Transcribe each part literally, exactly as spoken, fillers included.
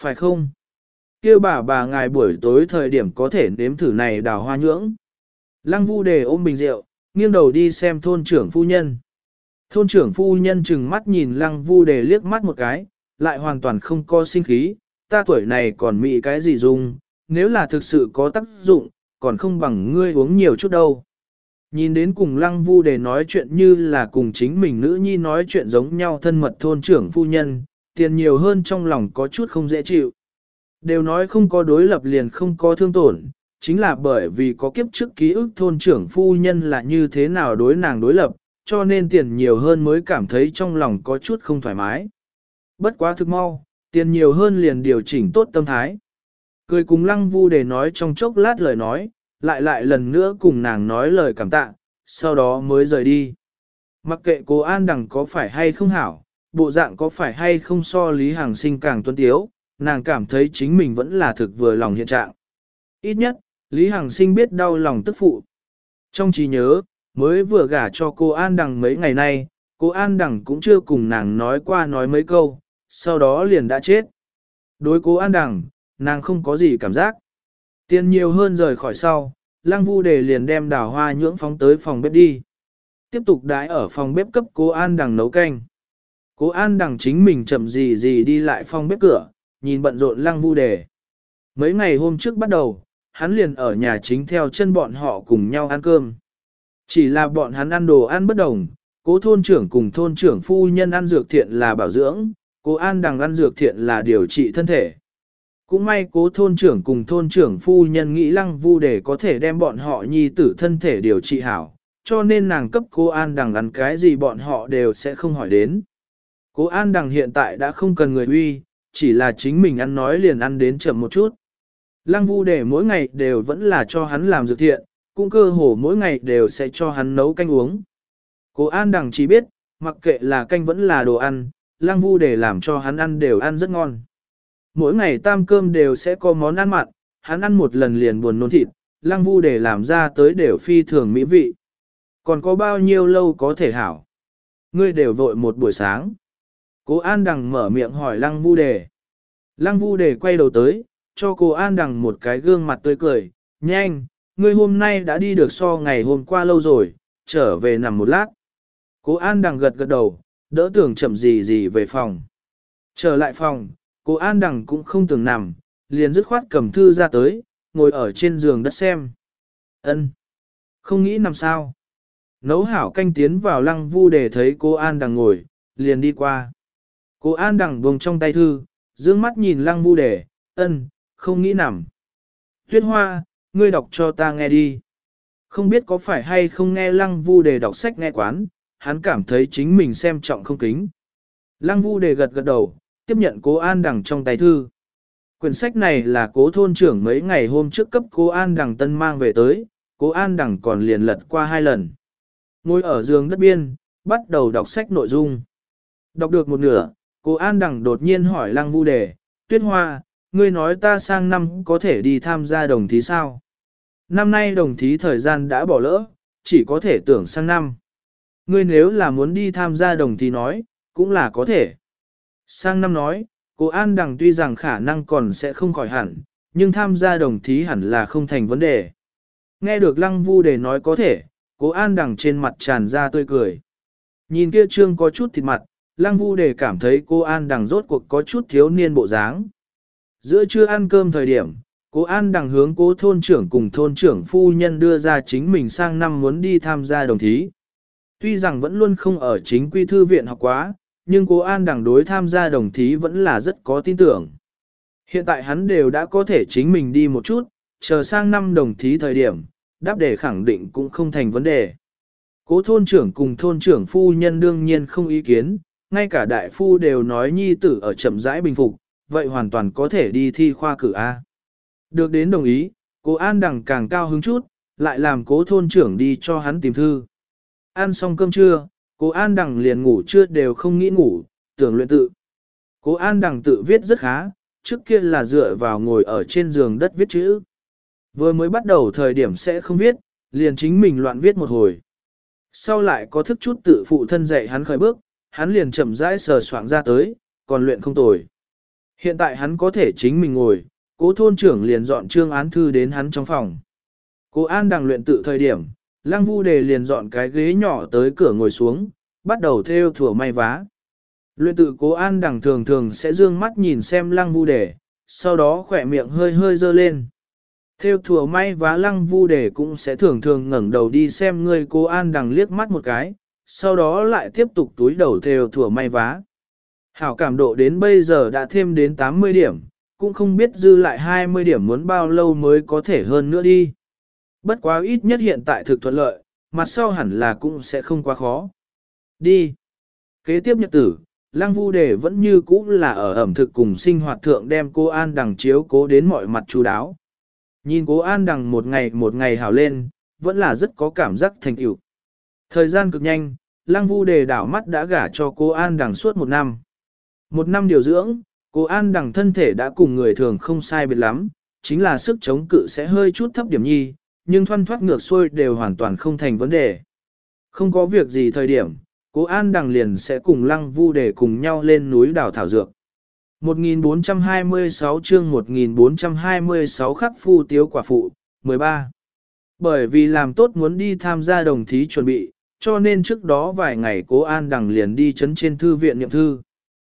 phải không? Kêu bà bà ngài buổi tối thời điểm có thể nếm thử này đào hoa nhưỡng. Lăng Vu Đề ôm bình rượu, nghiêng đầu đi xem thôn trưởng phu nhân. Thôn trưởng phu nhân chừng mắt nhìn Lăng Vu Đề liếc mắt một cái, lại hoàn toàn không có sinh khí, ta tuổi này còn mị cái gì dùng, nếu là thực sự có tác dụng, còn không bằng ngươi uống nhiều chút đâu. Nhìn đến cùng Lăng Vu Đề nói chuyện như là cùng chính mình nữ nhi nói chuyện giống nhau thân mật thôn trưởng phu nhân, tiền nhiều hơn trong lòng có chút không dễ chịu. Đều nói không có đối lập liền không có thương tổn, chính là bởi vì có kiếp trước ký ức thôn trưởng phu nhân là như thế nào đối nàng đối lập, cho nên tiền nhiều hơn mới cảm thấy trong lòng có chút không thoải mái. Bất quá thực mau, tiền nhiều hơn liền điều chỉnh tốt tâm thái. Cười cùng Lăng Vu Đề nói trong chốc lát lời nói, lại lại lần nữa cùng nàng nói lời cảm tạ, sau đó mới rời đi. Mặc kệ cô An Đằng có phải hay không hảo, bộ dạng có phải hay không so Lý Hằng Sinh càng tuấn tiếu, nàng cảm thấy chính mình vẫn là thực vừa lòng hiện trạng. Ít nhất, Lý Hằng Sinh biết đau lòng tức phụ. Trong trí nhớ, mới vừa gả cho cô An Đằng mấy ngày nay, cô An Đằng cũng chưa cùng nàng nói qua nói mấy câu, sau đó liền đã chết. Đối cô An Đằng, nàng không có gì cảm giác. Tiền nhiều hơn rời khỏi sau, Lăng Vu Đề liền đem đào hoa nhưỡng phóng tới phòng bếp đi. Tiếp tục đãi ở phòng bếp cấp cô An Đằng nấu canh. Cô An Đằng chính mình chậm gì gì đi lại phòng bếp cửa, nhìn bận rộn Lăng Vu Đề. Mấy ngày hôm trước bắt đầu, hắn liền ở nhà chính theo chân bọn họ cùng nhau ăn cơm. Chỉ là bọn hắn ăn đồ ăn bất đồng, cố thôn trưởng cùng thôn trưởng phu nhân ăn dược thiện là bảo dưỡng, cô An Đằng ăn dược thiện là điều trị thân thể. Cũng may cố thôn trưởng cùng thôn trưởng phu nhân nghĩ Lăng Vu Đề có thể đem bọn họ nhi tử thân thể điều trị hảo, cho nên nàng cấp cô An Đằng ăn cái gì bọn họ đều sẽ không hỏi đến. Cố An Đằng hiện tại đã không cần người uy, chỉ là chính mình ăn nói liền ăn đến chậm một chút. Lăng Vu Đề mỗi ngày đều vẫn là cho hắn làm dược thiện, cũng cơ hồ mỗi ngày đều sẽ cho hắn nấu canh uống. Cố An Đằng chỉ biết, mặc kệ là canh vẫn là đồ ăn, Lăng Vu Đề làm cho hắn ăn đều ăn rất ngon. Mỗi ngày tam cơm đều sẽ có món ăn mặn, hắn ăn một lần liền buồn nôn thịt, Lăng Vu Đề làm ra tới đều phi thường mỹ vị. Còn có bao nhiêu lâu có thể hảo? Ngươi đều vội một buổi sáng. Cố An Đằng mở miệng hỏi Lăng Vu Đề. Lăng Vu Đề quay đầu tới, cho cô An Đằng một cái gương mặt tươi cười, nhanh, ngươi hôm nay đã đi được so ngày hôm qua lâu rồi, trở về nằm một lát. Cố An Đằng gật gật đầu, đỡ tưởng chậm gì gì về phòng. Trở lại phòng, cô An Đằng cũng không tưởng nằm, liền dứt khoát cầm thư ra tới, ngồi ở trên giường đất xem. Ân, không nghĩ nằm sao. Nấu hảo canh tiến vào Lăng Vu Đề thấy cô An Đằng ngồi, liền đi qua. Cô An Đằng buông trong tay thư, dương mắt nhìn Lăng Vu Đề, ân, không nghĩ nằm. Tuyết Hoa, ngươi đọc cho ta nghe đi. Không biết có phải hay không nghe Lăng Vu Đề đọc sách nghe quán, hắn cảm thấy chính mình xem trọng không kính. Lăng Vu Đề gật gật đầu, tiếp nhận Cố An Đằng trong tay thư. Quyển sách này là Cố thôn trưởng mấy ngày hôm trước cấp Cố An Đằng tân mang về tới, Cố An Đằng còn liền lật qua hai lần. Ngồi ở giường đất biên, bắt đầu đọc sách nội dung. Đọc được một nửa, Cố An Đằng đột nhiên hỏi Lăng Vu Đề, Tuyết Hoa, ngươi nói ta sang năm có thể đi tham gia đồng thí sao? Năm nay đồng thí thời gian đã bỏ lỡ, chỉ có thể tưởng sang năm. Ngươi nếu là muốn đi tham gia đồng thí nói, cũng là có thể. Sang năm nói, cô An Đằng tuy rằng khả năng còn sẽ không khỏi hẳn, nhưng tham gia đồng thí hẳn là không thành vấn đề. Nghe được Lăng Vu Đề nói có thể, cô An Đằng trên mặt tràn ra tươi cười. Nhìn kia trương có chút thịt mặt, Lăng Vu Đề cảm thấy cô An Đằng rốt cuộc có chút thiếu niên bộ dáng. Giữa trưa ăn cơm thời điểm, cô An Đằng hướng cố thôn trưởng cùng thôn trưởng phu nhân đưa ra chính mình sang năm muốn đi tham gia đồng thí. Tuy rằng vẫn luôn không ở chính quy thư viện học quá, nhưng cô An Đằng đối tham gia đồng thí vẫn là rất có tin tưởng. Hiện tại hắn đều đã có thể chính mình đi một chút, chờ sang năm đồng thí thời điểm, đáp đề khẳng định cũng không thành vấn đề. Cố thôn trưởng cùng thôn trưởng phu nhân đương nhiên không ý kiến, ngay cả đại phu đều nói nhi tử ở chậm rãi bình phục, vậy hoàn toàn có thể đi thi khoa cử A. Được đến đồng ý, cô An Đằng càng cao hứng chút, lại làm cố thôn trưởng đi cho hắn tìm thư. Ăn xong cơm trưa, cô An Đằng liền ngủ trưa đều không nghĩ ngủ, tưởng luyện tự. Cô An Đằng tự viết rất khá, trước kia là dựa vào ngồi ở trên giường đất viết chữ. Vừa mới bắt đầu thời điểm sẽ không viết, liền chính mình loạn viết một hồi. Sau lại có thức chút tự phụ thân dạy hắn khởi bước, hắn liền chậm rãi sờ soạng ra tới, còn luyện không tồi. Hiện tại hắn có thể chính mình ngồi, cố thôn trưởng liền dọn trương án thư đến hắn trong phòng. Cố An đang luyện tự thời điểm, Lăng Vu Đề liền dọn cái ghế nhỏ tới cửa ngồi xuống, bắt đầu theo thủa may vá. Luyện tự Cố An đằng thường thường sẽ dương mắt nhìn xem Lăng Vu Đề, sau đó khỏe miệng hơi hơi dơ lên. Theo thủa may vá Lăng Vu Đề cũng sẽ thường thường ngẩng đầu đi xem người Cố An đằng liếc mắt một cái, sau đó lại tiếp tục túi đầu theo thủa may vá. Hảo cảm độ đến bây giờ đã thêm đến tám mươi điểm, cũng không biết dư lại hai mươi điểm muốn bao lâu mới có thể hơn nữa đi. Bất quá ít nhất hiện tại thực thuận lợi, mặt sau hẳn là cũng sẽ không quá khó. Đi. Kế tiếp nhật tử, Lăng Vu Đề vẫn như cũ là ở ẩm thực cùng sinh hoạt thượng đem cô An Đằng chiếu cố đến mọi mặt chú đáo. Nhìn cô An Đằng một ngày một ngày hào lên, vẫn là rất có cảm giác thành tựu. Thời gian cực nhanh, Lăng Vu Đề đảo mắt đã gả cho cô An Đằng suốt một năm. Một năm điều dưỡng, cô An Đằng thân thể đã cùng người thường không sai biệt lắm, chính là sức chống cự sẽ hơi chút thấp điểm nhi, nhưng thoăn thoát ngược xuôi đều hoàn toàn không thành vấn đề. Không có việc gì thời điểm, Cố An Đằng liền sẽ cùng Lăng Vu Đề cùng nhau lên núi đào thảo dược. một nghìn bốn trăm hai mươi sáu chương một nghìn bốn trăm hai mươi sáu khắc phu tiếu quả phụ, mười ba. Bởi vì làm tốt muốn đi tham gia đồng thí chuẩn bị, cho nên trước đó vài ngày Cố An Đằng liền đi chấn trên thư viện niệm thư.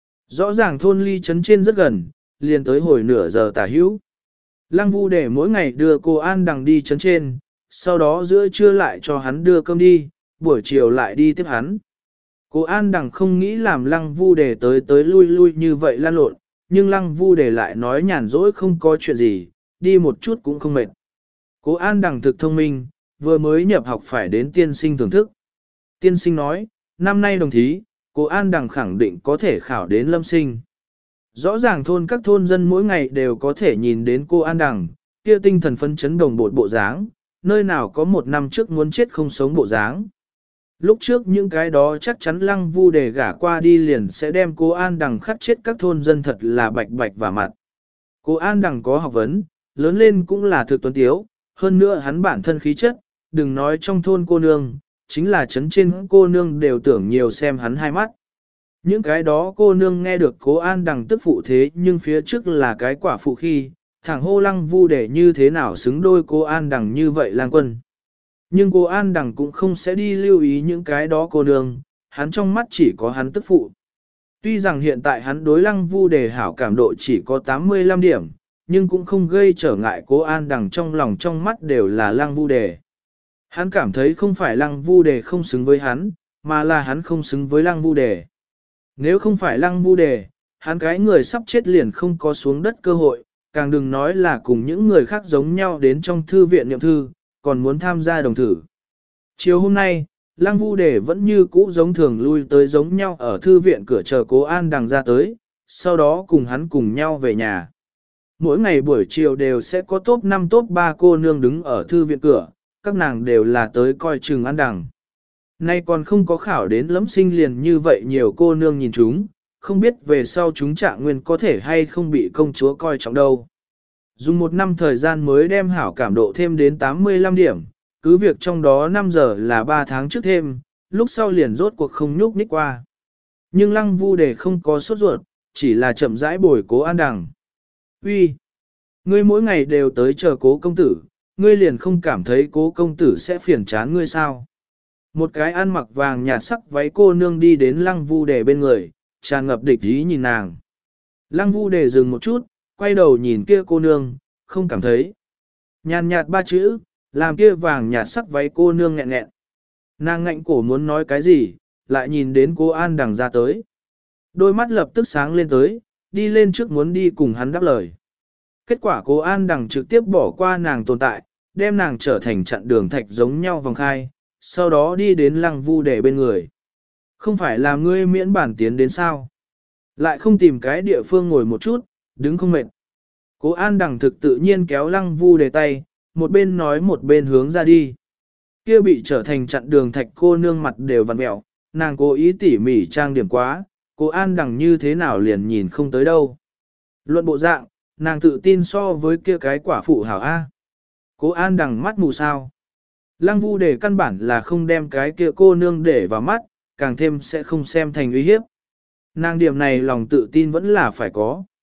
Rõ ràng thôn ly chấn trên rất gần, liền tới hồi nửa giờ tả hữu. Lăng Vu Đề mỗi ngày đưa cô An Đằng đi chấn trên, sau đó giữa trưa lại cho hắn đưa cơm đi, buổi chiều lại đi tiếp hắn. Cô An Đằng không nghĩ làm Lăng Vu Đề tới tới lui lui như vậy lan lộn, nhưng Lăng Vu Đề lại nói nhàn rỗi không có chuyện gì, đi một chút cũng không mệt. Cô An Đằng thực thông minh, vừa mới nhập học phải đến tiên sinh thưởng thức. Tiên sinh nói, năm nay đồng thí, cô An Đằng khẳng định có thể khảo đến lâm sinh. Rõ ràng thôn các thôn dân mỗi ngày đều có thể nhìn đến cô An Đằng, kia tinh thần phấn chấn đồng bộ bộ dáng, nơi nào có một năm trước muốn chết không sống bộ dáng. Lúc trước những cái đó chắc chắn Lăng Vu Đề gả qua đi liền sẽ đem cô An Đằng khắc chết các thôn dân thật là bạch bạch và mặt. Cô An Đằng có học vấn, lớn lên cũng là thực tuấn tiếu, hơn nữa hắn bản thân khí chất, đừng nói trong thôn cô nương, chính là chấn trên cô nương đều tưởng nhiều xem hắn hai mắt. Những cái đó cô nương nghe được Cố An Đằng tức phụ thế nhưng phía trước là cái quả phụ khi, thẳng hô Lăng Vu Đề như thế nào xứng đôi Cố An Đằng như vậy lang quân. Nhưng Cố An Đằng cũng không sẽ đi lưu ý những cái đó cô nương, hắn trong mắt chỉ có hắn tức phụ. Tuy rằng hiện tại hắn đối Lăng Vu Đề hảo cảm độ chỉ có tám mươi lăm điểm, nhưng cũng không gây trở ngại Cố An Đằng trong lòng trong mắt đều là Lăng Vu Đề. Hắn cảm thấy không phải Lăng Vu Đề không xứng với hắn, mà là hắn không xứng với Lăng Vu Đề. Nếu không phải Lăng Vu Đề, hắn cái người sắp chết liền không có xuống đất cơ hội, càng đừng nói là cùng những người khác giống nhau đến trong thư viện niệm thư, còn muốn tham gia đồng thử. Chiều hôm nay, Lăng Vu Đề vẫn như cũ giống thường lui tới giống nhau ở thư viện cửa chờ Cố An Đằng ra tới, sau đó cùng hắn cùng nhau về nhà. Mỗi ngày buổi chiều đều sẽ có top năm top ba cô nương đứng ở thư viện cửa, các nàng đều là tới coi chừng An Đằng. Nay còn không có khảo đến lẫm sinh liền như vậy nhiều cô nương nhìn chúng, không biết về sau chúng trạng nguyên có thể hay không bị công chúa coi trọng đâu. Dùng một năm thời gian mới đem hảo cảm độ thêm đến tám mươi lăm điểm, cứ việc trong đó năm giờ là ba tháng trước thêm, lúc sau liền rốt cuộc không nhúc nhích qua. Nhưng Lăng Vu Đề không có sốt ruột, chỉ là chậm rãi bồi Cố An Đằng. Uy, ngươi mỗi ngày đều tới chờ Cố công tử, ngươi liền không cảm thấy Cố công tử sẽ phiền chán ngươi sao? Một cái ăn mặc vàng nhạt sắc váy cô nương đi đến Lăng Vu Đề bên người, tràn ngập địch ý nhìn nàng. Lăng Vu Đề dừng một chút, quay đầu nhìn kia cô nương, không cảm thấy. Nhàn nhạt ba chữ, làm kia vàng nhạt sắc váy cô nương nghẹn nghẹn. Nàng ngạnh cổ muốn nói cái gì, lại nhìn đến Cố An Đằng ra tới. Đôi mắt lập tức sáng lên tới, đi lên trước muốn đi cùng hắn đáp lời. Kết quả Cố An Đằng trực tiếp bỏ qua nàng tồn tại, đem nàng trở thành chặn đường thạch giống nhau vòng khai, sau đó đi đến Lăng Vu Đề bên người. Không phải là ngươi miễn bản tiến đến sao? Lại không tìm cái địa phương ngồi một chút, đứng không mệt. Cố An Đằng thực tự nhiên kéo Lăng Vu Đề tay, một bên nói một bên hướng ra đi. Kia bị trở thành chặn đường thạch cô nương mặt đều vặn mẹo, nàng cố ý tỉ mỉ trang điểm quá, Cố An Đằng như thế nào liền nhìn không tới đâu. Luận bộ dạng, nàng tự tin so với kia cái quả phụ hảo A. Cố An Đằng mắt mù sao. Lăng Vu Đề căn bản là không đem cái kia cô nương để vào mắt, càng thêm sẽ không xem thành uy hiếp. Nàng điểm này lòng tự tin vẫn là phải có.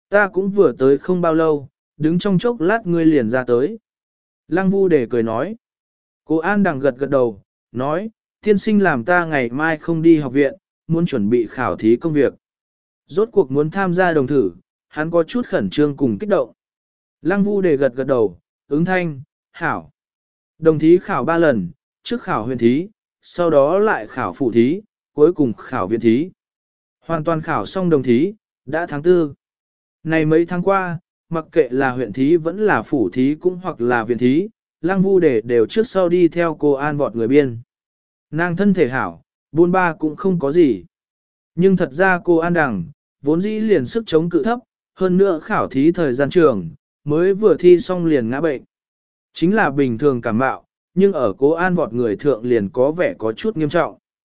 Ta cũng vừa tới không bao lâu, đứng trong chốc lát ngươi liền ra tới. Lăng Vu Đề cười nói. Cô An Đằng gật gật đầu, nói, tiên sinh làm ta ngày mai không đi học viện, muốn chuẩn bị khảo thí công việc. Rốt cuộc muốn tham gia đồng thử, hắn có chút khẩn trương cùng kích động. Lăng Vu Đề gật gật đầu, ứng thanh, hảo. Đồng thí khảo ba lần, trước khảo huyện thí, sau đó lại khảo phụ thí, cuối cùng khảo viện thí. Hoàn toàn khảo xong đồng thí, đã tháng tư. Này mấy tháng qua, mặc kệ là huyện thí vẫn là phủ thí cũng hoặc là viện thí, Lăng Vu Đề đều trước sau đi theo cô An vọt người biên. Nàng thân thể hảo, buôn ba cũng không có gì. Nhưng thật ra cô An Đằng, vốn dĩ liền sức chống cự thấp, hơn nữa khảo thí thời gian trường, mới vừa thi xong liền ngã bệnh. Chính là bình thường cảm mạo, nhưng ở cố An vọt người thượng liền có vẻ có chút nghiêm trọng.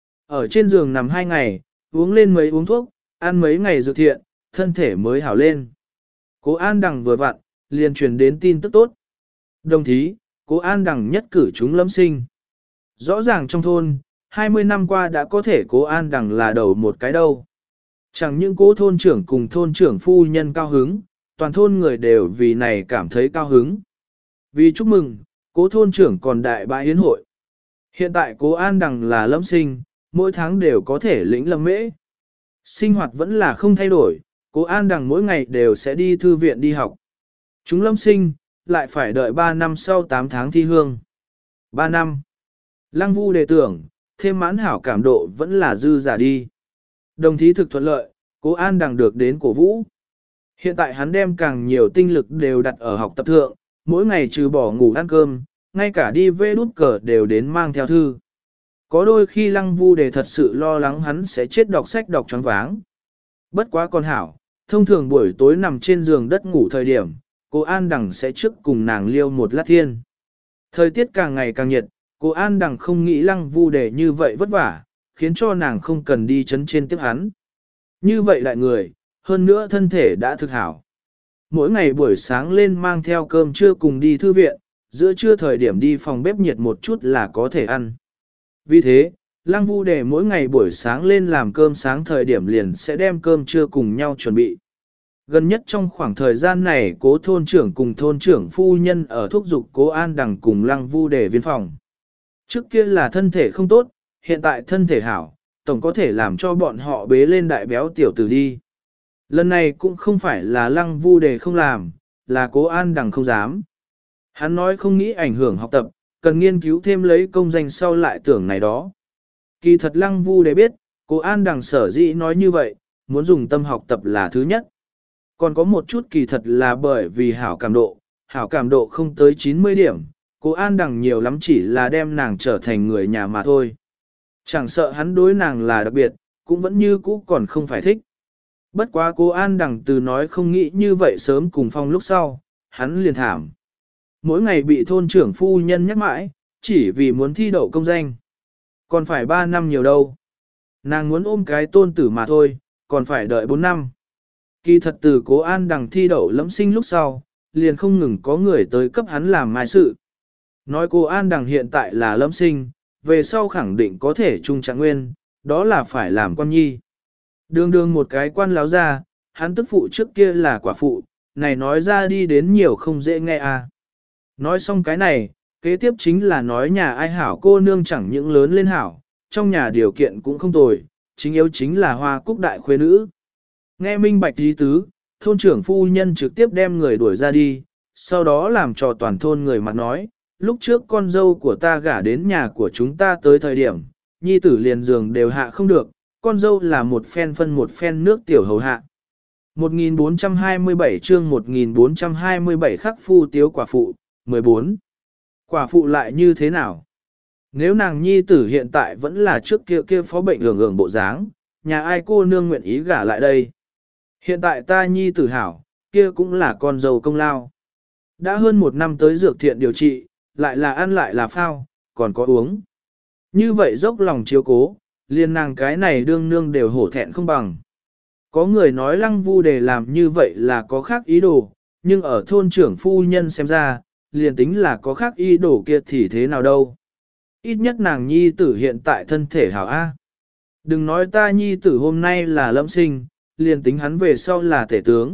Ở trên giường nằm hai ngày, uống lên mấy uống thuốc, ăn mấy ngày dược thiện, thân thể mới hảo lên. Cố An Đằng vừa vặn, liền truyền đến tin tức tốt. Đồng thí, Cố An Đằng nhất cử chúng lâm sinh. Rõ ràng trong thôn, hai mươi năm qua đã có thể Cố An Đằng là đầu một cái đâu. Chẳng những cố thôn trưởng cùng thôn trưởng phu nhân cao hứng, toàn thôn người đều vì này cảm thấy cao hứng. Vì chúc mừng, cố thôn trưởng còn đại bãi yến hội. Hiện tại Cố An Đằng là lâm sinh, mỗi tháng đều có thể lĩnh lâm mễ. Sinh hoạt vẫn là không thay đổi, Cố An Đằng mỗi ngày đều sẽ đi thư viện đi học. Chúng lâm sinh, lại phải đợi ba năm sau tám tháng thi hương. ba năm. Lăng Vu Đề tưởng, thêm mãn hảo cảm độ vẫn là dư giả đi. Đồng thí thực thuận lợi, Cố An Đằng được đến cổ vũ. Hiện tại hắn đem càng nhiều tinh lực đều đặt ở học tập thượng, mỗi ngày trừ bỏ ngủ ăn cơm, ngay cả đi vê đút cờ đều đến mang theo thư. Có đôi khi Lăng Vu Đề thật sự lo lắng hắn sẽ chết đọc sách đọc choáng váng. Bất quá con hảo, thông thường buổi tối nằm trên giường đất ngủ thời điểm, cô An Đằng sẽ trước cùng nàng liêu một lát thiên. Thời tiết càng ngày càng nhiệt, cô An Đằng không nghĩ Lăng Vu Đề như vậy vất vả, khiến cho nàng không cần đi chấn trên tiếp hắn. Như vậy đại người, hơn nữa thân thể đã thực hảo. Mỗi ngày buổi sáng lên mang theo cơm trưa cùng đi thư viện, giữa trưa thời điểm đi phòng bếp nhiệt một chút là có thể ăn. Vì thế, Lăng Vu Đề mỗi ngày buổi sáng lên làm cơm sáng thời điểm liền sẽ đem cơm trưa cùng nhau chuẩn bị. Gần nhất trong khoảng thời gian này cố thôn trưởng cùng thôn trưởng phu nhân ở thúc giục cố An Đằng cùng Lăng Vu Đề viên phòng. Trước kia là thân thể không tốt, hiện tại thân thể hảo, tổng có thể làm cho bọn họ bế lên đại béo tiểu tử đi. Lần này cũng không phải là Lăng Vu Đề không làm, là cố An Đằng không dám. Hắn nói không nghĩ ảnh hưởng học tập, cần nghiên cứu thêm lấy công danh sau lại tưởng này đó. Kỳ thật Lăng Vu Đề biết, cố An Đằng sở dĩ nói như vậy, muốn dùng tâm học tập là thứ nhất. Còn có một chút kỳ thật là bởi vì hảo cảm độ, hảo cảm độ không tới chín mươi điểm, cố An Đằng nhiều lắm chỉ là đem nàng trở thành người nhà mà thôi. Chẳng sợ hắn đối nàng là đặc biệt, cũng vẫn như cũ còn không phải thích. Bất quá cố An Đằng từ nói không nghĩ như vậy sớm cùng Phong lúc sau, hắn liền thảm. Mỗi ngày bị thôn trưởng phu nhân nhắc mãi, chỉ vì muốn thi đậu công danh. Còn phải ba năm nhiều đâu. Nàng muốn ôm cái tôn tử mà thôi, còn phải đợi bốn năm. Kỳ thật từ cố An Đằng thi đậu lẫm sinh lúc sau, liền không ngừng có người tới cấp hắn làm mai sự. Nói cô An Đằng hiện tại là lẫm sinh, về sau khẳng định có thể trung trạng nguyên, đó là phải làm quan nhi. Đường đường một cái quan láo ra, hắn tức phụ trước kia là quả phụ, này nói ra đi đến nhiều không dễ nghe à. Nói xong cái này, kế tiếp chính là nói nhà ai hảo cô nương chẳng những lớn lên hảo, trong nhà điều kiện cũng không tồi, chính yếu chính là hoa cúc đại khuê nữ. Nghe minh bạch ý tứ, thôn trưởng phu nhân trực tiếp đem người đuổi ra đi, sau đó làm cho toàn thôn người mặt nói, lúc trước con dâu của ta gả đến nhà của chúng ta tới thời điểm, nhi tử liền giường đều hạ không được, con dâu là một phen phân một phen nước tiểu hầu hạ. một nghìn bốn trăm hai mươi bảy chương một nghìn bốn trăm hai mươi bảy khắc phu tiếu quả phụ, mười bốn. Quả phụ lại như thế nào? Nếu nàng nhi tử hiện tại vẫn là trước kia kia phó bệnh ưởng ưởng bộ dáng, nhà ai cô nương nguyện ý gả lại đây? Hiện tại ta nhi tử hảo, kia cũng là con dâu công lao. Đã hơn một năm tới dược thiện điều trị, lại là ăn lại là phao, còn có uống. Như vậy dốc lòng chiếu cố, liền nàng cái này đương nương đều hổ thẹn không bằng. Có người nói Lăng Vu Đề làm như vậy là có khác ý đồ, nhưng ở thôn trưởng phu nhân xem ra, liền tính là có khác ý đồ kia thì thế nào đâu. Ít nhất nàng nhi tử hiện tại thân thể hảo A. Đừng nói ta nhi tử hôm nay là lâm sinh, liền tính hắn về sau là tể tướng,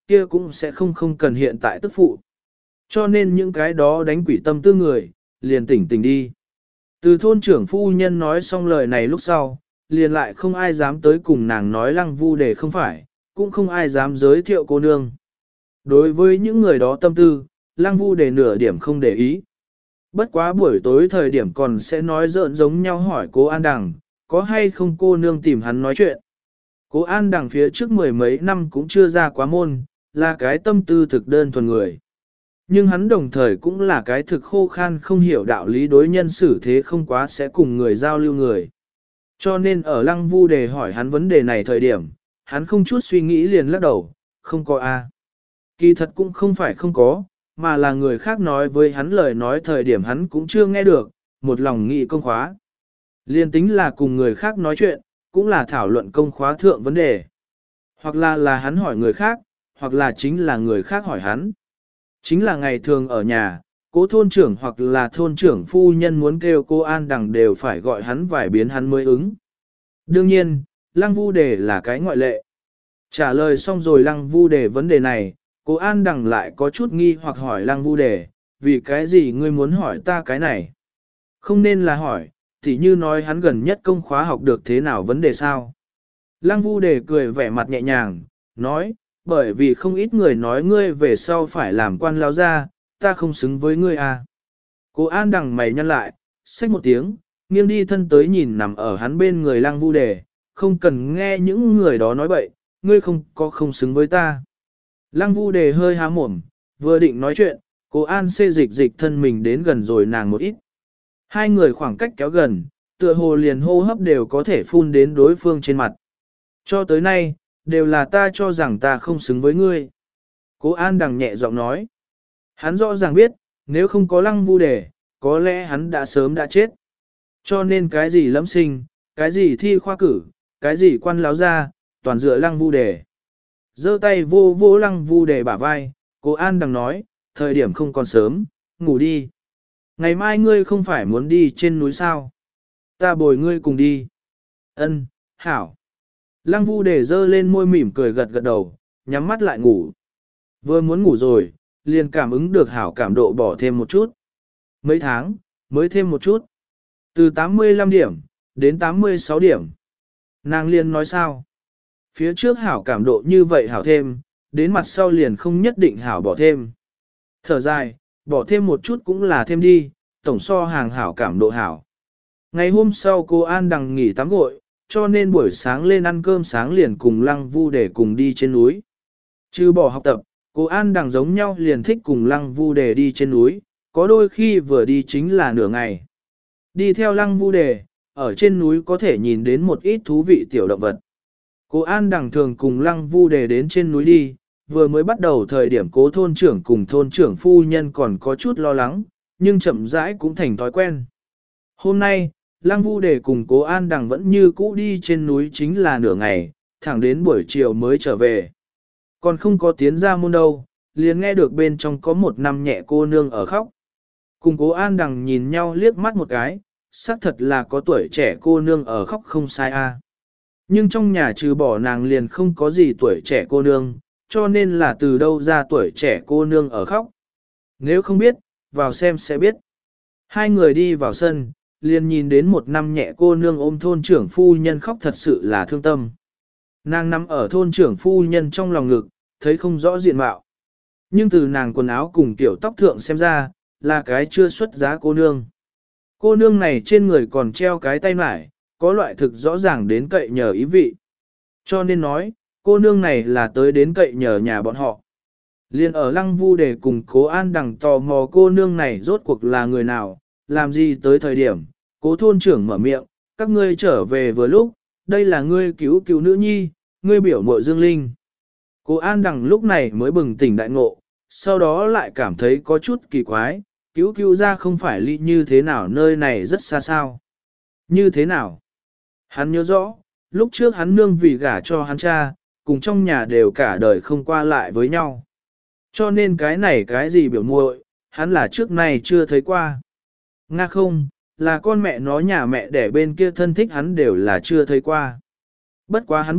kia cũng sẽ không không cần hiện tại tức phụ. Cho nên những cái đó đánh quỷ tâm tư người, liền tỉnh tỉnh đi. Từ thôn trưởng phu nhân nói xong lời này lúc sau, liền lại không ai dám tới cùng nàng nói Lăng Vu Đề không phải, cũng không ai dám giới thiệu cô nương. Đối với những người đó tâm tư, Lăng Vu Đề nửa điểm không để ý. Bất quá buổi tối thời điểm còn sẽ nói giỡn giống nhau hỏi cố An Đằng, có hay không cô nương tìm hắn nói chuyện. Cố An Đằng phía trước mười mấy năm cũng chưa ra quá môn, là cái tâm tư thực đơn thuần người. Nhưng hắn đồng thời cũng là cái thực khô khan không hiểu đạo lý đối nhân xử thế không quá sẽ cùng người giao lưu người. Cho nên ở Lăng Vu Đề hỏi hắn vấn đề này thời điểm, hắn không chút suy nghĩ liền lắc đầu, không có a. Kỳ thật cũng không phải không có, mà là người khác nói với hắn lời nói thời điểm hắn cũng chưa nghe được, một lòng nghĩ công khóa. Liên tính là cùng người khác nói chuyện, cũng là thảo luận công khóa thượng vấn đề. Hoặc là là hắn hỏi người khác, hoặc là chính là người khác hỏi hắn. Chính là ngày thường ở nhà, cố thôn trưởng hoặc là thôn trưởng phu nhân muốn kêu cô An Đằng đều phải gọi hắn vài biến hắn mới ứng. Đương nhiên, Lăng Vu Đề là cái ngoại lệ. Trả lời xong rồi Lăng Vu Đề vấn đề này, cô An Đằng lại có chút nghi hoặc hỏi Lăng Vu Đề, vì cái gì ngươi muốn hỏi ta cái này? Không nên là hỏi, thì như nói hắn gần nhất công khóa học được thế nào vấn đề sao? Lăng Vu Đề cười vẻ mặt nhẹ nhàng, nói, bởi vì không ít người nói ngươi về sau phải làm quan lao ra, ta không xứng với ngươi à. Cô An Đằng mày nhăn lại, xách một tiếng, nghiêng đi thân tới nhìn nằm ở hắn bên người Lăng Vu Đề, không cần nghe những người đó nói bậy, ngươi không có không xứng với ta. Lăng Vu Đề hơi há mồm, vừa định nói chuyện, cô An xê dịch dịch thân mình đến gần rồi nàng một ít. Hai người khoảng cách kéo gần, tựa hồ liền hô hấp đều có thể phun đến đối phương trên mặt. Cho tới nay, đều là ta cho rằng ta không xứng với ngươi. Cố An Đằng nhẹ giọng nói. Hắn rõ ràng biết, nếu không có Lăng Vu Đề, có lẽ hắn đã sớm đã chết. Cho nên cái gì lâm sinh, cái gì thi khoa cử, cái gì quan láo ra, toàn dựa Lăng Vu Đề. Giơ tay vô vô Lăng Vu Đề bả vai, Cố An Đằng nói, thời điểm không còn sớm, ngủ đi. Ngày mai ngươi không phải muốn đi trên núi sao? Ta bồi ngươi cùng đi. Ân, hảo. Lăng Vu Đề dơ lên môi mỉm cười gật gật đầu, nhắm mắt lại ngủ. Vừa muốn ngủ rồi, liền cảm ứng được hảo cảm độ bỏ thêm một chút. Mấy tháng, mới thêm một chút. Từ tám mươi lăm điểm, đến tám mươi sáu điểm. Nàng liền nói sao? Phía trước hảo cảm độ như vậy hảo thêm, đến mặt sau liền không nhất định hảo bỏ thêm. Thở dài, bỏ thêm một chút cũng là thêm đi, tổng so hàng hảo cảm độ hảo. Ngày hôm sau cô An Đằng nghỉ tắm gội, cho nên buổi sáng lên ăn cơm sáng liền cùng Lăng Vu Đề cùng đi trên núi. Chứ bỏ học tập, cô An Đằng giống nhau liền thích cùng Lăng Vu Đề đi trên núi, có đôi khi vừa đi chính là nửa ngày. Đi theo Lăng Vu Đề, ở trên núi có thể nhìn đến một ít thú vị tiểu động vật. Cô An Đằng thường cùng Lăng Vu Đề đến trên núi đi, vừa mới bắt đầu thời điểm cố thôn trưởng cùng thôn trưởng phu nhân còn có chút lo lắng, nhưng chậm rãi cũng thành thói quen. Hôm nay, Lăng Vu Đề cùng cố An Đằng vẫn như cũ đi trên núi chính là nửa ngày, thẳng đến buổi chiều mới trở về. Còn không có tiến ra môn đâu, liền nghe được bên trong có một năm nhẹ cô nương ở khóc. Cùng cố An Đằng nhìn nhau liếc mắt một cái, xác thật là có tuổi trẻ cô nương ở khóc không sai a. Nhưng trong nhà trừ bỏ nàng liền không có gì tuổi trẻ cô nương, cho nên là từ đâu ra tuổi trẻ cô nương ở khóc. Nếu không biết, vào xem sẽ biết. Hai người đi vào sân, liền nhìn đến một năm nhẹ cô nương ôm thôn trưởng phu nhân khóc thật sự là thương tâm. Nàng nằm ở thôn trưởng phu nhân trong lòng ngực, thấy không rõ diện mạo. Nhưng từ nàng quần áo cùng kiểu tóc thượng xem ra, là cái chưa xuất giá cô nương. Cô nương này trên người còn treo cái tay mải, có loại thực rõ ràng đến cậy nhờ ý vị. Cho nên nói, cô nương này là tới đến cậy nhờ nhà bọn họ. Liên ở Lăng Vu Đề cùng cố An Đằng tò mò cô nương này rốt cuộc là người nào, làm gì tới thời điểm, cố thôn trưởng mở miệng, các ngươi trở về vừa lúc, đây là ngươi cứu cứu nữ nhi, ngươi biểu muội Dương Linh. Cố An Đằng lúc này mới bừng tỉnh đại ngộ, sau đó lại cảm thấy có chút kỳ quái, cứu cứu ra không phải ly như thế nào nơi này rất xa sao. Như thế nào? Hắn nhớ rõ, lúc trước hắn nương vì gả cho hắn cha, cùng trong nhà đều cả đời không qua lại với nhau. Cho nên cái này cái gì biểu muội, hắn là trước này chưa thấy qua. Nga không, là con mẹ nó nhà mẹ đẻ bên kia thân thích hắn đều là chưa thấy qua. Bất quá hắn biết,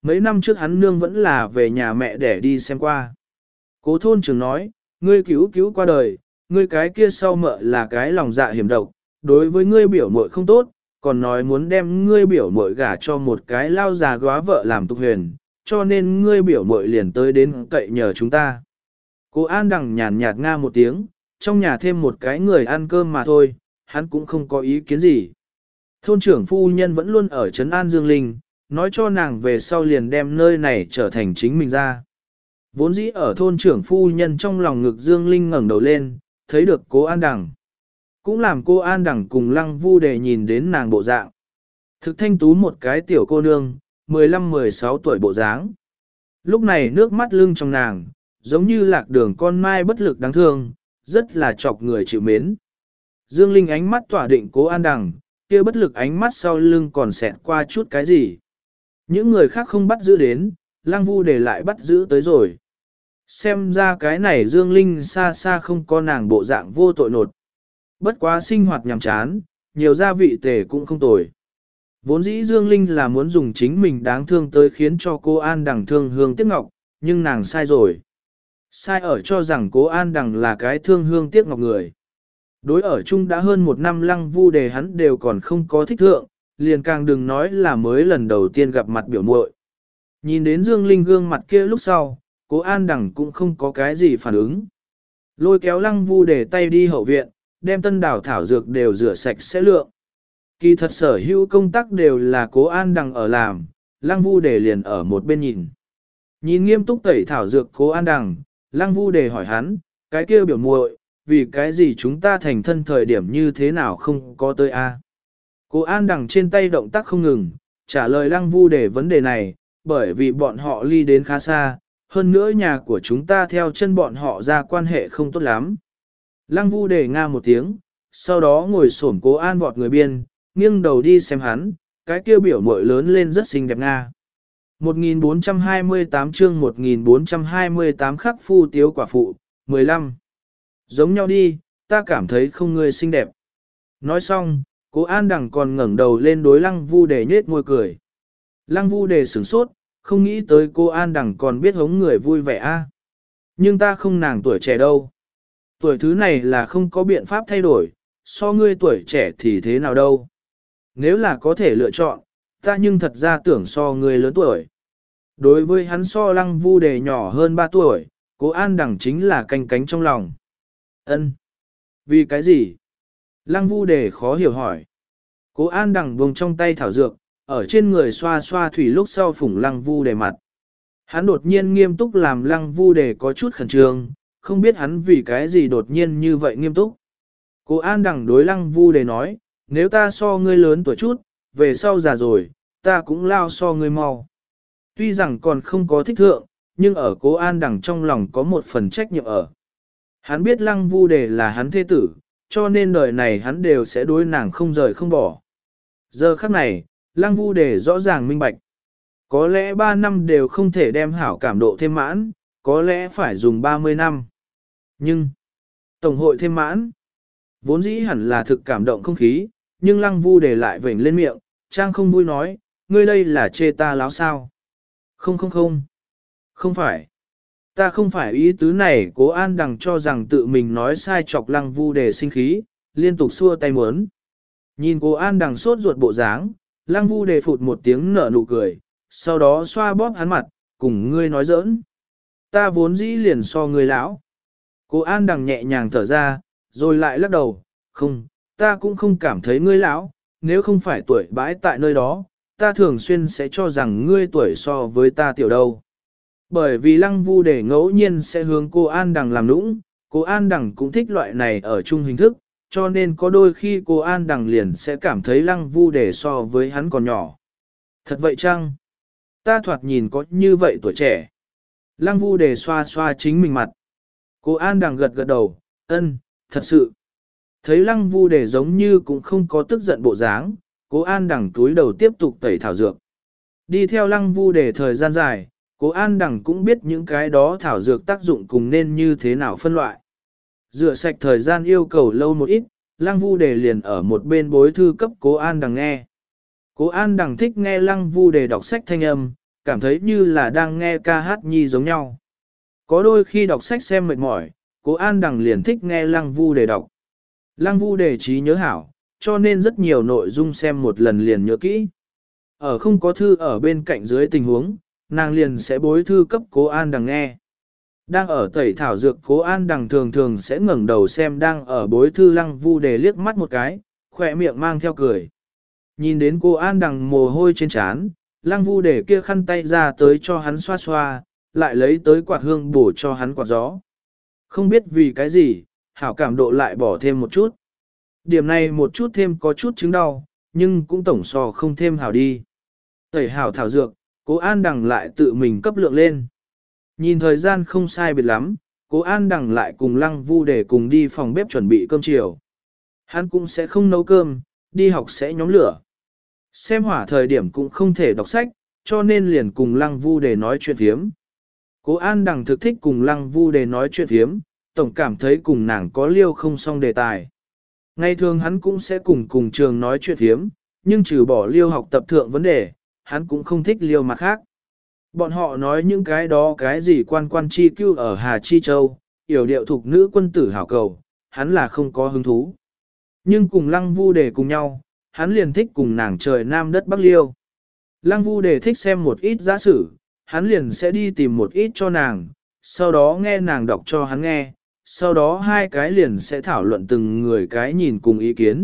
mấy năm trước hắn nương vẫn là về nhà mẹ để đi xem qua. Cố thôn trưởng nói, ngươi cứu cứu qua đời, ngươi cái kia sau mợ là cái lòng dạ hiểm độc, đối với ngươi biểu muội không tốt, còn nói muốn đem ngươi biểu muội gả cho một cái lao già góa vợ làm tục huyền, cho nên ngươi biểu muội liền tới đến cậy nhờ chúng ta. Cô An Đằng nhàn nhạt nga một tiếng, trong nhà thêm một cái người ăn cơm mà thôi, hắn cũng không có ý kiến gì. Thôn trưởng phu nhân vẫn luôn ở Trấn An Dương Linh, nói cho nàng về sau liền đem nơi này trở thành chính mình ra. Vốn dĩ ở thôn trưởng phu nhân trong lòng ngực Dương Linh ngẩng đầu lên, thấy được cô An Đằng. Cũng làm cô An Đằng cùng Lăng Vu Đề nhìn đến nàng bộ dạng. Thực thanh tú một cái tiểu cô nương, mười lăm mười sáu tuổi bộ dáng. Lúc này nước mắt lưng trong nàng, giống như lạc đường con mai bất lực đáng thương, rất là chọc người chịu mến. Dương Linh ánh mắt tỏa định cố An Đằng, kia bất lực ánh mắt sau lưng còn xẹt qua chút cái gì. Những người khác không bắt giữ đến, Lăng Vu Đề lại bắt giữ tới rồi. Xem ra cái này Dương Linh xa xa không có nàng bộ dạng vô tội nột. Bất quá sinh hoạt nhàm chán, nhiều gia vị tề cũng không tồi. Vốn dĩ Dương Linh là muốn dùng chính mình đáng thương tới khiến cho cô An Đằng thương hương tiếc ngọc, nhưng nàng sai rồi. Sai ở cho rằng cố An Đằng là cái thương hương tiếc ngọc người. Đối ở chung đã hơn một năm Lăng Vu Đề hắn đều còn không có thích thượng, liền càng đừng nói là mới lần đầu tiên gặp mặt biểu muội. Nhìn đến Dương Linh gương mặt kia lúc sau, cố An Đằng cũng không có cái gì phản ứng. Lôi kéo Lăng Vu Đề tay đi hậu viện, đem tân đảo thảo dược đều rửa sạch sẽ lượng. Kỳ thật sở hữu công tác đều là cố An Đằng ở làm, Lăng Vu Đề liền ở một bên nhìn. Nhìn nghiêm túc tẩy thảo dược cố An Đằng, Lăng Vu Đề hỏi hắn, cái kia biểu muội, vì cái gì chúng ta thành thân thời điểm như thế nào không có tới a? Cố An Đằng trên tay động tác không ngừng, trả lời Lăng Vu Đề vấn đề này, bởi vì bọn họ ly đến khá xa, hơn nữa nhà của chúng ta theo chân bọn họ ra quan hệ không tốt lắm. Lăng Vu Đề nga một tiếng, sau đó ngồi xổm Cố An vọt người biên, nghiêng đầu đi xem hắn, cái kia biểu muội lớn lên rất xinh đẹp nga. một nghìn bốn trăm hai mươi tám chương một nghìn bốn trăm hai mươi tám khắc phu tiếu quả phụ, mười lăm. Giống nhau đi, ta cảm thấy không ngươi xinh đẹp. Nói xong, Cố An Đằng còn ngẩng đầu lên đối Lăng Vu Đề nhếch môi cười. Lăng Vu Đề sửng sốt, không nghĩ tới cô An Đằng còn biết hống người vui vẻ a. Nhưng ta không nàng tuổi trẻ đâu. Tuổi thứ này là không có biện pháp thay đổi, so ngươi tuổi trẻ thì thế nào đâu. Nếu là có thể lựa chọn, ta nhưng thật ra tưởng so ngươi lớn tuổi. Đối với hắn so Lăng Vu Đề nhỏ hơn ba tuổi, Cố An Đằng chính là canh cánh trong lòng. Ân, vì cái gì? Lăng Vu Đề khó hiểu hỏi. Cố An Đằng buông trong tay thảo dược, ở trên người xoa xoa thủy lúc sau phủng Lăng Vu Đề mặt. Hắn đột nhiên nghiêm túc làm Lăng Vu Đề có chút khẩn trương, không biết hắn vì cái gì đột nhiên như vậy nghiêm túc. Cố An Đằng đối Lăng Vu Đề nói, nếu ta so ngươi lớn tuổi chút, về sau già rồi, ta cũng lao so ngươi mau. Tuy rằng còn không có thích thượng, nhưng ở Cố An Đằng trong lòng có một phần trách nhiệm ở. Hắn biết Lăng Vu Đề là hắn thế tử, cho nên đời này hắn đều sẽ đối nàng không rời không bỏ. Giờ khắc này, Lăng Vu Đề rõ ràng minh bạch. Có lẽ ba năm đều không thể đem hảo cảm độ thêm mãn, có lẽ phải dùng ba mươi năm. Nhưng, Tổng hội thêm mãn, vốn dĩ hẳn là thực cảm động không khí, nhưng Lăng Vu Đề lại vểnh lên miệng, trang không vui nói, ngươi đây là chê ta láo sao. Không không không, không phải. Ta không phải ý tứ này. Cố An Đằng cho rằng tự mình nói sai chọc Lăng Vu Đề sinh khí, liên tục xua tay muốn. Nhìn Cố An Đằng sốt ruột bộ dáng, Lăng Vu Đề phụt một tiếng nở nụ cười, sau đó xoa bóp hắn mặt, cùng ngươi nói giỡn. Ta vốn dĩ liền so ngươi lão. Cố An Đằng nhẹ nhàng thở ra, rồi lại lắc đầu, không, ta cũng không cảm thấy ngươi lão, nếu không phải tuổi bãi tại nơi đó, ta thường xuyên sẽ cho rằng ngươi tuổi so với ta tiểu đâu. Bởi vì Lăng Vu Đề ngẫu nhiên sẽ hướng cô An Đằng làm nũng, cô An Đằng cũng thích loại này ở chung hình thức, cho nên có đôi khi cô An Đằng liền sẽ cảm thấy Lăng Vu Đề so với hắn còn nhỏ. Thật vậy chăng? Ta thoạt nhìn có như vậy tuổi trẻ. Lăng Vu Đề xoa xoa chính mình mặt. Cô An Đằng gật gật đầu, ân, thật sự. Thấy Lăng Vu Đề giống như cũng không có tức giận bộ dáng, Cố An Đằng túi đầu tiếp tục tẩy thảo dược. Đi theo Lăng Vu Đề thời gian dài, Cố An Đằng cũng biết những cái đó thảo dược tác dụng cùng nên như thế nào phân loại. Rửa sạch thời gian yêu cầu lâu một ít, Lăng Vu Đề liền ở một bên bối thư cấp Cố An Đằng nghe. Cố An Đằng thích nghe Lăng Vu Đề đọc sách thanh âm, cảm thấy như là đang nghe ca hát nhi giống nhau. Có đôi khi đọc sách xem mệt mỏi, Cố An Đằng liền thích nghe Lăng Vu Đề đọc. Lăng Vu Đề trí nhớ hảo, cho nên rất nhiều nội dung xem một lần liền nhớ kỹ. Ở không có thư ở bên cạnh dưới tình huống, nàng liền sẽ bối thư cấp Cố An Đằng nghe. Đang ở tẩy thảo dược, Cố An Đằng thường thường sẽ ngẩng đầu xem đang ở bối thư Lăng Vu Đề liếc mắt một cái, khỏe miệng mang theo cười. Nhìn đến Cố An Đằng mồ hôi trên trán, Lăng Vu Đề kia khăn tay ra tới cho hắn xoa xoa, lại lấy tới quạt hương bổ cho hắn quạt gió. Không biết vì cái gì, hảo cảm độ lại bỏ thêm một chút. Điểm này một chút thêm có chút chứng đau, nhưng cũng tổng so không thêm hảo đi. Tẩy hảo thảo dược, Cố An Đằng lại tự mình cấp lượng lên. Nhìn thời gian không sai biệt lắm, Cố An Đằng lại cùng Lăng Vu Đề cùng đi phòng bếp chuẩn bị cơm chiều. Hắn cũng sẽ không nấu cơm, đi học sẽ nhóm lửa. Xem hỏa thời điểm cũng không thể đọc sách, cho nên liền cùng Lăng Vu Đề nói chuyện thiếm. Cố An Đằng thực thích cùng Lăng Vu Đề nói chuyện thiếm, tổng cảm thấy cùng nàng có liêu không xong đề tài. Ngày thường hắn cũng sẽ cùng cùng trường nói chuyện thiếm, nhưng trừ bỏ liêu học tập thượng vấn đề, hắn cũng không thích liêu mặt khác. Bọn họ nói những cái đó cái gì quan quan chi cưu ở Hà Chi Châu, yểu điệu thuộc nữ quân tử hảo cầu, hắn là không có hứng thú. Nhưng cùng Lăng Vu Đề cùng nhau, hắn liền thích cùng nàng trời nam đất bắc liêu. Lăng Vu Đề thích xem một ít giả sử, hắn liền sẽ đi tìm một ít cho nàng, sau đó nghe nàng đọc cho hắn nghe, sau đó hai cái liền sẽ thảo luận từng người cái nhìn cùng ý kiến.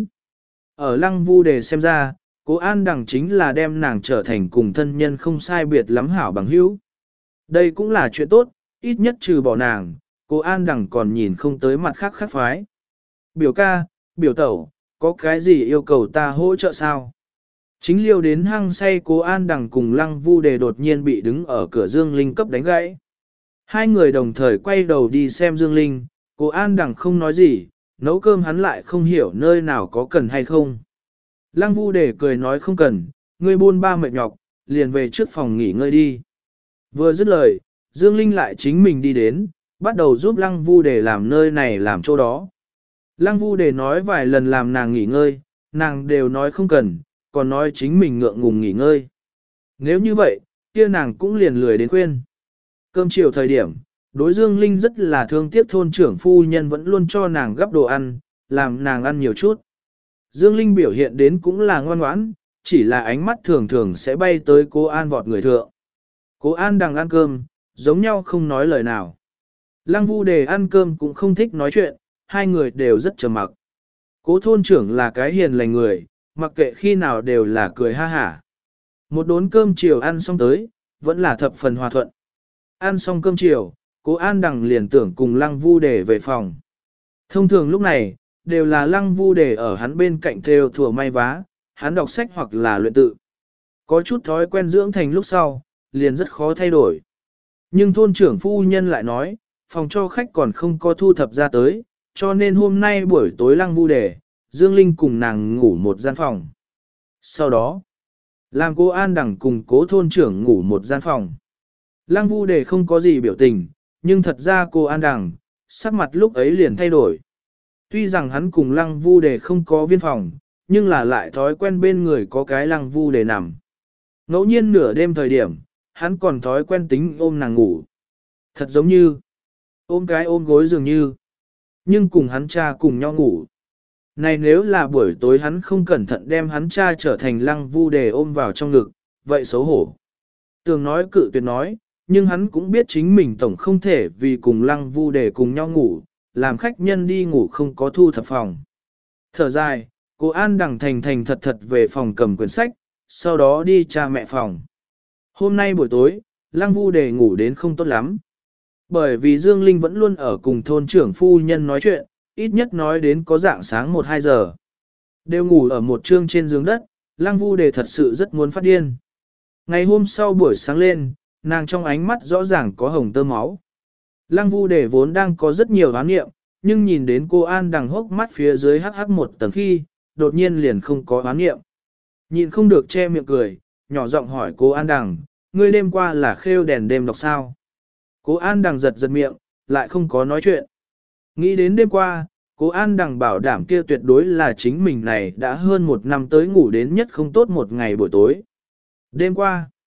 Ở Lăng Vu Đề xem ra, Cố An Đằng chính là đem nàng trở thành cùng thân nhân không sai biệt lắm hảo bằng hữu. Đây cũng là chuyện tốt, ít nhất trừ bỏ nàng, Cố An Đằng còn nhìn không tới mặt khác khác phái. Biểu ca, biểu tẩu, có cái gì yêu cầu ta hỗ trợ sao? Chính liêu đến hăng say Cố An Đằng cùng Lăng Vu Đề đột nhiên bị đứng ở cửa Dương Linh cấp đánh gãy. Hai người đồng thời quay đầu đi xem Dương Linh, Cố An Đằng không nói gì, nấu cơm hắn lại không hiểu nơi nào có cần hay không. Lăng Vu Đề cười nói không cần, ngươi buôn ba mệt nhọc, liền về trước phòng nghỉ ngơi đi. Vừa dứt lời, Dương Linh lại chính mình đi đến, bắt đầu giúp Lăng Vu Đề làm nơi này làm chỗ đó. Lăng Vu Đề nói vài lần làm nàng nghỉ ngơi, nàng đều nói không cần, còn nói chính mình ngượng ngùng nghỉ ngơi. Nếu như vậy, kia nàng cũng liền lười đến khuyên. Cơm chiều thời điểm, đối Dương Linh rất là thương tiếc thôn trưởng phu nhân vẫn luôn cho nàng gắp đồ ăn, làm nàng ăn nhiều chút. Dương Linh biểu hiện đến cũng là ngoan ngoãn, chỉ là ánh mắt thường thường sẽ bay tới Cố An vọt người thượng. Cố An đang ăn cơm, giống nhau không nói lời nào. Lăng Vu Đề ăn cơm cũng không thích nói chuyện, hai người đều rất trầm mặc. Cố thôn trưởng là cái hiền lành người, mặc kệ khi nào đều là cười ha hả. Một đốn cơm chiều ăn xong tới, vẫn là thập phần hòa thuận. Ăn xong cơm chiều, Cố An Đằng liền tưởng cùng Lăng Vu Đề về phòng. Thông thường lúc này, đều là Lăng Vu Đề ở hắn bên cạnh theo thùa may vá, hắn đọc sách hoặc là luyện tự. Có chút thói quen dưỡng thành lúc sau, liền rất khó thay đổi. Nhưng thôn trưởng phu nhân lại nói, phòng cho khách còn không có thu thập ra tới, cho nên hôm nay buổi tối Lăng Vu Đề, Dương Linh cùng nàng ngủ một gian phòng. Sau đó, làm Cố An Đằng cùng Cố thôn trưởng ngủ một gian phòng. Lăng Vu Đề không có gì biểu tình, nhưng thật ra Cố An Đằng, sắc mặt lúc ấy liền thay đổi. Tuy rằng hắn cùng Lăng Vu Đề không có viên phòng, nhưng là lại thói quen bên người có cái Lăng Vu Đề nằm. Ngẫu nhiên nửa đêm thời điểm, hắn còn thói quen tính ôm nàng ngủ. Thật giống như, ôm cái ôm gối dường như, nhưng cùng hắn cha cùng nhau ngủ. Này nếu là buổi tối hắn không cẩn thận đem hắn cha trở thành Lăng Vu Đề ôm vào trong ngực, vậy xấu hổ. Tường nói cự tuyệt nói, nhưng hắn cũng biết chính mình tổng không thể vì cùng Lăng Vu Đề cùng nhau ngủ, làm khách nhân đi ngủ không có thu thập phòng. Thở dài, Cố An Đằng thành thành thật thật về phòng cầm quyển sách, sau đó đi cha mẹ phòng. Hôm nay buổi tối, Lăng Vu Đề ngủ đến không tốt lắm. Bởi vì Dương Linh vẫn luôn ở cùng thôn trưởng phu nhân nói chuyện, ít nhất nói đến có dạng sáng một hai giờ. Đều ngủ ở một trương trên giường đất, Lăng Vu Đề thật sự rất muốn phát điên. Ngày hôm sau buổi sáng lên, nàng trong ánh mắt rõ ràng có hồng tơ máu. Lăng Vu Đề vốn đang có rất nhiều oán nghiệm, nhưng nhìn đến cô An Đằng hốc mắt phía dưới hắc hắc một tầng khi, đột nhiên liền không có oán nghiệm. Nhìn không được che miệng cười, nhỏ giọng hỏi cô An Đằng, ngươi đêm qua là khêu đèn đêm đọc sao? Cô An Đằng giật giật miệng, lại không có nói chuyện. Nghĩ đến đêm qua, cô An Đằng bảo đảm kia tuyệt đối là chính mình này đã hơn một năm tới ngủ đến nhất không tốt một ngày buổi tối. Đêm qua,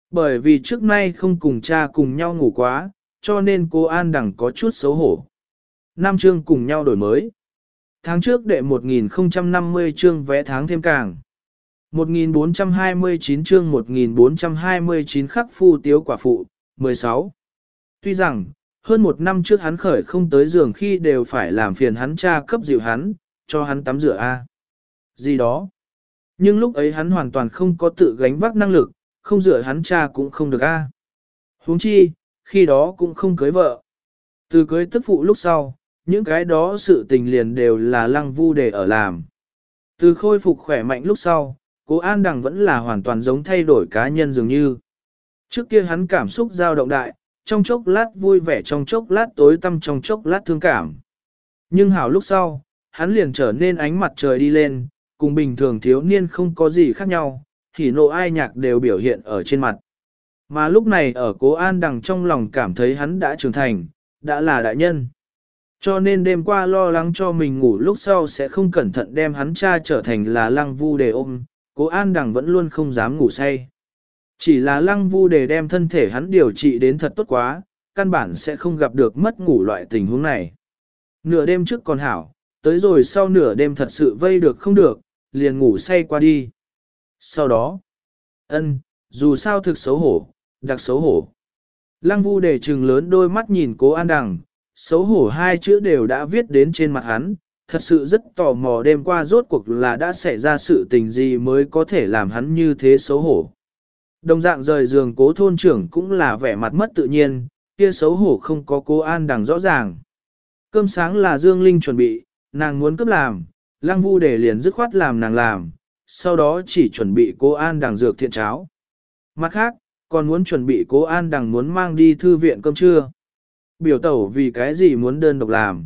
Bởi vì trước nay không cùng cha cùng nhau ngủ quá, cho nên cô An Đằng có chút xấu hổ. Năm chương cùng nhau đổi mới. Tháng trước đệ một nghìn không trăm năm mươi chương vẽ tháng thêm càng. một nghìn bốn trăm hai mươi chín chương một nghìn bốn trăm hai mươi chín khắc phu tiếu quả phụ, mười sáu. Tuy rằng, hơn một năm trước hắn khởi không tới giường khi đều phải làm phiền hắn cha cấp dịu hắn, cho hắn tắm rửa A. Gì đó. Nhưng lúc ấy hắn hoàn toàn không có tự gánh vác năng lực, không rửa hắn cha cũng không được A. Huống chi, khi đó cũng không cưới vợ. Từ cưới tức phụ lúc sau, những cái đó sự tình liền đều là Lăng Vu Đề ở làm. Từ khôi phục khỏe mạnh lúc sau, Cố An Đằng vẫn là hoàn toàn giống thay đổi cá nhân dường như. Trước kia hắn cảm xúc dao động đại, trong chốc lát vui vẻ trong chốc lát tối tăm trong chốc lát thương cảm. Nhưng hảo lúc sau, hắn liền trở nên ánh mặt trời đi lên, cùng bình thường thiếu niên không có gì khác nhau, hỉ nộ ai nhạc đều biểu hiện ở trên mặt. Mà lúc này ở Cố An Đằng trong lòng cảm thấy hắn đã trưởng thành, đã là đại nhân. Cho nên đêm qua lo lắng cho mình ngủ lúc sau sẽ không cẩn thận đem hắn cha trở thành là Lăng Vu Đề ôm, Cố An Đằng vẫn luôn không dám ngủ say. Chỉ là Lăng Vu Đề đem thân thể hắn điều trị đến thật tốt quá, căn bản sẽ không gặp được mất ngủ loại tình huống này. Nửa đêm trước còn hảo, tới rồi sau nửa đêm thật sự vây được không được, liền ngủ say qua đi. Sau đó, ân, dù sao thực xấu hổ, đặc xấu hổ. Lăng Vu Đề trừng lớn đôi mắt nhìn Cố An Đằng, xấu hổ hai chữ đều đã viết đến trên mặt hắn, thật sự rất tò mò đêm qua rốt cuộc là đã xảy ra sự tình gì mới có thể làm hắn như thế xấu hổ. Đồng dạng rời giường Cố thôn trưởng cũng là vẻ mặt mất tự nhiên, kia xấu hổ không có Cố An Đằng rõ ràng. Cơm sáng là Dương Linh chuẩn bị, nàng muốn cấp làm, Lăng Vu Đề liền dứt khoát làm nàng làm, sau đó chỉ chuẩn bị Cố An Đằng dược thiện cháo. Mặt khác, còn muốn chuẩn bị Cố An Đằng muốn mang đi thư viện cơm trưa. Biểu tẩu vì cái gì muốn đơn độc làm?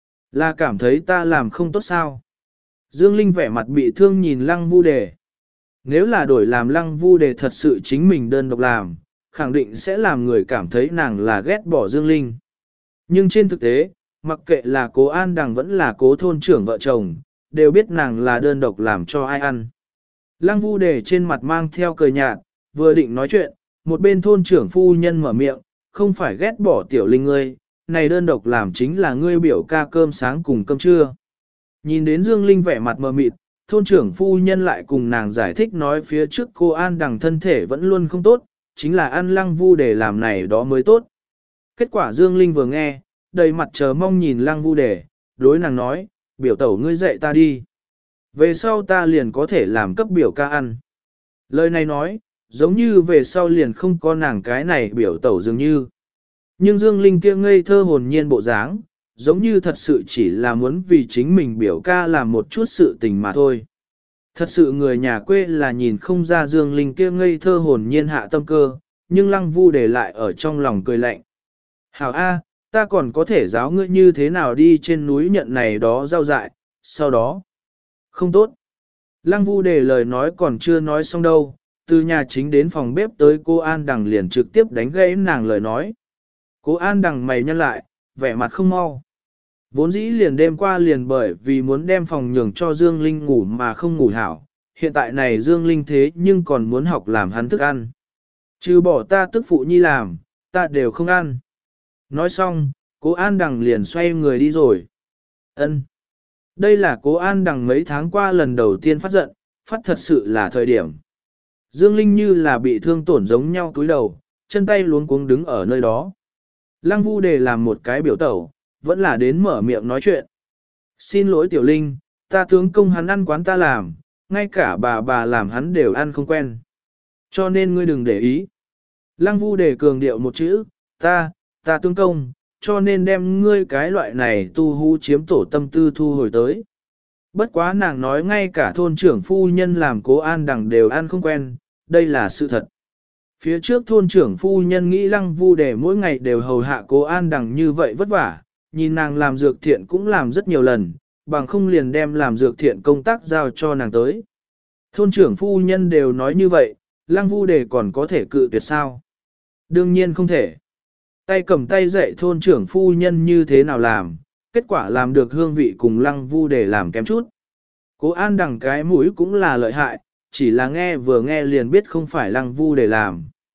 Là cảm thấy ta làm không tốt sao? Dương Linh vẻ mặt bị thương nhìn Lăng Vu Đề. Nếu là đổi làm Lăng Vu Đề thật sự chính mình đơn độc làm, khẳng định sẽ làm người cảm thấy nàng là ghét bỏ Dương Linh. Nhưng trên thực tế, mặc kệ là Cố An Đằng vẫn là Cố thôn trưởng vợ chồng, đều biết nàng là đơn độc làm cho ai ăn. Lăng Vu Đề trên mặt mang theo cười nhạt, vừa định nói chuyện, một bên thôn trưởng phu nhân mở miệng, không phải ghét bỏ tiểu Linh ngươi, này đơn độc làm chính là ngươi biểu ca cơm sáng cùng cơm trưa. Nhìn đến Dương Linh vẻ mặt mờ mịt, thôn trưởng phu nhân lại cùng nàng giải thích nói phía trước cô An Đằng thân thể vẫn luôn không tốt, chính là ăn Lăng Vu Đề làm này đó mới tốt. Kết quả Dương Linh vừa nghe, đầy mặt chờ mong nhìn Lăng Vu Đề, đối nàng nói, biểu tẩu ngươi dạy ta đi. Về sau ta liền có thể làm cấp biểu ca ăn. Lời này nói, giống như về sau liền không có nàng cái này biểu tẩu dường như. Nhưng Dương Linh kia ngây thơ hồn nhiên bộ dáng, giống như thật sự chỉ là muốn vì chính mình biểu ca làm một chút sự tình mà thôi. Thật sự người nhà quê là nhìn không ra Dương Linh kia ngây thơ hồn nhiên hạ tâm cơ, nhưng Lăng Vu để lại ở trong lòng cười lạnh. Hảo A, ta còn có thể giáo ngươi như thế nào đi trên núi nhận này đó rau dại, sau đó. Không tốt. Lăng Vu để lời nói còn chưa nói xong đâu, từ nhà chính đến phòng bếp tới cô An Đằng liền trực tiếp đánh gãy nàng lời nói. Cô An Đằng mày nhăn lại, vẻ mặt không mau. Vốn dĩ liền đêm qua liền bởi vì muốn đem phòng nhường cho Dương Linh ngủ mà không ngủ hảo, hiện tại này Dương Linh thế nhưng còn muốn học làm hắn thức ăn. Trừ bỏ ta tức phụ nhi làm, ta đều không ăn. Nói xong, cố An Đằng liền xoay người đi rồi. Ân. Đây là cố An Đằng mấy tháng qua lần đầu tiên phát giận, phát thật sự là thời điểm. Dương Linh như là bị thương tổn giống nhau túi đầu, chân tay luống cuống đứng ở nơi đó. Lăng Vu để làm một cái biểu tẩu, vẫn là đến mở miệng nói chuyện. Xin lỗi Tiểu Linh, ta tướng công hắn ăn quán ta làm, ngay cả bà bà làm hắn đều ăn không quen. Cho nên ngươi đừng để ý. Lăng Vu để cường điệu một chữ, ta, ta tướng công, cho nên đem ngươi cái loại này tu hú chiếm tổ tâm tư thu hồi tới. Bất quá nàng nói ngay cả thôn trưởng phu nhân làm cố An Đằng đều ăn không quen, đây là sự thật. Phía trước thôn trưởng phu nhân nghĩ Lăng Vu để mỗi ngày đều hầu hạ cố An Đằng như vậy vất vả, nhìn nàng làm dược thiện cũng làm rất nhiều lần, bằng không liền đem làm dược thiện công tác giao cho nàng tới. Thôn trưởng phu nhân đều nói như vậy, Lăng Vu để còn có thể cự tuyệt sao? Đương nhiên không thể. Tay cầm tay dạy thôn trưởng phu nhân như thế nào làm, kết quả làm được hương vị cùng Lăng Vu để làm kém chút. Cố An Đằng cái mũi cũng là lợi hại, chỉ là nghe vừa nghe liền biết không phải Lăng Vu để làm.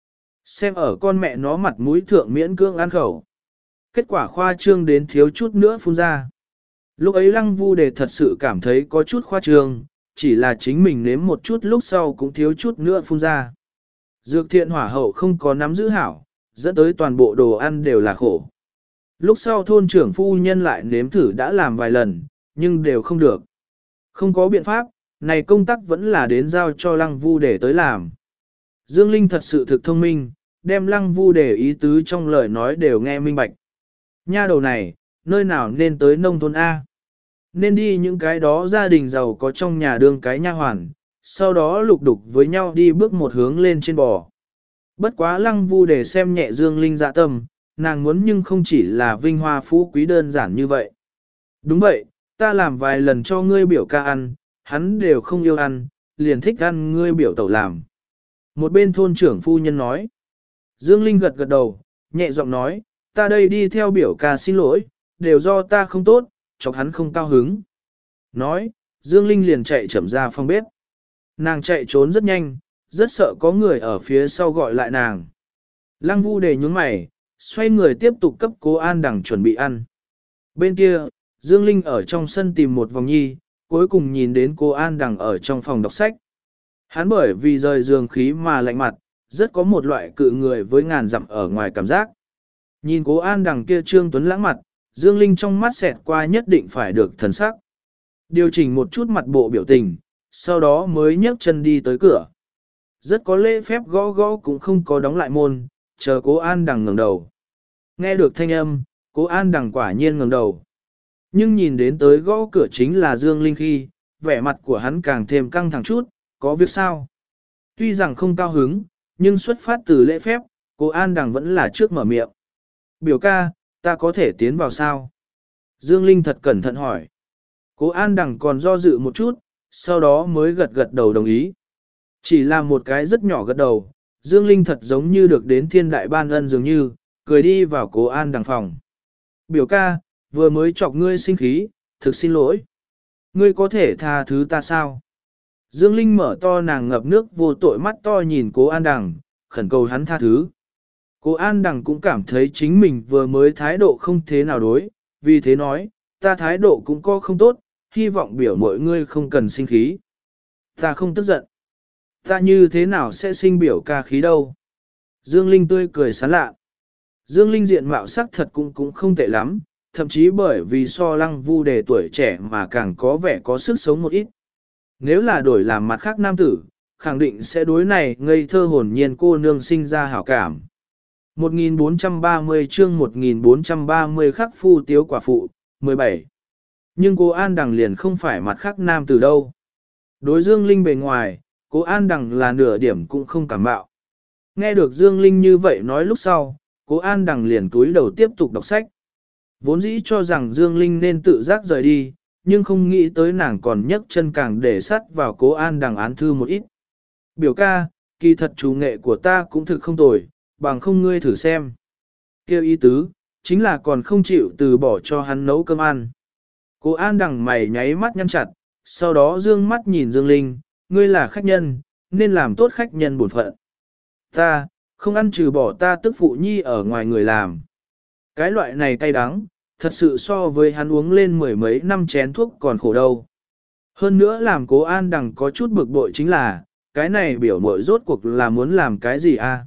Xem ở con mẹ nó mặt mũi thượng miễn cưỡng ăn khẩu. Kết quả khoa trương đến thiếu chút nữa phun ra. Lúc ấy Lăng Vu Đề thật sự cảm thấy có chút khoa trương, chỉ là chính mình nếm một chút lúc sau cũng thiếu chút nữa phun ra. Dược thiện hỏa hậu không có nắm giữ hảo, dẫn tới toàn bộ đồ ăn đều là khổ. Lúc sau thôn trưởng phu nhân lại nếm thử đã làm vài lần, nhưng đều không được. Không có biện pháp, này công tác vẫn là đến giao cho Lăng Vu Đề tới làm. Dương Linh thật sự thực thông minh, đem Lăng Vu Đề ý tứ trong lời nói đều nghe minh bạch. Nha đầu này, nơi nào nên tới nông thôn A? Nên đi những cái đó gia đình giàu có trong nhà đương cái nha hoàn, sau đó lục đục với nhau đi bước một hướng lên trên bò. Bất quá Lăng Vu Đề xem nhẹ Dương Linh dạ tâm, nàng muốn nhưng không chỉ là vinh hoa phú quý đơn giản như vậy. Đúng vậy, ta làm vài lần cho ngươi biểu ca ăn, hắn đều không yêu ăn, liền thích ăn ngươi biểu tẩu làm. Một bên thôn trưởng phu nhân nói. Dương Linh gật gật đầu, nhẹ giọng nói, ta đây đi theo biểu ca xin lỗi, đều do ta không tốt, chọc hắn không cao hứng. Nói, Dương Linh liền chạy chậm ra phòng bếp. Nàng chạy trốn rất nhanh, rất sợ có người ở phía sau gọi lại nàng. Lăng Vu Đề nhún mày, xoay người tiếp tục cấp Cố An Đằng chuẩn bị ăn. Bên kia, Dương Linh ở trong sân tìm một vòng nhi, cuối cùng nhìn đến Cố An Đằng ở trong phòng đọc sách. Hắn bởi vì rời giường khí mà lạnh mặt, rất có một loại cự người với ngàn dặm ở ngoài cảm giác. Nhìn Cố An Đằng kia trương tuấn lãng mặt, Dương Linh trong mắt xẹt qua nhất định phải được thần sắc. Điều chỉnh một chút mặt bộ biểu tình, sau đó mới nhấc chân đi tới cửa. Rất có lễ phép gõ gõ cũng không có đóng lại môn, chờ Cố An Đằng ngẩng đầu. Nghe được thanh âm, Cố An Đằng quả nhiên ngẩng đầu. Nhưng nhìn đến tới gõ cửa chính là Dương Linh khi, vẻ mặt của hắn càng thêm căng thẳng chút, có việc sao? Tuy rằng không cao hứng, nhưng xuất phát từ lễ phép, Cố An Đằng vẫn là trước mở miệng. Biểu ca, ta có thể tiến vào sao? Dương Linh thật cẩn thận hỏi. Cố An Đằng còn do dự một chút, sau đó mới gật gật đầu đồng ý. Chỉ là một cái rất nhỏ gật đầu, Dương Linh thật giống như được đến thiên đại ban ân dường như, cười đi vào Cố An Đằng phòng. Biểu ca, vừa mới chọc ngươi sinh khí, thực xin lỗi. Ngươi có thể tha thứ ta sao? Dương Linh mở to nàng ngập nước vô tội mắt to nhìn Cố An Đằng, khẩn cầu hắn tha thứ. Cố An Đằng cũng cảm thấy chính mình vừa mới thái độ không thế nào đối, vì thế nói, ta thái độ cũng có không tốt, hy vọng biểu mọi ngươi không cần sinh khí. Ta không tức giận. Ta như thế nào sẽ sinh biểu ca khí đâu? Dương Linh tươi cười sán lạ. Dương Linh diện mạo sắc thật cũng cũng không tệ lắm, thậm chí bởi vì so Lăng Vu Đề tuổi trẻ mà càng có vẻ có sức sống một ít. Nếu là đổi làm mặt khác nam tử, khẳng định sẽ đối này ngây thơ hồn nhiên cô nương sinh ra hảo cảm. một nghìn bốn trăm ba mươi chương một nghìn bốn trăm ba mươi khắc phu tiếu quả phụ, mười bảy. Nhưng cô An Đằng liền không phải mặt khác nam tử đâu. Đối Dương Linh bề ngoài, cô An Đằng là nửa điểm cũng không cảm bạo. Nghe được Dương Linh như vậy nói lúc sau, cô An Đằng liền túi đầu tiếp tục đọc sách. Vốn dĩ cho rằng Dương Linh nên tự giác rời đi, nhưng không nghĩ tới nàng còn nhấc chân càng để sắt vào Cố An Đằng án thư một ít. Biểu ca, kỳ thật chủ nghệ của ta cũng thực không tồi, bằng không ngươi thử xem. Kêu ý tứ, chính là còn không chịu từ bỏ cho hắn nấu cơm ăn. Cố An Đằng mày nháy mắt nhăn chặt, sau đó dương mắt nhìn Dương Linh, ngươi là khách nhân, nên làm tốt khách nhân bổn phận. Ta, không ăn trừ bỏ ta tức phụ nhi ở ngoài người làm. Cái loại này cay đắng, thật sự so với hắn uống lên mười mấy năm chén thuốc còn khổ đâu. Hơn nữa làm Cố An Đằng có chút bực bội chính là, cái này biểu mội rốt cuộc là muốn làm cái gì a?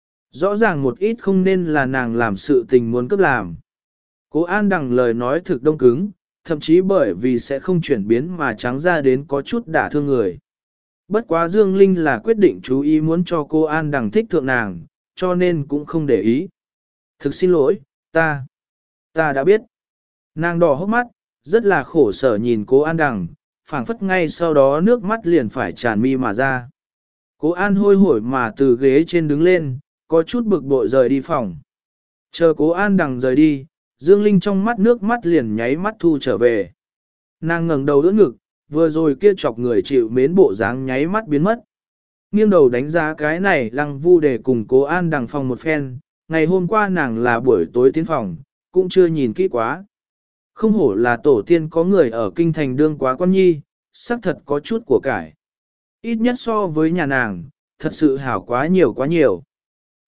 Rõ ràng một ít không nên là nàng làm sự tình muốn cấp làm. Cố An Đằng lời nói thực đông cứng, thậm chí bởi vì sẽ không chuyển biến mà trắng ra đến có chút đả thương người. Bất quá Dương Linh là quyết định chú ý muốn cho cô An Đằng thích thượng nàng, cho nên cũng không để ý. Thực xin lỗi, ta, ta đã biết. Nàng đỏ hốc mắt, rất là khổ sở nhìn cố An Đằng, phảng phất ngay sau đó nước mắt liền phải tràn mi mà ra. Cố An hôi hổi mà từ ghế trên đứng lên, có chút bực bội rời đi phòng. Chờ cố An Đằng rời đi, Dương Linh trong mắt nước mắt liền nháy mắt thu trở về. Nàng ngẩng đầu đỡ ngực, vừa rồi kia chọc người chịu mến bộ dáng nháy mắt biến mất. Nghiêng đầu đánh giá cái này Lăng Vu để cùng cố An Đằng phòng một phen, ngày hôm qua nàng là buổi tối tiến phòng, cũng chưa nhìn kỹ quá. Không hổ là tổ tiên có người ở kinh thành đương quá quan nhi, xác thật có chút của cải. Ít nhất so với nhà nàng, thật sự hảo quá nhiều quá nhiều.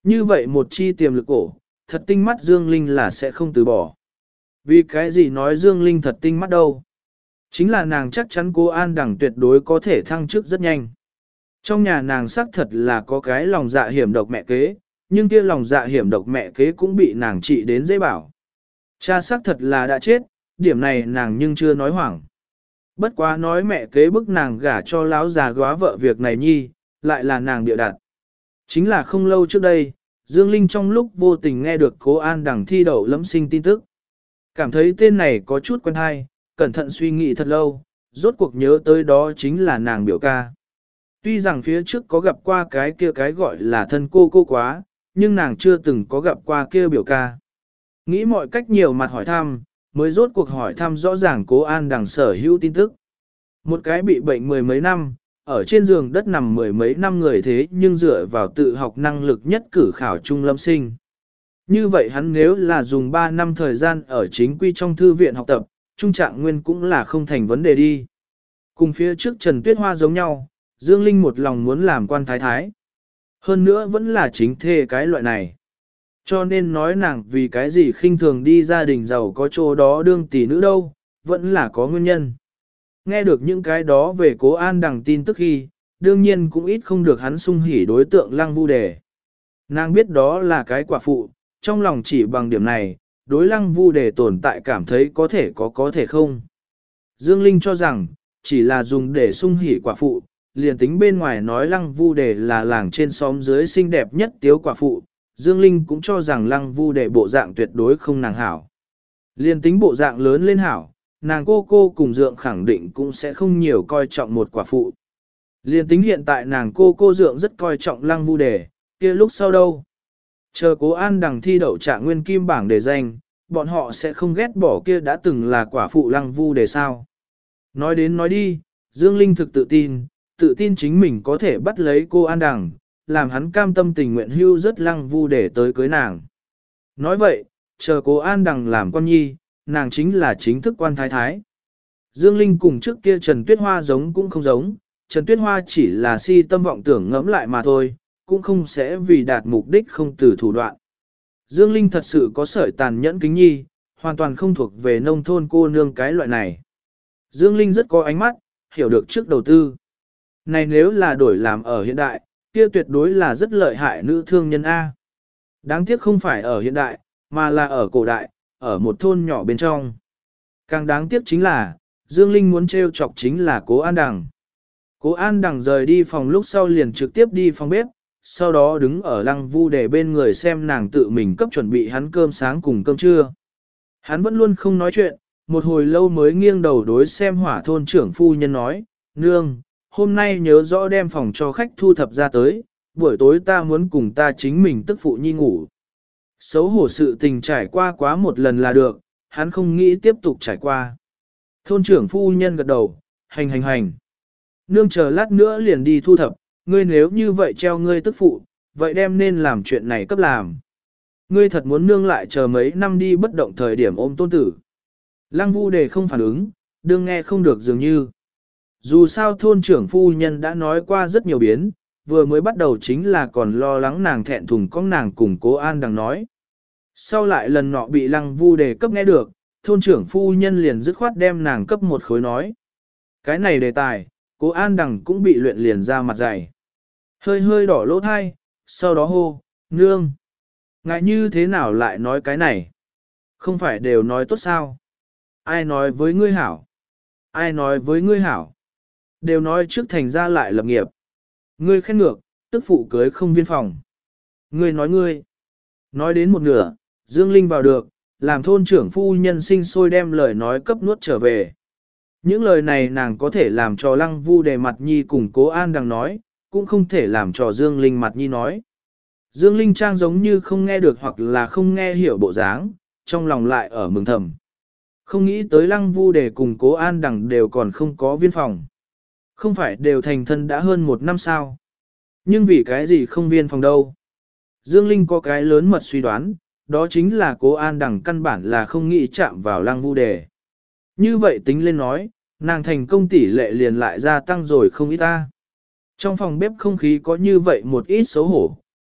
Như vậy một chi tiềm lực cổ, thật tinh mắt Dương Linh là sẽ không từ bỏ. Vì cái gì nói Dương Linh thật tinh mắt đâu? Chính là nàng chắc chắn cô An Đằng tuyệt đối có thể thăng chức rất nhanh. Trong nhà nàng xác thật là có cái lòng dạ hiểm độc mẹ kế, nhưng kia lòng dạ hiểm độc mẹ kế cũng bị nàng trị đến dễ bảo. Cha xác thật là đã chết, điểm này nàng nhưng chưa nói hoảng. Bất quá nói mẹ kế bức nàng gả cho lão già góa vợ việc này nhi, lại là nàng địa đặt. Chính là không lâu trước đây, Dương Linh trong lúc vô tình nghe được cố An Đằng thi đậu lẫm sinh tin tức. Cảm thấy tên này có chút quen hay, cẩn thận suy nghĩ thật lâu, rốt cuộc nhớ tới đó chính là nàng biểu ca. Tuy rằng phía trước có gặp qua cái kia cái gọi là thân cô cô quá, nhưng nàng chưa từng có gặp qua kia biểu ca. Nghĩ mọi cách nhiều mặt hỏi thăm, mới rốt cuộc hỏi thăm rõ ràng cố An Đằng sở hữu tin tức. Một cái bị bệnh mười mấy năm, ở trên giường đất nằm mười mấy năm người thế nhưng dựa vào tự học năng lực nhất cử khảo trung lâm sinh. Như vậy hắn nếu là dùng ba năm thời gian ở chính quy trong thư viện học tập, trung trạng nguyên cũng là không thành vấn đề đi. Cùng phía trước Trần Tuyết Hoa giống nhau, Dương Linh một lòng muốn làm quan thái thái. Hơn nữa vẫn là chính thê cái loại này. Cho nên nói nàng vì cái gì khinh thường đi gia đình giàu có chỗ đó đương tỷ nữ đâu, vẫn là có nguyên nhân. Nghe được những cái đó về cố An Đằng tin tức khi, đương nhiên cũng ít không được hắn sung hỉ đối tượng Lăng Vu Đề. Nàng biết đó là cái quả phụ, trong lòng chỉ bằng điểm này, đối Lăng Vu Đề tồn tại cảm thấy có thể có có thể không. Dương Linh cho rằng, chỉ là dùng để sung hỉ quả phụ, liền tính bên ngoài nói Lăng Vu Đề là làng trên xóm dưới xinh đẹp nhất tiếu quả phụ, Dương Linh cũng cho rằng Lăng Vu Đề bộ dạng tuyệt đối không nàng hảo. Liền tính bộ dạng lớn lên hảo, nàng cô cô cùng dượng khẳng định cũng sẽ không nhiều coi trọng một quả phụ. Liên tính hiện tại nàng cô cô dượng rất coi trọng Lăng Vu Đề, kia lúc sau đâu. Chờ cố An Đằng thi đậu trạng nguyên kim bảng để danh, bọn họ sẽ không ghét bỏ kia đã từng là quả phụ Lăng Vu Đề sao. Nói đến nói đi, Dương Linh thực tự tin, tự tin chính mình có thể bắt lấy cô An Đằng, làm hắn cam tâm tình nguyện hưu rất Lăng Vu Đề tới cưới nàng. Nói vậy, chờ cố An Đằng làm con nhi, nàng chính là chính thức quan thái thái. Dương Linh cùng trước kia Trần Tuyết Hoa giống cũng không giống, Trần Tuyết Hoa chỉ là si tâm vọng tưởng ngẫm lại mà thôi, cũng không sẽ vì đạt mục đích không từ thủ đoạn. Dương Linh thật sự có sợi tàn nhẫn kính nhi, hoàn toàn không thuộc về nông thôn cô nương cái loại này. Dương Linh rất có ánh mắt, hiểu được trước đầu tư. Này nếu là đổi làm ở hiện đại, kia tuyệt đối là rất lợi hại nữ thương nhân A. Đáng tiếc không phải ở hiện đại, mà là ở cổ đại, ở một thôn nhỏ bên trong. Càng đáng tiếc chính là, Dương Linh muốn trêu chọc chính là cố An Đằng. Cố An Đằng rời đi phòng lúc sau liền trực tiếp đi phòng bếp, sau đó đứng ở Lăng Vu Đề bên người xem nàng tự mình cấp chuẩn bị hắn cơm sáng cùng cơm trưa. Hắn vẫn luôn không nói chuyện, một hồi lâu mới nghiêng đầu đối xem hỏa thôn trưởng phu nhân nói, nương, hôm nay nhớ rõ đem phòng cho khách thu thập ra tới, buổi tối ta muốn cùng ta chính mình tức phụ nhi ngủ. Xấu hổ sự tình trải qua quá một lần là được, hắn không nghĩ tiếp tục trải qua. Thôn trưởng phu nhân gật đầu, hành hành hành. Nương chờ lát nữa liền đi thu thập, ngươi nếu như vậy treo ngươi tức phụ, vậy đem nên làm chuyện này cấp làm. Ngươi thật muốn nương lại chờ mấy năm đi bất động thời điểm ôm tôn tử. Lăng Vu Đề không phản ứng, đương nghe không được dường như. Dù sao thôn trưởng phu nhân đã nói qua rất nhiều biến, vừa mới bắt đầu chính là còn lo lắng nàng thẹn thùng con nàng cùng cố An Đằng nói. Sau lại lần nọ bị Lăng Vu Đề cấp nghe được, thôn trưởng phu nhân liền dứt khoát đem nàng cấp một khối nói. Cái này đề tài, cố An Đằng cũng bị luyện liền ra mặt dày. Hơi hơi đỏ lỗ thai, sau đó hô, nương. Ngại như thế nào lại nói cái này? Không phải đều nói tốt sao? Ai nói với ngươi hảo? Ai nói với ngươi hảo? Đều nói trước thành ra lại lập nghiệp. Ngươi khen ngược, tức phụ cưới không viên phòng. Ngươi nói ngươi. Nói đến một nửa, Dương Linh vào được, làm thôn trưởng phu nhân sinh sôi đem lời nói cấp nuốt trở về. Những lời này nàng có thể làm cho Lăng Vu Đề mặt nhi cùng cố An Đằng nói, cũng không thể làm cho Dương Linh mặt nhi nói. Dương Linh trang giống như không nghe được hoặc là không nghe hiểu bộ dáng, trong lòng lại ở mừng thầm. Không nghĩ tới Lăng Vu Đề cùng cố An Đằng đều còn không có viên phòng. Không phải đều thành thân đã hơn một năm sao. Nhưng vì cái gì không viên phòng đâu. Dương Linh có cái lớn mật suy đoán, đó chính là cố An Đằng căn bản là không nghĩ chạm vào Lăng Vu Đề. Như vậy tính lên nói, nàng thành công tỷ lệ liền lại gia tăng rồi không ít ta. Trong phòng bếp không khí có như vậy một ít xấu hổ,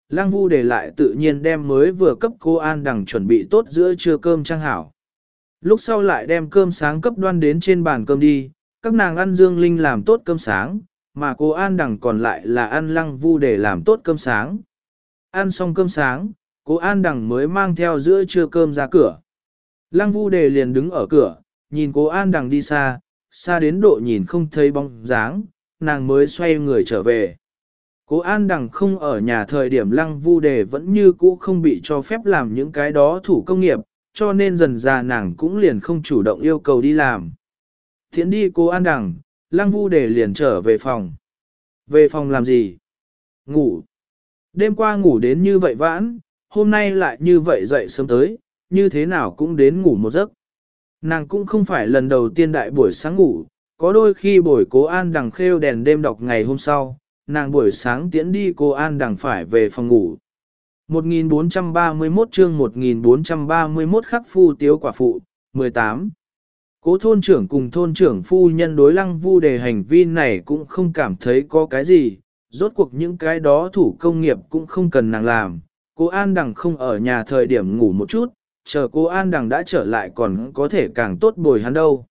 Lăng Vu để lại tự nhiên đem mới vừa cấp cô An Đằng chuẩn bị tốt giữa trưa cơm trang hảo. Lúc sau lại đem cơm sáng cấp đoan đến trên bàn cơm đi, các nàng ăn Dương Linh làm tốt cơm sáng, mà cô An Đằng còn lại là ăn Lăng Vu để làm tốt cơm sáng. Ăn xong cơm sáng, cô An Đằng mới mang theo giữa trưa cơm ra cửa. Lăng Vu Đề liền đứng ở cửa, nhìn cô An Đằng đi xa, xa đến độ nhìn không thấy bóng dáng, nàng mới xoay người trở về. Cố An Đằng không ở nhà thời điểm Lăng Vu Đề vẫn như cũ không bị cho phép làm những cái đó thủ công nghiệp, cho nên dần ra nàng cũng liền không chủ động yêu cầu đi làm. Thiện đi cô An Đằng, Lăng Vu Đề liền trở về phòng. Về phòng làm gì? Ngủ. Đêm qua ngủ đến như vậy vãn, hôm nay lại như vậy dậy sớm tới, như thế nào cũng đến ngủ một giấc. Nàng cũng không phải lần đầu tiên đại buổi sáng ngủ, có đôi khi buổi Cố An Đằng khêu đèn đêm đọc ngày hôm sau, nàng buổi sáng tiễn đi Cố An Đằng phải về phòng ngủ. một nghìn bốn trăm ba mươi mốt chương một nghìn bốn trăm ba mươi mốt khắc phu tiếu quả phụ, mười tám. Cố thôn trưởng cùng thôn trưởng phu nhân đối Lăng Vu Đề hành vi này cũng không cảm thấy có cái gì, rốt cuộc những cái đó thủ công nghiệp cũng không cần nàng làm. Cố An Đằng không ở nhà thời điểm ngủ một chút, chờ cô An Đằng đã trở lại còn có thể càng tốt bồi hắn đâu.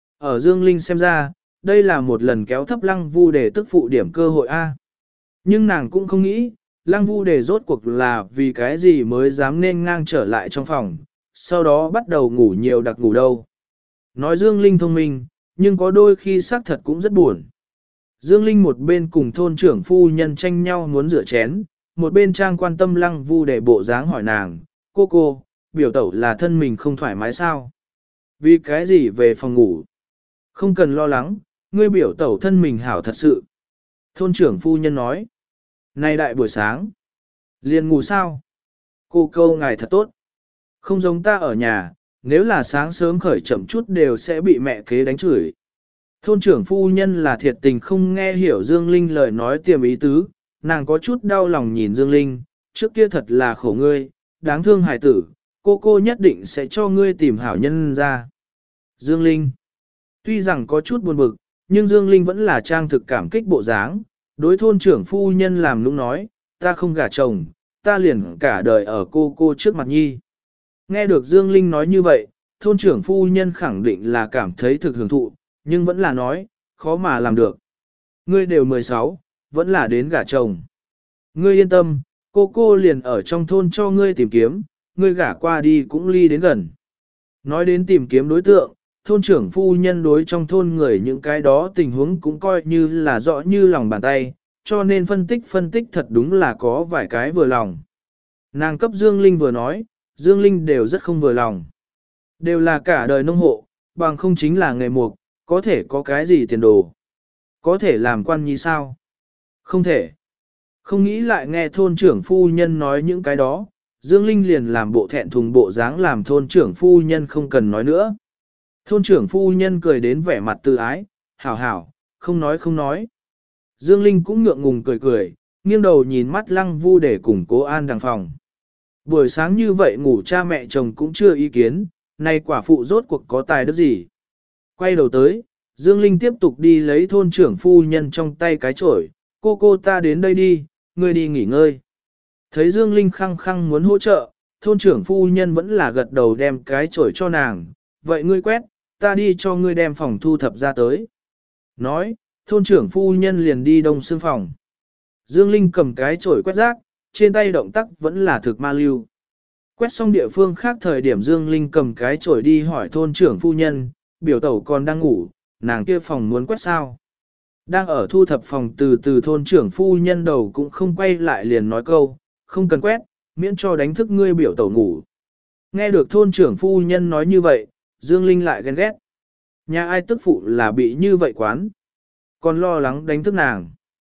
Ở Dương Linh xem ra, đây là một lần kéo thấp Lăng Vu Đề tức phụ điểm cơ hội A. Nhưng nàng cũng không nghĩ, Lăng Vu Đề rốt cuộc là vì cái gì mới dám nên ngang trở lại trong phòng, sau đó bắt đầu ngủ nhiều đặc ngủ đâu. Nói Dương Linh thông minh, nhưng có đôi khi xác thật cũng rất buồn. Dương Linh một bên cùng thôn trưởng phu nhân tranh nhau muốn rửa chén, một bên trang quan tâm Lăng Vu Đề bộ dáng hỏi nàng, cô cô, biểu tẩu là thân mình không thoải mái sao? Vì cái gì về phòng ngủ? Không cần lo lắng, ngươi biểu tẩu thân mình hảo thật sự. Thôn trưởng phu nhân nói, này đại buổi sáng, liền ngủ sao? Cô câu ngài thật tốt. Không giống ta ở nhà, nếu là sáng sớm khởi chậm chút đều sẽ bị mẹ kế đánh chửi. Thôn trưởng phu nhân là thiệt tình không nghe hiểu Dương Linh lời nói tiềm ý tứ, nàng có chút đau lòng nhìn Dương Linh, trước kia thật là khổ ngươi, đáng thương hài tử, cô cô nhất định sẽ cho ngươi tìm hảo nhân ra. Dương Linh tuy rằng có chút buồn bực, nhưng Dương Linh vẫn là trang thực cảm kích bộ dáng, đối thôn trưởng phu nhân làm nũng nói, ta không gả chồng, ta liền cả đời ở cô cô trước mặt nhi. Nghe được Dương Linh nói như vậy, thôn trưởng phu nhân khẳng định là cảm thấy thực hưởng thụ, nhưng vẫn là nói, khó mà làm được. Ngươi đều mười sáu, vẫn là đến gả chồng. Ngươi yên tâm, cô cô liền ở trong thôn cho ngươi tìm kiếm, ngươi gả qua đi cũng ly đến gần. Nói đến tìm kiếm đối tượng, thôn trưởng phu nhân đối trong thôn người những cái đó tình huống cũng coi như là rõ như lòng bàn tay, cho nên phân tích phân tích thật đúng là có vài cái vừa lòng. Nàng cấp Dương Linh vừa nói, Dương Linh đều rất không vừa lòng. Đều là cả đời nông hộ, bằng không chính là nghề mục, có thể có cái gì tiền đồ. Có thể làm quan nhi sao? Không thể. Không nghĩ lại nghe thôn trưởng phu nhân nói những cái đó, Dương Linh liền làm bộ thẹn thùng bộ dáng làm thôn trưởng phu nhân không cần nói nữa. Thôn trưởng phu nhân cười đến vẻ mặt tự ái, hảo hảo, không nói không nói. Dương Linh cũng ngượng ngùng cười cười, nghiêng đầu nhìn mắt Lăng Vu để cùng Cố An Đằng phòng. Buổi sáng như vậy ngủ cha mẹ chồng cũng chưa ý kiến, nay quả phụ rốt cuộc có tài đức gì. Quay đầu tới, Dương Linh tiếp tục đi lấy thôn trưởng phu nhân trong tay cái chổi, cô cô ta đến đây đi, ngươi đi nghỉ ngơi. Thấy Dương Linh khăng khăng muốn hỗ trợ, thôn trưởng phu nhân vẫn là gật đầu đem cái chổi cho nàng, vậy ngươi quét, ta đi cho ngươi đem phòng thu thập ra tới. Nói, thôn trưởng phu nhân liền đi đông xương phòng. Dương Linh cầm cái chổi quét rác, trên tay động tác vẫn là thực ma lưu. Quét xong địa phương khác thời điểm Dương Linh cầm cái chổi đi hỏi thôn trưởng phu nhân, biểu tẩu còn đang ngủ, nàng kia phòng muốn quét sao. Đang ở thu thập phòng từ từ thôn trưởng phu nhân đầu cũng không quay lại liền nói câu, không cần quét, miễn cho đánh thức ngươi biểu tẩu ngủ. Nghe được thôn trưởng phu nhân nói như vậy, Dương Linh lại ghen ghét. Nhà ai tức phụ là bị như vậy quán, còn lo lắng đánh thức nàng.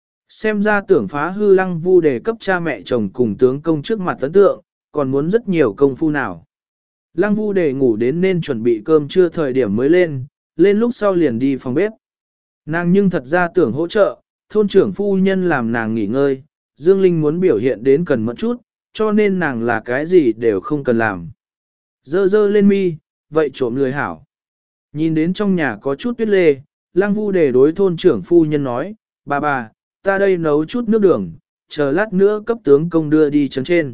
Xem ra tưởng phá hư Lăng Vu để cấp cha mẹ chồng cùng tướng công trước mặt ấn tượng, còn muốn rất nhiều công phu nào. Lăng Vu để ngủ đến nên chuẩn bị cơm trưa thời điểm mới lên, lên lúc sau liền đi phòng bếp. Nàng nhưng thật ra tưởng hỗ trợ, thôn trưởng phu nhân làm nàng nghỉ ngơi, Dương Linh muốn biểu hiện đến cần mẫn chút, cho nên nàng là cái gì đều không cần làm. Dơ dơ lên mi, vậy trộm lười hảo. Nhìn đến trong nhà có chút tuyết lê, Lăng Vu để đối thôn trưởng phu nhân nói, bà bà, ta đây nấu chút nước đường, chờ lát nữa cấp tướng công đưa đi chấn trên.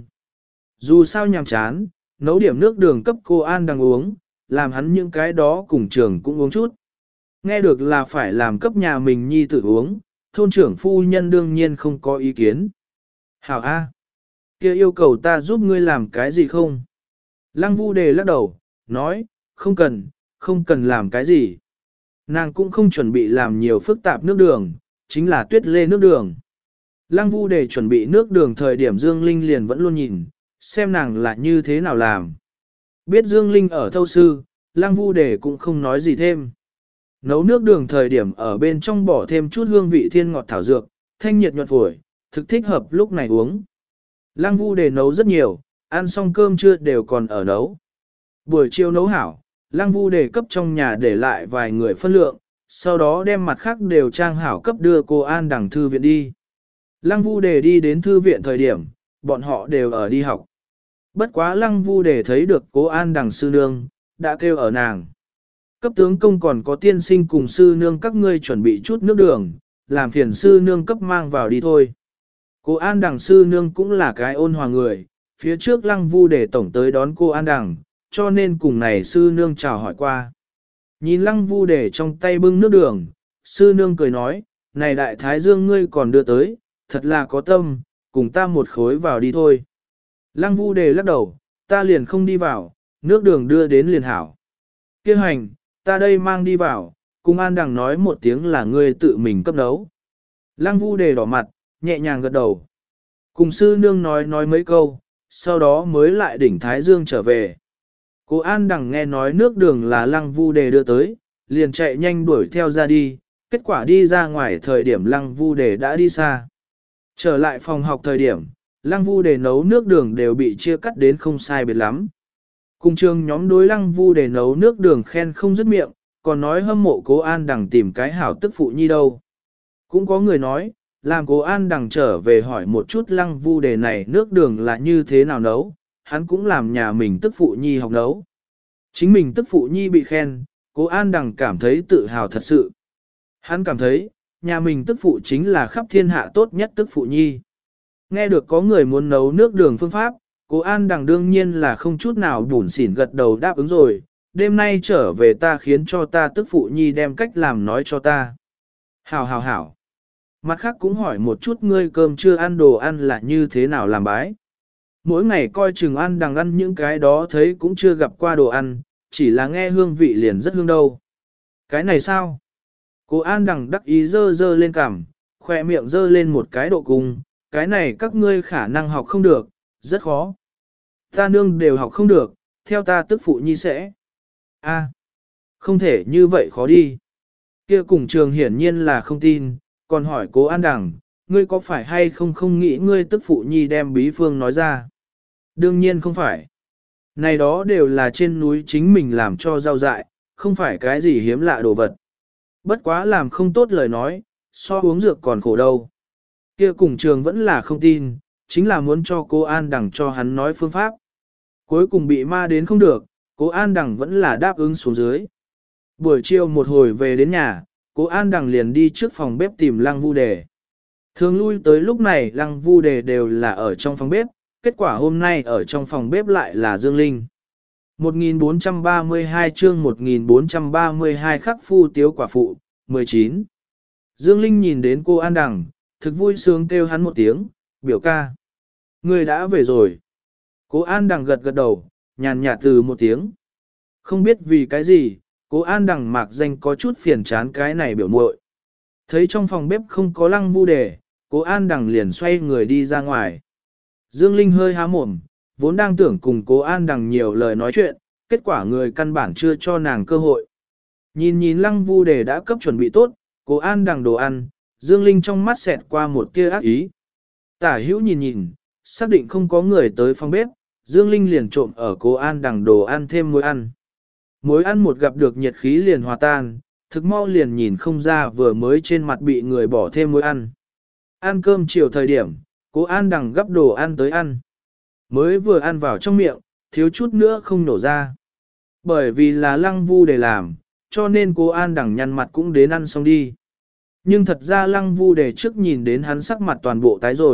Dù sao nhàm chán, nấu điểm nước đường cấp cô An đang uống, làm hắn những cái đó cùng trường cũng uống chút. Nghe được là phải làm cấp nhà mình nhi tử uống, thôn trưởng phu nhân đương nhiên không có ý kiến. Hảo A, kia yêu cầu ta giúp ngươi làm cái gì không? Lăng Vu Đề lắc đầu, nói, không cần, không cần làm cái gì. Nàng cũng không chuẩn bị làm nhiều phức tạp nước đường, chính là tuyết lê nước đường. Lăng Vu Đề chuẩn bị nước đường thời điểm Dương Linh liền vẫn luôn nhìn, xem nàng là như thế nào làm. Biết Dương Linh ở thâu sư, Lăng Vu Đề cũng không nói gì thêm. Nấu nước đường thời điểm ở bên trong bỏ thêm chút hương vị thiên ngọt thảo dược, thanh nhiệt nhuận phổi, thực thích hợp lúc này uống. Lăng Vu Đề nấu rất nhiều, ăn xong cơm trưa đều còn ở nấu. Buổi chiều nấu hảo, Lăng Vu Đề cấp trong nhà để lại vài người phân lượng, sau đó đem mặt khác đều trang hảo cấp đưa cô An đằng thư viện đi. Lăng Vu Đề đi đến thư viện thời điểm, bọn họ đều ở đi học. Bất quá Lăng Vu Đề thấy được cô An đằng sư nương, đã kêu ở nàng. Cấp tướng công còn có tiên sinh cùng sư nương các ngươi chuẩn bị chút nước đường, làm phiền sư nương cấp mang vào đi thôi. Cô An đằng sư nương cũng là cái ôn hòa người, phía trước Lăng Vu Đề tổng tới đón cô An đằng, cho nên cùng này sư nương chào hỏi qua. Nhìn Lăng Vu Đề trong tay bưng nước đường, sư nương cười nói, này đại thái dương ngươi còn đưa tới, thật là có tâm, cùng ta một khối vào đi thôi. Lăng Vu Đề lắc đầu, ta liền không đi vào, nước đường đưa đến liền hảo. Kêu hành, ta đây mang đi vào, cùng An đằng nói một tiếng là ngươi tự mình cấp nấu. Lăng Vu Đề đỏ mặt, nhẹ nhàng gật đầu. Cùng sư nương nói nói mấy câu, sau đó mới lại đỉnh Thái Dương trở về. Cô An đằng nghe nói nước đường là Lăng Vu Đề đưa tới, liền chạy nhanh đuổi theo ra đi, kết quả đi ra ngoài thời điểm Lăng Vu Đề đã đi xa. Trở lại phòng học thời điểm, Lăng Vu Đề nấu nước đường đều bị chia cắt đến không sai biệt lắm. Cùng trường nhóm đối Lăng Vu Đề nấu nước đường khen không dứt miệng, còn nói hâm mộ Cố An đằng tìm cái hảo tức phụ nhi đâu. Cũng có người nói, làm Cố An đằng trở về hỏi một chút Lăng Vu Đề này nước đường là như thế nào nấu, hắn cũng làm nhà mình tức phụ nhi học nấu. Chính mình tức phụ nhi bị khen, Cố An đằng cảm thấy tự hào thật sự. Hắn cảm thấy, nhà mình tức phụ chính là khắp thiên hạ tốt nhất tức phụ nhi. Nghe được có người muốn nấu nước đường phương pháp, Cố An đằng đương nhiên là không chút nào bủn xỉn gật đầu đáp ứng rồi, đêm nay trở về ta khiến cho ta tức phụ nhi đem cách làm nói cho ta. Hảo hảo hảo. Mặt khác cũng hỏi một chút ngươi cơm chưa ăn đồ ăn là như thế nào làm bái. Mỗi ngày coi chừng ăn đằng ăn những cái đó thấy cũng chưa gặp qua đồ ăn, chỉ là nghe hương vị liền rất hương đâu. Cái này sao? Cố An đằng đắc ý dơ dơ lên cằm, khoe miệng dơ lên một cái độ cung, cái này các ngươi khả năng học không được, rất khó. Ta nương đều học không được, theo ta tức phụ nhi sẽ. A, không thể như vậy khó đi. Kia cùng trường hiển nhiên là không tin, còn hỏi Cố An đằng, ngươi có phải hay không không nghĩ ngươi tức phụ nhi đem bí phương nói ra? Đương nhiên không phải. Này đó đều là trên núi chính mình làm cho rau dại, không phải cái gì hiếm lạ đồ vật. Bất quá làm không tốt lời nói, so uống dược còn khổ đâu. Kia cùng trường vẫn là không tin, chính là muốn cho Cố An đằng cho hắn nói phương pháp. Cuối cùng bị ma đến không được, Cố An đằng vẫn là đáp ứng xuống dưới. Buổi chiều một hồi về đến nhà, Cố An đằng liền đi trước phòng bếp tìm Lăng Vu Đề. Thường lui tới lúc này Lăng Vu Đề đều là ở trong phòng bếp, kết quả hôm nay ở trong phòng bếp lại là Dương Linh. một nghìn bốn trăm ba mươi hai chương một nghìn bốn trăm ba mươi hai khắc phu tiếu quả phụ, mười chín. Dương Linh nhìn đến cô An đằng, thực vui sướng kêu hắn một tiếng, biểu ca. Người đã về rồi. Cố An đằng gật gật đầu, nhàn nhạt từ một tiếng. Không biết vì cái gì, Cố An đằng mạc danh có chút phiền chán cái này biểu muội. Thấy trong phòng bếp không có Lăng Vu Đề, Cố An đằng liền xoay người đi ra ngoài. Dương Linh hơi há mồm, vốn đang tưởng cùng Cố An đằng nhiều lời nói chuyện, kết quả người căn bản chưa cho nàng cơ hội. Nhìn nhìn Lăng Vu Đề đã cấp chuẩn bị tốt, Cố An đằng đồ ăn, Dương Linh trong mắt xẹt qua một tia ác ý. Tả hữu nhìn nhìn, xác định không có người tới phòng bếp, Dương Linh liền trộm ở Cố An đằng đồ ăn thêm muối ăn. Muối ăn một gặp được nhiệt khí liền hòa tan, thực mau liền nhìn không ra vừa mới trên mặt bị người bỏ thêm muối ăn. Ăn cơm chiều thời điểm, Cố An đằng gắp đồ ăn tới ăn. Mới vừa ăn vào trong miệng, thiếu chút nữa không nổ ra. Bởi vì là Lăng Vu Đề làm, cho nên Cố An đằng nhăn mặt cũng đến ăn xong đi. Nhưng thật ra Lăng Vu Đề trước nhìn đến hắn sắc mặt toàn bộ tái rồi,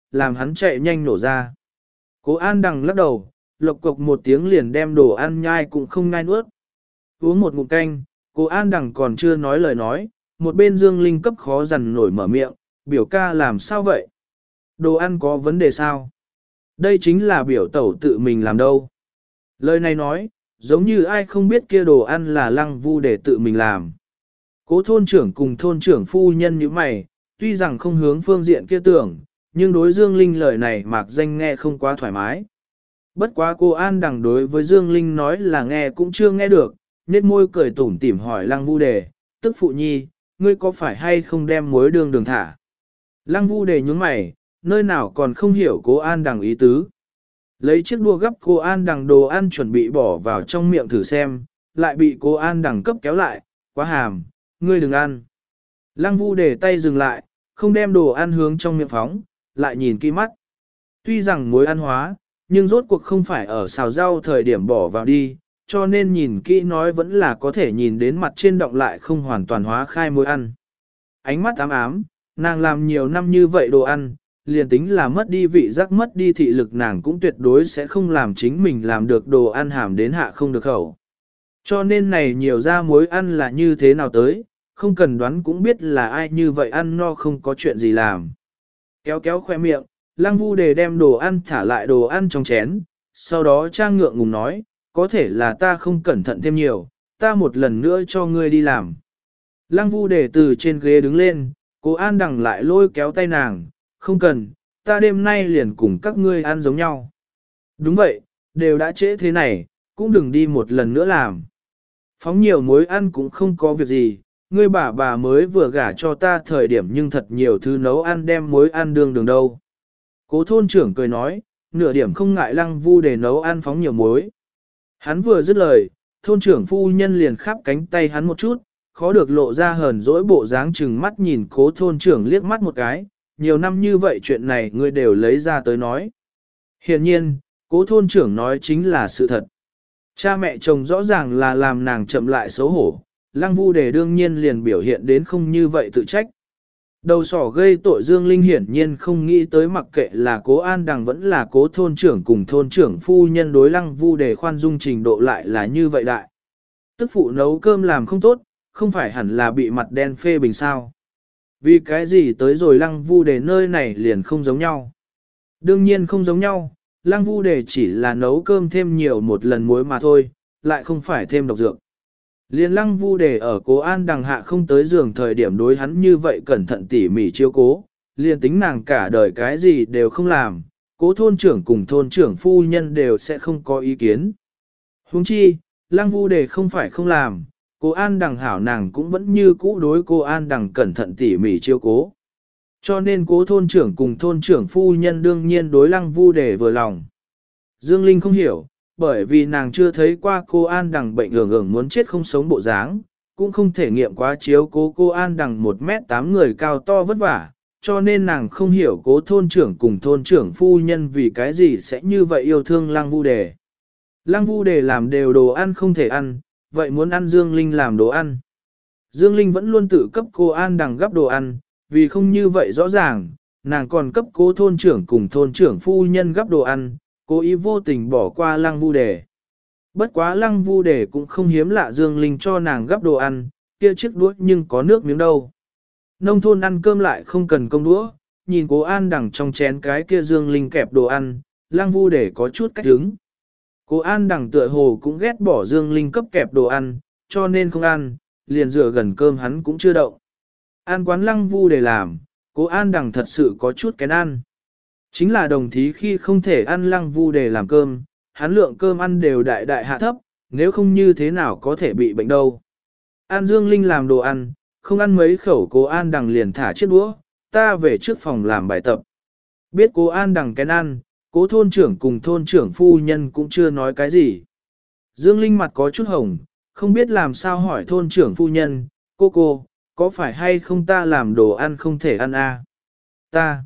làm hắn chạy nhanh nổ ra. Cố An Đằng lắc đầu, lộc cộc một tiếng liền đem đồ ăn nhai cũng không nhai nuốt. Uống một ngụm canh, Cố An Đằng còn chưa nói lời nói, một bên Dương Linh cấp khó dằn nổi mở miệng, biểu ca làm sao vậy? Đồ ăn có vấn đề sao? Đây chính là biểu tẩu tự mình làm đâu. Lời này nói, giống như ai không biết kia đồ ăn là Lăng Vu để tự mình làm. Cố thôn trưởng cùng thôn trưởng phu nhân như mày, tuy rằng không hướng phương diện kia tưởng, nhưng đối Dương Linh lời này mạc danh nghe không quá thoải mái. Bất quá cô An Đằng đối với Dương Linh nói là nghe cũng chưa nghe được, nét môi cười tủm tỉm hỏi Lăng Vu đề, tức phụ nhi, ngươi có phải hay không đem muối đường đường thả? Lăng Vu đề nhướng mày, nơi nào còn không hiểu cô An Đằng ý tứ. Lấy chiếc đua gấp cô An Đằng đồ ăn chuẩn bị bỏ vào trong miệng thử xem, lại bị cô An Đằng cấp kéo lại, quá hàm, ngươi đừng ăn. Lăng Vu để tay dừng lại, không đem đồ ăn hướng trong miệng phóng, lại nhìn kỹ mắt. Tuy rằng muối ăn hóa, nhưng rốt cuộc không phải ở xào rau thời điểm bỏ vào đi, cho nên nhìn kỹ nói vẫn là có thể nhìn đến mặt trên động lại không hoàn toàn hóa khai muối ăn. Ánh mắt ám ám, nàng làm nhiều năm như vậy đồ ăn, liền tính là mất đi vị giác mất đi thị lực nàng cũng tuyệt đối sẽ không làm chính mình làm được đồ ăn hàm đến hạ không được khẩu. Cho nên này nhiều ra muối ăn là như thế nào tới, không cần đoán cũng biết là ai như vậy ăn no không có chuyện gì làm. Kéo kéo khoe miệng, Lăng Vu đề đem đồ ăn thả lại đồ ăn trong chén, sau đó trang ngượng ngùng nói, có thể là ta không cẩn thận thêm nhiều, ta một lần nữa cho ngươi đi làm. Lăng Vu đề từ trên ghế đứng lên, Cố An Đằng lại lôi kéo tay nàng, không cần, ta đêm nay liền cùng các ngươi ăn giống nhau. Đúng vậy, đều đã trễ thế này, cũng đừng đi một lần nữa làm. Phóng nhiều muối ăn cũng không có việc gì, ngươi bà bà mới vừa gả cho ta thời điểm nhưng thật nhiều thứ nấu ăn đem muối ăn đường đường đâu. Cố thôn trưởng cười nói, nửa điểm không ngại Lăng Vu để nấu ăn phóng nhiều muối. Hắn vừa dứt lời, thôn trưởng phu nhân liền khắp cánh tay hắn một chút, khó được lộ ra hờn dỗi bộ dáng chừng mắt nhìn cố thôn trưởng liếc mắt một cái, nhiều năm như vậy chuyện này ngươi đều lấy ra tới nói. Hiện nhiên, cố thôn trưởng nói chính là sự thật. Cha mẹ chồng rõ ràng là làm nàng chậm lại xấu hổ, Lăng Vu đề đương nhiên liền biểu hiện đến không như vậy tự trách. Đầu sỏ gây tội Dương Linh hiển nhiên không nghĩ tới mặc kệ là cố An Đằng vẫn là cố thôn trưởng cùng thôn trưởng phu nhân đối Lăng Vu đề khoan dung trình độ lại là như vậy đại. Tức phụ nấu cơm làm không tốt, không phải hẳn là bị mặt đen phê bình sao. Vì cái gì tới rồi Lăng Vu đề nơi này liền không giống nhau. Đương nhiên không giống nhau, Lăng Vu đề chỉ là nấu cơm thêm nhiều một lần muối mà thôi, lại không phải thêm độc dược. Liên Lăng Vu đề ở cố An Đằng hạ không tới giường thời điểm đối hắn như vậy cẩn thận tỉ mỉ chiếu cố, liền tính nàng cả đời cái gì đều không làm, cố thôn trưởng cùng thôn trưởng phu nhân đều sẽ không có ý kiến. Huống chi, Lăng Vu đề không phải không làm, cô An Đằng hảo nàng cũng vẫn như cũ đối cô An Đằng cẩn thận tỉ mỉ chiếu cố. Cho nên cố thôn trưởng cùng thôn trưởng phu nhân đương nhiên đối Lăng Vu đề vừa lòng. Dương Linh không hiểu, bởi vì nàng chưa thấy qua cô An Đằng bệnh ưởng ưởng muốn chết không sống bộ dáng, cũng không thể nghiệm quá chiếu cố cô An Đằng một mét tám người cao to vất vả, cho nên nàng không hiểu cố thôn trưởng cùng thôn trưởng phu nhân vì cái gì sẽ như vậy yêu thương Lăng Vu đề. Lăng Vu đề làm đều đồ ăn không thể ăn, vậy muốn ăn Dương Linh làm đồ ăn. Dương Linh vẫn luôn tự cấp cô An Đằng gấp đồ ăn, vì không như vậy rõ ràng, nàng còn cấp cố thôn trưởng cùng thôn trưởng phu nhân gấp đồ ăn, cố ý vô tình bỏ qua Lăng Vu đề. Bất quá Lăng Vu đề cũng không hiếm lạ Dương Linh cho nàng gấp đồ ăn, kia chiếc đũa nhưng có nước miếng đâu. Nông thôn ăn cơm lại không cần công đũa, nhìn cố An Đằng trong chén cái kia Dương Linh kẹp đồ ăn, Lăng Vu đề có chút cách hứng. Cố An Đằng tựa hồ cũng ghét bỏ Dương Linh cấp kẹp đồ ăn, cho nên không ăn, liền rửa gần cơm hắn cũng chưa động. Ăn quán Lăng Vu đề làm, cố An Đằng thật sự có chút kén ăn. Chính là đồng thí khi không thể ăn Lăng Vu đề làm cơm, hắn lượng cơm ăn đều đại đại hạ thấp, nếu không như thế nào có thể bị bệnh đâu. An Dương Linh làm đồ ăn, không ăn mấy khẩu cố An Đằng liền thả chiếc đũa, ta về trước phòng làm bài tập. Biết cố An Đằng kén ăn, cố thôn trưởng cùng thôn trưởng phu nhân cũng chưa nói cái gì. Dương Linh mặt có chút hồng, không biết làm sao hỏi thôn trưởng phu nhân, cô cô, có phải hay không ta làm đồ ăn không thể ăn à? Ta.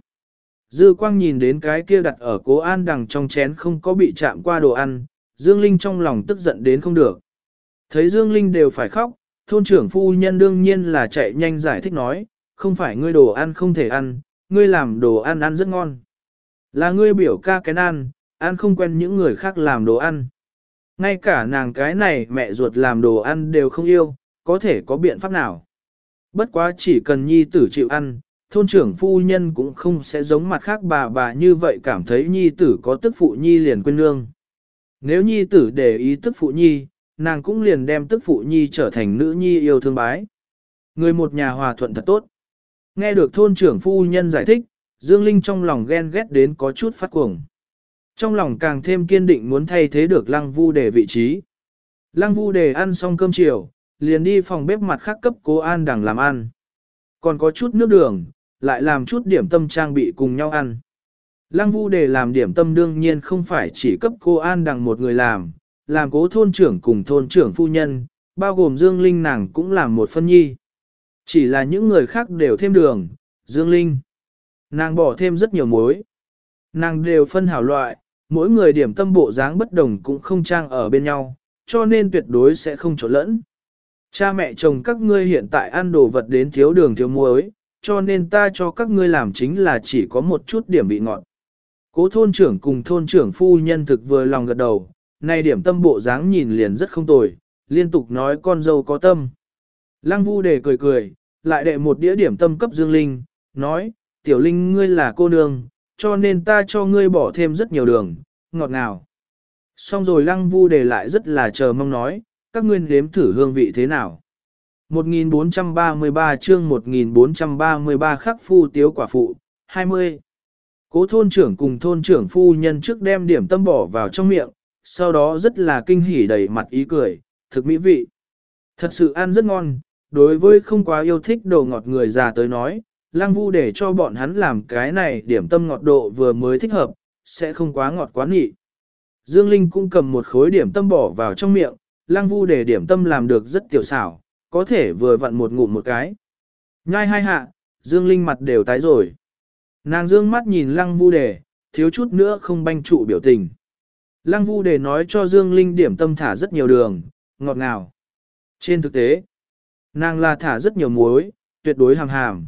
Dư quang nhìn đến cái kia đặt ở cố An Đằng trong chén không có bị chạm qua đồ ăn, Dương Linh trong lòng tức giận đến không được. Thấy Dương Linh đều phải khóc, thôn trưởng phu nhân đương nhiên là chạy nhanh giải thích nói, không phải ngươi đồ ăn không thể ăn, ngươi làm đồ ăn ăn rất ngon. Là ngươi biểu ca kén ăn, ăn không quen những người khác làm đồ ăn. Ngay cả nàng cái này mẹ ruột làm đồ ăn đều không yêu, có thể có biện pháp nào. Bất quá chỉ cần nhi tử chịu ăn, thôn trưởng phu nhân cũng không sẽ giống mặt khác bà bà như vậy cảm thấy nhi tử có tức phụ nhi liền quên nương. Nếu nhi tử để ý tức phụ nhi, nàng cũng liền đem tức phụ nhi trở thành nữ nhi yêu thương bái. Người một nhà hòa thuận thật tốt. Nghe được thôn trưởng phu nhân giải thích, Dương Linh trong lòng ghen ghét đến có chút phát cuồng. Trong lòng càng thêm kiên định muốn thay thế được Lăng Vu Đề vị trí. Lăng Vu Đề ăn xong cơm chiều, liền đi phòng bếp mặt khác cấp Cố An Đằng làm ăn. Còn có chút nước đường, lại làm chút điểm tâm trang bị cùng nhau ăn. Lăng Vu Đề làm điểm tâm đương nhiên không phải chỉ cấp Cố An Đằng một người làm, làm Cố thôn trưởng cùng thôn trưởng phu nhân, bao gồm Dương Linh nàng cũng làm một phân nhi. Chỉ là những người khác đều thêm đường, Dương Linh. Nàng bỏ thêm rất nhiều muối. Nàng đều phân hảo loại, mỗi người điểm tâm bộ dáng bất đồng cũng không trang ở bên nhau, cho nên tuyệt đối sẽ không trộn lẫn. Cha mẹ chồng các ngươi hiện tại ăn đồ vật đến thiếu đường thiếu muối, cho nên ta cho các ngươi làm chính là chỉ có một chút điểm vị ngọt. Cố thôn trưởng cùng thôn trưởng phu nhân thực vừa lòng gật đầu, nay điểm tâm bộ dáng nhìn liền rất không tồi, liên tục nói con dâu có tâm. Lăng Vu Đề cười cười, lại đệ một đĩa điểm tâm cấp Dương Linh, nói, tiểu Linh ngươi là cô nương, cho nên ta cho ngươi bỏ thêm rất nhiều đường, ngọt ngào. Xong rồi Lăng Vu Đề lại rất là chờ mong nói, các ngươi nếm thử hương vị thế nào. một nghìn bốn trăm ba mươi ba chương một nghìn bốn trăm ba mươi ba khắc phu tiếu quả phụ, hai mươi. Cố thôn trưởng cùng thôn trưởng phu nhân trước đem điểm tâm bỏ vào trong miệng, sau đó rất là kinh hỉ đầy mặt ý cười, thực mỹ vị. Thật sự ăn rất ngon, đối với không quá yêu thích đồ ngọt người già tới nói, Lăng Vu để cho bọn hắn làm cái này điểm tâm ngọt độ vừa mới thích hợp, sẽ không quá ngọt quá nghị. Dương Linh cũng cầm một khối điểm tâm bỏ vào trong miệng, Lăng Vu để điểm tâm làm được rất tiểu xảo, có thể vừa vặn một ngụm một cái. Nhai hai hạ, Dương Linh mặt đều tái rồi. Nàng dương mắt nhìn Lăng Vu Đề, thiếu chút nữa không banh trụ biểu tình. Lăng Vu Đề nói cho Dương Linh điểm tâm thả rất nhiều đường, ngọt ngào. Trên thực tế, nàng là thả rất nhiều muối, tuyệt đối hàm hàm.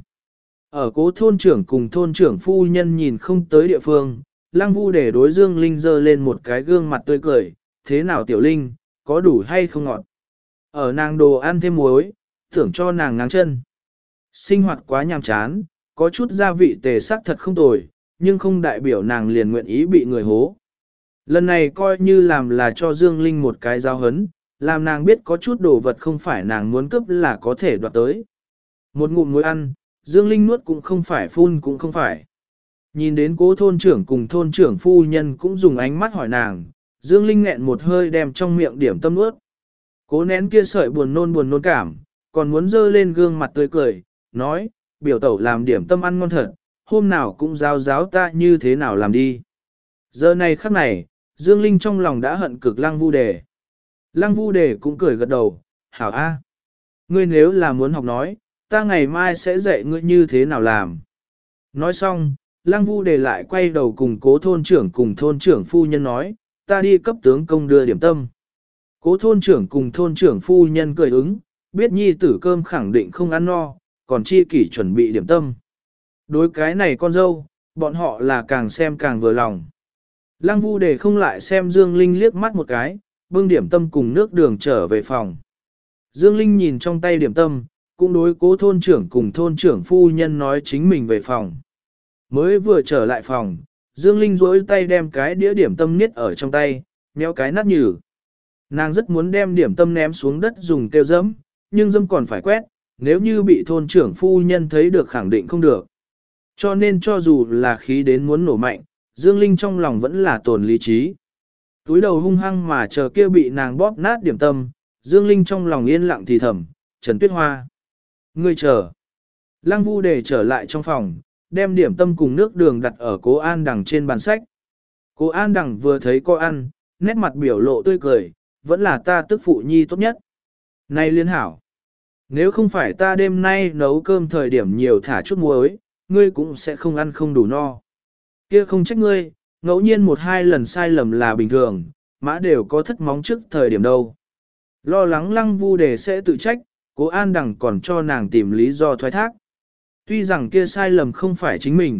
Ở cố thôn trưởng cùng thôn trưởng phu nhân nhìn không tới địa phương, Lăng Vu Đề đối Dương Linh giơ lên một cái gương mặt tươi cười, thế nào tiểu Linh, có đủ hay không ngọt? Ở nàng đồ ăn thêm muối, thưởng cho nàng ngáng chân. Sinh hoạt quá nhàm chán, có chút gia vị tề sắc thật không tồi, nhưng không đại biểu nàng liền nguyện ý bị người hố. Lần này coi như làm là cho Dương Linh một cái giáo hấn, làm nàng biết có chút đồ vật không phải nàng muốn cướp là có thể đoạt tới. Một ngụm muối ăn, Dương Linh nuốt cũng không phải phun cũng không phải. Nhìn đến cố thôn trưởng cùng thôn trưởng phu nhân cũng dùng ánh mắt hỏi nàng, Dương Linh nghẹn một hơi đem trong miệng điểm tâm nuốt. Cố nén kia sợi buồn nôn buồn nôn cảm, còn muốn dơ lên gương mặt tươi cười, nói, biểu tẩu làm điểm tâm ăn ngon thật, hôm nào cũng giáo giáo ta như thế nào làm đi. Giờ này khắc này, Dương Linh trong lòng đã hận cực Lăng Vu Đề. Lăng Vu Đề cũng cười gật đầu, hảo a, ngươi nếu là muốn học nói, ta ngày mai sẽ dạy ngươi như thế nào làm. Nói xong, Lăng Vu Đề lại quay đầu cùng cố thôn trưởng cùng thôn trưởng phu nhân nói, ta đi cấp tướng công đưa điểm tâm. Cố thôn trưởng cùng thôn trưởng phu nhân cười ứng, biết nhi tử cơm khẳng định không ăn no, còn chi kỷ chuẩn bị điểm tâm. Đối cái này con dâu, bọn họ là càng xem càng vừa lòng. Lăng Vu Đề không lại xem Dương Linh liếc mắt một cái, bưng điểm tâm cùng nước đường trở về phòng. Dương Linh nhìn trong tay điểm tâm, cũng đối cố thôn trưởng cùng thôn trưởng phu nhân nói chính mình về phòng. Mới vừa trở lại phòng, Dương Linh duỗi tay đem cái đĩa điểm tâm niết ở trong tay, méo cái nát nhừ. Nàng rất muốn đem điểm tâm ném xuống đất dùng tiêu dẫm, nhưng dâm còn phải quét, nếu như bị thôn trưởng phu nhân thấy được khẳng định không được. Cho nên cho dù là khí đến muốn nổ mạnh, Dương Linh trong lòng vẫn là tồn lý trí. Túi đầu hung hăng mà chờ kia bị nàng bóp nát điểm tâm, Dương Linh trong lòng yên lặng thì thầm, Trần Tuyết Hoa. Ngươi chờ. Lăng Vu Đề trở lại trong phòng, đem điểm tâm cùng nước đường đặt ở Cố An Đằng trên bàn sách. Cố An Đằng vừa thấy cô ăn, nét mặt biểu lộ tươi cười, vẫn là ta tức phụ nhi tốt nhất. Này liên hảo. Nếu không phải ta đêm nay nấu cơm thời điểm nhiều thả chút muối, ngươi cũng sẽ không ăn không đủ no. Kia không trách ngươi, ngẫu nhiên một hai lần sai lầm là bình thường, mã đều có thất móng trước thời điểm đâu. Lo lắng Lăng Vu Đề sẽ tự trách, Cố An Đằng còn cho nàng tìm lý do thoái thác. Tuy rằng kia sai lầm không phải chính mình,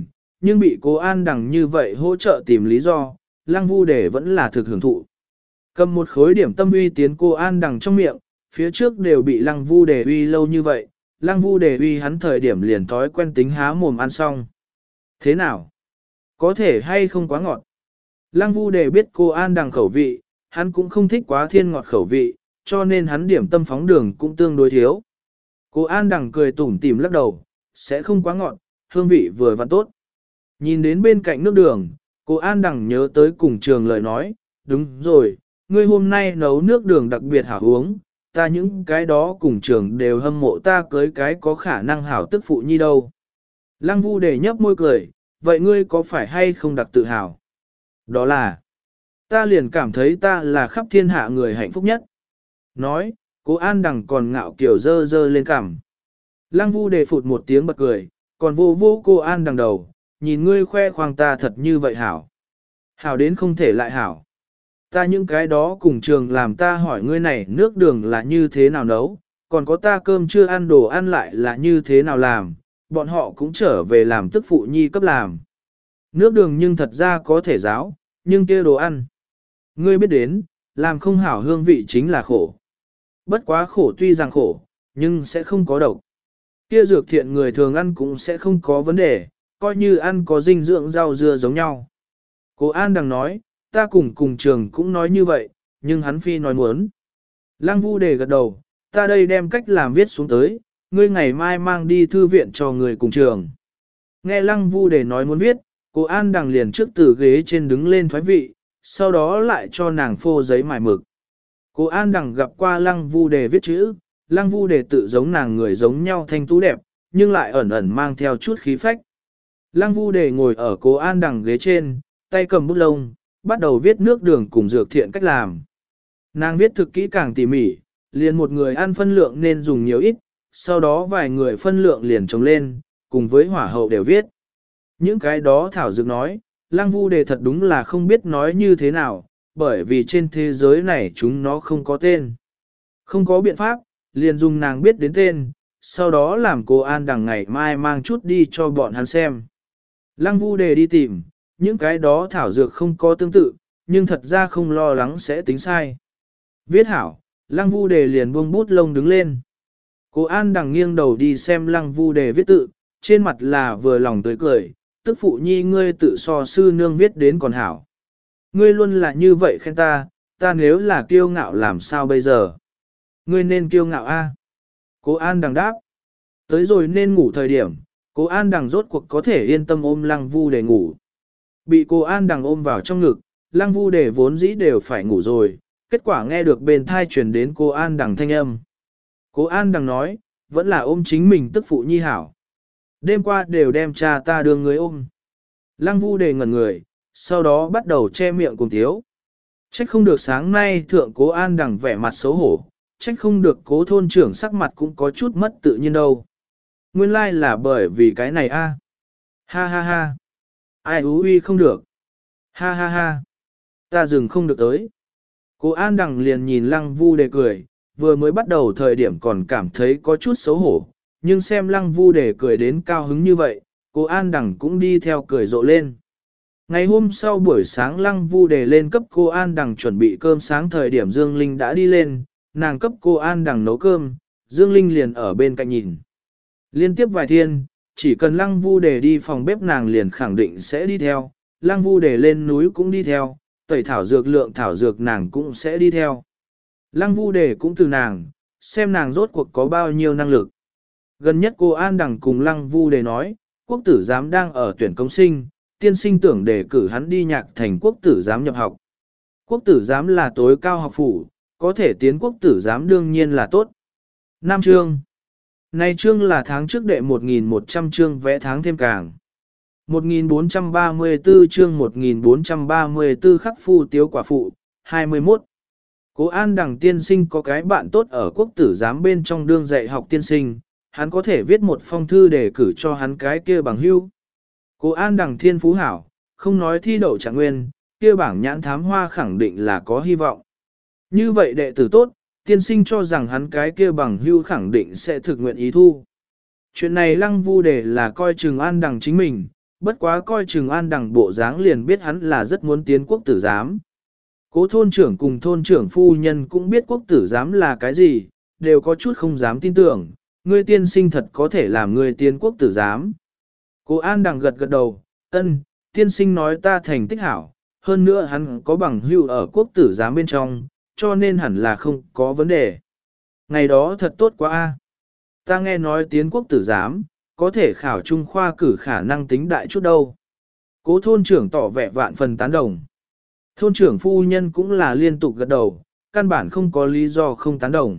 nhưng bị cô An Đằng như vậy hỗ trợ tìm lý do, Lăng Vu Đề vẫn là thực hưởng thụ. Cầm một khối điểm tâm uy tiến cô An Đằng trong miệng, phía trước đều bị Lăng Vu Đề uy lâu như vậy, Lăng Vu Đề uy hắn thời điểm liền thói quen tính há mồm ăn xong. Thế nào? Có thể hay không quá ngọt? Lăng Vu Đề biết cô An Đằng khẩu vị, hắn cũng không thích quá thiên ngọt khẩu vị, cho nên hắn điểm tâm phóng đường cũng tương đối thiếu. Cô An Đằng cười tủm tỉm lắc đầu, sẽ không quá ngọt, hương vị vừa vặn tốt. Nhìn đến bên cạnh nước đường, cô An Đằng nhớ tới cùng trường lời nói, đúng rồi, ngươi hôm nay nấu nước đường đặc biệt hảo uống, ta những cái đó cùng trường đều hâm mộ ta cưới cái có khả năng hảo tức phụ nhi đâu. Lăng Vu Đề nhấp môi cười, vậy ngươi có phải hay không đặc tự hào? Đó là, ta liền cảm thấy ta là khắp thiên hạ người hạnh phúc nhất. Nói, cô An Đằng còn ngạo kiểu dơ dơ lên cằm. Lăng Vu Đề phụt một tiếng bật cười, còn vô vô cô An Đằng đầu, nhìn ngươi khoe khoang ta thật như vậy hảo. Hảo đến không thể lại hảo. Ta những cái đó cùng trường làm ta hỏi ngươi này nước đường là như thế nào nấu, còn có ta cơm chưa ăn đồ ăn lại là như thế nào làm, bọn họ cũng trở về làm tức phụ nhi cấp làm. Nước đường nhưng thật ra có thể giáo, nhưng kia đồ ăn. Ngươi biết đến, làm không hảo hương vị chính là khổ. Bất quá khổ tuy rằng khổ, nhưng sẽ không có độc. Kia dược thiện người thường ăn cũng sẽ không có vấn đề, coi như ăn có dinh dưỡng rau dưa giống nhau. Cô An Đằng nói, ta cùng cùng trường cũng nói như vậy, nhưng hắn phi nói muốn. Lăng Vu Đề gật đầu, ta đây đem cách làm viết xuống tới, ngươi ngày mai mang đi thư viện cho người cùng trường. Nghe Lăng Vu Đề nói muốn viết, cô An Đằng liền trước từ ghế trên đứng lên thoái vị, sau đó lại cho nàng phô giấy mài mực. Cô An Đằng gặp qua Lăng Vu Đề viết chữ, Lăng Vu Đề tự giống nàng người giống nhau thanh tú đẹp, nhưng lại ẩn ẩn mang theo chút khí phách. Lăng Vu Đề ngồi ở cô An Đằng ghế trên, tay cầm bút lông, bắt đầu viết nước đường cùng dược thiện cách làm. Nàng viết thực kỹ càng tỉ mỉ, liền một người ăn phân lượng nên dùng nhiều ít, sau đó vài người phân lượng liền trồng lên, cùng với hỏa hậu đều viết. Những cái đó Thảo Dược nói, Lăng Vu Đề thật đúng là không biết nói như thế nào, bởi vì trên thế giới này chúng nó không có tên. Không có biện pháp, liền dùng nàng biết đến tên, sau đó làm cô An Đằng ngày mai mang chút đi cho bọn hắn xem. Lăng Vu Đề đi tìm, những cái đó Thảo Dược không có tương tự, nhưng thật ra không lo lắng sẽ tính sai. Viết hảo, Lăng Vu Đề liền buông bút lông đứng lên. Cô An Đằng nghiêng đầu đi xem Lăng Vu Đề viết tự, trên mặt là vừa lòng tươi cười, tức phụ nhi ngươi tự so sư nương viết đến còn hảo. Ngươi luôn là như vậy khen ta, ta nếu là kiêu ngạo làm sao bây giờ? Ngươi nên kiêu ngạo a. Cô An Đằng đáp. Tới rồi nên ngủ thời điểm, cô An Đằng rốt cuộc có thể yên tâm ôm Lăng Vu Đề ngủ. Bị cô An Đằng ôm vào trong ngực, Lăng Vu Đề vốn dĩ đều phải ngủ rồi, kết quả nghe được bên thai truyền đến cô An Đằng thanh âm. Cô An Đằng nói, vẫn là ôm chính mình tức phụ nhi hảo. Đêm qua đều đem cha ta đưa người ôm. Lăng Vu Đề ngẩn người, sau đó bắt đầu che miệng cùng thiếu. Trách không được sáng nay thượng cố An Đằng vẻ mặt xấu hổ, trách không được cố thôn trưởng sắc mặt cũng có chút mất tự nhiên đâu. Nguyên lai like là bởi vì cái này a. Ha ha ha. Ai ú uy không được. Ha ha ha. Ta dừng không được tới. Cô An Đằng liền nhìn Lăng Vu Đề cười, vừa mới bắt đầu thời điểm còn cảm thấy có chút xấu hổ, nhưng xem Lăng Vu Đề cười đến cao hứng như vậy, cô An Đằng cũng đi theo cười rộ lên. Ngày hôm sau buổi sáng Lăng Vu Đề lên cấp cô An Đằng chuẩn bị cơm sáng thời điểm Dương Linh đã đi lên, nàng cấp cô An Đằng nấu cơm, Dương Linh liền ở bên cạnh nhìn. Liên tiếp vài thiên, chỉ cần Lăng Vu Đề đi phòng bếp nàng liền khẳng định sẽ đi theo, Lăng Vu Đề lên núi cũng đi theo, tẩy thảo dược lượng thảo dược nàng cũng sẽ đi theo. Lăng Vu Đề cũng từ nàng, xem nàng rốt cuộc có bao nhiêu năng lực. Gần nhất cô An Đằng cùng Lăng Vu Đề nói, quốc tử giám đang ở tuyển công sinh, tiên sinh tưởng đề cử hắn đi nhạc thành quốc tử giám nhập học. Quốc tử giám là tối cao học phủ, có thể tiến quốc tử giám đương nhiên là tốt. Nam chương. Này chương là tháng trước đệ một nghìn một trăm chương vẽ tháng thêm càng. một nghìn bốn trăm ba mươi tư chương một nghìn bốn trăm ba mươi tư khắc phu tiếu quả phụ, hai mươi mốt. Cố An Đằng tiên sinh có cái bạn tốt ở quốc tử giám bên trong đương dạy học tiên sinh, hắn có thể viết một phong thư để cử cho hắn cái kia bằng hưu. Cố An Đằng thiên phú hảo, không nói thi đậu trạng nguyên, kia bảng nhãn thám hoa khẳng định là có hy vọng. Như vậy đệ tử tốt, tiên sinh cho rằng hắn cái kia bằng hưu khẳng định sẽ thực nguyện ý thu. Chuyện này Lăng Vu Đề là coi chừng An Đằng chính mình, Bất quá coi chừng An Đằng bộ dáng liền biết hắn là rất muốn tiến quốc tử giám. Cố thôn trưởng cùng thôn trưởng phu nhân cũng biết quốc tử giám là cái gì, đều có chút không dám tin tưởng, ngươi tiên sinh thật có thể làm ngươi tiến quốc tử giám. Cố An Đằng gật gật đầu, ân, tiên sinh nói ta thành tích hảo, hơn nữa hắn có bằng hưu ở quốc tử giám bên trong, cho nên hẳn là không có vấn đề. Ngày đó thật tốt quá a. Ta nghe nói tiến quốc tử giám, có thể khảo trung khoa cử khả năng tính đại chút đâu. Cố thôn trưởng tỏ vẻ vạn phần tán đồng. Thôn trưởng phu nhân cũng là liên tục gật đầu, căn bản không có lý do không tán đồng.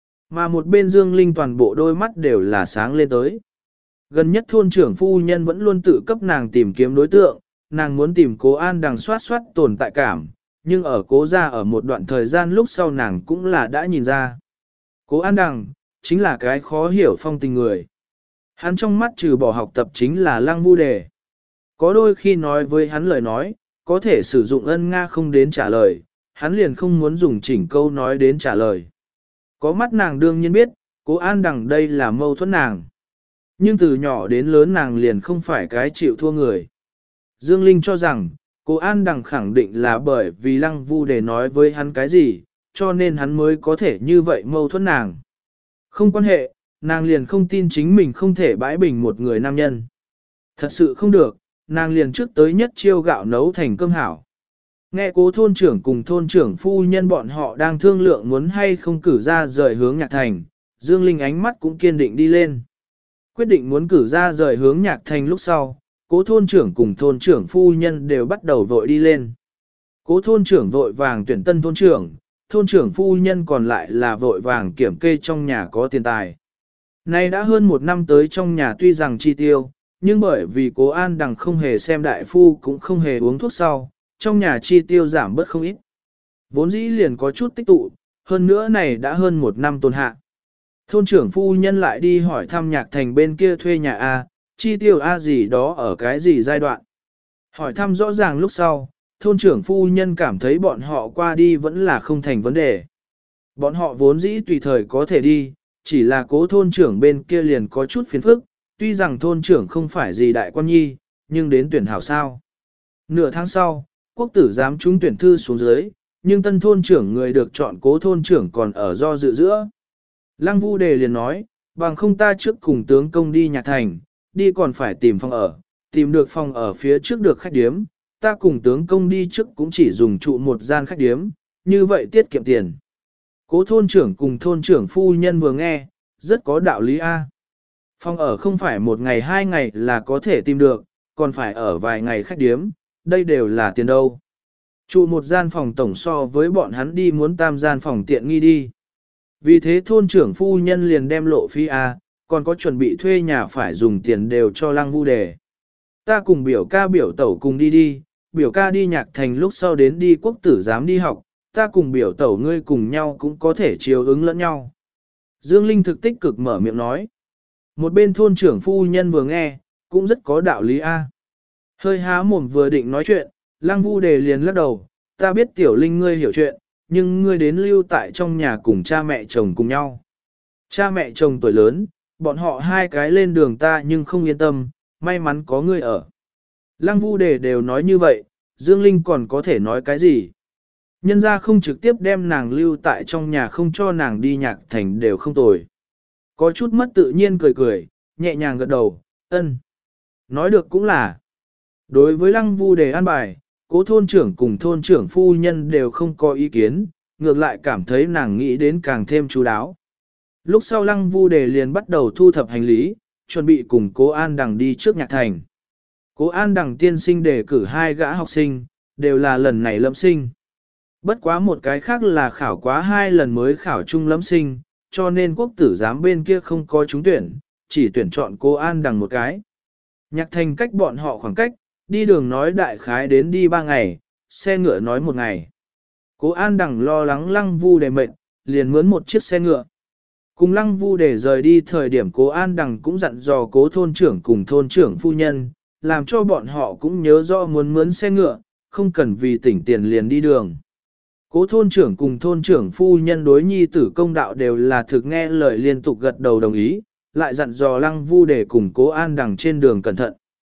Mà một bên Dương Linh toàn bộ đôi mắt đều là sáng lên tới. Gần nhất thôn trưởng phu nhân vẫn luôn tự cấp nàng tìm kiếm đối tượng, nàng muốn tìm cố An Đằng soát soát tồn tại cảm, nhưng ở cố ra ở một đoạn thời gian lúc sau nàng cũng là đã nhìn ra. Cố An Đằng, chính là cái khó hiểu phong tình người. Hắn trong mắt trừ bỏ học tập chính là Lăng Vu Đề. Có đôi khi nói với hắn lời nói, có thể sử dụng ân nga không đến trả lời, hắn liền không muốn dùng chỉnh câu nói đến trả lời. Có mắt nàng đương nhiên biết, cố An Đằng đây là mâu thuẫn nàng. Nhưng từ nhỏ đến lớn nàng liền không phải cái chịu thua người. Dương Linh cho rằng, cố An Đằng khẳng định là bởi vì Lăng Vu Đề nói với hắn cái gì, cho nên hắn mới có thể như vậy mâu thuẫn nàng. Không quan hệ, nàng liền không tin chính mình không thể bãi bình một người nam nhân. Thật sự không được, nàng liền trước tới nhất chiêu gạo nấu thành cơm hảo. Nghe cố thôn trưởng cùng thôn trưởng phu nhân bọn họ đang thương lượng muốn hay không cử ra rời hướng Nhạc Thành, Dương Linh ánh mắt cũng kiên định đi lên. Quyết định muốn cử ra rời hướng Nhạc Thành lúc sau, cố thôn trưởng cùng thôn trưởng phu nhân đều bắt đầu vội đi lên. Cố thôn trưởng vội vàng tuyển tân thôn trưởng, thôn trưởng phu nhân còn lại là vội vàng kiểm kê trong nhà có tiền tài. Nay đã hơn một năm tới trong nhà tuy rằng chi tiêu, nhưng bởi vì cố An Đằng không hề xem đại phu cũng không hề uống thuốc sau, trong nhà chi tiêu giảm bớt không ít. Vốn dĩ liền có chút tích tụ, hơn nữa này đã hơn một năm tồn hạ. Thôn trưởng phu nhân lại đi hỏi thăm Nhạc Thành bên kia thuê nhà A, chi tiêu A gì đó ở cái gì giai đoạn. Hỏi thăm rõ ràng lúc sau, thôn trưởng phu nhân cảm thấy bọn họ qua đi vẫn là không thành vấn đề. Bọn họ vốn dĩ tùy thời có thể đi, chỉ là cố thôn trưởng bên kia liền có chút phiền phức, tuy rằng thôn trưởng không phải gì đại quan nhi, nhưng đến tuyển hảo sao. Nửa tháng sau, quốc tử giám trúng tuyển thư xuống dưới, nhưng tân thôn trưởng người được chọn cố thôn trưởng còn ở do dự giữa. Lăng Vu Đề liền nói, bằng không ta trước cùng tướng công đi Nhạc Thành, đi còn phải tìm phòng ở, tìm được phòng ở phía trước được khách điếm, ta cùng tướng công đi trước cũng chỉ dùng trụ một gian khách điếm, như vậy tiết kiệm tiền. Cố thôn trưởng cùng thôn trưởng phu nhân vừa nghe, rất có đạo lý A. Phòng ở không phải một ngày hai ngày là có thể tìm được, còn phải ở vài ngày khách điếm, đây đều là tiền đâu. Trụ một gian phòng tổng so với bọn hắn đi muốn tam gian phòng tiện nghi đi. Vì thế thôn trưởng phu nhân liền đem lộ phí A, còn có chuẩn bị thuê nhà phải dùng tiền đều cho Lăng Vu Đề. Ta cùng biểu ca biểu tẩu cùng đi đi, biểu ca đi Nhạc Thành lúc sau đến đi quốc tử giám đi học, ta cùng biểu tẩu ngươi cùng nhau cũng có thể chiều ứng lẫn nhau. Dương Linh thực tích cực mở miệng nói. Một bên thôn trưởng phu nhân vừa nghe, cũng rất có đạo lý A. Hơi há mồm vừa định nói chuyện, Lăng Vu Đề liền lắc đầu, ta biết tiểu Linh ngươi hiểu chuyện, nhưng ngươi đến lưu tại trong nhà cùng cha mẹ chồng cùng nhau. Cha mẹ chồng tuổi lớn, bọn họ hai cái lên đường ta nhưng không yên tâm, may mắn có ngươi ở. Lăng Vu Đề đều nói như vậy, Dương Linh còn có thể nói cái gì? Nhân ra không trực tiếp đem nàng lưu tại trong nhà không cho nàng đi Nhạc Thành đều không tồi. Có chút mất tự nhiên cười cười, nhẹ nhàng gật đầu, ân. Nói được cũng là. Đối với Lăng Vu Đề an bài, cố thôn trưởng cùng thôn trưởng phu nhân đều không có ý kiến, ngược lại cảm thấy nàng nghĩ đến càng thêm chú đáo. Lúc sau Lăng Vu Đề liền bắt đầu thu thập hành lý, chuẩn bị cùng cố An Đằng đi trước Nhạc Thành. Cố An Đằng tiên sinh đề cử hai gã học sinh, đều là lần này lâm sinh. Bất quá một cái khác là khảo quá hai lần mới khảo trung lâm sinh, cho nên quốc tử giám bên kia không có trúng tuyển, chỉ tuyển chọn cố An Đằng một cái. Nhạc Thành cách bọn họ khoảng cách, đi đường nói đại khái đến đi ba ngày, xe ngựa nói một ngày. Cố An Đằng lo lắng Lăng Vu Đề mệt, liền mướn một chiếc xe ngựa. Cùng Lăng Vu Đề rời đi thời điểm cố An Đằng cũng dặn dò cố thôn trưởng cùng thôn trưởng phu nhân, làm cho bọn họ cũng nhớ rõ muốn mướn xe ngựa, không cần vì tỉnh tiền liền đi đường. Cố thôn trưởng cùng thôn trưởng phu nhân đối nhi tử công đạo đều là thực nghe lời liên tục gật đầu đồng ý, lại dặn dò Lăng Vu Đề cùng cố An Đằng trên đường cẩn thận.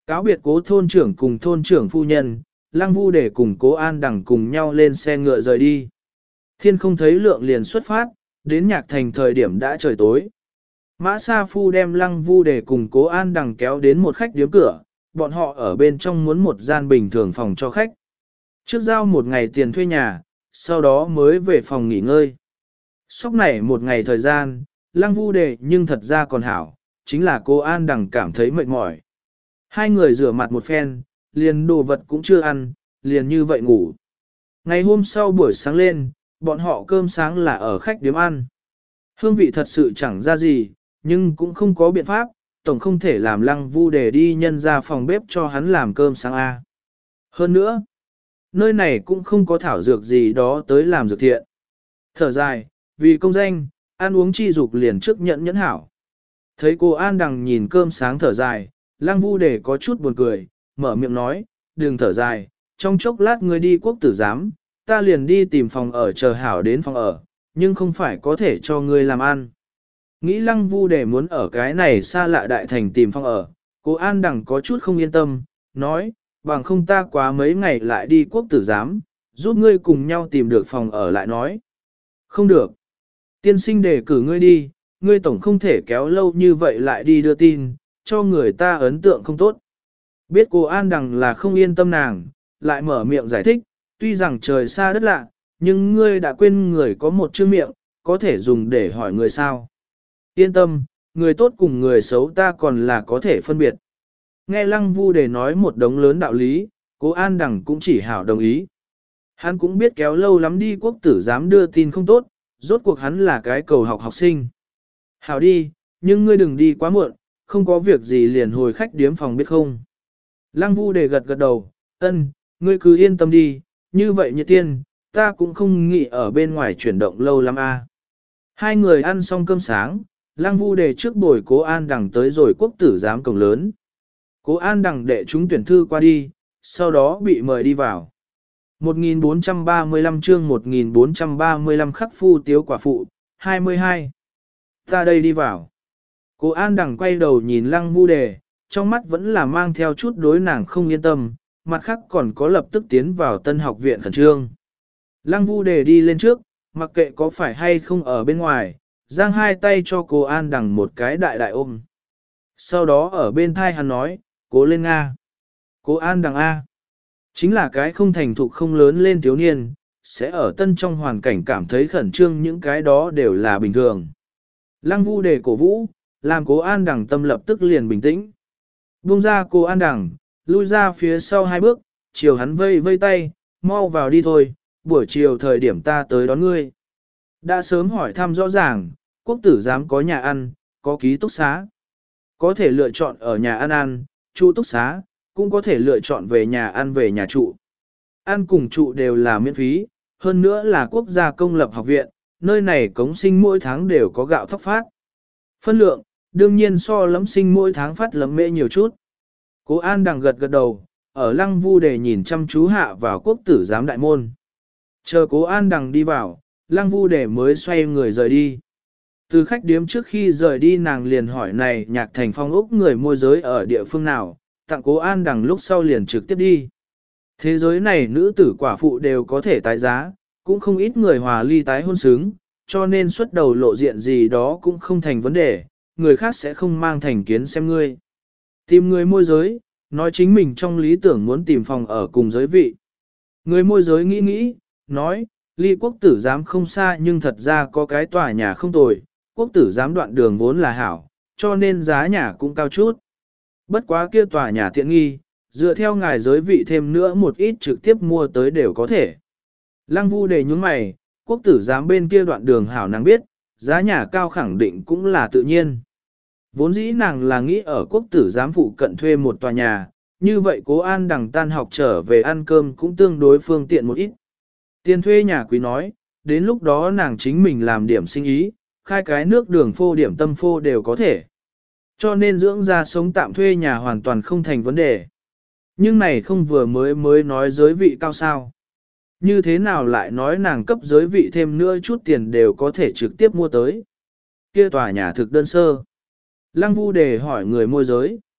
Cáo biệt cố thôn trưởng cùng thôn trưởng phu nhân, Lăng Vu để cùng cố An Đằng cùng nhau lên xe ngựa rời đi. Thiên không thấy lượng liền xuất phát, đến nhạc thành thời điểm đã trời tối. Mã Sa Phu đem Lăng Vu để cùng cố An Đằng kéo đến một khách điếm cửa, bọn họ ở bên trong muốn một gian bình thường phòng cho khách. Trước giao một ngày tiền thuê nhà, sau đó mới về phòng nghỉ ngơi. Sóc này một ngày thời gian, Lăng Vu đề nhưng thật ra còn hảo, chính là cô An Đằng cảm thấy mệt mỏi. Hai người rửa mặt một phen, liền đồ vật cũng chưa ăn, liền như vậy ngủ. Ngày hôm sau buổi sáng lên, bọn họ cơm sáng là ở khách điếm ăn. Hương vị thật sự chẳng ra gì, nhưng cũng không có biện pháp, tổng không thể làm Lăng Vu đề đi nhân ra phòng bếp cho hắn làm cơm sáng A. Hơn nữa, nơi này cũng không có thảo dược gì đó tới làm dược thiện. Thở dài, vì công danh, ăn uống chi dục liền trước nhẫn nhẫn hảo. Thấy cô An Đằng nhìn cơm sáng thở dài, Lăng Vu đề có chút buồn cười, mở miệng nói, đừng thở dài, trong chốc lát ngươi đi quốc tử giám, ta liền đi tìm phòng ở chờ hảo đến phòng ở, nhưng không phải có thể cho ngươi làm ăn. Nghĩ Lăng Vu đề muốn ở cái này xa lạ đại thành tìm phòng ở, cô An Đằng có chút không yên tâm, nói, bằng không ta quá mấy ngày lại đi quốc tử giám, giúp ngươi cùng nhau tìm được phòng ở lại nói. Không được. Tiên sinh đề cử ngươi đi, ngươi tổng không thể kéo lâu như vậy lại đi đưa tin, cho người ta ấn tượng không tốt. Biết cô An Đằng là không yên tâm nàng, lại mở miệng giải thích, tuy rằng trời xa đất lạ, nhưng ngươi đã quên người có một chữ miệng, có thể dùng để hỏi người sao. Yên tâm, người tốt cùng người xấu ta còn là có thể phân biệt. Nghe Lăng Vu đề nói một đống lớn đạo lý, cô An Đằng cũng chỉ hảo đồng ý. Hắn cũng biết kéo lâu lắm đi quốc tử dám đưa tin không tốt, rốt cuộc hắn là cái cầu học học sinh. Hảo đi, nhưng ngươi đừng đi quá muộn, không có việc gì liền hồi khách điếm phòng biết không. Lăng Vu đề gật gật đầu, ân, ngươi cứ yên tâm đi, như vậy như tiên, ta cũng không nghĩ ở bên ngoài chuyển động lâu lắm a. Hai người ăn xong cơm sáng, Lăng Vu đề trước buổi cố An Đằng tới rồi quốc tử giám cổng lớn. Cố An Đằng đệ chúng tuyển thư qua đi, sau đó bị mời đi vào. một nghìn bốn trăm ba mươi lăm chương một nghìn bốn trăm ba mươi lăm khắc phu tiếu quả phụ, hai mươi hai. Ta đây đi vào. Cố An Đằng quay đầu nhìn Lăng Vu đề, trong mắt vẫn là mang theo chút đối nàng không yên tâm, mặt khác còn có lập tức tiến vào tân học viện khẩn trương. Lăng Vu đề đi lên trước, mặc kệ có phải hay không ở bên ngoài, giang hai tay cho Cố An Đằng một cái đại đại ôm. Sau đó ở bên thai hắn nói, cố lên Nga. Cố An Đằng A. Chính là cái không thành thục không lớn lên thiếu niên, sẽ ở tân trong hoàn cảnh cảm thấy khẩn trương, những cái đó đều là bình thường. Lăng Vu đề cổ vũ, làm Cố An Đằng tâm lập tức liền bình tĩnh. Buông ra Cố An Đằng, lui ra phía sau hai bước, chiều hắn vây vây tay, mau vào đi thôi, buổi chiều thời điểm ta tới đón ngươi. Đã sớm hỏi thăm rõ ràng, quốc tử giám có nhà ăn, có ký túc xá. Có thể lựa chọn ở nhà ăn ăn, trụ túc xá, cũng có thể lựa chọn về nhà ăn về nhà trụ. Ăn cùng trụ đều là miễn phí, hơn nữa là quốc gia công lập học viện, nơi này cống sinh mỗi tháng đều có gạo thóc phát. Phân lượng, đương nhiên so lấm sinh mỗi tháng phát lấm mễ nhiều chút. Cố An Đằng gật gật đầu, ở Lăng Vu đề nhìn chăm chú hạ vào quốc tử giám đại môn. Chờ Cố An Đằng đi vào, Lăng Vu đề mới xoay người rời đi. Từ khách điếm trước khi rời đi nàng liền hỏi này Nhạc Thành phong ốc người môi giới ở địa phương nào, tặng Cố An Đằng lúc sau liền trực tiếp đi. Thế giới này nữ tử quả phụ đều có thể tái giá, cũng không ít người hòa ly tái hôn xứng, cho nên xuất đầu lộ diện gì đó cũng không thành vấn đề, người khác sẽ không mang thành kiến xem ngươi. Tìm người môi giới, nói chính mình trong lý tưởng muốn tìm phòng ở cùng giới vị. Người môi giới nghĩ nghĩ, nói, ly quốc tử giám không xa nhưng thật ra có cái tòa nhà không tồi, quốc tử giám đoạn đường vốn là hảo, cho nên giá nhà cũng cao chút. Bất quá kia tòa nhà tiện nghi, dựa theo ngài giới vị thêm nữa một ít trực tiếp mua tới đều có thể. Lăng Vu đề nhúng mày, quốc tử giám bên kia đoạn đường hảo nàng biết, giá nhà cao khẳng định cũng là tự nhiên. Vốn dĩ nàng là nghĩ ở quốc tử giám phụ cận thuê một tòa nhà, như vậy Cố An Đằng tan học trở về ăn cơm cũng tương đối phương tiện một ít. Tiền thuê nhà quý nói, đến lúc đó nàng chính mình làm điểm sinh ý, khai cái nước đường phô điểm tâm phô đều có thể. Cho nên dưỡng ra sống tạm thuê nhà hoàn toàn không thành vấn đề. Nhưng này không vừa mới mới nói giới vị cao sao. Như thế nào lại nói nàng cấp giới vị thêm nữa chút tiền đều có thể trực tiếp mua tới. Kia tòa nhà thực đơn sơ. Lăng Vu đề hỏi người môi giới.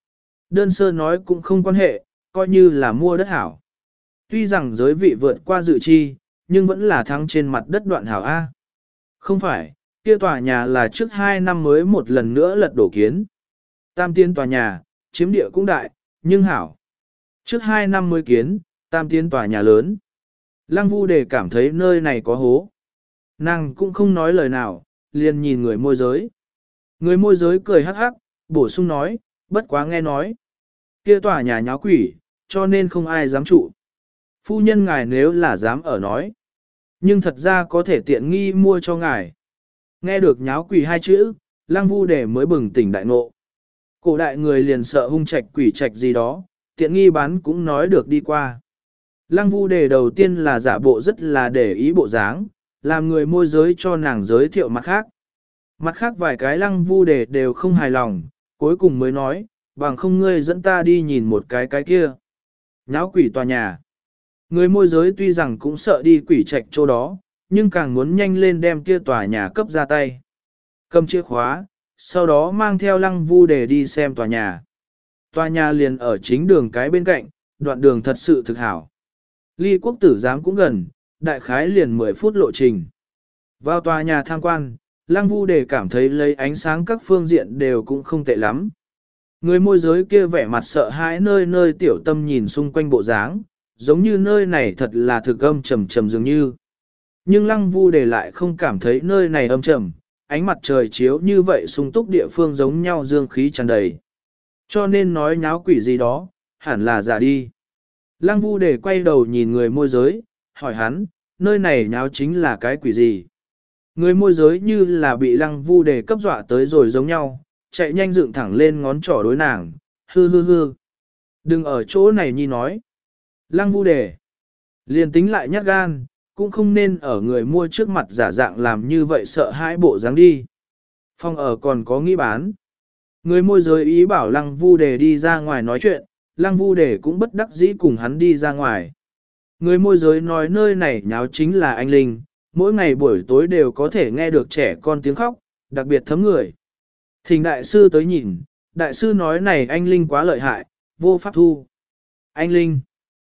Đơn sơ nói cũng không quan hệ, coi như là mua đất hảo. Tuy rằng giới vị vượt qua dự chi, nhưng vẫn là thắng trên mặt đất đoạn hảo A. Không phải, kia tòa nhà là trước hai năm mới một lần nữa lật đổ kiến. Tam tiên tòa nhà, chiếm địa cũng đại, nhưng hảo. Trước hai năm mới kiến, tam tiên tòa nhà lớn. Lăng Vu Đề cảm thấy nơi này có hố. Nàng cũng không nói lời nào, liền nhìn người môi giới. Người môi giới cười hắc hắc, bổ sung nói, bất quá nghe nói. Kia tòa nhà nháo quỷ, cho nên không ai dám trụ. Phu nhân ngài nếu là dám ở nói. Nhưng thật ra có thể tiện nghi mua cho ngài. Nghe được nháo quỷ hai chữ, Lăng Vu Đề mới bừng tỉnh đại ngộ. Cổ đại người liền sợ hung trạch quỷ trạch gì đó, tiện nghi bán cũng nói được đi qua. Lăng Vu Đề đầu tiên là giả bộ rất là để ý bộ dáng, làm người môi giới cho nàng giới thiệu mặt khác. Mặt khác vài cái Lăng Vu Đề đều không hài lòng, cuối cùng mới nói, bằng không ngươi dẫn ta đi nhìn một cái cái kia. Nháo quỷ tòa nhà. Người môi giới tuy rằng cũng sợ đi quỷ trạch chỗ đó, nhưng càng muốn nhanh lên đem kia tòa nhà cấp ra tay. Cầm chìa khóa, sau đó mang theo Lăng Vu Đề đi xem tòa nhà. Tòa nhà liền ở chính đường cái bên cạnh, đoạn đường thật sự thực hảo. Ly quốc tử giám cũng gần, đại khái liền mười phút lộ trình. Vào tòa nhà tham quan, Lăng Vu Đề cảm thấy lấy ánh sáng các phương diện đều cũng không tệ lắm. Người môi giới kia vẻ mặt sợ hãi nơi nơi tiểu tâm nhìn xung quanh bộ dáng, giống như nơi này thật là thực âm trầm trầm dường như. Nhưng Lăng Vu Đề lại không cảm thấy nơi này âm trầm, ánh mặt trời chiếu như vậy sung túc địa phương giống nhau dương khí tràn đầy. Cho nên nói nháo quỷ gì đó, hẳn là giả đi. Lăng Vu Đề quay đầu nhìn người môi giới, hỏi hắn, nơi này nháo chính là cái quỷ gì? Người môi giới như là bị Lăng Vu Đề cấp dọa tới rồi giống nhau, chạy nhanh dựng thẳng lên ngón trỏ đối nàng, hư hư hư. Đừng ở chỗ này nhi nói. Lăng Vu Đề liền tính lại nhát gan, cũng không nên ở người mua trước mặt giả dạng làm như vậy sợ hãi bộ dáng đi. Phòng ở còn có nghĩ bán. Người môi giới ý bảo Lăng Vu Đề đi ra ngoài nói chuyện, Lăng Vu Đề cũng bất đắc dĩ cùng hắn đi ra ngoài. Người môi giới nói nơi này nháo chính là anh Linh, mỗi ngày buổi tối đều có thể nghe được trẻ con tiếng khóc, đặc biệt thấm người. Thỉnh đại sư tới nhìn, đại sư nói này anh Linh quá lợi hại, vô pháp thu. Anh Linh.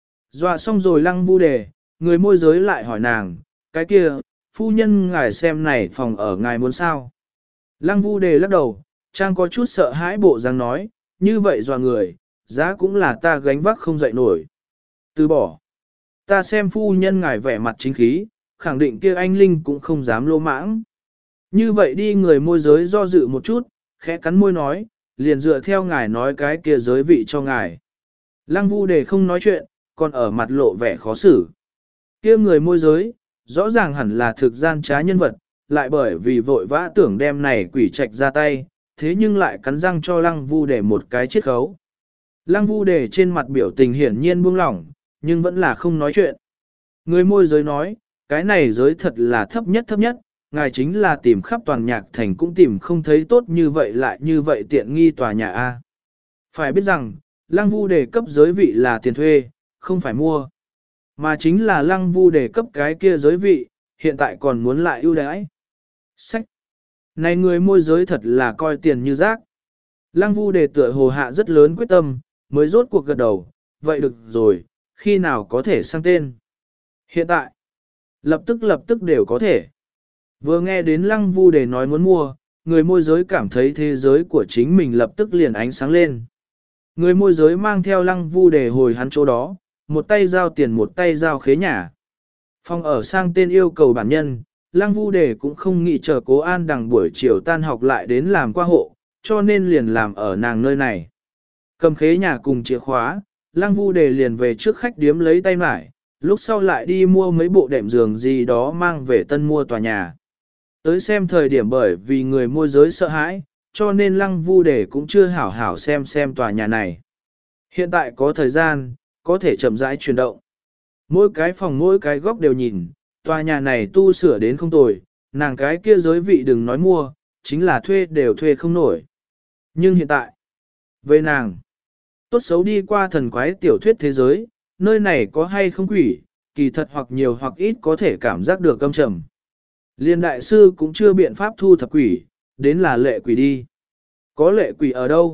Dọa xong rồi Lăng Vu Đề, người môi giới lại hỏi nàng, cái kia, phu nhân ngài xem này phòng ở ngài muốn sao? Lăng Vu Đề lắc đầu, trang có chút sợ hãi bộ dáng nói, như vậy dọa người, giá cũng là ta gánh vác không dậy nổi. Từ bỏ. Ta xem phu nhân ngài vẻ mặt chính khí, khẳng định kia anh Linh cũng không dám lô mãng. Như vậy đi người môi giới do dự một chút, khẽ cắn môi nói, liền dựa theo ngài nói cái kia giới vị cho ngài. Lăng Vu Đề không nói chuyện, còn ở mặt lộ vẻ khó xử. Kia người môi giới, rõ ràng hẳn là thực gian trá nhân vật, lại bởi vì vội vã tưởng đem này quỷ trạch ra tay, thế nhưng lại cắn răng cho Lăng Vu Đề một cái chiết khấu. Lăng Vu Đề trên mặt biểu tình hiển nhiên buông lỏng, nhưng vẫn là không nói chuyện. Người môi giới nói, cái này giới thật là thấp nhất thấp nhất, ngài chính là tìm khắp toàn nhạc thành cũng tìm không thấy tốt như vậy lại như vậy tiện nghi tòa nhà A. Phải biết rằng, Lăng Vu Đề cấp giới vị là tiền thuê, không phải mua. Mà chính là Lăng Vu Đề cấp cái kia giới vị, hiện tại còn muốn lại ưu đãi. Sách! Này người môi giới thật là coi tiền như rác. Lăng Vu Đề tựa hồ hạ rất lớn quyết tâm, mới rốt cuộc gật đầu, vậy được rồi, khi nào có thể sang tên. Hiện tại, lập tức lập tức đều có thể. Vừa nghe đến Lăng Vu Đề nói muốn mua, người môi giới cảm thấy thế giới của chính mình lập tức liền ánh sáng lên. Người môi giới mang theo Lăng Vu Đề hồi hắn chỗ đó, một tay giao tiền một tay giao khế nhà. Phòng ở sang tên yêu cầu bản nhân, Lăng Vu Đề cũng không nghĩ chờ Cố An đằng buổi chiều tan học lại đến làm qua hộ, cho nên liền làm ở nàng nơi này. Cầm khế nhà cùng chìa khóa, Lăng Vu Đề liền về trước khách điếm lấy tay mải, lúc sau lại đi mua mấy bộ đệm giường gì đó mang về tân mua tòa nhà. Tới xem thời điểm bởi vì người môi giới sợ hãi, cho nên Lăng Vu Đề cũng chưa hảo hảo xem xem tòa nhà này. Hiện tại có thời gian, có thể chậm rãi chuyển động. Mỗi cái phòng mỗi cái góc đều nhìn, tòa nhà này tu sửa đến không tồi, nàng cái kia giới vị đừng nói mua, chính là thuê đều thuê không nổi. Nhưng hiện tại, với nàng, tốt xấu đi qua thần quái tiểu thuyết thế giới, nơi này có hay không quỷ, kỳ thật hoặc nhiều hoặc ít có thể cảm giác được âm trầm. Liên đại sư cũng chưa biện pháp thu thập quỷ, đến là lệ quỷ đi. Có lệ quỷ ở đâu,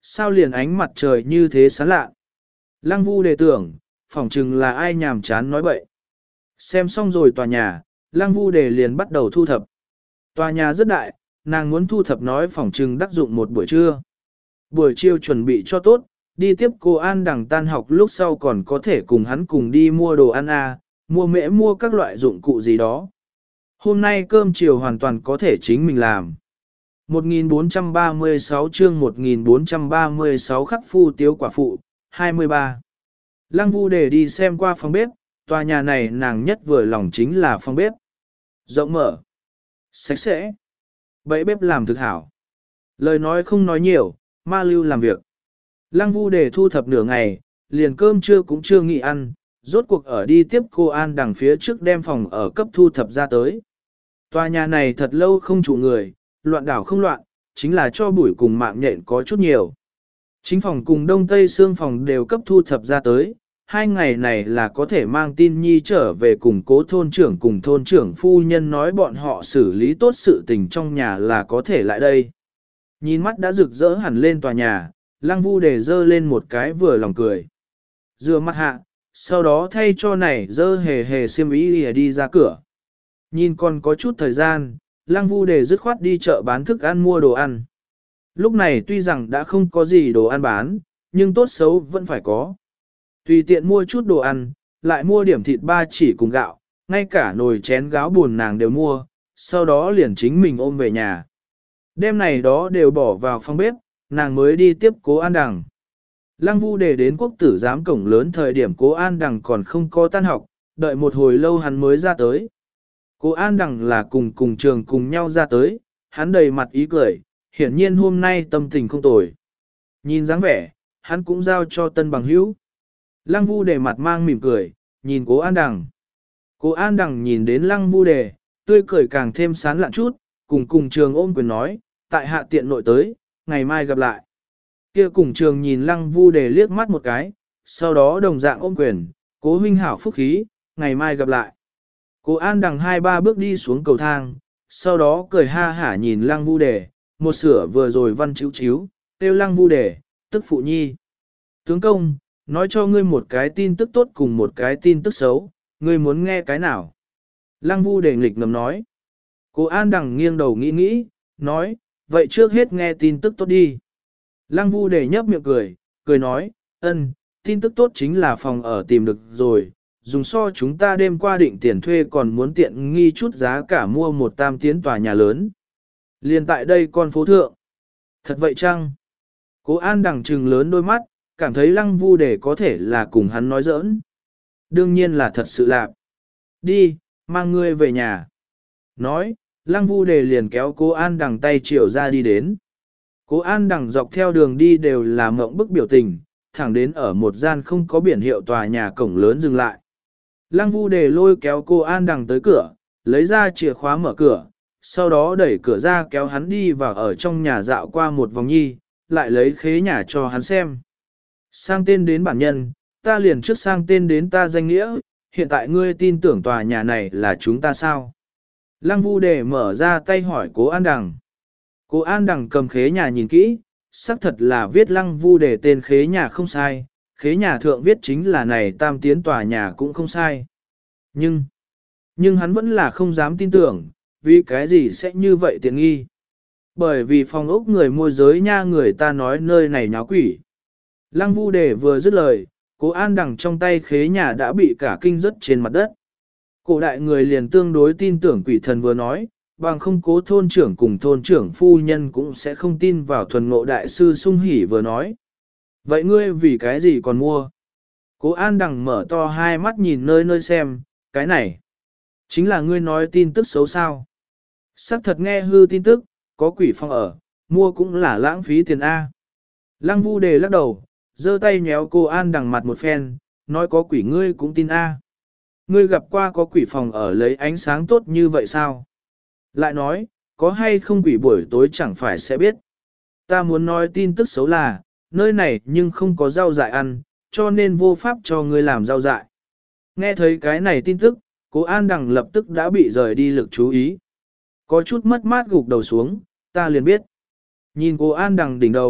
sao liền ánh mặt trời như thế sáng lạ. Lăng Vu đề tưởng, phỏng chừng là ai nhàm chán nói bậy. Xem xong rồi tòa nhà, Lăng Vu đề liền bắt đầu thu thập. Tòa nhà rất đại, nàng muốn thu thập nói phỏng chừng đắc dụng một buổi trưa. Buổi chiều chuẩn bị cho tốt, đi tiếp cô An Đằng tan học lúc sau còn có thể cùng hắn cùng đi mua đồ ăn à, mua mễ mua các loại dụng cụ gì đó. Hôm nay cơm chiều hoàn toàn có thể chính mình làm. một nghìn bốn trăm ba mươi sáu chương một nghìn bốn trăm ba mươi sáu khắc phu tiếu quả phụ, hai mươi ba. Lăng Vu để đi xem qua phòng bếp, tòa nhà này nàng nhất vừa lòng chính là phòng bếp. Rộng mở, sạch sẽ, bẫy bếp làm thực hảo. Lời nói không nói nhiều, ma lưu làm việc. Lăng Vu để thu thập nửa ngày, liền cơm trưa cũng chưa nghỉ ăn, rốt cuộc ở đi tiếp cô An Đằng phía trước đem phòng ở cấp thu thập ra tới. Tòa nhà này thật lâu không chủ người, loạn đảo không loạn, chính là cho bụi cùng mạng nhện có chút nhiều. Chính phòng cùng đông tây xương phòng đều cấp thu thập ra tới, hai ngày này là có thể mang tin nhi trở về cùng cố thôn trưởng cùng thôn trưởng phu nhân nói bọn họ xử lý tốt sự tình trong nhà là có thể lại đây. Nhìn mắt đã rực rỡ hẳn lên tòa nhà, Lăng Vu để dơ lên một cái vừa lòng cười. Dừa mặt hạ, sau đó thay cho này dơ hề hề xiêm y lìa đi ra cửa. Nhìn còn có chút thời gian, Lăng Vu để dứt khoát đi chợ bán thức ăn mua đồ ăn. Lúc này tuy rằng đã không có gì đồ ăn bán, nhưng tốt xấu vẫn phải có. Tùy tiện mua chút đồ ăn, lại mua điểm thịt ba chỉ cùng gạo, ngay cả nồi chén gáo buồn nàng đều mua, sau đó liền chính mình ôm về nhà. Đêm này đó đều bỏ vào phòng bếp, nàng mới đi tiếp cố An Đằng. Lăng Vu để đến quốc tử giám cổng lớn thời điểm cố An Đằng còn không có tan học, đợi một hồi lâu hắn mới ra tới. Cố An Đằng là cùng cùng trường cùng nhau ra tới, hắn đầy mặt ý cười, hiển nhiên hôm nay tâm tình không tồi. Nhìn dáng vẻ, hắn cũng giao cho tân bằng hữu. Lăng Vu đề mặt mang mỉm cười, nhìn cố An Đằng. Cố An Đằng nhìn đến Lăng Vu đề, tươi cười càng thêm sán lạn chút, cùng cùng trường ôm quyền nói, tại hạ tiện nội tới, ngày mai gặp lại. Kia cùng trường nhìn Lăng Vu đề liếc mắt một cái, sau đó đồng dạng ôm quyền, cố huynh hảo phúc khí, ngày mai gặp lại. Cố An Đằng hai ba bước đi xuống cầu thang, sau đó cười ha hả nhìn Lăng Vu đề, một sửa vừa rồi văn chiếu chiếu, tiêu Lăng Vu đề, tức phụ nhi. Tướng công, nói cho ngươi một cái tin tức tốt cùng một cái tin tức xấu, ngươi muốn nghe cái nào? Lăng Vu đề nghịch ngầm nói. Cố An Đằng nghiêng đầu nghĩ nghĩ, nói, vậy trước hết nghe tin tức tốt đi. Lăng Vu đề nhấp miệng cười, cười nói, ân, tin tức tốt chính là phòng ở tìm được rồi, dùng so chúng ta đêm qua định tiền thuê còn muốn tiện nghi chút giá cả mua một tam tiến tòa nhà lớn. Liên tại đây con phố thượng. Thật vậy chăng? Cố An Đằng trừng lớn đôi mắt, cảm thấy Lăng Vu đề có thể là cùng hắn nói giỡn. Đương nhiên là thật sự lạc. Đi, mang ngươi về nhà. Nói, Lăng Vu đề liền kéo Cố An Đằng tay chiều ra đi đến. Cố An Đằng dọc theo đường đi đều là mộng bức biểu tình, thẳng đến ở một gian không có biển hiệu tòa nhà cổng lớn dừng lại. Lăng Vu đề lôi kéo Cố An Đằng tới cửa, lấy ra chìa khóa mở cửa, sau đó đẩy cửa ra kéo hắn đi vào ở trong nhà dạo qua một vòng nhi, lại lấy khế nhà cho hắn xem. Sang tên đến bản nhân, ta liền trước sang tên đến ta danh nghĩa, hiện tại ngươi tin tưởng tòa nhà này là chúng ta sao? Lăng Vu đề mở ra tay hỏi Cố An Đằng. Cố An Đằng cầm khế nhà nhìn kỹ, xác thật là viết Lăng Vu đề tên khế nhà không sai, khế nhà thượng viết chính là này tam tiến tòa nhà cũng không sai. Nhưng, nhưng hắn vẫn là không dám tin tưởng, vì cái gì sẽ như vậy tiện nghi. Bởi vì phòng ốc người môi giới nha người ta nói nơi này nháo quỷ. Lăng Vu đề vừa dứt lời, Cố An Đằng trong tay khế nhà đã bị cả kinh rớt trên mặt đất. Cổ đại người liền tương đối tin tưởng quỷ thần vừa nói, bằng không cố thôn trưởng cùng thôn trưởng phu nhân cũng sẽ không tin vào thuần ngộ đại sư sung hỉ vừa nói. Vậy ngươi vì cái gì còn mua? Cố An Đằng mở to hai mắt nhìn nơi nơi xem, cái này chính là ngươi nói tin tức xấu sao. Sắc thật nghe hư tin tức, có quỷ phong ở, mua cũng là lãng phí tiền A. Lăng Vu đề lắc đầu, giơ tay nhéo cô An Đằng mặt một phen, nói có quỷ ngươi cũng tin A. Ngươi gặp qua có quỷ phòng ở lấy ánh sáng tốt như vậy sao? Lại nói, có hay không quỷ buổi tối chẳng phải sẽ biết. Ta muốn nói tin tức xấu là, nơi này nhưng không có rau dại ăn, cho nên vô pháp cho ngươi làm rau dại. Nghe thấy cái này tin tức, Cố An Đằng lập tức đã bị rời đi lực chú ý. Có chút mất mát gục đầu xuống, ta liền biết. Nhìn Cố An Đằng đỉnh đầu,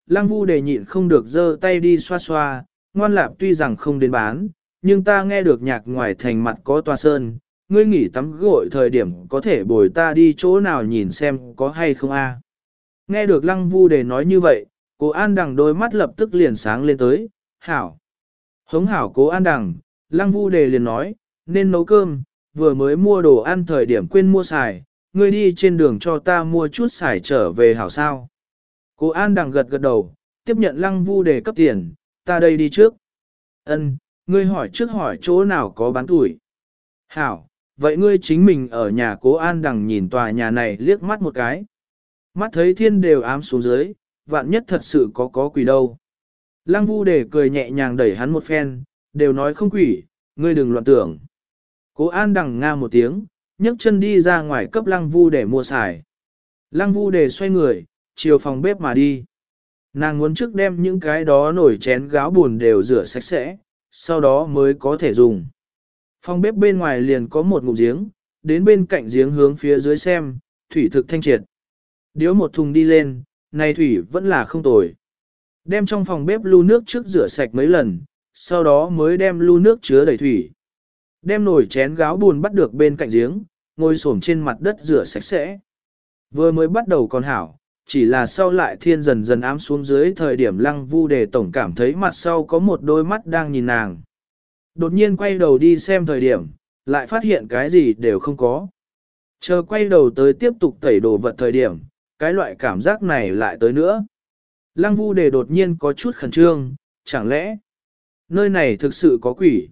Lăng Vu Đề nhịn không được giơ tay đi xoa xoa, ngoan lạp tuy rằng không đến bán, nhưng ta nghe được nhạc ngoài thành mặt có tòa sơn, ngươi nghỉ tắm gội thời điểm có thể bồi ta đi chỗ nào nhìn xem có hay không a. Nghe được Lăng Vu Đề nói như vậy, Cố An Đằng đôi mắt lập tức liền sáng lên tới, hảo. Hống hảo Cố An Đằng, Lăng Vu Đề liền nói, nên nấu cơm, vừa mới mua đồ ăn thời điểm quên mua xài, ngươi đi trên đường cho ta mua chút xài trở về hảo sao. Cố An Đằng gật gật đầu, tiếp nhận Lăng Vu Đề cấp tiền, ta đây đi trước. Ân, ngươi hỏi trước hỏi chỗ nào có bán tuổi. Hảo, vậy ngươi chính mình ở nhà Cố An Đằng nhìn tòa nhà này liếc mắt một cái. Mắt thấy thiên đều ám xuống dưới, vạn nhất thật sự có có quỷ đâu. Lăng Vu Đề cười nhẹ nhàng đẩy hắn một phen, đều nói không quỷ, ngươi đừng loạn tưởng. Cố An Đằng nga một tiếng, nhấc chân đi ra ngoài cấp Lăng Vu Đề mua xài. Lăng Vu Đề xoay người, chiều phòng bếp mà đi. Nàng muốn trước đem những cái đó nổi chén gáo buồn đều rửa sạch sẽ, sau đó mới có thể dùng. Phòng bếp bên ngoài liền có một ngụm giếng, đến bên cạnh giếng hướng phía dưới xem, thủy thực thanh triệt. Điếu một thùng đi lên, này thủy vẫn là không tồi. Đem trong phòng bếp lu nước trước rửa sạch mấy lần, sau đó mới đem lu nước chứa đầy thủy. Đem nồi chén gáo buồn bắt được bên cạnh giếng, ngồi xổm trên mặt đất rửa sạch sẽ. Vừa mới bắt đầu còn hảo, chỉ là sau lại thiên dần dần ám xuống dưới thời điểm Lăng Vu Đề tổng cảm thấy mặt sau có một đôi mắt đang nhìn nàng. Đột nhiên quay đầu đi xem thời điểm, lại phát hiện cái gì đều không có. Chờ quay đầu tới tiếp tục tẩy đồ vật thời điểm, cái loại cảm giác này lại tới nữa. Lăng Vu Đề đột nhiên có chút khẩn trương, chẳng lẽ nơi này thực sự có quỷ?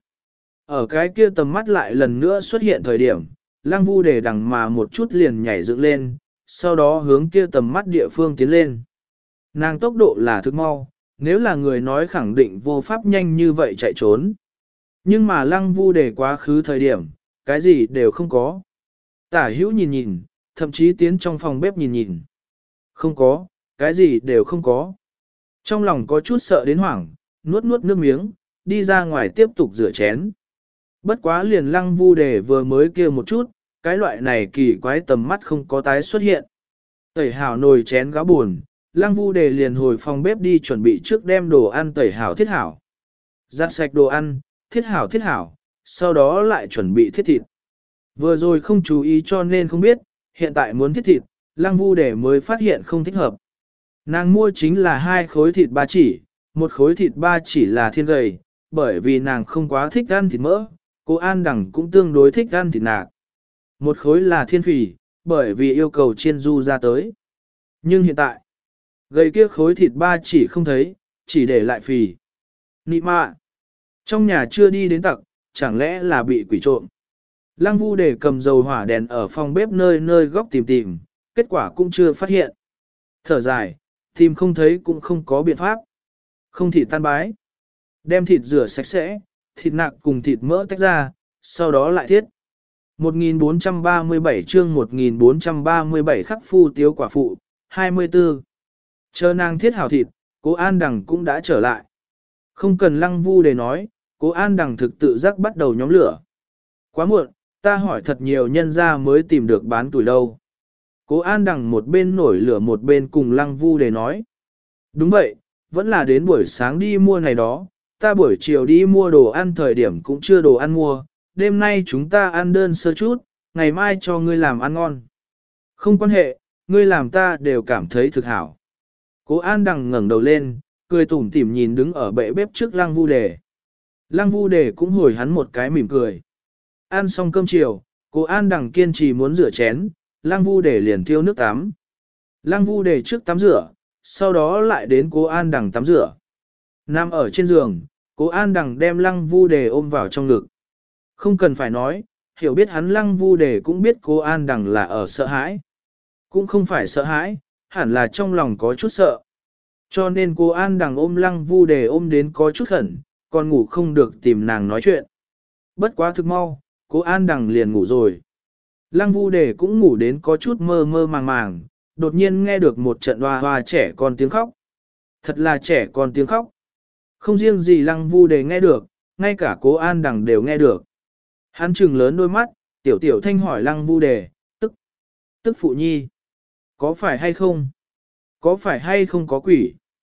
Ở cái kia tầm mắt lại lần nữa xuất hiện thời điểm, Lăng Vu Đề đằng mà một chút liền nhảy dựng lên, sau đó hướng kia tầm mắt địa phương tiến lên. Nàng tốc độ là thực mau, nếu là người nói khẳng định vô pháp nhanh như vậy chạy trốn. Nhưng mà Lăng Vu Đề quá khứ thời điểm, cái gì đều không có. Tả hữu nhìn nhìn, thậm chí tiến trong phòng bếp nhìn nhìn. Không có, cái gì đều không có. Trong lòng có chút sợ đến hoảng, nuốt nuốt nước miếng, đi ra ngoài tiếp tục rửa chén. Bất quá liền Lăng Vu Đề vừa mới kia một chút, cái loại này kỳ quái tầm mắt không có tái xuất hiện. Tẩy hảo nồi chén gáo buồn, Lăng Vu Đề liền hồi phòng bếp đi chuẩn bị trước đem đồ ăn tẩy hảo thiết hảo. Giặt sạch đồ ăn, thiết hảo thiết hảo, sau đó lại chuẩn bị thiết thịt. Vừa rồi không chú ý cho nên không biết, hiện tại muốn thiết thịt, Lăng Vu Đề mới phát hiện không thích hợp. Nàng mua chính là hai khối thịt ba chỉ, một khối thịt ba chỉ là thiên gầy, bởi vì nàng không quá thích ăn thịt mỡ, cô An Đằng cũng tương đối thích ăn thịt nạc. Một khối là thiên phì, bởi vì yêu cầu chiên du ra tới. Nhưng hiện tại, gầy kia khối thịt ba chỉ không thấy, chỉ để lại phì. Nị mạ! Trong nhà chưa đi đến tặc, chẳng lẽ là bị quỷ trộm. Lăng Vu Đề cầm dầu hỏa đèn ở phòng bếp nơi nơi góc tìm tìm, kết quả cũng chưa phát hiện. Thở dài, tìm không thấy cũng không có biện pháp. Không thịt tan bái. Đem thịt rửa sạch sẽ, thịt nạc cùng thịt mỡ tách ra, sau đó lại thiết. một nghìn bốn trăm ba mươi bảy chương một nghìn bốn trăm ba mươi bảy khắc phu tiếu quả phụ, hai mươi tư. Chờ nàng thiết hảo thịt, Cố An Đằng cũng đã trở lại. Không cần Lăng Vu Đề nói, Cố An Đằng thực tự giác bắt đầu nhóm lửa. Quá muộn, ta hỏi thật nhiều nhân gia mới tìm được bán tuổi đâu. Cố An Đằng một bên nổi lửa một bên cùng Lăng Vu Đề nói. Đúng vậy, vẫn là đến buổi sáng đi mua này đó, ta buổi chiều đi mua đồ ăn thời điểm cũng chưa đồ ăn mua, đêm nay chúng ta ăn đơn sơ chút, ngày mai cho ngươi làm ăn ngon. Không quan hệ, ngươi làm ta đều cảm thấy thực hảo. Cố An Đằng ngẩng đầu lên, cười tủm tỉm nhìn đứng ở bệ bếp trước Lăng Vu Đề. Lăng Vu Đề cũng hồi hắn một cái mỉm cười. Ăn xong cơm chiều, Cố An Đằng kiên trì muốn rửa chén, Lăng Vu Đề liền thiêu nước tắm. Lăng Vu Đề trước tắm rửa, sau đó lại đến Cố An Đằng tắm rửa. Nằm ở trên giường, Cố An Đằng đem Lăng Vu Đề ôm vào trong ngực. Không cần phải nói, hiểu biết hắn Lăng Vu Đề cũng biết Cố An Đằng là ở sợ hãi. Cũng không phải sợ hãi, hẳn là trong lòng có chút sợ. Cho nên Cố An Đằng ôm Lăng Vu Đề ôm đến có chút khẩn, còn ngủ không được tìm nàng nói chuyện. Bất quá thực mau, Cố An Đằng liền ngủ rồi. Lăng Vu Đề cũng ngủ đến có chút mơ mơ màng màng, đột nhiên nghe được một trận hoa hoa trẻ con tiếng khóc. Thật là trẻ con tiếng khóc. Không riêng gì Lăng Vu Đề nghe được, ngay cả Cố An Đằng đều nghe được. Hắn trừng lớn đôi mắt, tiểu tiểu thanh hỏi Lăng Vu Đề, tức, tức phụ nhi. Có phải hay không? Có phải hay không có quỷ?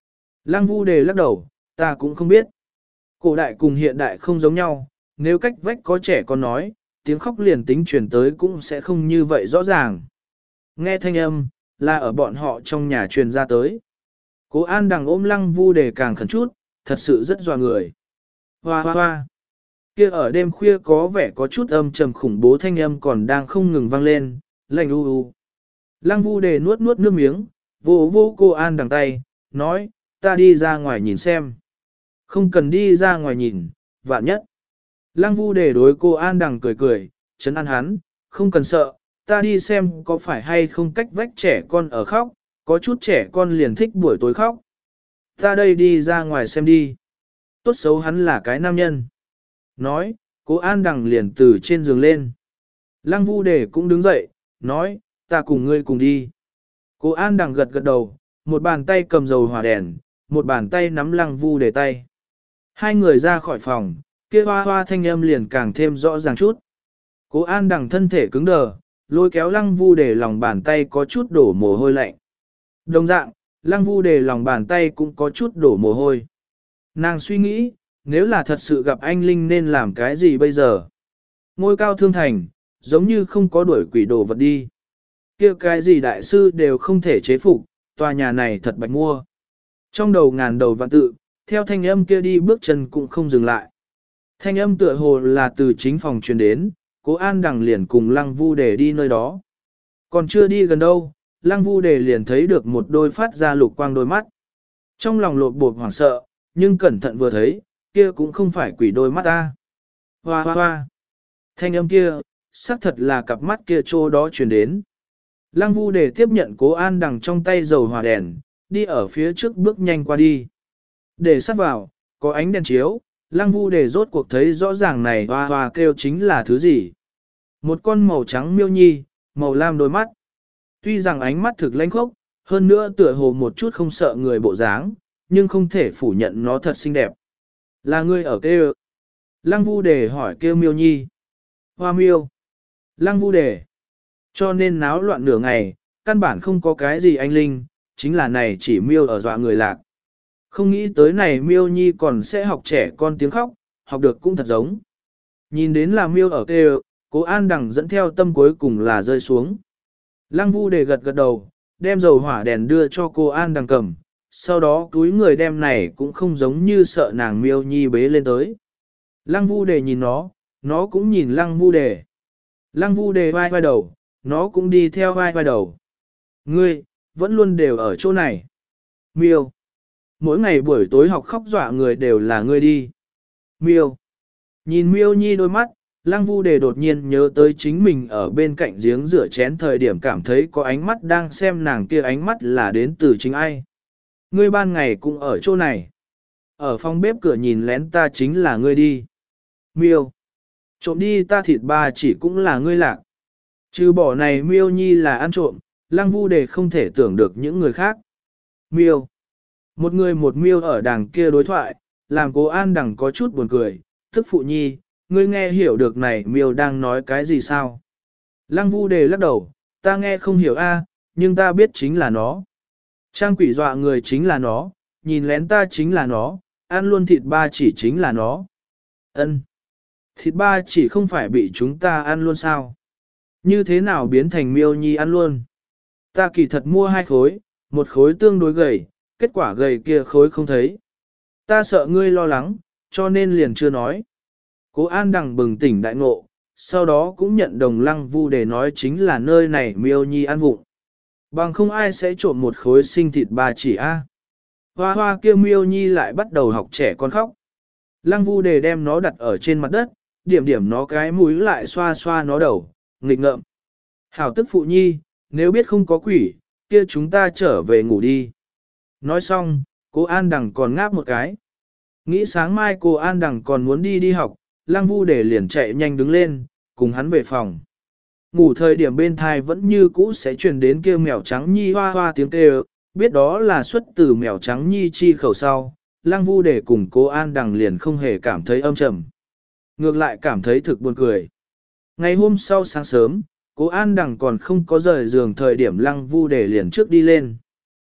Lăng Vu Đề lắc đầu, ta cũng không biết. Cổ đại cùng hiện đại không giống nhau, nếu cách vách có trẻ con nói, tiếng khóc liền tính truyền tới cũng sẽ không như vậy rõ ràng. Nghe thanh âm, là ở bọn họ trong nhà truyền ra tới. Cố An Đằng ôm Lăng Vu Đề càng khẩn chút, thật sự rất dọa người. Hoa hoa hoa. Kia ở đêm khuya có vẻ có chút âm trầm khủng bố thanh âm còn đang không ngừng vang lên, lạnh u u. Lăng Vu Đề nuốt nuốt nước miếng, vô vô cô An Đằng tay, nói, ta đi ra ngoài nhìn xem. Không cần đi ra ngoài nhìn, vạn nhất. Lăng Vu Đề đối cô An Đằng cười cười, trấn an hắn, không cần sợ, ta đi xem có phải hay không cách vách trẻ con ở khóc, có chút trẻ con liền thích buổi tối khóc. Ta đây đi ra ngoài xem đi. Tốt xấu hắn là cái nam nhân. Nói, cô An Đằng liền từ trên giường lên. Lăng Vu Đề cũng đứng dậy, nói, ta cùng ngươi cùng đi. Cô An Đằng gật gật đầu, một bàn tay cầm dầu hỏa đèn, một bàn tay nắm Lăng Vu Đề tay. Hai người ra khỏi phòng, kia hoa hoa thanh âm liền càng thêm rõ ràng chút. Cô An Đằng thân thể cứng đờ, lôi kéo Lăng Vu Đề lòng bàn tay có chút đổ mồ hôi lạnh. Đồng dạng, Lăng Vu Đề lòng bàn tay cũng có chút đổ mồ hôi. Nàng suy nghĩ, nếu là thật sự gặp anh Linh nên làm cái gì bây giờ? Ngôi cao thương thành, giống như không có đuổi quỷ đồ vật đi. Kia cái gì đại sư đều không thể chế phục, tòa nhà này thật bạch mua. Trong đầu ngàn đầu vạn tự, theo thanh âm kia đi bước chân cũng không dừng lại. Thanh âm tựa hồ là từ chính phòng truyền đến, Cố An Đằng liền cùng Lăng Vu Đề đi nơi đó. Còn chưa đi gần đâu, Lăng Vu Đề liền thấy được một đôi phát ra lục quang đôi mắt. Trong lòng lột bột hoảng sợ, nhưng cẩn thận vừa thấy, kia cũng không phải quỷ đôi mắt ta. Hoa hoa hoa. Thanh âm kia, xác thật là cặp mắt kia trô đó truyền đến. Lăng Vu Đề tiếp nhận Cố An Đằng trong tay dầu hỏa đèn, đi ở phía trước bước nhanh qua đi. Để sát vào, có ánh đèn chiếu, Lăng Vu Đề rốt cuộc thấy rõ ràng này hoa hoa kêu chính là thứ gì. Một con màu trắng miêu nhi, màu lam đôi mắt. Tuy rằng ánh mắt thực lãnh khốc, hơn nữa tựa hồ một chút không sợ người bộ dáng, nhưng không thể phủ nhận nó thật xinh đẹp. Là ngươi ở kêu. Lăng Vu Đề hỏi kêu miêu nhi. Hoa miêu. Lăng Vu Đề. Cho nên náo loạn nửa ngày, căn bản không có cái gì anh linh, chính là này chỉ miêu ở dọa người lạc. Không nghĩ tới này miêu nhi còn sẽ học trẻ con tiếng khóc, học được cũng thật giống. Nhìn đến là miêu ở kêu, Cố An Đằng dẫn theo tâm cuối cùng là rơi xuống. Lăng Vu Đề gật gật đầu, đem dầu hỏa đèn đưa cho cô An Đằng cầm, sau đó túi người đem này cũng không giống như sợ nàng miêu nhi bế lên tới. Lăng Vu Đề nhìn nó, nó cũng nhìn Lăng Vu Đề. Lăng Vu Đề vai vai đầu, nó cũng đi theo vai vai đầu. Ngươi, vẫn luôn đều ở chỗ này. Miêu. Mỗi ngày buổi tối học khóc dọa người đều là ngươi đi. Miêu. Nhìn miêu nhi đôi mắt, Lăng Vu Đề đột nhiên nhớ tới chính mình ở bên cạnh giếng rửa chén thời điểm cảm thấy có ánh mắt đang xem nàng kia, ánh mắt là đến từ chính ai. Ngươi ban ngày cũng ở chỗ này. Ở phòng bếp cửa nhìn lén ta chính là ngươi đi. Miêu. Trộm đi ta thịt ba chỉ cũng là ngươi lạc. Trừ bỏ này miêu nhi là ăn trộm, Lăng Vu Đề không thể tưởng được những người khác. Miêu. Một người một miêu ở đằng kia đối thoại, làm Cố An Đằng có chút buồn cười. Thức phụ nhi, ngươi nghe hiểu được này miêu đang nói cái gì sao? Lăng Vu Đề lắc đầu, ta nghe không hiểu a, nhưng ta biết chính là nó. Trang quỷ dọa người chính là nó, nhìn lén ta chính là nó, ăn luôn thịt ba chỉ chính là nó. Ân, thịt ba chỉ không phải bị chúng ta ăn luôn sao? Như thế nào biến thành miêu nhi ăn luôn? Ta kỳ thật mua hai khối, một khối tương đối gầy, kết quả gầy kia khối không thấy. Ta sợ ngươi lo lắng, cho nên liền chưa nói. Cố An Đằng bừng tỉnh đại ngộ, sau đó cũng nhận đồng Lăng Vu Đề nói chính là nơi này miêu nhi ăn vụng. Bằng không ai sẽ trộm một khối sinh thịt ba chỉ a. Hoa hoa kia miêu nhi lại bắt đầu học trẻ con khóc. Lăng Vu Đề đem nó đặt ở trên mặt đất, điểm điểm nó cái mũi lại xoa xoa nó đầu, nghịch ngợm. Hảo tức phụ nhi, nếu biết không có quỷ, kia chúng ta trở về ngủ đi. Nói xong, cô An Đằng còn ngáp một cái. Nghĩ sáng mai cô An Đằng còn muốn đi đi học, Lăng Vu Đề liền chạy nhanh đứng lên, cùng hắn về phòng. Ngủ thời điểm bên thai vẫn như cũ sẽ truyền đến kêu mèo trắng nhi hoa hoa tiếng kêu, biết đó là xuất từ mèo trắng nhi chi khẩu sau. Lăng Vu Đề cùng cô An Đằng liền không hề cảm thấy âm trầm. Ngược lại cảm thấy thực buồn cười. Ngày hôm sau sáng sớm, cô An Đằng còn không có rời giường thời điểm Lăng Vu Đề liền trước đi lên.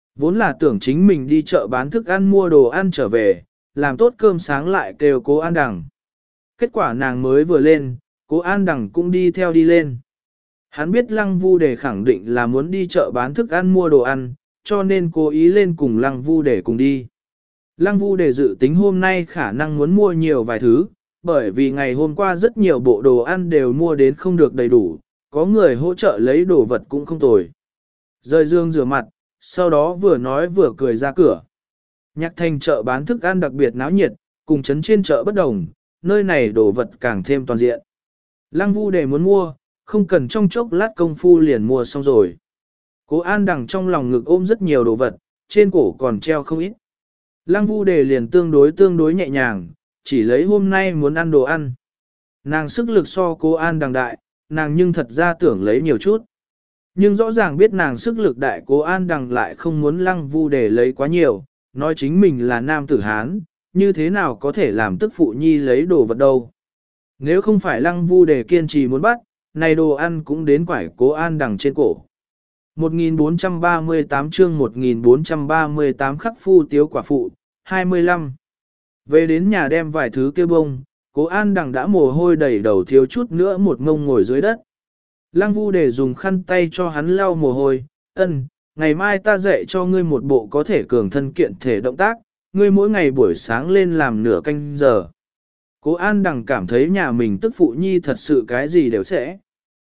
Vốn là tưởng chính mình đi chợ bán thức ăn mua đồ ăn trở về, làm tốt cơm sáng lại kêu cố An Đằng. Kết quả nàng mới vừa lên, cố An Đằng cũng đi theo đi lên. Hắn biết Lăng Vu Đề khẳng định là muốn đi chợ bán thức ăn mua đồ ăn, cho nên cố ý lên cùng Lăng Vu Đề cùng đi. Lăng Vu Đề dự tính hôm nay khả năng muốn mua nhiều vài thứ, bởi vì ngày hôm qua rất nhiều bộ đồ ăn đều mua đến không được đầy đủ, có người hỗ trợ lấy đồ vật cũng không tồi. Rời giường rửa mặt, sau đó vừa nói vừa cười ra cửa. Nhạc Thành chợ bán thức ăn đặc biệt náo nhiệt, cùng chấn trên chợ bất đồng, nơi này đồ vật càng thêm toàn diện. Lăng Vu Đề muốn mua, không cần trong chốc lát công phu liền mua xong rồi. Cố An Đằng trong lòng ngực ôm rất nhiều đồ vật, trên cổ còn treo không ít. Lăng Vu Đề liền tương đối tương đối nhẹ nhàng, chỉ lấy hôm nay muốn ăn đồ ăn. Nàng sức lực so Cố An Đằng đại, nàng nhưng thật ra tưởng lấy nhiều chút. Nhưng rõ ràng biết nàng sức lực đại, Cố An Đằng lại không muốn Lăng Vu Đề lấy quá nhiều, nói chính mình là nam tử Hán, như thế nào có thể làm tức phụ nhi lấy đồ vật đâu. Nếu không phải Lăng Vu Đề kiên trì muốn bắt, này đồ ăn cũng đến quải Cố An Đằng trên cổ. một nghìn bốn trăm ba mươi tám chương một nghìn bốn trăm ba mươi tám khắc phu tiếu quả phụ, hai mươi lăm. Về đến nhà đem vài thứ kêu bông, Cố An Đằng đã mồ hôi đầy đầu thiếu chút nữa một ngông ngồi dưới đất. Lăng Vu Đề dùng khăn tay cho hắn lau mồ hôi, ân, ngày mai ta dạy cho ngươi một bộ có thể cường thân kiện thể động tác, ngươi mỗi ngày buổi sáng lên làm nửa canh giờ. Cố An Đằng cảm thấy nhà mình tức phụ nhi thật sự cái gì đều sẽ.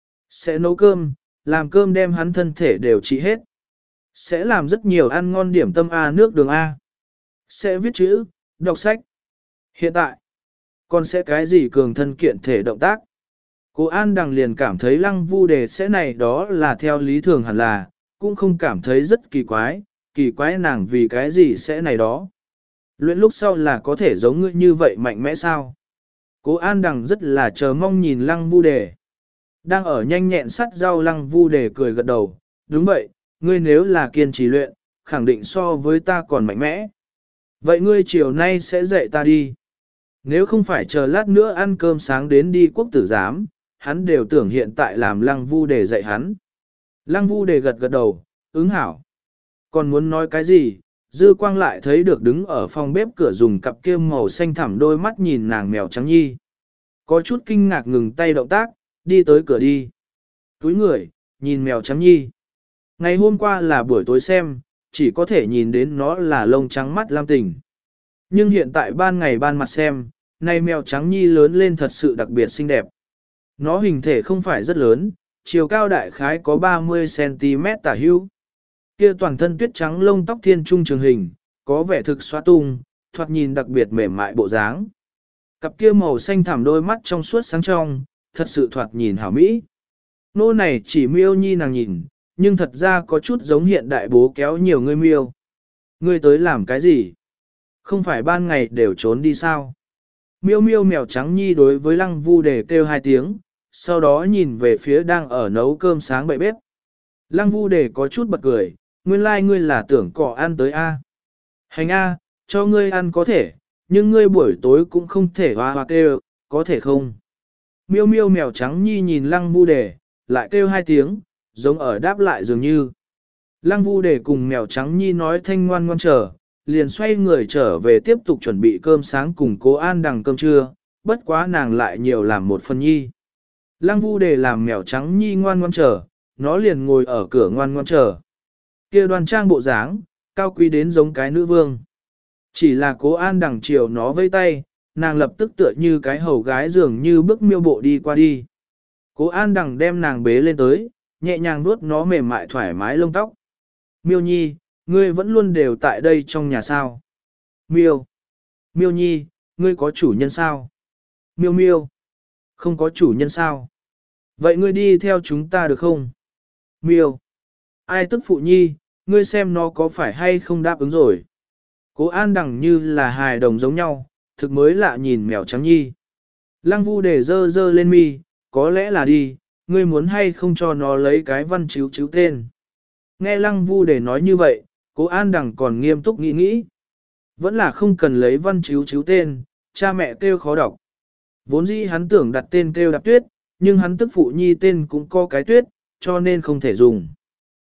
Sẽ nấu cơm, làm cơm đem hắn thân thể đều trị hết. Sẽ làm rất nhiều ăn ngon điểm tâm A nước đường A. Sẽ viết chữ, đọc sách. Hiện tại, còn sẽ cái gì cường thân kiện thể động tác. Cố An Đằng liền cảm thấy Lăng Vu Đề sẽ này đó là theo lý thường hẳn là, cũng không cảm thấy rất kỳ quái, kỳ quái nàng vì cái gì sẽ này đó. Luyện lúc sau là có thể giống ngươi như vậy mạnh mẽ sao? Cố An Đằng rất là chờ mong nhìn Lăng Vu Đề. Đang ở nhanh nhẹn sắt rau Lăng Vu Đề cười gật đầu, đúng vậy, ngươi nếu là kiên trì luyện, khẳng định so với ta còn mạnh mẽ. Vậy ngươi chiều nay sẽ dạy ta đi. Nếu không phải chờ lát nữa ăn cơm sáng đến đi quốc tử giám, hắn đều tưởng hiện tại làm Lăng Vu Đề dạy hắn. Lăng Vu Đề gật gật đầu, ứng hảo. Còn muốn nói cái gì, Dư Quang lại thấy được đứng ở phòng bếp cửa dùng cặp kia màu xanh thẳm đôi mắt nhìn nàng mèo trắng nhi. Có chút kinh ngạc ngừng tay động tác, đi tới cửa đi. Túi người, nhìn mèo trắng nhi. Ngày hôm qua là buổi tối xem, chỉ có thể nhìn đến nó là lông trắng mắt lam tình. Nhưng hiện tại ban ngày ban mặt xem, này mèo trắng nhi lớn lên thật sự đặc biệt xinh đẹp. Nó hình thể không phải rất lớn, chiều cao đại khái có ba mươi xăng ti mét tả hữu. Kia toàn thân tuyết trắng lông tóc thiên trung trường hình, có vẻ thực xóa tung, thoạt nhìn đặc biệt mềm mại bộ dáng. Cặp kia màu xanh thẳm đôi mắt trong suốt sáng trong, thật sự thoạt nhìn hảo mỹ. Nô này chỉ miêu nhi nàng nhìn, nhưng thật ra có chút giống hiện đại bố kéo nhiều người miêu. Ngươi tới làm cái gì? Không phải ban ngày đều trốn đi sao? Miêu miêu mèo trắng nhi đối với Lăng Vu Đề kêu hai tiếng, sau đó nhìn về phía đang ở nấu cơm sáng bậy bếp. Lăng Vu Đề có chút bật cười, nguyên lai like ngươi là tưởng cỏ ăn tới A. Hành A, cho ngươi ăn có thể, nhưng ngươi buổi tối cũng không thể hoa hoa kêu, có thể không? Miêu miêu mèo trắng nhi nhìn Lăng Vu Đề, lại kêu hai tiếng, giống ở đáp lại dường như. Lăng Vu Đề cùng mèo trắng nhi nói thanh ngoan ngoan trở, liền xoay người trở về tiếp tục chuẩn bị cơm sáng cùng Cố An Đằng cơm trưa, bất quá nàng lại nhiều làm một phần nhi. Lăng Vu Đề làm mèo trắng nhi ngoan ngoan chờ, nó liền ngồi ở cửa ngoan ngoan chờ. Kia đoan trang bộ dáng, cao quý đến giống cái nữ vương. Chỉ là Cố An Đằng chiều nó vây tay, nàng lập tức tựa như cái hầu gái dường như bước miêu bộ đi qua đi. Cố An Đằng đem nàng bế lên tới, nhẹ nhàng vuốt nó mềm mại thoải mái lông tóc. Miêu nhi, ngươi vẫn luôn đều tại đây trong nhà sao? Miêu. Miêu nhi, ngươi có chủ nhân sao? Miêu miêu. Không có chủ nhân sao? Vậy ngươi đi theo chúng ta được không? Miêu. Ai tức phụ nhi, ngươi xem nó có phải hay không đáp ứng rồi. Cố An Đằng như là hài đồng giống nhau, thực mới lạ nhìn mèo trắng nhi. Lăng Vu Đề dơ dơ lên mi, có lẽ là đi, ngươi muốn hay không cho nó lấy cái văn chiếu chiếu tên. Nghe Lăng Vu Đề nói như vậy, Cố An Đằng còn nghiêm túc nghĩ nghĩ. Vẫn là không cần lấy văn chiếu chiếu tên, cha mẹ kêu khó đọc. Vốn dĩ hắn tưởng đặt tên kêu Đạp Tuyết, nhưng hắn tức phụ nhi tên cũng có cái tuyết, cho nên không thể dùng.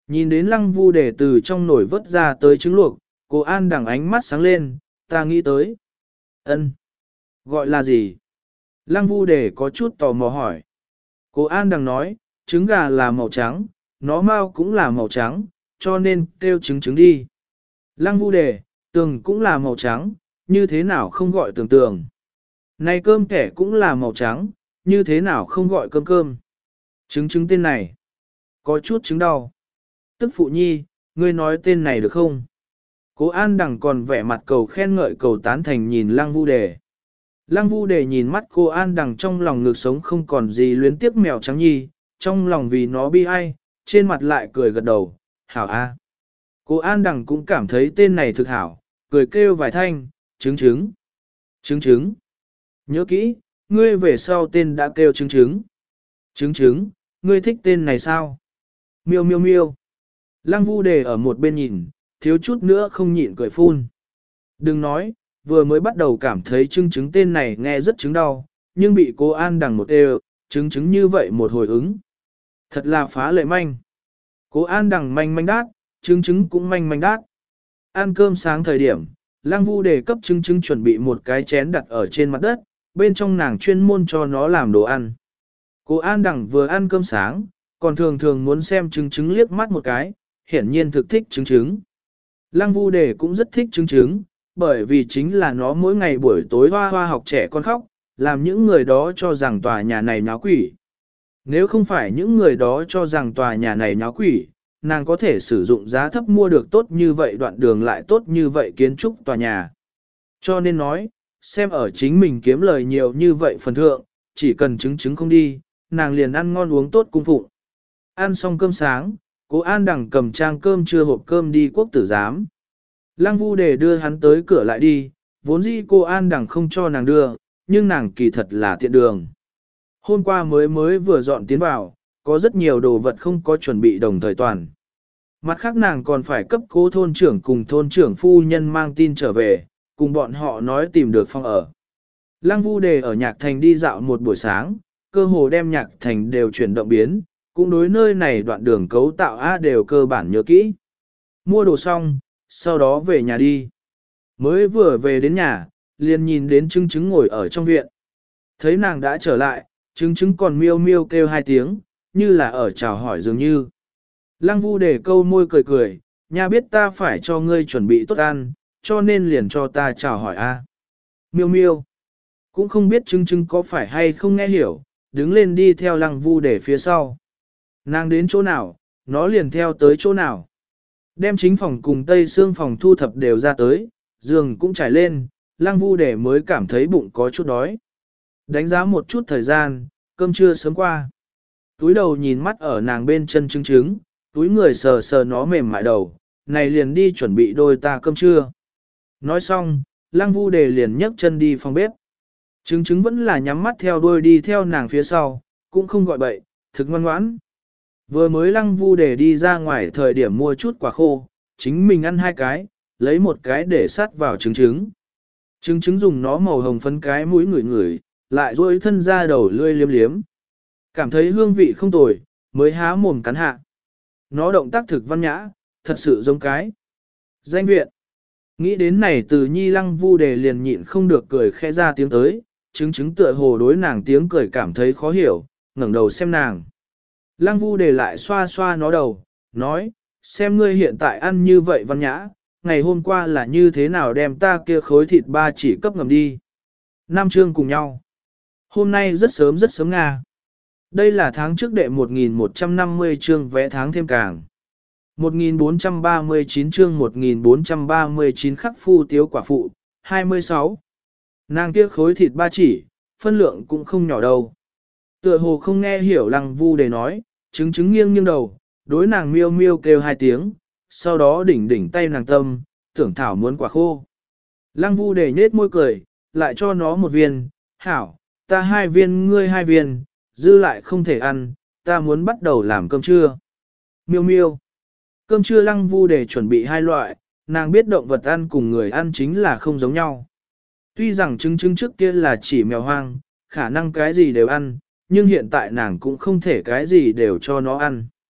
Nhìn đến lăng vu để từ trong nồi vớt ra tới trứng luộc, cô An đằng ánh mắt sáng lên, ta nghĩ tới. Ân, gọi là gì? Lăng vu để có chút tò mò hỏi. Cô An đằng nói, trứng gà là màu trắng, nó mau cũng là màu trắng, cho nên kêu trứng trứng đi. Lăng vu đề, tường cũng là màu trắng, như thế nào không gọi tường tường. Này cơm kẻ cũng là màu trắng, như thế nào không gọi cơm cơm. Trứng trứng tên này, có chút trứng đau. Tức phụ nhi, ngươi nói tên này được không? Cố An đằng còn vẻ mặt cầu khen ngợi cầu tán thành nhìn lăng vu đề. Lăng vu đề nhìn mắt cô An đằng trong lòng ngược sống không còn gì luyến tiếc mèo trắng nhi, trong lòng vì nó bi ai, trên mặt lại cười gật đầu, hảo a. Cô An đằng cũng cảm thấy tên này thực hảo, cười kêu vài thanh, trứng trứng, trứng trứng. Nhớ kỹ, ngươi về sau tên đã kêu trứng trứng. Trứng trứng, ngươi thích tên này sao? Miêu miêu miêu. Lăng vu đề ở một bên nhìn, thiếu chút nữa không nhịn cười phun. Đừng nói, vừa mới bắt đầu cảm thấy trứng trứng tên này nghe rất trứng đau, nhưng bị cô An đằng một đều, trứng trứng như vậy một hồi ứng. Thật là phá lệ manh. Cô An đằng manh manh đát, trứng trứng cũng manh manh đát. Ăn cơm sáng thời điểm, Lăng vu đề cấp trứng trứng chuẩn bị một cái chén đặt ở trên mặt đất, bên trong nàng chuyên môn cho nó làm đồ ăn. Cô An đằng vừa ăn cơm sáng, còn thường thường muốn xem trứng trứng liếc mắt một cái, hiển nhiên thực thích trứng trứng. Lăng vu đề cũng rất thích trứng trứng, bởi vì chính là nó mỗi ngày buổi tối hoa hoa học trẻ con khóc, làm những người đó cho rằng tòa nhà này nháo quỷ. Nếu không phải những người đó cho rằng tòa nhà này nháo quỷ, nàng có thể sử dụng giá thấp mua được tốt như vậy đoạn đường lại tốt như vậy kiến trúc tòa nhà. Cho nên nói, xem ở chính mình kiếm lời nhiều như vậy phần thượng, chỉ cần trứng trứng không đi, nàng liền ăn ngon uống tốt cung phụng. Ăn xong cơm sáng, Cố An đằng cầm trang cơm trưa hộp cơm đi quốc tử giám. Lăng vu đề đưa hắn tới cửa lại đi, vốn dĩ cô An đằng không cho nàng đưa, nhưng nàng kỳ thật là tiện đường. Hôm qua mới mới vừa dọn tiến vào, có rất nhiều đồ vật không có chuẩn bị đồng thời toàn. Mặt khác nàng còn phải cấp cố thôn trưởng cùng thôn trưởng phu nhân mang tin trở về, cùng bọn họ nói tìm được phòng ở. Lăng vu đề ở Nhạc Thành đi dạo một buổi sáng, cơ hồ đem Nhạc Thành đều chuyển động biến, cũng đối nơi này đoạn đường cấu tạo A đều cơ bản nhớ kỹ. Mua đồ xong, sau đó về nhà đi. Mới vừa về đến nhà, liền nhìn đến trứng trứng ngồi ở trong viện. Thấy nàng đã trở lại, trứng trứng còn miêu miêu kêu hai tiếng, như là ở chào hỏi dường như. Lăng vu để câu môi cười cười, nha biết ta phải cho ngươi chuẩn bị tốt ăn, cho nên liền cho ta chào hỏi a. Miêu miêu, cũng không biết trứng trứng có phải hay không nghe hiểu, đứng lên đi theo lăng vu để phía sau. Nàng đến chỗ nào, nó liền theo tới chỗ nào. Đem chính phòng cùng tây xương phòng thu thập đều ra tới, giường cũng trải lên, lăng vu để mới cảm thấy bụng có chút đói. Đánh giá một chút thời gian, cơm trưa sớm qua. Túi đầu nhìn mắt ở nàng bên chân trứng trứng, túi người sờ sờ nó mềm mại đầu, này liền đi chuẩn bị đôi ta cơm trưa. Nói xong, lăng vu đề liền nhấc chân đi phòng bếp. Trứng trứng vẫn là nhắm mắt theo đuôi đi theo nàng phía sau, cũng không gọi bậy, thực ngoan ngoãn. Vừa mới lăng vu đề đi ra ngoài thời điểm mua chút quả khô, chính mình ăn hai cái, lấy một cái để sát vào trứng trứng. Trứng trứng dùng nó màu hồng phấn cái mũi ngửi ngửi, lại duỗi thân ra đầu lươi liếm liếm. Cảm thấy hương vị không tồi, mới há mồm cắn hạ. Nó động tác thực văn nhã, thật sự giống cái. Danh viện. Nghĩ đến này từ nhi lăng vu đề liền nhịn không được cười khẽ ra tiếng tới, trứng trứng tựa hồ đối nàng tiếng cười cảm thấy khó hiểu, ngẩng đầu xem nàng. Lăng vu đề lại xoa xoa nó đầu, nói, xem ngươi hiện tại ăn như vậy văn nhã, ngày hôm qua là như thế nào đem ta kia khối thịt ba chỉ cấp ngầm đi. Nam chương cùng nhau. Hôm nay rất sớm rất sớm Nga. Đây là tháng trước đệ một nghìn một trăm năm mươi chương vẽ tháng thêm càng. một nghìn bốn trăm ba mươi chín chương một nghìn bốn trăm ba mươi chín khắc phu tiếu quả phụ, hai mươi sáu. Nàng kia khối thịt ba chỉ, phân lượng cũng không nhỏ đâu. Tựa hồ không nghe hiểu lăng vu để nói, trứng trứng nghiêng nghiêng đầu, đối nàng miêu miêu kêu hai tiếng, sau đó đỉnh đỉnh tay nàng tâm, tưởng thảo muốn quả khô. Lăng vu để nhết môi cười, lại cho nó một viên, hảo, ta hai viên ngươi hai viên, dư lại không thể ăn, ta muốn bắt đầu làm cơm trưa. Miêu miêu. Cơm trưa lăng vu để chuẩn bị hai loại, nàng biết động vật ăn cùng người ăn chính là không giống nhau. Tuy rằng trứng trứng trước kia là chỉ mèo hoang, khả năng cái gì đều ăn, nhưng hiện tại nàng cũng không thể cái gì đều cho nó ăn.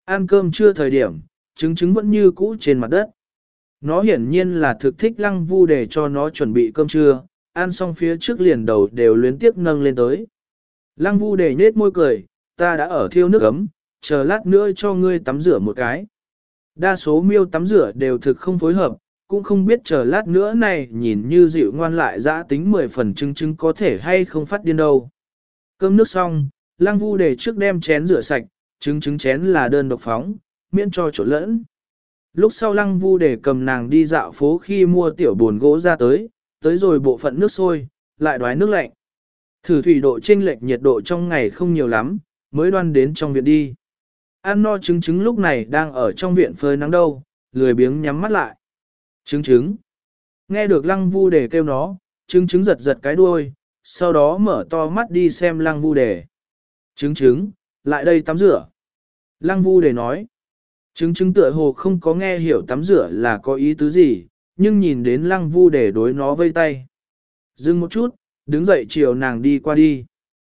Ăn cơm trưa thời điểm, trứng trứng vẫn như cũ trên mặt đất. Nó hiển nhiên là thực thích Lăng Vu để cho nó chuẩn bị cơm trưa, ăn xong phía trước liền đầu đều luyến tiếp nâng lên tới. Lăng Vu để nhếch môi cười, ta đã ở thiêu nước ấm, chờ lát nữa cho ngươi tắm rửa một cái. Đa số miêu tắm rửa đều thực không phối hợp, cũng không biết chờ lát nữa này nhìn như dịu ngoan lại dã tính mười phần trứng trứng có thể hay không phát điên đâu. Cơm nước xong, Lăng Vu để trước đem chén rửa sạch, trứng trứng chén là đơn độc phóng, miễn cho trộn lẫn. Lúc sau Lăng Vu để cầm nàng đi dạo phố khi mua tiểu buồn gỗ ra tới, tới rồi bộ phận nước sôi, lại đoái nước lạnh. Thử thủy độ chênh lệch nhiệt độ trong ngày không nhiều lắm, mới đoan đến trong viện đi. Ăn no trứng trứng lúc này đang ở trong viện phơi nắng đâu, lười biếng nhắm mắt lại. Trứng trứng. Nghe được Lăng Vu để kêu nó, trứng trứng giật giật cái đuôi, sau đó mở to mắt đi xem Lăng Vu để. Trứng trứng, lại đây tắm rửa. Lăng Vu để nói. Trứng trứng tựa hồ không có nghe hiểu tắm rửa là có ý tứ gì, nhưng nhìn đến Lăng Vu để đối nó vây tay. Dừng một chút, đứng dậy chiều nàng đi qua đi.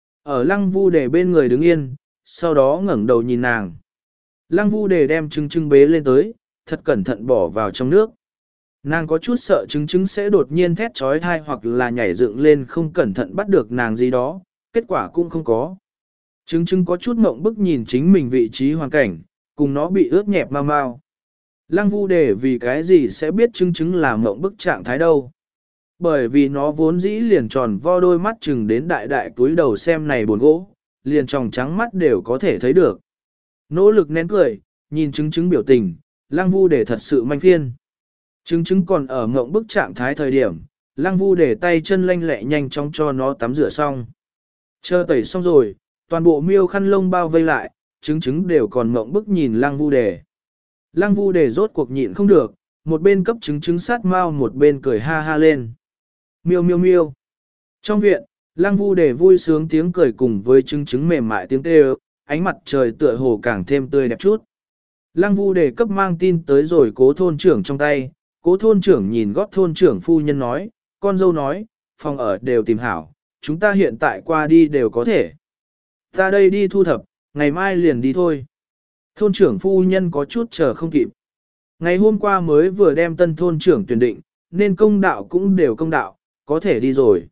Ở Lăng Vu để bên người đứng yên, sau đó ngẩng đầu nhìn nàng. Lăng Vu để đem trứng trứng bế lên tới, thật cẩn thận bỏ vào trong nước. Nàng có chút sợ trứng trứng sẽ đột nhiên thét trói thai hoặc là nhảy dựng lên không cẩn thận bắt được nàng gì đó, kết quả cũng không có. Trứng trứng có chút mộng bức nhìn chính mình vị trí hoàn cảnh, cùng nó bị ướt nhẹp mau mau. Lăng Vu để vì cái gì sẽ biết trứng trứng là mộng bức trạng thái đâu. Bởi vì nó vốn dĩ liền tròn vo đôi mắt chừng đến đại đại túi đầu xem này buồn gỗ, liền tròng trắng mắt đều có thể thấy được. Nỗ lực nén cười, nhìn trứng trứng biểu tình, Lăng Vu để thật sự manh phiên. Trứng trứng còn ở mộng bức trạng thái thời điểm, Lăng Vu để tay chân lanh lẹ nhanh chóng cho nó tắm rửa xong. Chờ tẩy xong rồi, toàn bộ miêu khăn lông bao vây lại, trứng trứng đều còn mộng bức nhìn Lăng Vu để. Lăng Vu để rốt cuộc nhịn không được, một bên cấp trứng trứng sát mau một bên cười ha ha lên. Miêu miêu miêu. Trong viện, Lăng Vu để vui sướng tiếng cười cùng với trứng trứng mềm mại tiếng kêu, ánh mặt trời tựa hồ càng thêm tươi đẹp chút. Lăng Vu để cấp mang tin tới rồi cố thôn trưởng trong tay, cố thôn trưởng nhìn góp thôn trưởng phu nhân nói, con dâu nói, phòng ở đều tìm hảo, chúng ta hiện tại qua đi đều có thể. Ta đây đi thu thập, ngày mai liền đi thôi. Thôn trưởng phu nhân có chút chờ không kịp. Ngày hôm qua mới vừa đem tân thôn trưởng tuyển định, nên công đạo cũng đều công đạo, có thể đi rồi.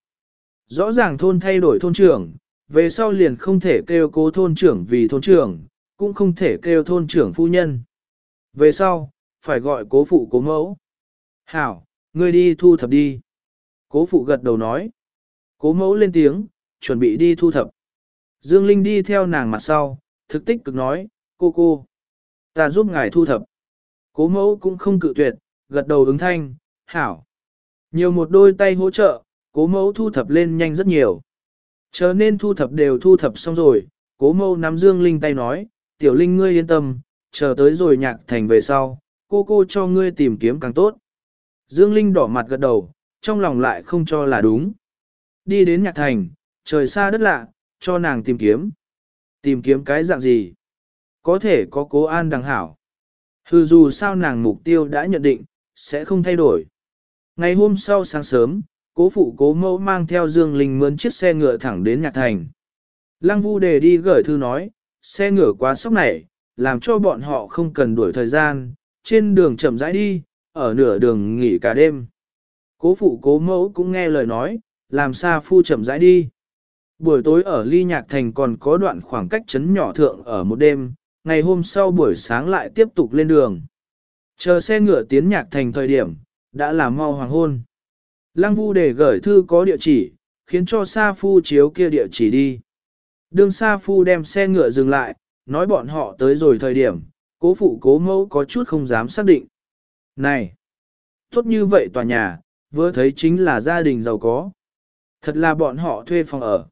Rõ ràng thôn thay đổi thôn trưởng, về sau liền không thể kêu cố thôn trưởng vì thôn trưởng, cũng không thể kêu thôn trưởng phu nhân. Về sau, phải gọi cố phụ cố mẫu. Hảo, ngươi đi thu thập đi. Cố phụ gật đầu nói. Cố mẫu lên tiếng, chuẩn bị đi thu thập. Dương Linh đi theo nàng mặt sau, thực tích cực nói, cô cô. Ta giúp ngài thu thập. Cố mẫu cũng không cự tuyệt, gật đầu ứng thanh, hảo. Nhiều một đôi tay hỗ trợ, cố mẫu thu thập lên nhanh rất nhiều. Chờ nên thu thập đều thu thập xong rồi, cố mẫu nắm Dương Linh tay nói, tiểu Linh ngươi yên tâm, chờ tới rồi nhạc thành về sau, cô cô cho ngươi tìm kiếm càng tốt. Dương Linh đỏ mặt gật đầu, trong lòng lại không cho là đúng. Đi đến nhạc thành, trời xa đất lạ, cho nàng tìm kiếm. Tìm kiếm cái dạng gì? Có thể có cố an đằng hảo. Hừ dù sao nàng mục tiêu đã nhận định, sẽ không thay đổi. Ngày hôm sau sáng sớm, cố phụ cố mẫu mang theo Dương Linh mướn chiếc xe ngựa thẳng đến nhạc thành. Lăng Vu đề đi gửi thư nói, xe ngựa quá sốc này, làm cho bọn họ không cần đuổi thời gian, trên đường chậm rãi đi, ở nửa đường nghỉ cả đêm. Cố phụ cố mẫu cũng nghe lời nói, làm xa phu chậm rãi đi. Buổi tối ở ly nhạc thành còn có đoạn khoảng cách chấn nhỏ thượng ở một đêm, ngày hôm sau buổi sáng lại tiếp tục lên đường. Chờ xe ngựa tiến nhạc thành thời điểm, đã là mau hoàng hôn. Lăng Vu để gửi thư có địa chỉ, khiến cho Sa Phu chiếu kia địa chỉ đi. Đương Sa Phu đem xe ngựa dừng lại, nói bọn họ tới rồi thời điểm, cố phụ cố mẫu có chút không dám xác định. Này! Tốt như vậy tòa nhà, vừa thấy chính là gia đình giàu có. Thật là bọn họ thuê phòng ở.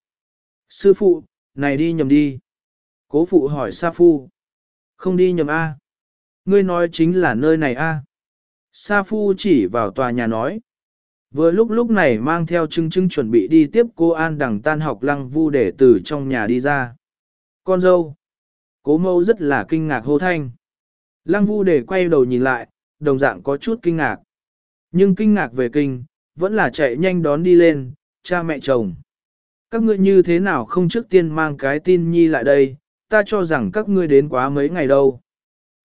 Sư phụ, này đi nhầm đi. Cố phụ hỏi Sa Phu. Không đi nhầm A. Ngươi nói chính là nơi này A. Sa Phu chỉ vào tòa nhà nói. Vừa lúc lúc này mang theo Trưng Trưng chuẩn bị đi tiếp cô An Đằng tan học Lăng Vu để từ trong nhà đi ra. Con dâu. Cố mẫu rất là kinh ngạc hô thanh. Lăng Vu để quay đầu nhìn lại, đồng dạng có chút kinh ngạc. Nhưng kinh ngạc về kinh, vẫn là chạy nhanh đón đi lên, cha mẹ chồng. Các ngươi như thế nào không trước tiên mang cái tin nhi lại đây, ta cho rằng các ngươi đến quá mấy ngày đâu.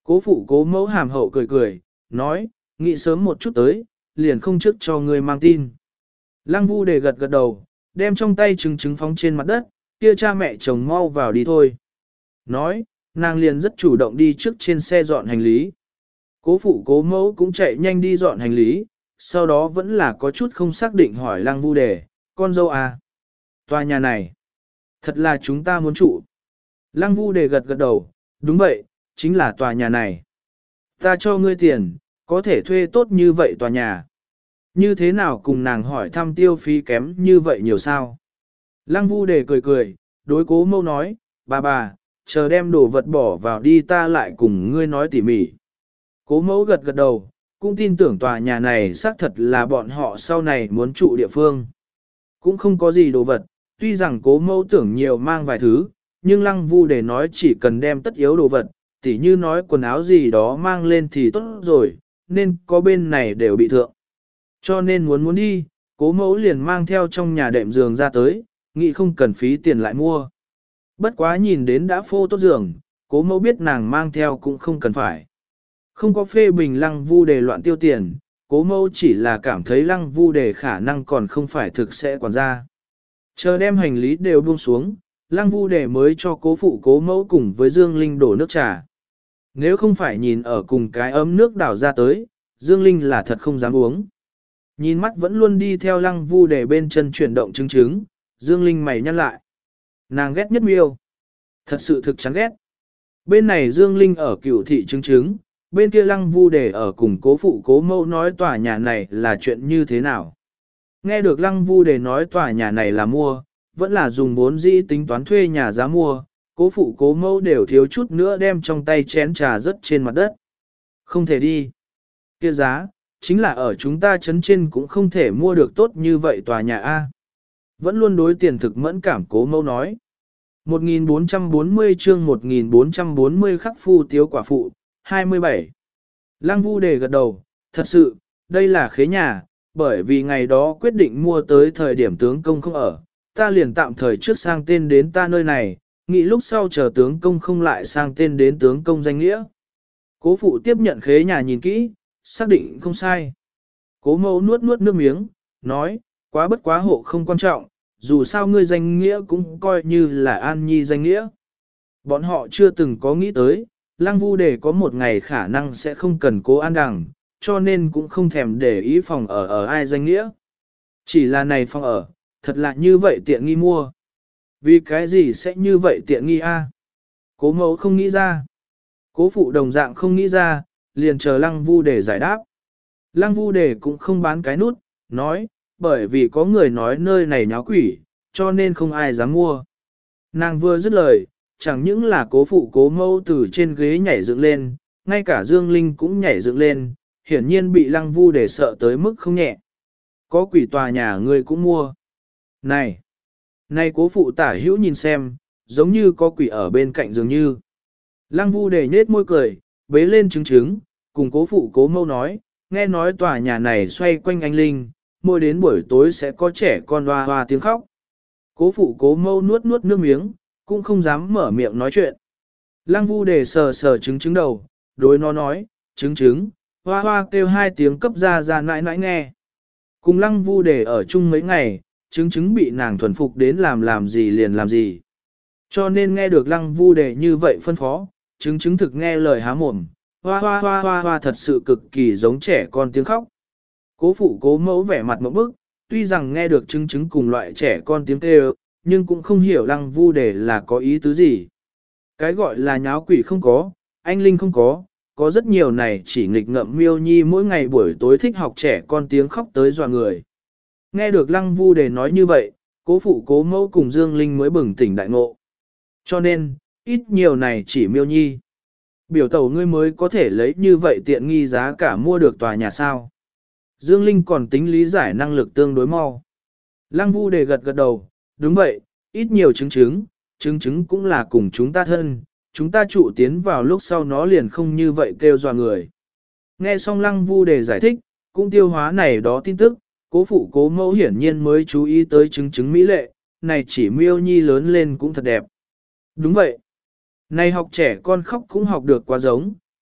Cố phụ cố mẫu hàm hậu cười cười, nói, nghĩ sớm một chút tới, liền không trước cho ngươi mang tin. Lăng Vu Đề gật gật đầu, đem trong tay trứng trứng phóng trên mặt đất, kia cha mẹ chồng mau vào đi thôi. Nói, nàng liền rất chủ động đi trước trên xe dọn hành lý. Cố phụ cố mẫu cũng chạy nhanh đi dọn hành lý, sau đó vẫn là có chút không xác định hỏi Lăng Vu Đề, con dâu à? Tòa nhà này, thật là chúng ta muốn trụ. Lăng Vu Đề gật gật đầu, đúng vậy, chính là tòa nhà này. Ta cho ngươi tiền, có thể thuê tốt như vậy tòa nhà. Như thế nào cùng nàng hỏi thăm tiêu phí kém như vậy nhiều sao? Lăng Vu Đề cười cười, đối cố mâu nói, bà bà, chờ đem đồ vật bỏ vào đi ta lại cùng ngươi nói tỉ mỉ. Cố mẫu gật gật đầu, cũng tin tưởng tòa nhà này xác thật là bọn họ sau này muốn trụ địa phương. Cũng không có gì đồ vật, tuy rằng cố mẫu tưởng nhiều mang vài thứ, nhưng Lăng Vu Đề nói chỉ cần đem tất yếu đồ vật, tỉ như nói quần áo gì đó mang lên thì tốt rồi, nên có bên này đều bị thượng. Cho nên muốn muốn đi, cố mẫu liền mang theo trong nhà đệm giường ra tới, nghĩ không cần phí tiền lại mua. Bất quá nhìn đến đã phô tốt giường, cố mẫu biết nàng mang theo cũng không cần phải. Không có phê bình Lăng Vu Đề loạn tiêu tiền, cố mẫu chỉ là cảm thấy Lăng Vu Đề khả năng còn không phải thực sẽ quản gia. Chờ đem hành lý đều buông xuống, Lăng Vu Đề mới cho cố phụ cố mẫu cùng với Dương Linh đổ nước trà. Nếu không phải nhìn ở cùng cái ấm nước đảo ra tới, Dương Linh là thật không dám uống. Nhìn mắt vẫn luôn đi theo Lăng Vu Đề bên chân chuyển động trứng trứng, Dương Linh mày nhăn lại. Nàng ghét nhất miêu. Thật sự thực chán ghét. Bên này Dương Linh ở cửu thị trứng trứng, bên kia Lăng Vu Đề ở cùng cố phụ cố mẫu nói tòa nhà này là chuyện như thế nào. Nghe được Lăng Vu Đề nói tòa nhà này là mua, vẫn là dùng vốn dĩ tính toán thuê nhà giá mua, cố phụ cố mẫu đều thiếu chút nữa đem trong tay chén trà rớt trên mặt đất. Không thể đi. Kia giá, chính là ở chúng ta chấn trên cũng không thể mua được tốt như vậy tòa nhà A. Vẫn luôn đối tiền thực mẫn cảm cố mẫu nói. một nghìn bốn trăm bốn mươi chương một nghìn bốn trăm bốn mươi khắc phu tiếu quả phụ, hai mươi bảy. Lăng Vu Đề gật đầu, thật sự, đây là khế nhà, bởi vì ngày đó quyết định mua tới thời điểm tướng công không ở, ta liền tạm thời trước sang tên đến ta nơi này, nghĩ lúc sau chờ tướng công không lại sang tên đến tướng công danh nghĩa. Cố phụ tiếp nhận khế nhà nhìn kỹ, xác định không sai. Cố mẫu nuốt nuốt nước miếng, nói, quá bất quá hộ không quan trọng, dù sao ngươi danh nghĩa cũng coi như là An Nhi danh nghĩa. Bọn họ chưa từng có nghĩ tới, Lăng Vu Đề có một ngày khả năng sẽ không cần cố an đằng, cho nên cũng không thèm để ý phòng ở ở ai danh nghĩa. Chỉ là này phòng ở, thật là như vậy tiện nghi mua. Vì cái gì sẽ như vậy tiện nghi a? Cố mẫu không nghĩ ra. Cố phụ đồng dạng không nghĩ ra, liền chờ Lăng Vu Đề giải đáp. Lăng Vu Đề cũng không bán cái nút, nói, bởi vì có người nói nơi này nháo quỷ, cho nên không ai dám mua. Nàng vừa dứt lời, chẳng những là cố phụ cố mẫu từ trên ghế nhảy dựng lên, ngay cả Dương Linh cũng nhảy dựng lên, hiển nhiên bị Lăng Vu Đề sợ tới mức không nhẹ. Có quỷ tòa nhà người cũng mua. Này! Này cố phụ tả hữu nhìn xem, giống như có quỷ ở bên cạnh dường như. Lăng Vu Đề nhết môi cười, bế lên trứng trứng, cùng cố phụ cố mâu nói, nghe nói tòa nhà này xoay quanh anh Linh, mỗi đến buổi tối sẽ có trẻ con hoa hoa tiếng khóc. Cố phụ cố mâu nuốt nuốt nước miếng, cũng không dám mở miệng nói chuyện. Lăng Vu Đề sờ sờ trứng trứng đầu, đối nó nói, trứng trứng, hoa hoa kêu hai tiếng cấp ra ra nãi nãi nghe. Cùng Lăng Vu Đề ở chung mấy ngày, trứng trứng bị nàng thuần phục đến làm làm gì liền làm gì. Cho nên nghe được Lăng Vu Đề như vậy phân phó, trứng trứng thực nghe lời há mồm, hoa hoa hoa hoa hoa thật sự cực kỳ giống trẻ con tiếng khóc. Cố phụ cố mẫu vẻ mặt mẫu bức, tuy rằng nghe được trứng trứng cùng loại trẻ con tiếng kêu, nhưng cũng không hiểu Lăng Vu Đề là có ý tứ gì. Cái gọi là nháo quỷ không có, anh Linh không có, có rất nhiều này chỉ nghịch ngợm miêu nhi mỗi ngày buổi tối thích học trẻ con tiếng khóc tới dọa người. Nghe được Lăng Vu Đề nói như vậy, cố phụ cố mẫu cùng Dương Linh mới bừng tỉnh đại ngộ. Cho nên, ít nhiều này chỉ miêu nhi. Biểu tẩu ngươi mới có thể lấy như vậy tiện nghi giá cả mua được tòa nhà sao. Dương Linh còn tính lý giải năng lực tương đối mau. Lăng Vu Đề gật gật đầu, đúng vậy, ít nhiều chứng chứng, chứng chứng cũng là cùng chúng ta thân, chúng ta trụ tiến vào lúc sau nó liền không như vậy kêu dọa người. Nghe xong Lăng Vu Đề giải thích, cũng tiêu hóa này đó tin tức, cố phụ cố mẫu hiển nhiên mới chú ý tới chứng chứng mỹ lệ, này chỉ miêu nhi lớn lên cũng thật đẹp. Đúng vậy. Này học trẻ con khóc cũng học được quá giống,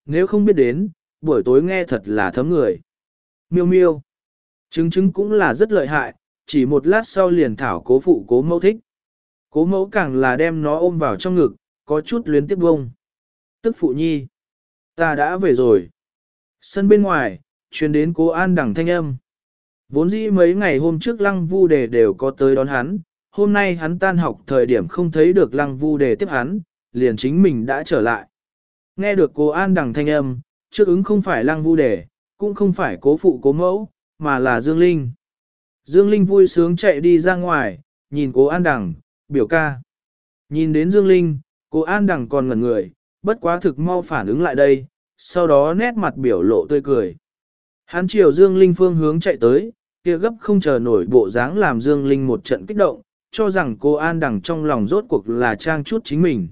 nếu không biết đến, buổi tối nghe thật là thấm người. Miêu miêu. Trứng trứng cũng là rất lợi hại, chỉ một lát sau liền thảo cố phụ cố mẫu thích. Cố mẫu càng là đem nó ôm vào trong ngực, có chút luyến tiếp bông. Tức phụ nhi. Ta đã về rồi. Sân bên ngoài, truyền đến cố an đằng thanh âm. Vốn dĩ mấy ngày hôm trước lăng vu đề đều có tới đón hắn, hôm nay hắn tan học thời điểm không thấy được lăng vu đề tiếp hắn, liền chính mình đã trở lại. Nghe được cố an đằng thanh âm, trước ứng không phải lăng vu đề, cũng không phải cố phụ cố mẫu, mà là Dương Linh. Dương Linh vui sướng chạy đi ra ngoài, nhìn cố an đằng, biểu ca. Nhìn đến Dương Linh, cố an đằng còn ngẩn người, bất quá thực mau phản ứng lại đây, sau đó nét mặt biểu lộ tươi cười. Hắn chiều Dương Linh phương hướng chạy tới, kia gấp không chờ nổi bộ dáng làm Dương Linh một trận kích động, cho rằng cô An Đằng trong lòng rốt cuộc là trang chút chính mình.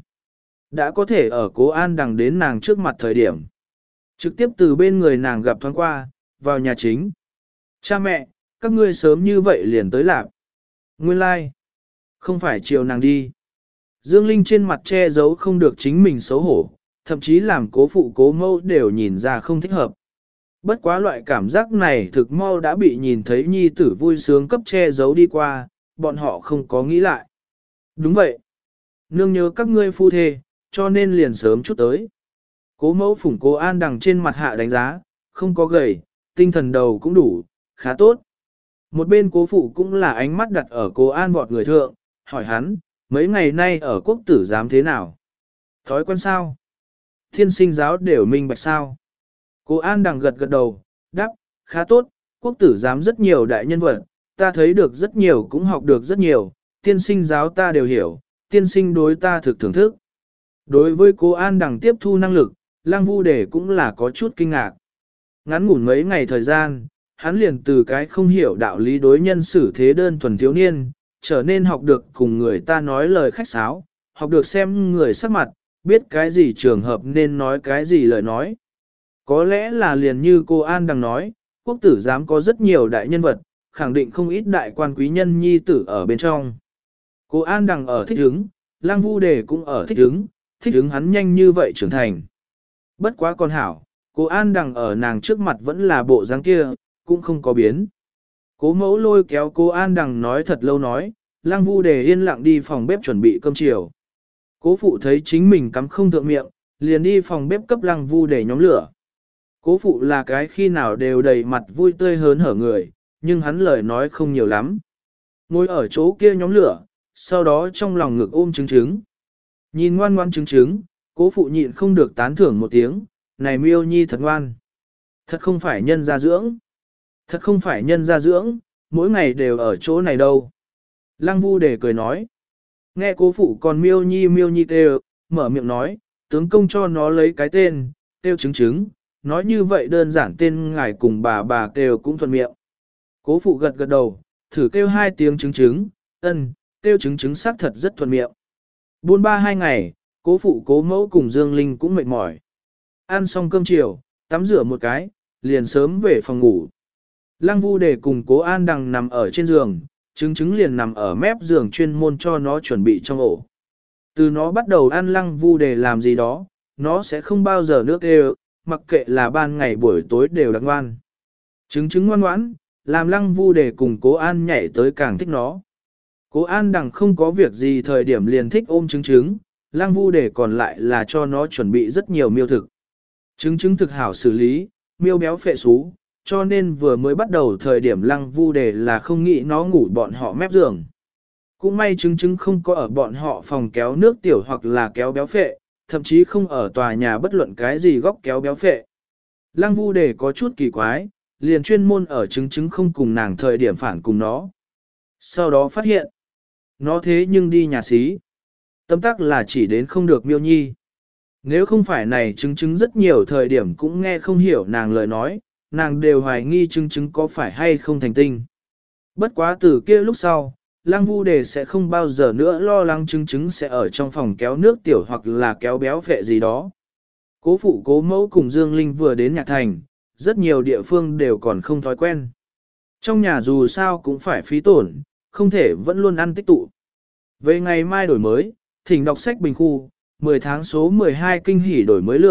Đã có thể ở cố An Đằng đến nàng trước mặt thời điểm. Trực tiếp từ bên người nàng gặp thoáng qua, vào nhà chính. Cha mẹ, các ngươi sớm như vậy liền tới lạc. Nguyên lai, like. Không phải chiều nàng đi. Dương Linh trên mặt che giấu không được chính mình xấu hổ, thậm chí làm cố phụ cố mâu đều nhìn ra không thích hợp. Bất quá loại cảm giác này thực mau đã bị nhìn thấy nhi tử vui sướng cấp che giấu đi qua, bọn họ không có nghĩ lại. Đúng vậy. Nương nhớ các ngươi phu thê, cho nên liền sớm chút tới. Cố mẫu phủng cố An Đằng trên mặt hạ đánh giá, không có gầy, tinh thần đầu cũng đủ, khá tốt. Một bên cố phụ cũng là ánh mắt đặt ở cố An vọt người thượng, hỏi hắn, mấy ngày nay ở quốc tử giám thế nào? Thói quen sao? Thiên sinh giáo đều minh bạch sao? Cố An Đằng gật gật đầu, đáp, khá tốt, quốc tử giám rất nhiều đại nhân vật, ta thấy được rất nhiều cũng học được rất nhiều, tiên sinh giáo ta đều hiểu, tiên sinh đối ta thực thưởng thức. Đối với cố An Đằng tiếp thu năng lực, Lăng Vu Đề cũng là có chút kinh ngạc. Ngắn ngủn mấy ngày thời gian, hắn liền từ cái không hiểu đạo lý đối nhân xử thế đơn thuần thiếu niên, trở nên học được cùng người ta nói lời khách sáo, học được xem người sắc mặt, biết cái gì trường hợp nên nói cái gì lời nói. Có lẽ là liền như cô An Đằng nói, quốc tử giám có rất nhiều đại nhân vật, khẳng định không ít đại quan quý nhân nhi tử ở bên trong. Cô An Đằng ở thích hứng, Lăng Vu Đề cũng ở thích hứng, thích hứng hắn nhanh như vậy trưởng thành. Bất quá con hảo, cô An Đằng ở nàng trước mặt vẫn là bộ dáng kia, cũng không có biến. Cố mẫu lôi kéo cô An Đằng nói thật lâu nói, Lăng Vu Đề yên lặng đi phòng bếp chuẩn bị cơm chiều. Cố phụ thấy chính mình cắm không thượng miệng, liền đi phòng bếp cấp Lăng Vu Đề nhóm lửa. Cố phụ là cái khi nào đều đầy mặt vui tươi hớn hở người, nhưng hắn lời nói không nhiều lắm. Ngồi ở chỗ kia nhóm lửa, sau đó trong lòng ngực ôm trứng trứng. Nhìn ngoan ngoan trứng trứng, cố phụ nhịn không được tán thưởng một tiếng, này miêu nhi thật ngoan. Thật không phải nhân gia dưỡng. Thật không phải nhân gia dưỡng, mỗi ngày đều ở chỗ này đâu. Lăng Vu Đề cười nói. Nghe cố phụ còn miêu nhi miêu nhi kêu, mở miệng nói, tướng công cho nó lấy cái tên, kêu trứng trứng. Nói như vậy đơn giản tên ngài cùng bà bà kêu cũng thuận miệng. Cố phụ gật gật đầu, thử kêu hai tiếng trứng trứng, ân, kêu trứng trứng xác thật rất thuận miệng. Buôn ba hai ngày, cố phụ cố mẫu cùng Dương Linh cũng mệt mỏi. Ăn xong cơm chiều, tắm rửa một cái, liền sớm về phòng ngủ. Lăng Vu Đề cùng cố An Đằng nằm ở trên giường, trứng trứng liền nằm ở mép giường chuyên môn cho nó chuẩn bị trong ổ. Từ nó bắt đầu ăn Lăng Vu Đề làm gì đó, nó sẽ không bao giờ nước kêu, mặc kệ là ban ngày buổi tối đều đặc ngoan. Trứng trứng ngoan ngoãn, làm Lăng Vu Đề cùng cố An nhảy tới càng thích nó. Cố An Đằng không có việc gì thời điểm liền thích ôm trứng trứng, Lăng Vu Đề còn lại là cho nó chuẩn bị rất nhiều miêu thực. Trứng trứng thực hảo xử lý, miêu béo phệ xú, cho nên vừa mới bắt đầu thời điểm Lăng Vu Đề là không nghĩ nó ngủ bọn họ mép giường. Cũng may trứng trứng không có ở bọn họ phòng kéo nước tiểu hoặc là kéo béo phệ, thậm chí không ở tòa nhà bất luận cái gì góc kéo béo phệ. Lăng Vu Đề có chút kỳ quái, liền chuyên môn ở trứng trứng không cùng nàng thời điểm phản cùng nó. Sau đó phát hiện, nó thế nhưng đi nhà xí. Tâm tắc là chỉ đến không được miêu nhi. Nếu không phải này trứng trứng rất nhiều thời điểm cũng nghe không hiểu nàng lời nói, nàng đều hoài nghi trứng trứng có phải hay không thành tinh. Bất quá từ kia lúc sau, Lăng Vu Đề sẽ không bao giờ nữa lo lắng trứng trứng sẽ ở trong phòng kéo nước tiểu hoặc là kéo béo phệ gì đó. Cố phụ cố mẫu cùng Dương Linh vừa đến Nhạc Thành, rất nhiều địa phương đều còn không thói quen. Trong nhà dù sao cũng phải phí tổn, không thể vẫn luôn ăn tích tụ. Về ngày mai đổi mới, thỉnh đọc sách bình khu, mười tháng số mười hai kinh hỉ đổi mới lượng,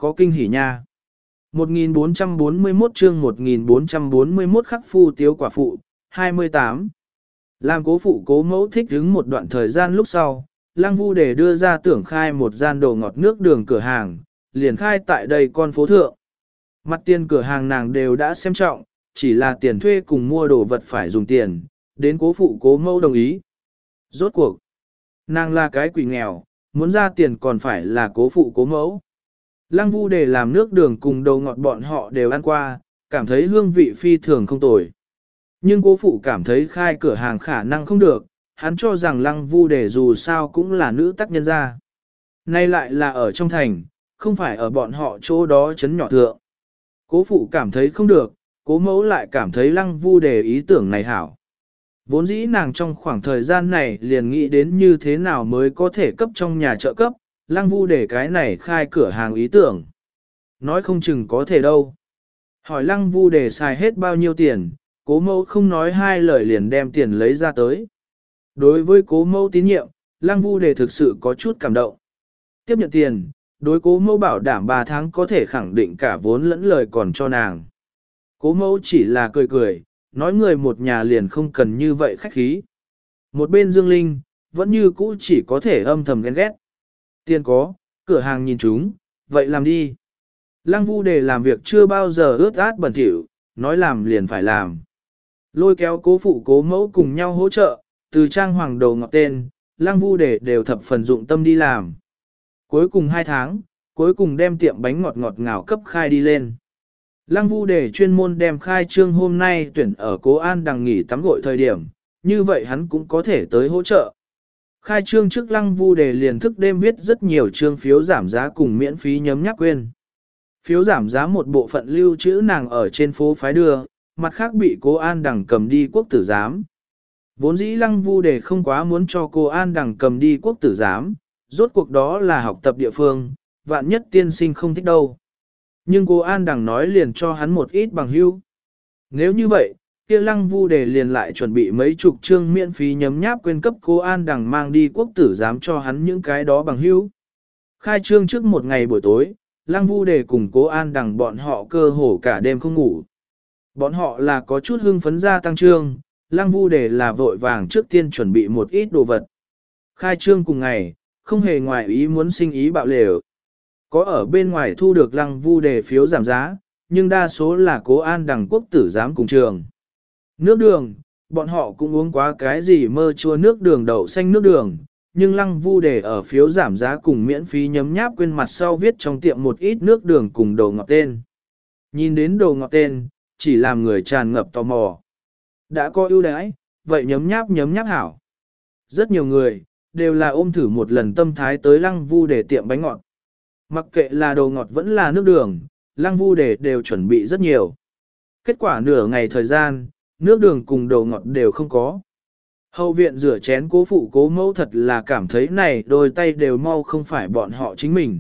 có kinh hỉ nha. một nghìn bốn trăm bốn mươi mốt chương một nghìn bốn trăm bốn mươi mốt khắc phu tiếu quả phụ, hai mươi tám. Làm cố phụ cố mẫu thích đứng một đoạn thời gian lúc sau, Lăng Vu để đưa ra tưởng khai một gian đồ ngọt nước đường cửa hàng, liền khai tại đây con phố thượng. Mặt tiền cửa hàng nàng đều đã xem trọng, chỉ là tiền thuê cùng mua đồ vật phải dùng tiền, đến cố phụ cố mẫu đồng ý. Rốt cuộc, nàng là cái quỷ nghèo, muốn ra tiền còn phải là cố phụ cố mẫu. Lăng Vu để làm nước đường cùng đồ ngọt bọn họ đều ăn qua, cảm thấy hương vị phi thường không tồi. Nhưng cố phụ cảm thấy khai cửa hàng khả năng không được, hắn cho rằng Lăng Vu để dù sao cũng là nữ tác nhân gia. Nay lại là ở trong thành, không phải ở bọn họ chỗ đó chấn nhỏ thượng. Cố phụ cảm thấy không được, cố mẫu lại cảm thấy Lăng Vu để ý tưởng này hảo. Vốn dĩ nàng trong khoảng thời gian này liền nghĩ đến như thế nào mới có thể cấp trong nhà trợ cấp, Lăng Vu để cái này khai cửa hàng ý tưởng. Nói không chừng có thể đâu. Hỏi Lăng Vu để xài hết bao nhiêu tiền, cố mẫu không nói hai lời liền đem tiền lấy ra tới. Đối với cố mẫu tín nhiệm, Lăng Vu để thực sự có chút cảm động. Tiếp nhận tiền, đối cố mẫu bảo đảm ba tháng có thể khẳng định cả vốn lẫn lời còn cho nàng. Cố mẫu chỉ là cười cười, nói người một nhà liền không cần như vậy khách khí. Một bên Dương Linh, vẫn như cũ chỉ có thể âm thầm ghen ghét. Tiền có, cửa hàng nhìn chúng, vậy làm đi. Lăng Vu để làm việc chưa bao giờ ướt át bẩn thỉu, nói làm liền phải làm. Lôi kéo cố phụ cố mẫu cùng nhau hỗ trợ, từ trang hoàng đầu ngọt tên, Lăng Vu để đều thập phần dụng tâm đi làm. Cuối cùng hai tháng, cuối cùng đem tiệm bánh ngọt ngọt ngào cấp khai đi lên. Lăng Vu để chuyên môn đem khai trương hôm nay tuyển ở Cố An Đằng nghỉ tắm gội thời điểm, như vậy hắn cũng có thể tới hỗ trợ. Khai trương trước Lăng Vu để liền thức đêm viết rất nhiều trương phiếu giảm giá cùng miễn phí nhấm nhắc quên. Phiếu giảm giá một bộ phận lưu trữ nàng ở trên phố phái đưa, mặt khác bị Cố An Đằng cầm đi quốc tử giám. Vốn dĩ Lăng Vu để không quá muốn cho Cố An Đằng cầm đi quốc tử giám, rốt cuộc đó là học tập địa phương, vạn nhất tiên sinh không thích đâu. Nhưng Cố An Đằng nói liền cho hắn một ít bằng hữu. Nếu như vậy, kia Lăng Vu để liền lại chuẩn bị mấy chục chương miễn phí nhấm nháp quên cấp Cố An Đằng mang đi quốc tử giám cho hắn những cái đó bằng hữu. Khai trương trước một ngày buổi tối, Lăng Vu để cùng Cố An Đằng bọn họ cơ hồ cả đêm không ngủ. Bọn họ là có chút hưng phấn ra tăng trương, Lăng Vu để là vội vàng trước tiên chuẩn bị một ít đồ vật. Khai trương cùng ngày, không hề ngoài ý muốn sinh ý bạo lều. Có ở bên ngoài thu được Lăng Vu để phiếu giảm giá, nhưng đa số là Cố An Đằng quốc tử giám cùng trường. Nước đường, bọn họ cũng uống quá cái gì mơ chua nước đường đậu xanh nước đường, nhưng Lăng Vu để ở phiếu giảm giá cùng miễn phí nhấm nháp quên mặt sau viết trong tiệm một ít nước đường cùng đồ ngọt tên. Nhìn đến đồ ngọt tên, chỉ làm người tràn ngập tò mò. Đã có ưu đãi, vậy nhấm nháp nhấm nháp hảo. Rất nhiều người, đều là ôm thử một lần tâm thái tới Lăng Vu để tiệm bánh ngọt. Mặc kệ là đồ ngọt vẫn là nước đường, Lăng Vu để đều chuẩn bị rất nhiều. Kết quả nửa ngày thời gian, nước đường cùng đồ ngọt đều không có. Hậu viện rửa chén cố phụ cố mẫu thật là cảm thấy này đôi tay đều mau không phải bọn họ chính mình.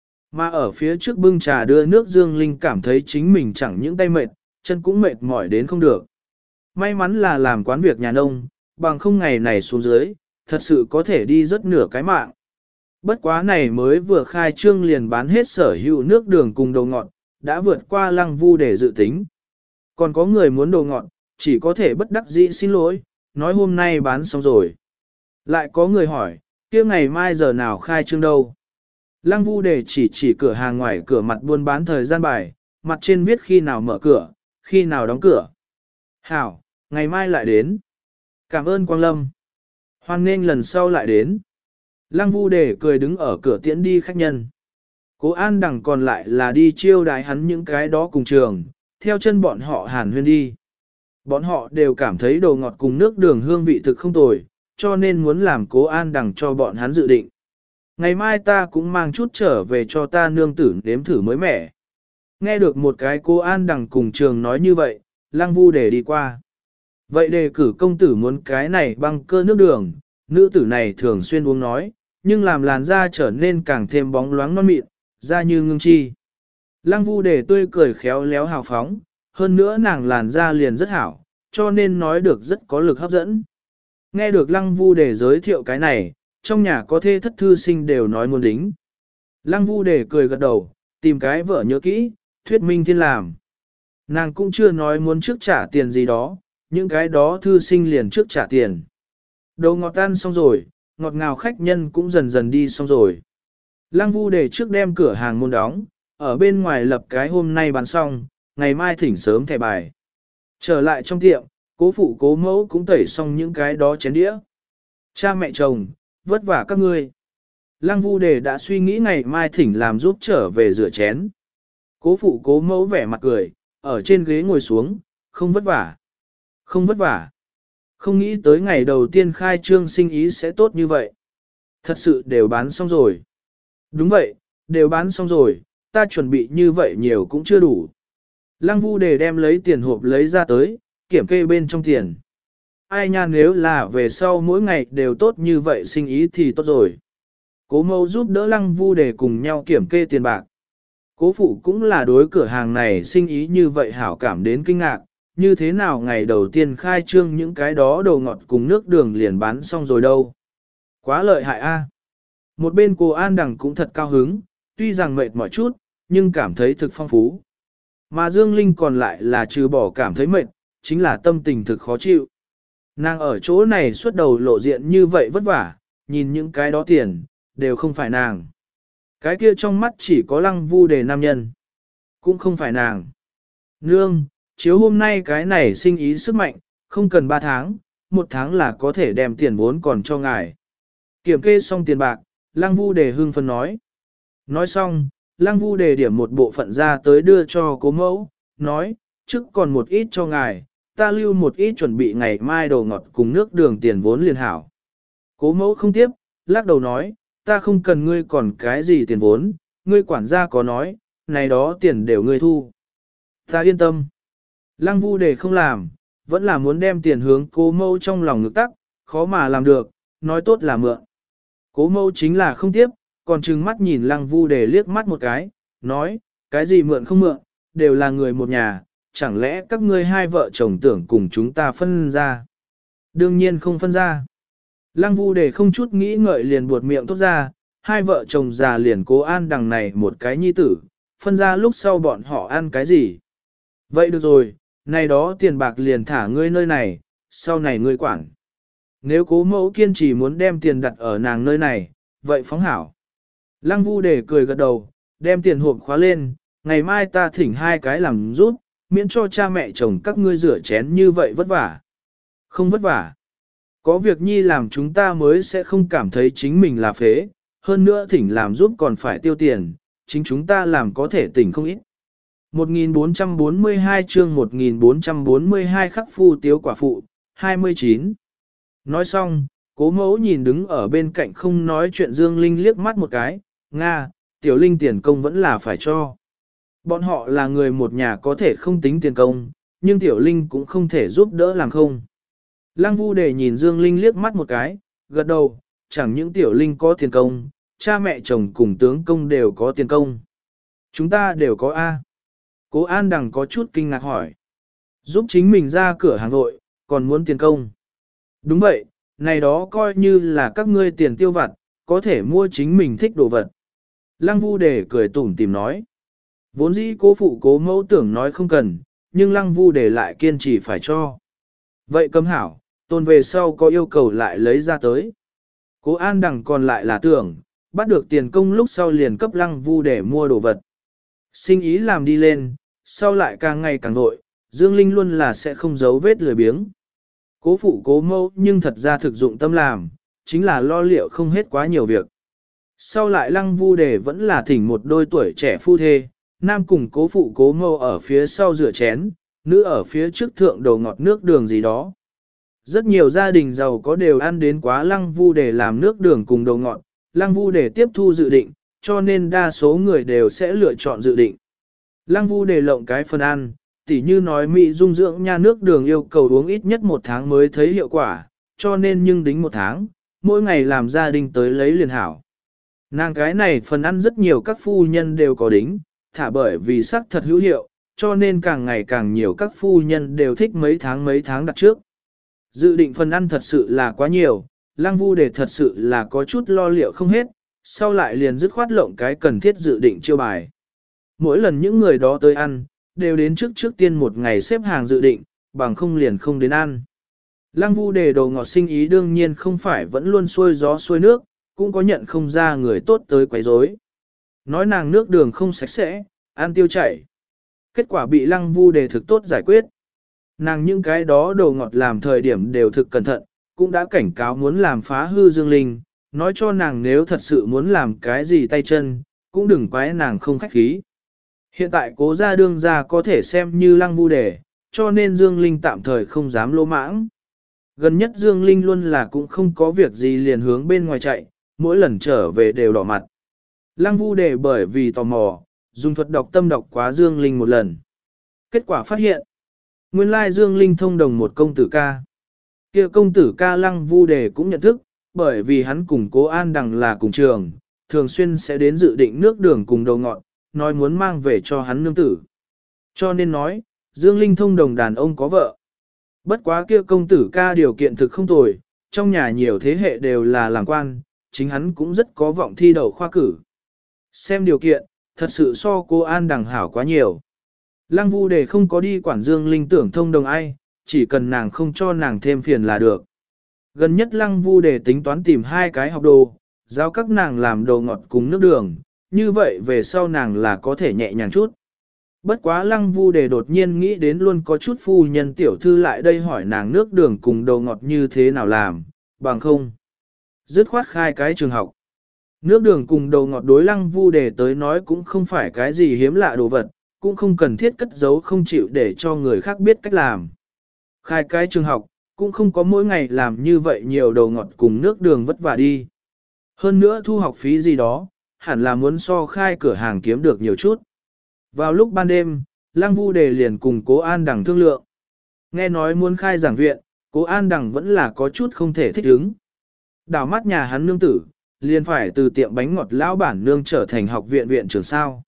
Mà ở phía trước bưng trà đưa nước Dương Linh cảm thấy chính mình chẳng những tay mệt, chân cũng mệt mỏi đến không được. May mắn là làm quán việc nhà nông, bằng không ngày này xuống dưới, thật sự có thể đi rất nửa cái mạng. Bất quá này mới vừa khai trương liền bán hết sở hữu nước đường cùng đồ ngọt, đã vượt qua Lăng Vu để dự tính. Còn có người muốn đồ ngọt, chỉ có thể bất đắc dĩ xin lỗi, nói hôm nay bán xong rồi. Lại có người hỏi, kia ngày mai giờ nào khai trương đâu? Lăng Vu để chỉ chỉ cửa hàng ngoài cửa mặt buôn bán thời gian bài, mặt trên viết khi nào mở cửa, khi nào đóng cửa. Hảo, ngày mai lại đến. Cảm ơn Quang Lâm. Hoan nghênh lần sau lại đến. Lăng Vu để cười đứng ở cửa tiễn đi khách nhân. Cố An Đằng còn lại là đi chiêu đái hắn những cái đó cùng trường, theo chân bọn họ hàn huyên đi. Bọn họ đều cảm thấy đồ ngọt cùng nước đường hương vị thực không tồi, cho nên muốn làm Cố An Đằng cho bọn hắn dự định. Ngày mai ta cũng mang chút trở về cho ta nương tử nếm thử mới mẻ. Nghe được một cái Cố An Đằng cùng trường nói như vậy, Lăng Vu để đi qua. Vậy đề cử công tử muốn cái này băng cơ nước đường, nữ tử này thường xuyên uống nói, nhưng làm làn da trở nên càng thêm bóng loáng non mịn, da như ngưng chi. Lăng Vu để tươi cười khéo léo hào phóng, hơn nữa nàng làn da liền rất hảo, cho nên nói được rất có lực hấp dẫn. Nghe được Lăng Vu để giới thiệu cái này, trong nhà có thê thất thư sinh đều nói muốn đính. Lăng Vu để cười gật đầu, Tìm cái vợ nhớ kỹ, thuyết minh thiên làm. Nàng cũng chưa nói muốn trước trả tiền gì đó, những cái đó thư sinh liền trước trả tiền. Đồ ngọt tan xong rồi, ngọt ngào khách nhân cũng dần dần đi xong rồi. Lăng Vu để trước đem cửa hàng môn đóng, ở bên ngoài lập cái hôm nay bán xong, ngày mai thỉnh sớm thẻ bài. Trở lại trong tiệm, cố phụ cố mẫu cũng tẩy xong những cái đó chén đĩa. Cha mẹ chồng, vất vả các ngươi. Lăng Vu Đề đã suy nghĩ ngày mai thỉnh làm giúp trở về rửa chén. Cố phụ cố mẫu vẻ mặt cười, ở trên ghế ngồi xuống, không vất vả. Không vất vả. Không nghĩ tới ngày đầu tiên khai trương sinh ý sẽ tốt như vậy. Thật sự đều bán xong rồi. Đúng vậy, đều bán xong rồi, ta chuẩn bị như vậy nhiều cũng chưa đủ. Lăng Vu Đề đem lấy tiền hộp lấy ra tới, kiểm kê bên trong tiền. Ai nha, nếu là về sau mỗi ngày đều tốt như vậy sinh ý thì tốt rồi. Cố mẫu giúp đỡ Lăng Vu Đề cùng nhau kiểm kê tiền bạc. Cố phụ cũng là đối cửa hàng này sinh ý như vậy hảo cảm đến kinh ngạc, như thế nào ngày đầu tiên khai trương những cái đó đồ ngọt cùng nước đường liền bán xong rồi đâu. Quá lợi hại a. Một bên cô An Đằng cũng thật cao hứng, tuy rằng mệt mỏi chút, nhưng cảm thấy thực phong phú. Mà Dương Linh còn lại là trừ bỏ cảm thấy mệt, chính là tâm tình thực khó chịu. Nàng ở chỗ này suốt đầu lộ diện như vậy vất vả, nhìn những cái đó tiền, đều không phải nàng. Cái kia trong mắt chỉ có Lăng Vu Đề nam nhân. Cũng không phải nàng. Nương, chiếu hôm nay cái này sinh ý sức mạnh, không cần ba tháng, một tháng là có thể đem tiền vốn còn cho ngài. Kiểm kê xong tiền bạc, Lăng Vu Đề hưng phấn nói. Nói xong, Lăng Vu Đề điểm một bộ phận ra tới đưa cho cố mẫu, nói, trước còn một ít cho ngài, ta lưu một ít chuẩn bị ngày mai đồ ngọt cùng nước đường tiền vốn liền hảo. Cố mẫu không tiếp, lắc đầu nói, ta không cần ngươi còn cái gì tiền vốn, ngươi quản gia có nói, này đó tiền đều ngươi thu. Ta yên tâm. Lăng Vu Đề không làm, vẫn là muốn đem tiền hướng cố mẫu trong lòng ngực tắc, khó mà làm được, nói tốt là mượn. Cố mẫu chính là không tiếp, còn trừng mắt nhìn Lăng Vu Đề liếc mắt một cái, nói, cái gì mượn không mượn, đều là người một nhà, chẳng lẽ các ngươi hai vợ chồng tưởng cùng chúng ta phân ra? Đương nhiên không phân ra. Lăng Vu Đề không chút nghĩ ngợi liền buột miệng tốt ra, hai vợ chồng già liền Cố An Đằng này một cái nhi tử, phân ra lúc sau bọn họ ăn cái gì? Vậy được rồi, này đó tiền bạc liền thả ngươi nơi này, sau này ngươi quản. Nếu Cố mẫu kiên trì muốn đem tiền đặt ở nàng nơi này, vậy phóng hảo. Lăng Vu Đề cười gật đầu, đem tiền hộp khóa lên, ngày mai ta thỉnh hai cái làm giúp, miễn cho cha mẹ chồng các ngươi rửa chén như vậy vất vả. Không vất vả. Có việc nhi làm chúng ta mới sẽ không cảm thấy chính mình là phế, hơn nữa thỉnh làm giúp còn phải tiêu tiền, chính chúng ta làm có thể tỉnh không ít. một nghìn bốn trăm bốn mươi hai chương một nghìn bốn trăm bốn mươi hai khắc phu tiếu quả phụ, hai mươi chín. Nói xong, Cố mẫu nhìn đứng ở bên cạnh không nói chuyện Dương Linh liếc mắt một cái, Nga, tiểu Linh tiền công vẫn là phải cho. Bọn họ là người một nhà có thể không tính tiền công, nhưng tiểu Linh cũng không thể giúp đỡ làm không. Lăng Vu Đề nhìn Dương Linh liếc mắt một cái, gật đầu, chẳng những tiểu Linh có tiền công, cha mẹ chồng cùng tướng công đều có tiền công. Chúng ta đều có A. Cố An Đằng có chút kinh ngạc hỏi. Giúp chính mình ra cửa hàng vội, còn muốn tiền công. Đúng vậy, này đó coi như là các ngươi tiền tiêu vặt, có thể mua chính mình thích đồ vật. Lăng Vu Đề cười tủm tìm nói. Vốn dĩ cố phụ cố mẫu tưởng nói không cần, nhưng Lăng Vu Đề lại kiên trì phải cho. Vậy cấm hảo, tôn về sau có yêu cầu lại lấy ra tới. Cố An Đằng còn lại là tưởng, bắt được tiền công lúc sau liền cấp Lăng Vu để mua đồ vật. Sinh ý làm đi lên, sau lại càng ngày càng vội, Dương Linh luôn là sẽ không giấu vết lười biếng. Cố phụ cố mẫu nhưng thật ra thực dụng tâm làm, chính là lo liệu không hết quá nhiều việc. Sau lại Lăng Vu Đề vẫn là thỉnh một đôi tuổi trẻ phu thê, nam cùng cố phụ cố mẫu ở phía sau rửa chén, nữ ở phía trước thượng đầu ngọt nước đường gì đó. Rất nhiều gia đình giàu có đều ăn đến quá Lăng Vu Đề làm nước đường cùng đầu ngọt, Lăng Vu Đề tiếp thu dự định, cho nên đa số người đều sẽ lựa chọn dự định. Lăng Vu Đề lộng cái phần ăn, tỉ như nói Mỹ dung dưỡng nha nước đường yêu cầu uống ít nhất một tháng mới thấy hiệu quả, cho nên nhưng đính một tháng, mỗi ngày làm gia đình tới lấy liền hảo. Nàng cái này phần ăn rất nhiều các phu nhân đều có đính, thả bởi vì sắc thật hữu hiệu, cho nên càng ngày càng nhiều các phu nhân đều thích mấy tháng mấy tháng đặt trước. Dự định phần ăn thật sự là quá nhiều, Lăng Vu Đề thật sự là có chút lo liệu không hết, sau lại liền dứt khoát lộng cái cần thiết dự định chiêu bài. mỗi lần những người đó tới ăn, đều đến trước trước tiên một ngày xếp hàng dự định, bằng không liền không đến ăn. Lăng Vu Đề đồ ngọt sinh ý đương nhiên không phải vẫn luôn xuôi gió xuôi nước, cũng có nhận không ra người tốt tới quấy rối. Nói nàng nước đường không sạch sẽ, ăn tiêu chảy. Kết quả bị Lăng Vu Đề thực tốt giải quyết. Nàng những cái đó đồ ngọt làm thời điểm đều thực cẩn thận, cũng đã cảnh cáo muốn làm phá hư Dương Linh, nói cho nàng nếu thật sự muốn làm cái gì tay chân, cũng đừng quái nàng không khách khí. Hiện tại cố gia đương gia có thể xem như Lăng Vu Đề, cho nên Dương Linh tạm thời không dám lỗ mãng. Gần nhất Dương Linh luôn là cũng không có việc gì liền hướng bên ngoài chạy, mỗi lần trở về đều đỏ mặt. Lăng Vu Đề bởi vì tò mò, dùng thuật đọc tâm đọc quá Dương Linh một lần. Kết quả phát hiện, nguyên lai Dương Linh thông đồng một công tử ca. Kia công tử ca Lăng Vu Đề cũng nhận thức, bởi vì hắn cùng Cố An Đằng là cùng trường, thường xuyên sẽ đến dự định nước đường cùng đầu ngọn, nói muốn mang về cho hắn nương tử. Cho nên nói, Dương Linh thông đồng đàn ông có vợ. Bất quá kia công tử ca điều kiện thực không tồi, trong nhà nhiều thế hệ đều là làm quan, chính hắn cũng rất có vọng thi đậu khoa cử. Xem điều kiện, thật sự so cô An Đằng hảo quá nhiều. Lăng Vu Đề không có đi quản Dương Linh tưởng thông đồng ai, chỉ cần nàng không cho nàng thêm phiền là được. Gần nhất Lăng Vu Đề tính toán tìm hai cái học đồ, giáo các nàng làm đồ ngọt cùng nước đường, như vậy về sau nàng là có thể nhẹ nhàng chút. Bất quá Lăng Vu Đề đột nhiên nghĩ đến luôn có chút phu nhân tiểu thư lại đây hỏi nàng nước đường cùng đồ ngọt như thế nào làm, bằng không. Dứt khoát khai cái trường học. Nước đường cùng đồ ngọt đối Lăng Vu Đề tới nói cũng không phải cái gì hiếm lạ đồ vật, cũng không cần thiết cất giấu không chịu để cho người khác biết cách làm. Khai cái trường học, cũng không có mỗi ngày làm như vậy nhiều đồ ngọt cùng nước đường vất vả đi. Hơn nữa thu học phí gì đó, hẳn là muốn so khai cửa hàng kiếm được nhiều chút. Vào lúc ban đêm, Lăng Vu Đề liền cùng Cố An Đằng thương lượng. Nghe nói muốn khai giảng viện, Cố An Đằng vẫn là có chút không thể thích ứng. Đảo mắt nhà hắn nương tử, liền phải từ tiệm bánh ngọt lão bản nương trở thành học viện viện trưởng sao.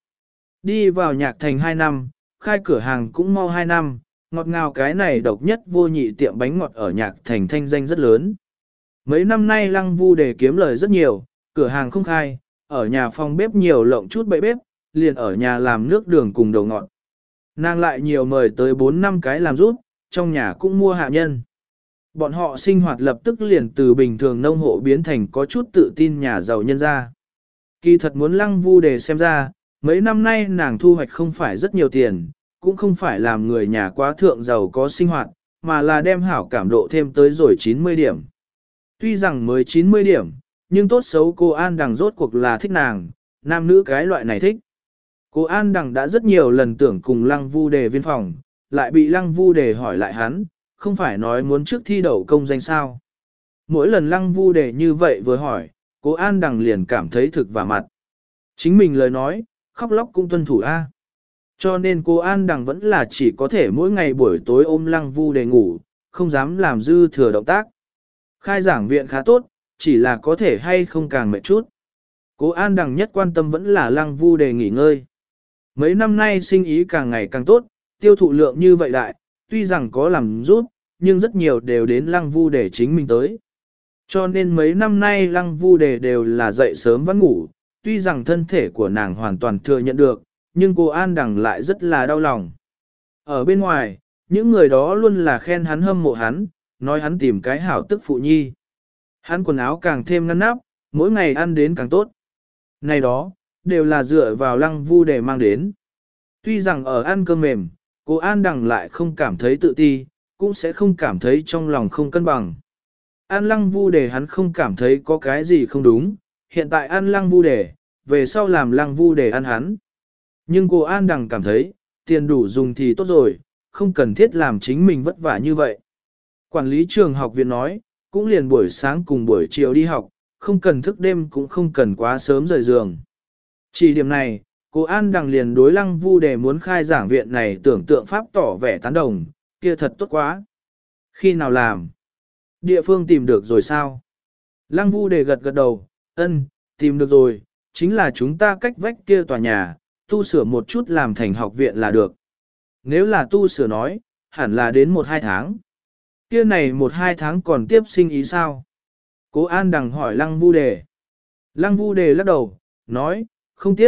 Đi vào nhạc thành hai năm, khai cửa hàng cũng mau hai năm, ngọt ngào cái này độc nhất vô nhị tiệm bánh ngọt ở nhạc thành thanh danh rất lớn. Mấy năm nay Lăng Vu Đề kiếm lời rất nhiều, cửa hàng không khai, ở nhà phòng bếp nhiều lộng chút bậy bếp, liền ở nhà làm nước đường cùng đầu ngọt. Nàng lại nhiều mời tới bốn năm cái làm giúp, trong nhà cũng mua hạ nhân. Bọn họ sinh hoạt lập tức liền từ bình thường nông hộ biến thành có chút tự tin nhà giàu nhân gia. Kỳ thật muốn Lăng Vu Đề xem ra, mấy năm nay nàng thu hoạch không phải rất nhiều tiền, cũng không phải làm người nhà quá thượng giàu có sinh hoạt, mà là đem hảo cảm độ thêm tới rồi chín mươi điểm. Tuy rằng mới chín mươi điểm, nhưng tốt xấu cô An Đằng rốt cuộc là thích nàng, nam nữ cái loại này thích. Cô An Đằng đã rất nhiều lần tưởng cùng Lăng Vu Đề viên phòng, lại bị Lăng Vu Đề hỏi lại hắn, không phải nói muốn trước thi đậu công danh sao. Mỗi lần Lăng Vu Đề như vậy vừa hỏi, cô An Đằng liền cảm thấy thực vả mặt. Chính mình lời nói, khóc lóc cũng tuân thủ A. Cho nên cô An Đằng vẫn là chỉ có thể mỗi ngày buổi tối ôm Lăng Vu Đề ngủ, không dám làm dư thừa động tác. Khai giảng viện khá tốt, chỉ là có thể hay không càng mệt chút. Cô An Đằng nhất quan tâm vẫn là Lăng Vu Đề nghỉ ngơi. Mấy năm nay sinh ý càng ngày càng tốt, tiêu thụ lượng như vậy đại, tuy rằng có làm rút, nhưng rất nhiều đều đến Lăng Vu Đề chính mình tới. Cho nên mấy năm nay Lăng Vu Đề đều là dậy sớm vẫn ngủ, tuy rằng thân thể của nàng hoàn toàn thừa nhận được, nhưng cô An Đằng lại rất là đau lòng. Ở bên ngoài, những người đó luôn là khen hắn hâm mộ hắn, nói hắn tìm cái hảo tức phụ nhi. Hắn quần áo càng thêm ngăn nắp, mỗi ngày ăn đến càng tốt. Này đó, đều là dựa vào Lăng Vu Đề mang đến. Tuy rằng ở ăn cơm mềm, cô An Đằng lại không cảm thấy tự ti, cũng sẽ không cảm thấy trong lòng không cân bằng. Ăn Lăng Vu Đề hắn không cảm thấy có cái gì không đúng, hiện tại ăn Lăng Vu Đề, về sau làm Lăng Vu Đề ăn hắn. Nhưng cô An Đằng cảm thấy, tiền đủ dùng thì tốt rồi, không cần thiết làm chính mình vất vả như vậy. Quản lý trường học viện nói, cũng liền buổi sáng cùng buổi chiều đi học, không cần thức đêm cũng không cần quá sớm rời giường. Chỉ điểm này, cô An Đằng liền đối Lăng Vu Đề muốn khai giảng viện này tưởng tượng pháp tỏ vẻ tán đồng, kia thật tốt quá. Khi nào làm? Địa phương tìm được rồi sao? Lăng Vu Đề gật gật đầu, ân, tìm được rồi, chính là chúng ta cách vách kia tòa nhà, tu sửa một chút làm thành học viện là được. Nếu là tu sửa nói, hẳn là đến một hai tháng. Kia này một hai tháng còn tiếp sinh ý sao? Cố An Đằng hỏi Lăng Vu Đề. Lăng Vu Đề lắc đầu, nói, không tiếp,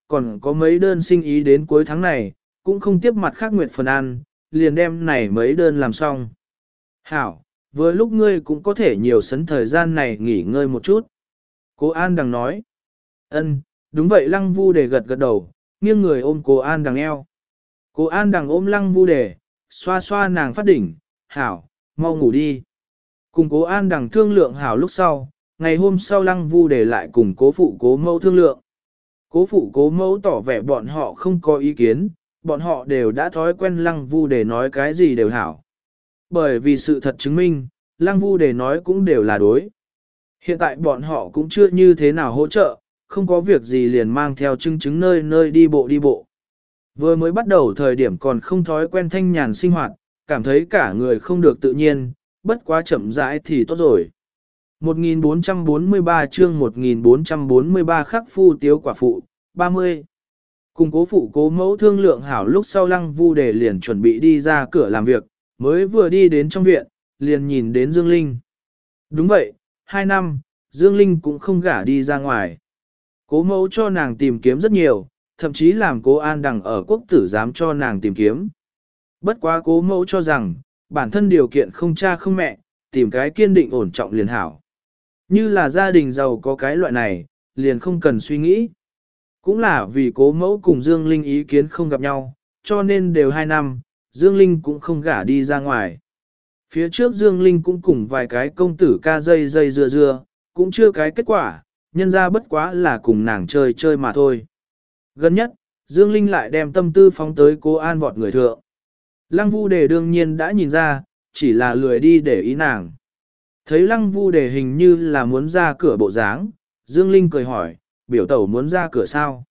còn có mấy đơn sinh ý đến cuối tháng này, cũng không tiếp mặt khác nguyệt phần ăn, liền đem này mấy đơn làm xong. Hảo, vừa lúc ngươi cũng có thể nhiều sấn thời gian này nghỉ ngơi một chút. Cô An Đằng nói. Ân, đúng vậy Lăng Vu Đề gật gật đầu, nghiêng người ôm cô An Đằng eo. Cô An Đằng ôm Lăng Vu Đề, xoa xoa nàng phát đỉnh, hảo, mau ngủ đi. Cùng cố An Đằng thương lượng hảo lúc sau, ngày hôm sau Lăng Vu Đề lại cùng cố phụ cố mẫu thương lượng. Cố phụ cố mẫu tỏ vẻ bọn họ không có ý kiến, bọn họ đều đã thói quen Lăng Vu Đề nói cái gì đều hảo. Bởi vì sự thật chứng minh, Lăng Vu Đề nói cũng đều là đối. Hiện tại bọn họ cũng chưa như thế nào hỗ trợ, không có việc gì liền mang theo chứng chứng nơi nơi đi bộ đi bộ. Vừa mới bắt đầu thời điểm còn không thói quen thanh nhàn sinh hoạt, cảm thấy cả người không được tự nhiên, bất quá chậm rãi thì tốt rồi. một nghìn bốn trăm bốn mươi ba chương một nghìn bốn trăm bốn mươi ba khắc phu tiếu quả phụ, ba mươi. Cùng cố phụ cố mẫu thương lượng hảo lúc sau Lăng Vu Đề liền chuẩn bị đi ra cửa làm việc, mới vừa đi đến trong viện, liền nhìn đến Dương Linh. Đúng vậy, hai năm, Dương Linh cũng không gả đi ra ngoài. Cố mẫu cho nàng tìm kiếm rất nhiều, thậm chí làm cố An Đằng ở quốc tử dám cho nàng tìm kiếm. Bất quá cố mẫu cho rằng, bản thân điều kiện không cha không mẹ, tìm cái kiên định ổn trọng liền hảo. Như là gia đình giàu có cái loại này, liền không cần suy nghĩ. Cũng là vì cố mẫu cùng Dương Linh ý kiến không gặp nhau, cho nên đều hai năm, Dương Linh cũng không gả đi ra ngoài. Phía trước Dương Linh cũng cùng vài cái công tử ca dây dây dưa dưa, cũng chưa cái kết quả, nhân ra bất quá là cùng nàng chơi chơi mà thôi. Gần nhất, Dương Linh lại đem tâm tư phóng tới cố An vọt người thượng. Lăng Vu Đề đương nhiên đã nhìn ra, chỉ là lười đi để ý nàng. Thấy Lăng Vu Đề hình như là muốn ra cửa bộ dáng, Dương Linh cười hỏi, biểu tẩu muốn ra cửa sao?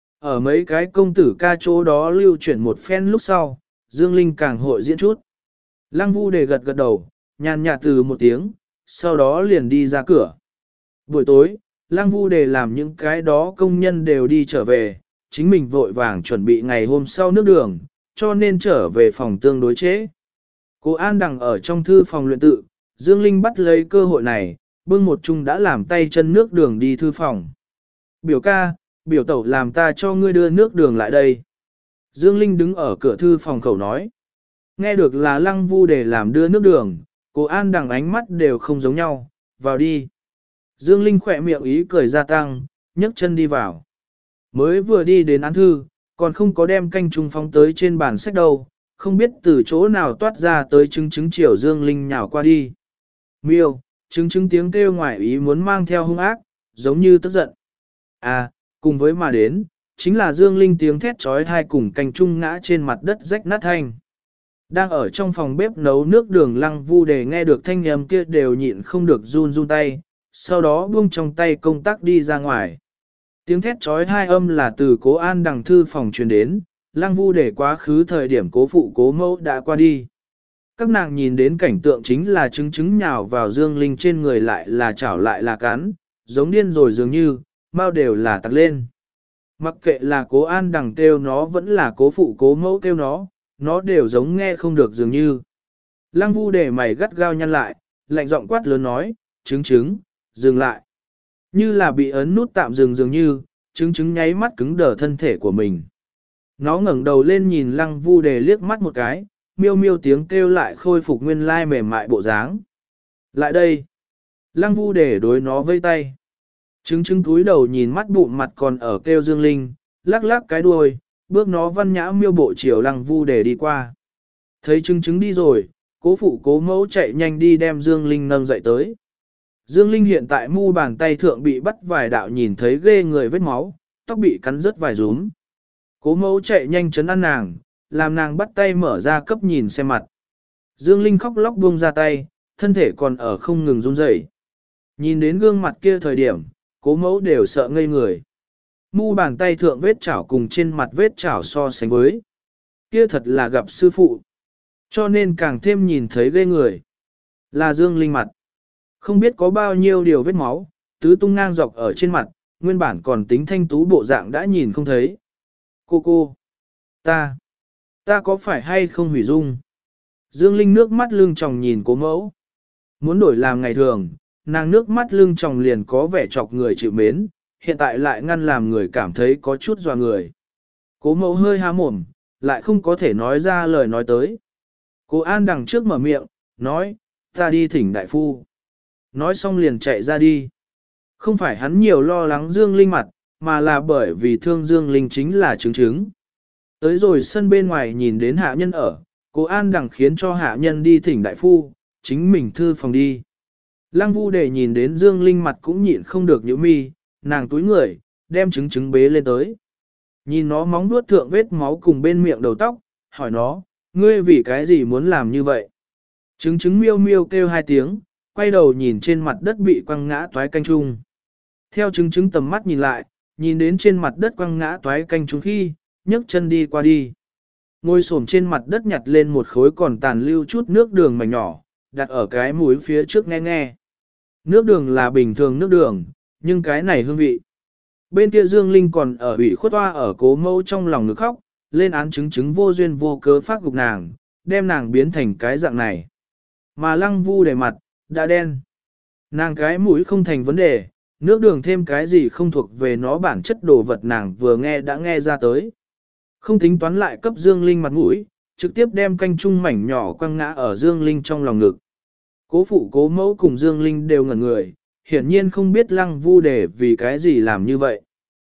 Ở mấy cái công tử ca chỗ đó lưu chuyển một phen lúc sau, Dương Linh càng hội diễn chút. Lăng Vu Đề gật gật đầu, nhàn nhạt từ một tiếng, sau đó liền đi ra cửa. Buổi tối, Lăng Vu Đề làm những cái đó công nhân đều đi trở về, chính mình vội vàng chuẩn bị ngày hôm sau nước đường, cho nên trở về phòng tương đối chế. Cô An Đằng ở trong thư phòng luyện tự, Dương Linh bắt lấy cơ hội này, bưng một chung đã làm tay chân nước đường đi thư phòng. Biểu ca, biểu tẩu làm ta cho ngươi đưa nước đường lại đây. Dương Linh đứng ở cửa thư phòng khẩu nói. Nghe được là Lăng Vu Đề làm đưa nước đường, cô An Đằng ánh mắt đều không giống nhau, vào đi. Dương Linh khỏe miệng ý cười gia tăng, nhấc chân đi vào. Mới vừa đi đến án thư, còn không có đem canh trung phóng tới trên bàn sách đâu, không biết từ chỗ nào toát ra tới trứng trứng chiều Dương Linh nhào qua đi. Miêu, trứng trứng tiếng kêu ngoài ý muốn mang theo hung ác, giống như tức giận. À, cùng với mà đến, chính là Dương Linh tiếng thét trói thai cùng canh trung ngã trên mặt đất rách nát thanh. Đang ở trong phòng bếp nấu nước đường Lăng Vu Đề nghe được thanh âm kia đều nhịn không được run run tay, sau đó buông trong tay công tác đi ra ngoài. Tiếng thét trói hai âm là từ cố An Đằng thư phòng truyền đến, Lăng Vu Đề quá khứ thời điểm cố phụ cố mẫu đã qua đi. Các nàng nhìn đến cảnh tượng chính là trứng trứng nhào vào Dương Linh trên người lại là chảo lại là cắn, giống điên rồi dường như, mau đều là tặc lên. Mặc kệ là cố An Đằng kêu nó vẫn là cố phụ cố mẫu kêu nó, nó đều giống nghe không được dường như. Lăng Vu Đề mày gắt gao nhăn lại, lạnh giọng quát lớn nói, trứng trứng, dừng lại. Như là bị ấn nút tạm dừng dường như, trứng trứng nháy mắt cứng đờ thân thể của mình. Nó ngẩng đầu lên nhìn Lăng Vu Đề liếc mắt một cái, miêu miêu tiếng kêu lại khôi phục nguyên lai mềm mại bộ dáng. Lại đây. Lăng Vu Đề đối nó vây tay. Trứng trứng túi đầu nhìn mắt bụng mặt còn ở kêu Dương Linh, lắc lắc cái đuôi, bước nó văn nhã miêu bộ chiều Lăng Vu Đề đi qua. Thấy trứng trứng đi rồi, cố phụ cố mẫu chạy nhanh đi đem Dương Linh nâng dậy tới. Dương Linh hiện tại mu bàn tay thượng bị bắt vài đạo nhìn thấy ghê người vết máu, tóc bị cắn rớt vài rúm. Cố mẫu chạy nhanh chấn an nàng, làm nàng bắt tay mở ra cấp nhìn xem mặt. Dương Linh khóc lóc buông ra tay, thân thể còn ở không ngừng run rẩy. Nhìn đến gương mặt kia thời điểm, cố mẫu đều sợ ngây người. Mu bàn tay thượng vết chảo cùng trên mặt vết chảo so sánh với. Kia thật là gặp sư phụ. Cho nên càng thêm nhìn thấy ghê người. Là Dương Linh mặt. Không biết có bao nhiêu điều vết máu, tứ tung ngang dọc ở trên mặt, nguyên bản còn tính thanh tú bộ dạng đã nhìn không thấy. Cô cô, ta, ta có phải hay không hủy dung? Dương Linh nước mắt lưng tròng nhìn cố mẫu. Muốn đổi làm ngày thường, nàng nước mắt lưng tròng liền có vẻ chọc người chịu mến, hiện tại lại ngăn làm người cảm thấy có chút dọa người. Cố mẫu hơi há mồm, lại không có thể nói ra lời nói tới. Cố An đằng trước mở miệng, nói, ta đi thỉnh đại phu. Nói xong liền chạy ra đi. Không phải hắn nhiều lo lắng Dương Linh mặt, mà là bởi vì thương Dương Linh chính là chứng chứng. Tới rồi sân bên ngoài nhìn đến hạ nhân ở, Cố An đằng khiến cho hạ nhân đi thỉnh đại phu, chính mình thư phòng đi. Lăng Vu để nhìn đến Dương Linh mặt cũng nhịn không được nhíu mi, nàng túi người, đem trứng trứng bế lên tới. Nhìn nó móng vuốt thượng vết máu cùng bên miệng đầu tóc, hỏi nó, ngươi vì cái gì muốn làm như vậy? Trứng trứng miêu miêu kêu hai tiếng, quay đầu nhìn trên mặt đất bị quăng ngã toái canh chung. Theo trứng trứng tầm mắt nhìn lại, nhìn đến trên mặt đất quăng ngã toái canh chung khi, nhấc chân đi qua đi. Ngồi xổm trên mặt đất nhặt lên một khối còn tàn lưu chút nước đường mảnh nhỏ, đặt ở cái mũi phía trước nghe nghe. Nước đường là bình thường nước đường, nhưng cái này hương vị. Bên kia Dương Linh còn ở ủy khuất toa ở cố mâu trong lòng ngực khóc, lên án chứng chứng vô duyên vô cớ phát gục nàng, đem nàng biến thành cái dạng này. Mà Lăng Vu để mặt, đã đen. Nàng cái mũi không thành vấn đề, nước đường thêm cái gì không thuộc về nó bản chất đồ vật nàng vừa nghe đã nghe ra tới. Không tính toán lại cấp Dương Linh mặt mũi, trực tiếp đem canh chung mảnh nhỏ quăng ngã ở Dương Linh trong lòng ngực. Cố phụ cố mẫu cùng Dương Linh đều ngẩn người, hiển nhiên không biết Lăng Vu để vì cái gì làm như vậy.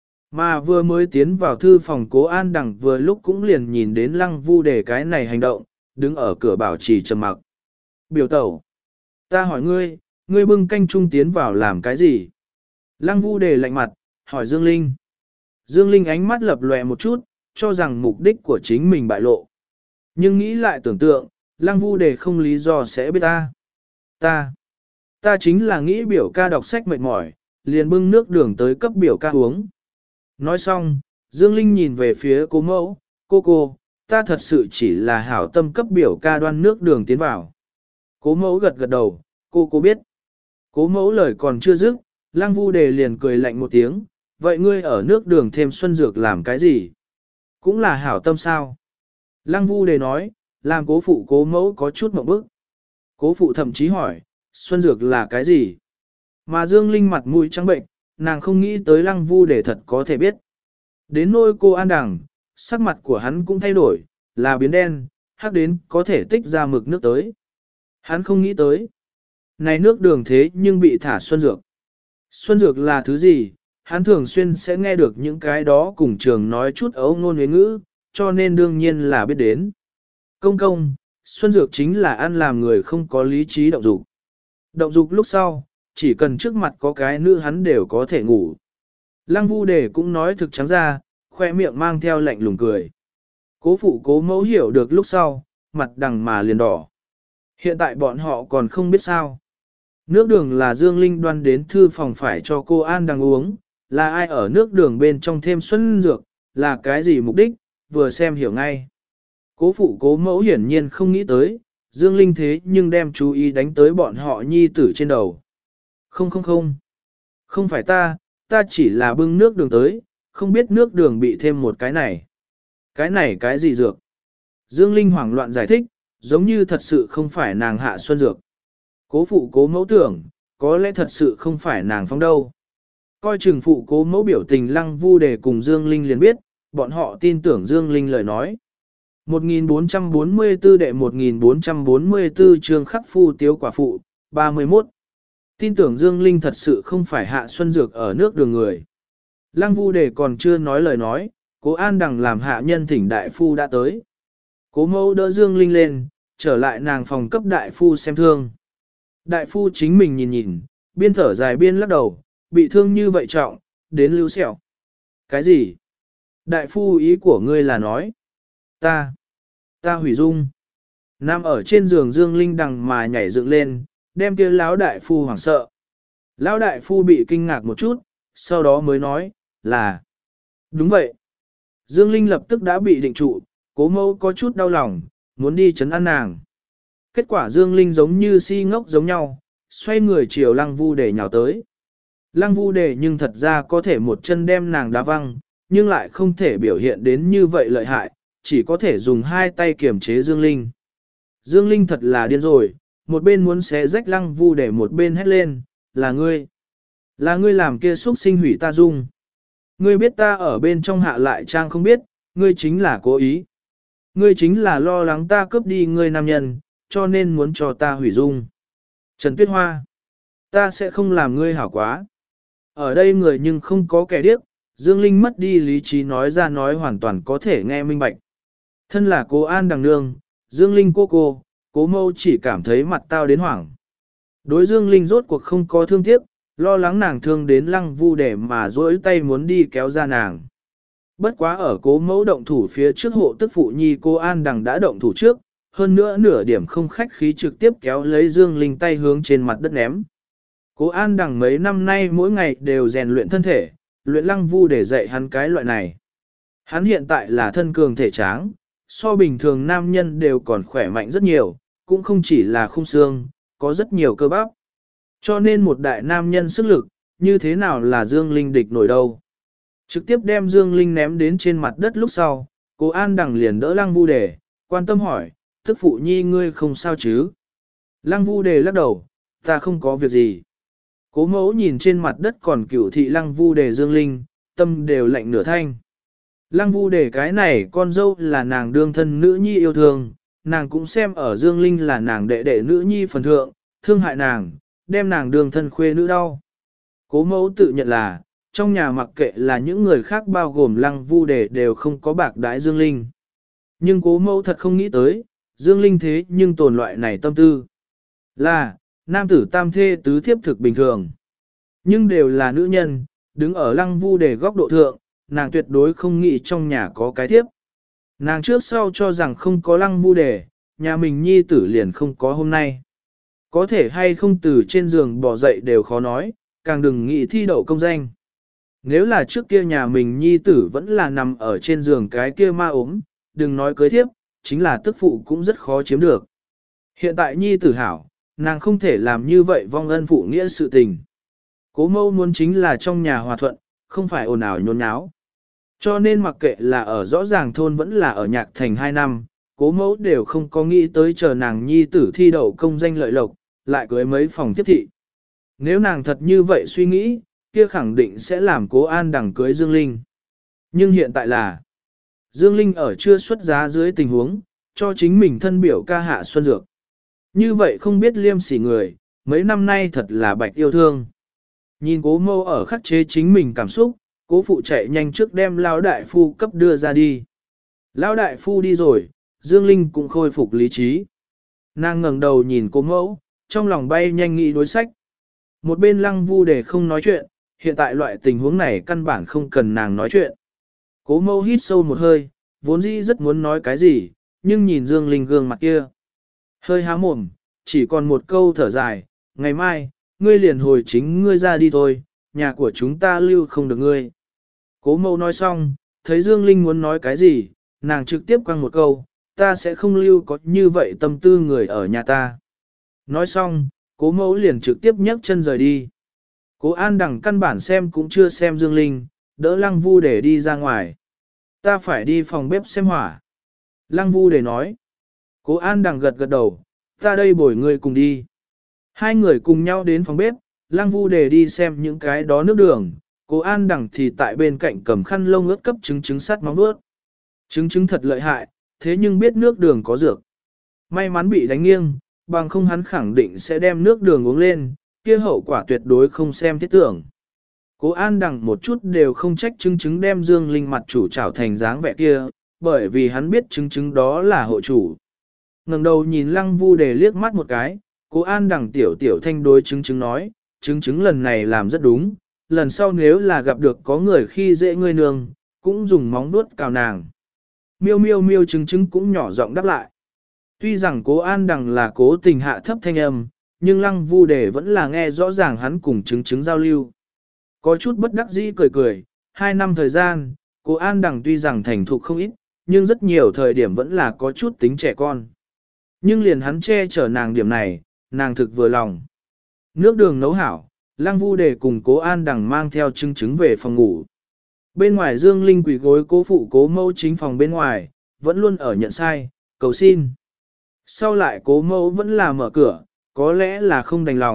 Mà vừa mới tiến vào thư phòng Cố An đằng vừa lúc cũng liền nhìn đến Lăng Vu để cái này hành động, đứng ở cửa bảo trì trầm mặc. Biểu tẩu, ta hỏi ngươi, ngươi bưng canh chung tiến vào làm cái gì? Lăng Vu để lạnh mặt, hỏi Dương Linh. Dương Linh ánh mắt lập lòe một chút, cho rằng mục đích của chính mình bại lộ. Nhưng nghĩ lại tưởng tượng, Lăng Vu để không lý do sẽ biết ta. Ta, ta chính là nghĩ biểu ca đọc sách mệt mỏi, liền bưng nước đường tới cấp biểu ca uống. Nói xong, Dương Linh nhìn về phía cô mẫu, cô cô, ta thật sự chỉ là hảo tâm cấp biểu ca đoan nước đường tiến vào. Cố mẫu gật gật đầu, cô cô biết. Cố mẫu lời còn chưa dứt, Lăng Vu đề liền cười lạnh một tiếng, vậy ngươi ở nước đường thêm xuân dược làm cái gì? Cũng là hảo tâm sao? Lăng Vu đề nói, làm cố phụ cố mẫu có chút mộng bức. Cố phụ thậm chí hỏi, xuân dược là cái gì? Mà Dương Linh mặt mũi trắng bệnh, nàng không nghĩ tới Lăng Vu để thật có thể biết. Đến nôi cô An Đằng, sắc mặt của hắn cũng thay đổi, là biến đen, hắc đến có thể tích ra mực nước tới. Hắn không nghĩ tới. Này nước đường thế nhưng bị thả xuân dược. Xuân dược là thứ gì? Hắn thường xuyên sẽ nghe được những cái đó cùng trường nói chút ấu ngôn huế ngữ, cho nên đương nhiên là biết đến. Công công, xuân dược chính là ăn làm người không có lý trí động dục. Động dục lúc sau, chỉ cần trước mặt có cái nữ hắn đều có thể ngủ. Lăng Vu đề cũng nói thực trắng ra, khoe miệng mang theo lạnh lùng cười. Cố phụ cố mẫu hiểu được lúc sau, mặt đằng mà liền đỏ. Hiện tại bọn họ còn không biết sao. Nước đường là Dương Linh đoan đến thư phòng phải cho cô An đang uống, là ai ở nước đường bên trong thêm xuân dược, là cái gì mục đích, vừa xem hiểu ngay. Cố phụ cố mẫu hiển nhiên không nghĩ tới, Dương Linh thế nhưng đem chú ý đánh tới bọn họ nhi tử trên đầu. Không không không, không phải ta, ta chỉ là bưng nước đường tới, không biết nước đường bị thêm một cái này. Cái này cái gì dược? Dương Linh hoảng loạn giải thích, giống như thật sự không phải nàng hạ xuân dược. Cố phụ cố mẫu tưởng, có lẽ thật sự không phải nàng phong đâu. Coi chừng phụ cố mẫu biểu tình Lăng Vu đề cùng Dương Linh liền biết, bọn họ tin tưởng Dương Linh lời nói. một nghìn bốn trăm bốn mươi tư đệ một nghìn bốn trăm bốn mươi tư chương khắc phu tiếu quả phụ, ba mươi mốt. Tin tưởng Dương Linh thật sự không phải hạ xuân dược ở nước đường người. Lăng Vu đề còn chưa nói lời nói, cố An Đằng làm hạ nhân thỉnh đại phu đã tới. Cố mẫu đỡ Dương Linh lên, trở lại nàng phòng cấp đại phu xem thương. Đại phu chính mình nhìn nhìn, biên thở dài biên lắc đầu, bị thương như vậy trọng, đến lưu sẹo. Cái gì? Đại phu ý của ngươi là nói. Ta, ta hủy dung. Nằm ở trên giường Dương Linh đằng mà nhảy dựng lên, đem kia lão đại phu hoảng sợ. Lão đại phu bị kinh ngạc một chút, sau đó mới nói, là. Đúng vậy. Dương Linh lập tức đã bị định trụ, cố mẫu có chút đau lòng, muốn đi chấn an nàng. Kết quả Dương Linh giống như si ngốc giống nhau, xoay người chiều Lăng Vu để nhào tới. Lăng Vu để nhưng thật ra có thể một chân đem nàng đá văng, nhưng lại không thể biểu hiện đến như vậy lợi hại, chỉ có thể dùng hai tay kiềm chế Dương Linh. Dương Linh thật là điên rồi, một bên muốn xé rách Lăng Vu để một bên hét lên, là ngươi. Là ngươi làm kia xúc sinh hủy ta dung. Ngươi biết ta ở bên trong hạ lại trang không biết, ngươi chính là cố ý. Ngươi chính là lo lắng ta cướp đi ngươi nam nhân, cho nên muốn cho ta hủy dung. Trần Tuyết Hoa, ta sẽ không làm ngươi hảo quá. Ở đây người nhưng không có kẻ điếc, Dương Linh mất đi lý trí nói ra nói hoàn toàn có thể nghe minh bạch. Thân là cô An Đằng Nương, Dương Linh cô cô, cố mâu chỉ cảm thấy mặt tao đến hoảng. Đối Dương Linh rốt cuộc không có thương tiếc, lo lắng nàng thương đến Lăng Vu để mà duỗi tay muốn đi kéo ra nàng. Bất quá ở cố mẫu động thủ phía trước hộ tức phụ nhi cô An Đằng đã động thủ trước, hơn nữa nửa điểm không khách khí trực tiếp kéo lấy Dương Linh tay hướng trên mặt đất ném. Cố An Đằng mấy năm nay mỗi ngày đều rèn luyện thân thể, luyện Lăng Vu để dạy hắn cái loại này. Hắn hiện tại là thân cường thể tráng, so bình thường nam nhân đều còn khỏe mạnh rất nhiều, cũng không chỉ là khung xương, có rất nhiều cơ bắp. Cho nên một đại nam nhân sức lực, như thế nào là Dương Linh địch nổi đâu. Trực tiếp đem Dương Linh ném đến trên mặt đất lúc sau, Cố An Đằng liền đỡ Lăng Vu Đề, quan tâm hỏi, tức phụ nhi ngươi không sao chứ? Lăng Vu Đề lắc đầu, ta không có việc gì. Cố mẫu nhìn trên mặt đất còn cửu thị Lăng Vu Đề Dương Linh, tâm đều lạnh nửa thanh. Lăng Vu Đề cái này con dâu là nàng đương thân nữ nhi yêu thương, nàng cũng xem ở Dương Linh là nàng đệ đệ nữ nhi phần thượng, thương hại nàng, đem nàng đương thân khuê nữ đau. Cố mẫu tự nhận là, trong nhà mặc kệ là những người khác bao gồm Lăng Vu Đề đều không có bạc đãi Dương Linh. Nhưng cố mẫu thật không nghĩ tới, Dương Linh thế nhưng tồn loại này tâm tư. Là, nam tử tam thê tứ thiếp thực bình thường. Nhưng đều là nữ nhân, đứng ở Lăng Vu Đề góc độ thượng, nàng tuyệt đối không nghĩ trong nhà có cái thiếp. Nàng trước sau cho rằng không có Lăng Vu Đề, nhà mình nhi tử liền không có hôm nay. Có thể hay không từ trên giường bỏ dậy đều khó nói, càng đừng nghĩ thi đậu công danh. Nếu là trước kia nhà mình nhi tử vẫn là nằm ở trên giường cái kia ma ốm, đừng nói cưới thiếp, chính là tức phụ cũng rất khó chiếm được. Hiện tại nhi tử hảo, nàng không thể làm như vậy vong ân phụ nghĩa sự tình. Cố mâu muốn chính là trong nhà hòa thuận, không phải ồn ào nhốn nháo. Cho nên mặc kệ là ở rõ ràng thôn vẫn là ở nhạc thành hai năm, cố mẫu đều không có nghĩ tới chờ nàng nhi tử thi đậu công danh lợi lộc, lại cưới mấy phòng tiếp thị. Nếu nàng thật như vậy suy nghĩ, kia khẳng định sẽ làm cố An Đằng cưới Dương Linh. Nhưng hiện tại là, Dương Linh ở chưa xuất giá dưới tình huống, cho chính mình thân biểu ca hạ xuân dược. Như vậy không biết liêm sỉ người, mấy năm nay thật là bạch yêu thương. Nhìn cố mâu ở khắc chế chính mình cảm xúc, cố phụ chạy nhanh trước đem Lão đại phu cấp đưa ra đi. Lão đại phu đi rồi, Dương Linh cũng khôi phục lý trí. Nàng ngẩng đầu nhìn cố mẫu, trong lòng bay nhanh nghĩ đối sách. Một bên Lăng Vu để không nói chuyện, hiện tại loại tình huống này căn bản không cần nàng nói chuyện. Cố mẫu hít sâu một hơi, vốn dĩ rất muốn nói cái gì, nhưng nhìn Dương Linh gương mặt kia. Hơi há mồm, chỉ còn một câu thở dài, ngày mai, ngươi liền hồi chính ngươi ra đi thôi, nhà của chúng ta lưu không được ngươi. Cố mẫu nói xong, thấy Dương Linh muốn nói cái gì, nàng trực tiếp quăng một câu, ta sẽ không lưu có như vậy tâm tư người ở nhà ta. Nói xong, cố mẫu liền trực tiếp nhấc chân rời đi. Cố An Đằng căn bản xem cũng chưa xem Dương Linh, đỡ Lăng Vu để đi ra ngoài. Ta phải đi phòng bếp xem hỏa. Lăng Vu để nói. Cố An Đằng gật gật đầu, ta đây bồi người cùng đi. Hai người cùng nhau đến phòng bếp, Lăng Vu để đi xem những cái đó nước đường. Cố An Đằng thì tại bên cạnh cầm khăn lông ướt cấp trứng trứng sắt móng vuốt. Trứng trứng thật lợi hại, thế nhưng biết nước đường có dược. May mắn bị đánh nghiêng, bằng không hắn khẳng định sẽ đem nước đường uống lên, kia hậu quả tuyệt đối không xem thiết tưởng. Cố An Đằng một chút đều không trách trứng trứng đem Dương Linh mặt chủ trảo thành dáng vẻ kia, bởi vì hắn biết trứng trứng đó là hộ chủ. Ngẩng đầu nhìn Lăng Vu để liếc mắt một cái, Cố An Đằng tiểu tiểu thanh đối trứng trứng nói, trứng trứng lần này làm rất đúng, lần sau nếu là gặp được có người khi dễ ngươi nương, cũng dùng móng vuốt cào nàng. Miêu miêu miêu trứng trứng cũng nhỏ giọng đáp lại. Tuy rằng Cố An Đằng là cố tình hạ thấp thanh âm, nhưng Lăng Vu Đề vẫn là nghe rõ ràng hắn cùng trứng trứng giao lưu. Có chút bất đắc dĩ cười cười, hai năm thời gian, Cố An Đằng tuy rằng thành thục không ít, nhưng rất nhiều thời điểm vẫn là có chút tính trẻ con. Nhưng liền hắn che chở nàng điểm này, nàng thực vừa lòng. Nước đường nấu hảo, Lăng Vu Đề cùng Cố An Đằng mang theo trứng trứng về phòng ngủ. Bên ngoài Dương Linh quỳ gối cố phụ cố mẫu chính phòng bên ngoài, vẫn luôn ở nhận sai, cầu xin. Sau lại cố mẫu vẫn là mở cửa, có lẽ là không đành lòng,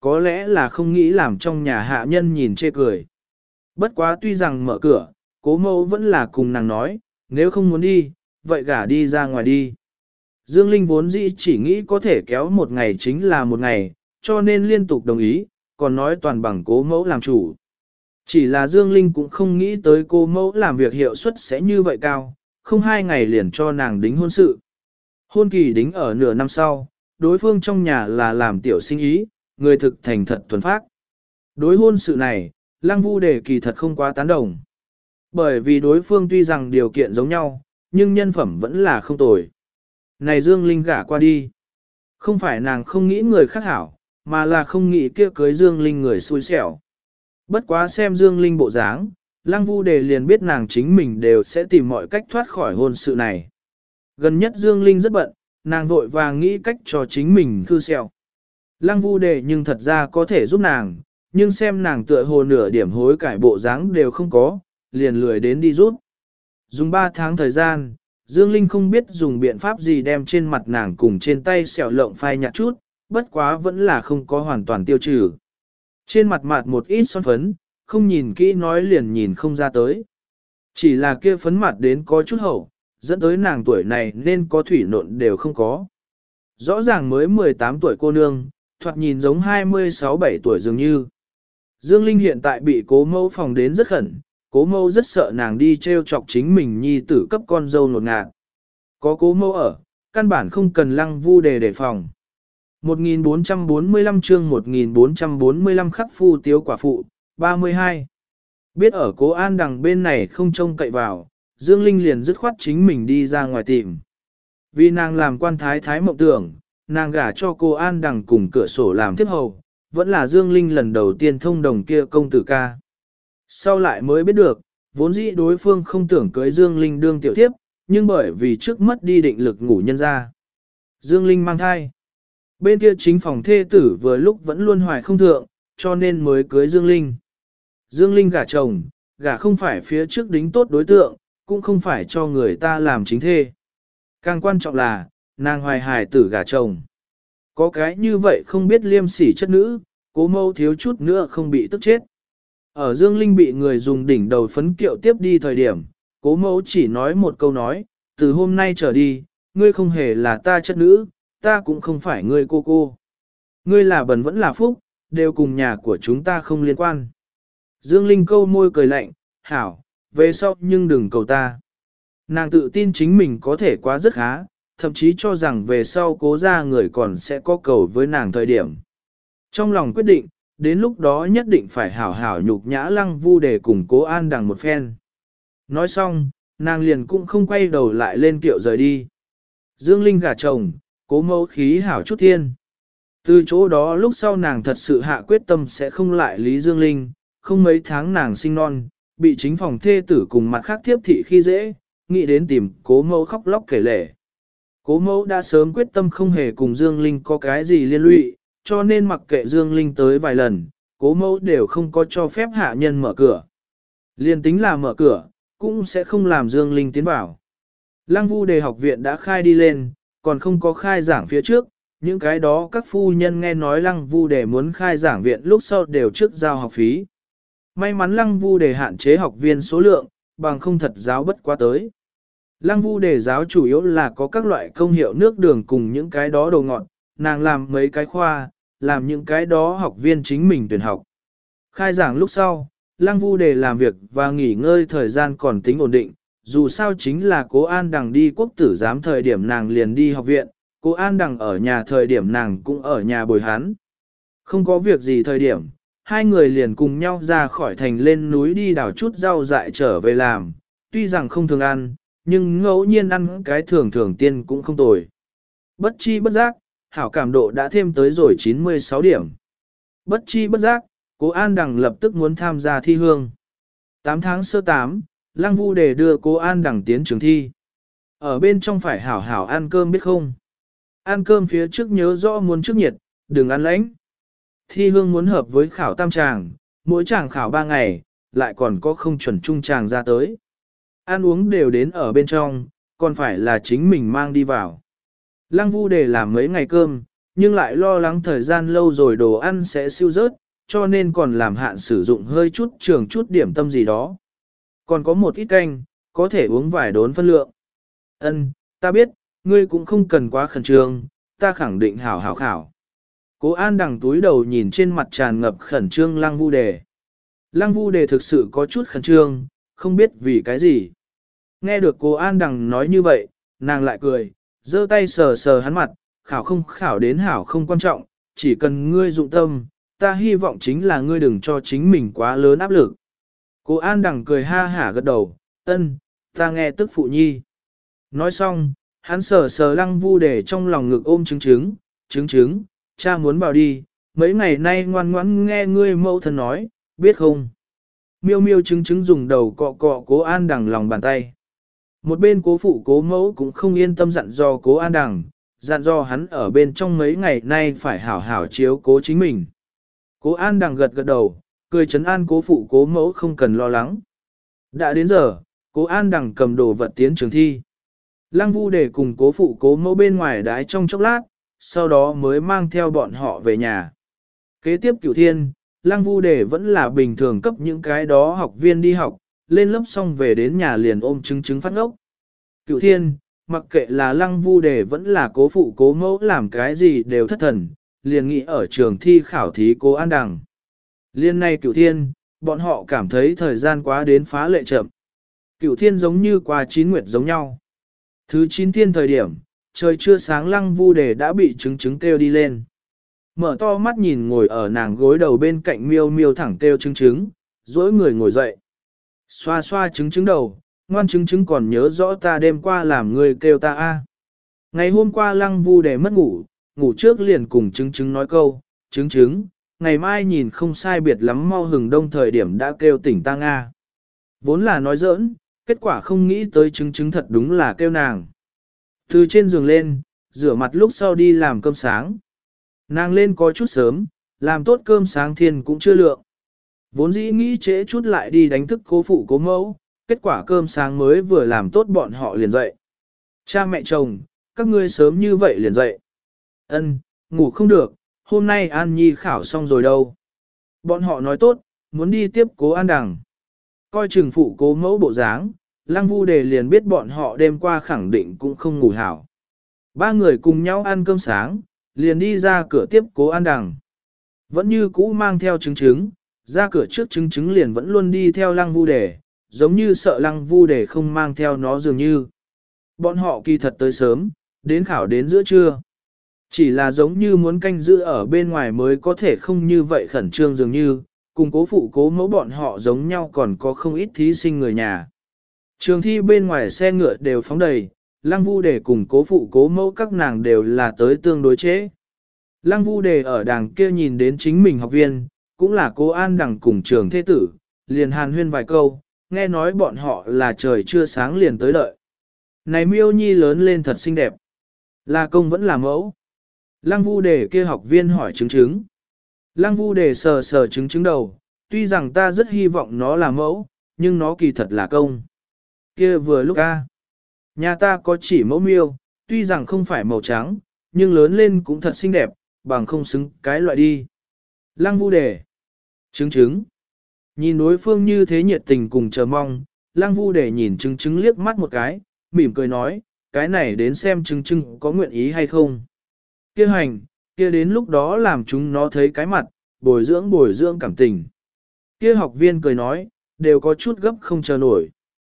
có lẽ là không nghĩ làm trong nhà hạ nhân nhìn chê cười. Bất quá tuy rằng mở cửa, cố mẫu vẫn là cùng nàng nói, nếu không muốn đi, vậy gả đi ra ngoài đi. Dương Linh vốn dĩ chỉ nghĩ có thể kéo một ngày chính là một ngày, cho nên liên tục đồng ý, còn nói toàn bằng cố mẫu làm chủ. Chỉ là Dương Linh cũng không nghĩ tới cô mẫu làm việc hiệu suất sẽ như vậy cao, không hai ngày liền cho nàng đính hôn sự. Hôn kỳ đính ở nửa năm sau, đối phương trong nhà là làm tiểu sinh ý, người thực thành thật thuần phác. Đối hôn sự này, Lăng Vu Đề kỳ thật không quá tán đồng. Bởi vì đối phương tuy rằng điều kiện giống nhau, nhưng nhân phẩm vẫn là không tồi. Này Dương Linh gả qua đi. Không phải nàng không nghĩ người khác hảo, mà là không nghĩ kia cưới Dương Linh người xui xẻo. Bất quá xem Dương Linh bộ dáng, Lăng Vu Đề liền biết nàng chính mình đều sẽ tìm mọi cách thoát khỏi hôn sự này. Gần nhất Dương Linh rất bận, nàng vội vàng nghĩ cách cho chính mình khư xẻo. Lăng Vu Đề nhưng thật ra có thể giúp nàng, nhưng xem nàng tựa hồ nửa điểm hối cải bộ dáng đều không có, liền lười đến đi giúp. Dùng ba tháng thời gian, Dương Linh không biết dùng biện pháp gì đem trên mặt nàng cùng trên tay sẹo lộng phai nhạt chút, bất quá vẫn là không có hoàn toàn tiêu trừ. Trên mặt mặt một ít son phấn, không nhìn kỹ nói liền nhìn không ra tới. Chỉ là kia phấn mặt đến có chút hậu, dẫn tới nàng tuổi này nên có thủy nộn đều không có. Rõ ràng mới mười tám tuổi cô nương, thoạt nhìn giống hai mươi sáu bảy tuổi dường như. Dương Linh hiện tại bị cố mẫu phòng đến rất khẩn, cố mẫu rất sợ nàng đi treo chọc chính mình nhi tử cấp con dâu nột ngạt. Có cố mẫu ở, căn bản không cần Lăng Vu Đề đề phòng. một nghìn bốn trăm bốn mươi lăm chương một nghìn bốn trăm bốn mươi lăm khắc phu tiếu quả phụ, ba mươi hai. Biết ở cố An đằng bên này không trông cậy vào, Dương Linh liền dứt khoát chính mình đi ra ngoài tìm. Vì nàng làm quan thái thái mộng tưởng, nàng gả cho cô An đằng cùng cửa sổ làm tiếp hầu, vẫn là Dương Linh lần đầu tiên thông đồng kia công tử ca. Sau lại mới biết được, vốn dĩ đối phương không tưởng cưới Dương Linh đương tiểu thiếp, nhưng bởi vì trước mất đi định lực ngủ nhân ra. Dương Linh mang thai. Bên kia chính phòng thê tử vừa lúc vẫn luôn hoài không thượng, cho nên mới cưới Dương Linh. Dương Linh gả chồng, gả không phải phía trước đính tốt đối tượng, cũng không phải cho người ta làm chính thê. Càng quan trọng là, nàng hoài hài tử gả chồng. Có cái như vậy không biết liêm sỉ chất nữ, cố mâu thiếu chút nữa không bị tức chết. Ở Dương Linh bị người dùng đỉnh đầu phấn kiệu tiếp đi thời điểm, cố mẫu chỉ nói một câu nói, từ hôm nay trở đi, ngươi không hề là ta chất nữ, ta cũng không phải ngươi cô cô. Ngươi là bần vẫn là phúc, đều cùng nhà của chúng ta không liên quan. Dương Linh câu môi cười lạnh, hảo, về sau nhưng đừng cầu ta. Nàng tự tin chính mình có thể quá rất khá, thậm chí cho rằng về sau cố ra người còn sẽ có cầu với nàng thời điểm. Trong lòng quyết định, đến lúc đó nhất định phải hảo hảo nhục nhã Lăng Vu để cùng cố An đằng một phen. Nói xong, nàng liền cũng không quay đầu lại lên kiệu rời đi. Dương Linh gả chồng, cố mẫu khí hảo chút thiên. Từ chỗ đó lúc sau nàng thật sự hạ quyết tâm sẽ không lại lý Dương Linh, không mấy tháng nàng sinh non, bị chính phòng thê tử cùng mặt khác thiếp thị khi dễ, nghĩ đến tìm cố mẫu khóc lóc kể lể. Cố mẫu đã sớm quyết tâm không hề cùng Dương Linh có cái gì liên lụy, cho nên mặc kệ Dương Linh tới vài lần, cố mẫu đều không có cho phép hạ nhân mở cửa. Liên tính là mở cửa, cũng sẽ không làm Dương Linh tiến vào. Lăng Vu Đề học viện đã khai đi lên, còn không có khai giảng phía trước, những cái đó các phu nhân nghe nói Lăng Vu Đề muốn khai giảng viện lúc sau đều trước giao học phí. May mắn Lăng Vu Đề hạn chế học viên số lượng, bằng không thật giáo bất quá tới. Lăng Vu Đề giáo chủ yếu là có các loại công hiệu nước đường cùng những cái đó đồ ngọt, nàng làm mấy cái khoa, làm những cái đó học viên chính mình tuyển học. Khai giảng lúc sau, Lăng Vu Đề làm việc và nghỉ ngơi thời gian còn tính ổn định, dù sao chính là cố An đằng đi quốc tử giám thời điểm nàng liền đi học viện, cố An đằng ở nhà thời điểm nàng cũng ở nhà bồi hắn. Không có việc gì thời điểm, hai người liền cùng nhau ra khỏi thành lên núi đi đào chút rau dại trở về làm, tuy rằng không thường ăn, nhưng ngẫu nhiên ăn cái thường thường tiên cũng không tồi. Bất chi bất giác, hảo cảm độ đã thêm tới rồi chín mươi sáu điểm. Bất chi bất giác, cố An đằng lập tức muốn tham gia thi hương. tám tháng sơ tám, Lăng Vu Đề đưa cố An đằng tiến trường thi. Ở bên trong phải hảo hảo ăn cơm biết không? Ăn cơm phía trước nhớ rõ muốn trước nhiệt, đừng ăn lạnh. Thi hương muốn hợp với khảo tam tràng, mỗi tràng khảo ba ngày, lại còn có không chuẩn trung tràng ra tới. Ăn uống đều đến ở bên trong, còn phải là chính mình mang đi vào. Lăng Vu Đề làm mấy ngày cơm, nhưng lại lo lắng thời gian lâu rồi đồ ăn sẽ siêu rớt, cho nên còn làm hạn sử dụng hơi chút trường chút điểm tâm gì đó. Còn có một ít canh, có thể uống vài đốn phân lượng. Ân, ta biết, ngươi cũng không cần quá khẩn trương, ta khẳng định hảo hảo khảo. Cố An Đằng túi đầu nhìn trên mặt tràn ngập khẩn trương Lăng Vu Đề. Lăng Vu Đề thực sự có chút khẩn trương, không biết vì cái gì. Nghe được Cố An Đằng nói như vậy, nàng lại cười, giơ tay sờ sờ hắn mặt, khảo không khảo đến hảo không quan trọng, chỉ cần ngươi dụng tâm, ta hy vọng chính là ngươi đừng cho chính mình quá lớn áp lực. Cố An Đằng cười ha hả gật đầu, ân, ta nghe tức phụ nhi. Nói xong, hắn sờ sờ Lăng Vu Đề trong lòng ngực ôm trứng trứng, trứng trứng, cha muốn vào đi, mấy ngày nay ngoan ngoãn nghe ngươi mẫu thân nói, biết không? Miêu miêu trứng trứng dùng đầu cọ cọ Cố An Đằng lòng bàn tay. Một bên cố phụ cố mẫu cũng không yên tâm dặn dò Cố An Đằng, dặn dò hắn ở bên trong mấy ngày nay phải hảo hảo chiếu cố chính mình. Cố An Đằng gật gật đầu, cười trấn an cố phụ cố mẫu không cần lo lắng. Đã đến giờ, Cố An Đằng cầm đồ vật tiến trường thi. Lăng Vu Đề cùng cố phụ cố mẫu bên ngoài đái trong chốc lát, sau đó mới mang theo bọn họ về nhà. Kế tiếp Cửu Thiên, Lăng Vu Đề vẫn là bình thường cấp những cái đó học viên đi học, lên lớp xong về đến nhà liền ôm trứng trứng phát ngốc. Cửu Thiên, mặc kệ là Lăng Vu Đề vẫn là cố phụ cố mẫu làm cái gì đều thất thần, liền nghĩ ở trường thi khảo thí Cố An Đằng. Liên này Cửu Thiên, bọn họ cảm thấy thời gian quá đến phá lệ chậm. Cửu Thiên giống như qua chín nguyệt giống nhau. Thứ chín thiên thời điểm, trời chưa sáng Lăng Vu Đề đã bị trứng trứng kêu đi lên. Mở to mắt nhìn ngồi ở nàng gối đầu bên cạnh miêu miêu thẳng kêu trứng trứng, dỗi người ngồi dậy. Xoa xoa trứng trứng đầu, ngoan trứng trứng còn nhớ rõ ta đêm qua làm người kêu ta a. Ngày hôm qua Lăng Vu Đề mất ngủ, ngủ trước liền cùng trứng trứng nói câu, trứng trứng, ngày mai nhìn không sai biệt lắm mau hừng đông thời điểm đã kêu tỉnh ta Nga. Vốn là nói giỡn, kết quả không nghĩ tới trứng trứng thật đúng là kêu nàng. Từ trên giường lên, rửa mặt lúc sau đi làm cơm sáng. Nàng lên có chút sớm, làm tốt cơm sáng thiên cũng chưa lượng. Vốn dĩ nghĩ trễ chút lại đi đánh thức cố phụ cố mẫu, kết quả cơm sáng mới vừa làm tốt bọn họ liền dậy. Cha mẹ chồng, các ngươi sớm như vậy liền dậy. Ân, ngủ không được, hôm nay An Nhi khảo xong rồi đâu. Bọn họ nói tốt, muốn đi tiếp Cố An Đằng. Coi chừng phụ cố mẫu bộ dáng, Lăng Vu Đề liền biết bọn họ đêm qua khẳng định cũng không ngủ hảo. Ba người cùng nhau ăn cơm sáng, liền đi ra cửa tiếp Cố An Đằng. Vẫn như cũ mang theo trứng trứng, ra cửa trước trứng trứng liền vẫn luôn đi theo Lăng Vu Đề, giống như sợ Lăng Vu Đề không mang theo nó dường như. Bọn họ kỳ thật tới sớm, đến khảo đến giữa trưa. Chỉ là giống như muốn canh giữ ở bên ngoài mới có thể không như vậy khẩn trương dường như, cùng cố phụ cố mẫu bọn họ giống nhau còn có không ít thí sinh người nhà. Trường thi bên ngoài xe ngựa đều phóng đầy, Lăng Vu Đề cùng cố phụ cố mẫu các nàng đều là tới tương đối chế. Lăng Vu Đề ở đằng kia nhìn đến chính mình học viên, cũng là Cố An Đằng cùng trường thế tử, liền hàn huyên vài câu, nghe nói bọn họ là trời chưa sáng liền tới đợi. Này miêu nhi lớn lên thật xinh đẹp. Là công vẫn là mẫu. Lăng Vu Đề kia học viên hỏi trứng trứng. Lăng Vu Đề sờ sờ trứng trứng đầu, tuy rằng ta rất hy vọng nó là mẫu, nhưng nó kỳ thật là công. Kia vừa lúc a, nhà ta có chỉ mẫu miêu, tuy rằng không phải màu trắng, nhưng lớn lên cũng thật xinh đẹp, bằng không xứng cái loại đi. Lăng Vu Đề. Trứng trứng. Nhìn đối phương như thế nhiệt tình cùng chờ mong, Lăng Vu Đề nhìn trứng trứng liếc mắt một cái, mỉm cười nói, cái này đến xem trứng trứng có nguyện ý hay không. Kia hành, kia đến lúc đó làm chúng nó thấy cái mặt, bồi dưỡng bồi dưỡng cảm tình. Kia học viên cười nói, đều có chút gấp không chờ nổi.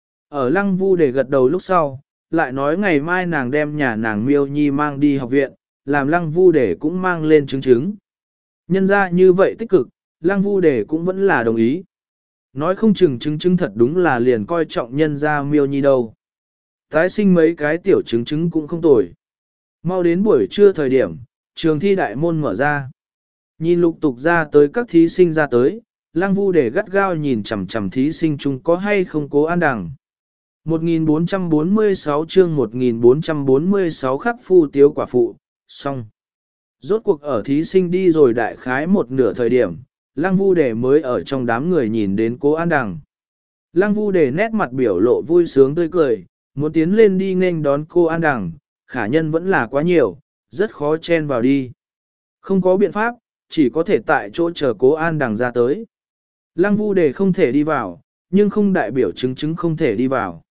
Ở Lăng Vu Đề gật đầu lúc sau, lại nói ngày mai nàng đem nhà nàng Miêu Nhi mang đi học viện, làm Lăng Vu Đề cũng mang lên trứng trứng. Nhân ra như vậy tích cực, Lăng Vu Đề cũng vẫn là đồng ý. Nói không chừng trứng trứng thật đúng là liền coi trọng nhân ra Miêu Nhi đâu. Tái sinh mấy cái tiểu trứng trứng cũng không tồi. Mau đến buổi trưa thời điểm, trường thi đại môn mở ra. Nhìn lục tục ra tới các thí sinh ra tới, Lăng Vu Đề gắt gao nhìn chằm chằm thí sinh chung có hay không Cố An Đằng. một nghìn bốn trăm bốn mươi sáu chương một nghìn bốn trăm bốn mươi sáu khắc phu tiếu quả phụ, xong. Rốt cuộc ở thí sinh đi rồi đại khái một nửa thời điểm, Lăng Vu Đề mới ở trong đám người nhìn đến Cố An Đằng. Lăng Vu Đề nét mặt biểu lộ vui sướng tươi cười, muốn tiến lên đi nghênh đón cô An Đằng, khả nhân vẫn là quá nhiều, rất khó chen vào đi. Không có biện pháp, chỉ có thể tại chỗ chờ Cố An Đằng ra tới. Lăng Vu Đề không thể đi vào, nhưng không đại biểu chứng chứng không thể đi vào.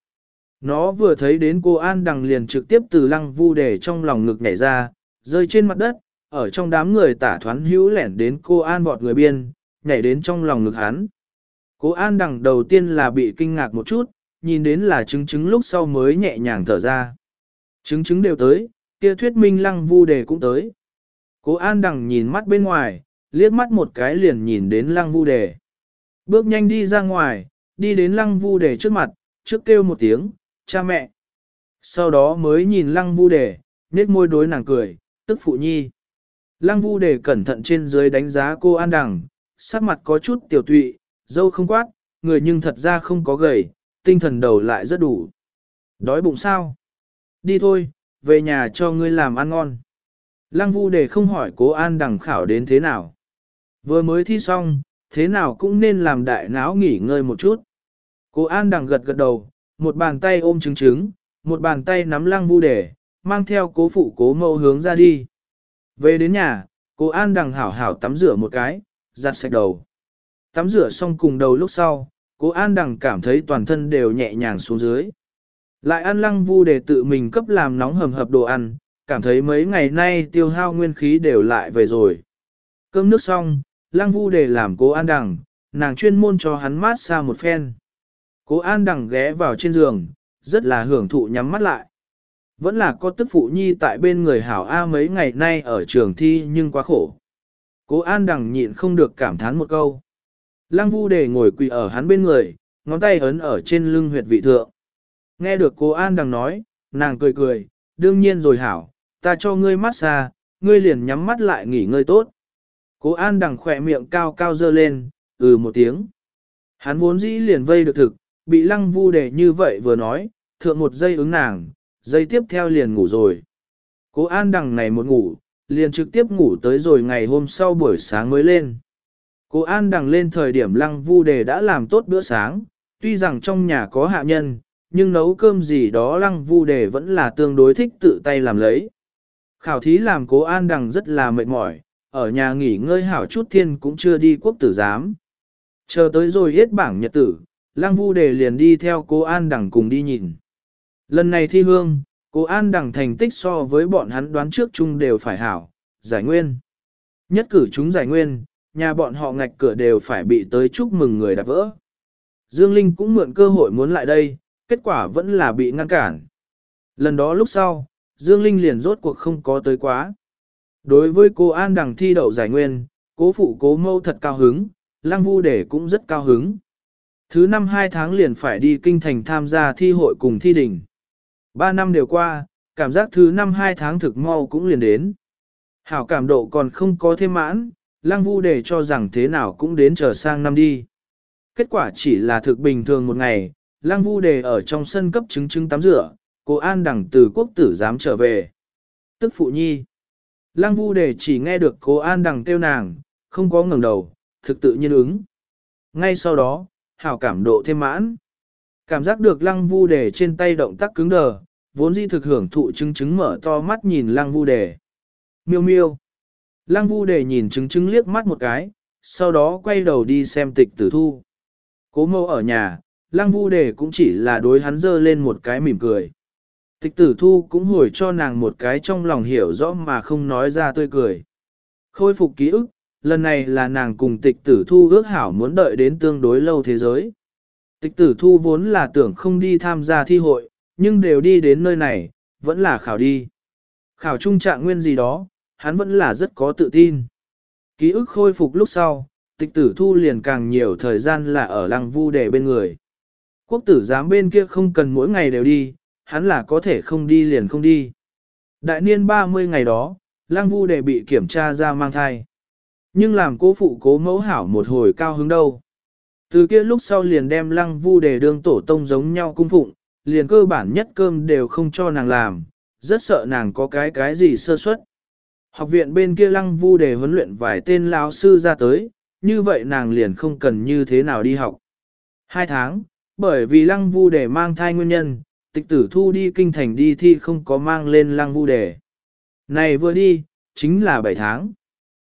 Nó vừa thấy đến cô An Đằng liền trực tiếp từ Lăng Vu Đề trong lòng ngực nhảy ra, rơi trên mặt đất, ở trong đám người tả thoán hữu lẻn đến cô An vọt người biên, nhảy đến trong lòng ngực hắn. Cô An Đằng đầu tiên là bị kinh ngạc một chút, nhìn đến là chứng chứng lúc sau mới nhẹ nhàng thở ra. Chứng chứng đều tới, kia thuyết minh Lăng Vu Đề cũng tới. Cô An Đằng nhìn mắt bên ngoài, liếc mắt một cái liền nhìn đến Lăng Vu Đề. Bước nhanh đi ra ngoài, đi đến Lăng Vu Đề trước mặt, trước kêu một tiếng, cha mẹ. Sau đó mới nhìn Lăng Vu Đề, nét môi đối nàng cười, tức phụ nhi. Lăng Vu Đề cẩn thận trên dưới đánh giá cô An Đằng, sắc mặt có chút tiểu tụy, dâu không quát, người nhưng thật ra không có gầy, tinh thần đầu lại rất đủ. Đói bụng sao? Đi thôi, về nhà cho ngươi làm ăn ngon. Lăng Vu Đề không hỏi Cố An Đằng khảo đến thế nào. Vừa mới thi xong, thế nào cũng nên làm đại náo nghỉ ngơi một chút. Cố An Đằng gật gật đầu, một bàn tay ôm trứng trứng, một bàn tay nắm Lăng Vu Đề, mang theo cố phụ cố mẫu hướng ra đi. Về đến nhà, Cố An Đằng hảo hảo tắm rửa một cái, giặt sạch đầu. Tắm rửa xong cùng đầu lúc sau, Cố An Đằng cảm thấy toàn thân đều nhẹ nhàng xuống dưới. Lại ăn Lăng Vu Đề tự mình cấp làm nóng hầm hập đồ ăn, cảm thấy mấy ngày nay tiêu hao nguyên khí đều lại về rồi. Cơm nước xong, Lăng Vu Đề làm Cố An Đằng, nàng chuyên môn cho hắn mát xa một phen. Cố An Đằng ghé vào trên giường, rất là hưởng thụ nhắm mắt lại. Vẫn là có tức phụ nhi tại bên người hảo A mấy ngày nay ở trường thi nhưng quá khổ. Cố An Đằng nhịn không được cảm thán một câu. Lăng Vu Đề ngồi quỳ ở hắn bên người, ngón tay ấn ở trên lưng huyệt vị thượng. Nghe được Cố An Đằng nói, nàng cười cười, đương nhiên rồi hảo, ta cho ngươi mát xa, ngươi liền nhắm mắt lại nghỉ ngơi tốt. Cố An Đằng khỏe miệng cao cao dơ lên, ừ một tiếng. Hắn vốn dĩ liền vây được thực, bị Lăng Vu Đề như vậy vừa nói, thượng một giây ứng nàng, giây tiếp theo liền ngủ rồi. Cố An Đằng này một ngủ, liền trực tiếp ngủ tới rồi ngày hôm sau buổi sáng mới lên. Cố An Đằng lên thời điểm Lăng Vu Đề đã làm tốt bữa sáng, tuy rằng trong nhà có hạ nhân, nhưng nấu cơm gì đó Lăng Vu Đề vẫn là tương đối thích tự tay làm lấy. Khảo thí làm Cố An Đằng rất là mệt mỏi, ở nhà nghỉ ngơi hảo chút thiên cũng chưa đi quốc tử giám. Chờ tới rồi hết bảng nhật tử, Lăng Vu Đề liền đi theo Cố An Đằng cùng đi nhìn. Lần này thi hương, Cố An Đằng thành tích so với bọn hắn đoán trước chung đều phải hảo, giải nguyên. Nhất cử chúng giải nguyên, nhà bọn họ ngạch cửa đều phải bị tới chúc mừng người đạp vỡ. Dương Linh cũng mượn cơ hội muốn lại đây, kết quả vẫn là bị ngăn cản. Lần đó lúc sau, Dương Linh liền rốt cuộc không có tới quá. Đối với cô An Đằng thi đậu giải nguyên, cố phụ cố mâu thật cao hứng, Lăng Vu Đề cũng rất cao hứng. Thứ năm hai tháng liền phải đi kinh thành tham gia thi hội cùng thi đình. Ba năm đều qua, cảm giác thứ năm hai tháng thực mau cũng liền đến. Hảo cảm độ còn không có thêm mãn, Lăng Vu Đề cho rằng thế nào cũng đến chờ sang năm đi. Kết quả chỉ là thực bình thường một ngày, Lăng Vu Đề ở trong sân cấp trứng trứng tắm rửa, cô An Đằng từ quốc tử giám trở về. Tức phụ nhi. Lăng Vu Đề chỉ nghe được cô An Đằng kêu nàng, không có ngẩng đầu, thực tự nhiên ứng. Ngay sau đó, hảo cảm độ thêm mãn. Cảm giác được Lăng Vu Đề trên tay động tác cứng đờ, vốn dĩ thực hưởng thụ trứng trứng mở to mắt nhìn Lăng Vu Đề. Miêu miêu. Lăng Vu Đề nhìn trứng trứng liếc mắt một cái, sau đó quay đầu đi xem Tịch Tử Thu. Cố mâu ở nhà, Lăng Vu Đề cũng chỉ là đối hắn dơ lên một cái mỉm cười. Tịch Tử Thu cũng hồi cho nàng một cái trong lòng hiểu rõ mà không nói ra tươi cười. Khôi phục ký ức, lần này là nàng cùng Tịch Tử Thu ước hảo muốn đợi đến tương đối lâu thế giới. Tịch Tử Thu vốn là tưởng không đi tham gia thi hội, nhưng đều đi đến nơi này, vẫn là khảo đi. Khảo trung trạng nguyên gì đó, hắn vẫn là rất có tự tin. Ký ức khôi phục lúc sau, Tịch Tử Thu liền càng nhiều thời gian là ở Lăng Vu Đề bên người. Quốc tử giám bên kia không cần mỗi ngày đều đi, hắn là có thể không đi liền không đi. Đại niên ba mươi ngày đó, Lăng Vu Đề bị kiểm tra ra mang thai. Nhưng làm cố phụ cố mẫu hảo một hồi cao hứng đâu. Từ kia lúc sau liền đem Lăng Vu Đề đương tổ tông giống nhau cung phụng, liền cơ bản nhất cơm đều không cho nàng làm, rất sợ nàng có cái cái gì sơ suất. Học viện bên kia Lăng Vu Đề huấn luyện vài tên lão sư ra tới, như vậy nàng liền không cần như thế nào đi học. Hai tháng, bởi vì Lăng Vu Đề mang thai nguyên nhân, Tịch Tử Thu đi kinh thành đi thi không có mang lên Lăng Vu Đề. Này vừa đi, chính là bảy tháng.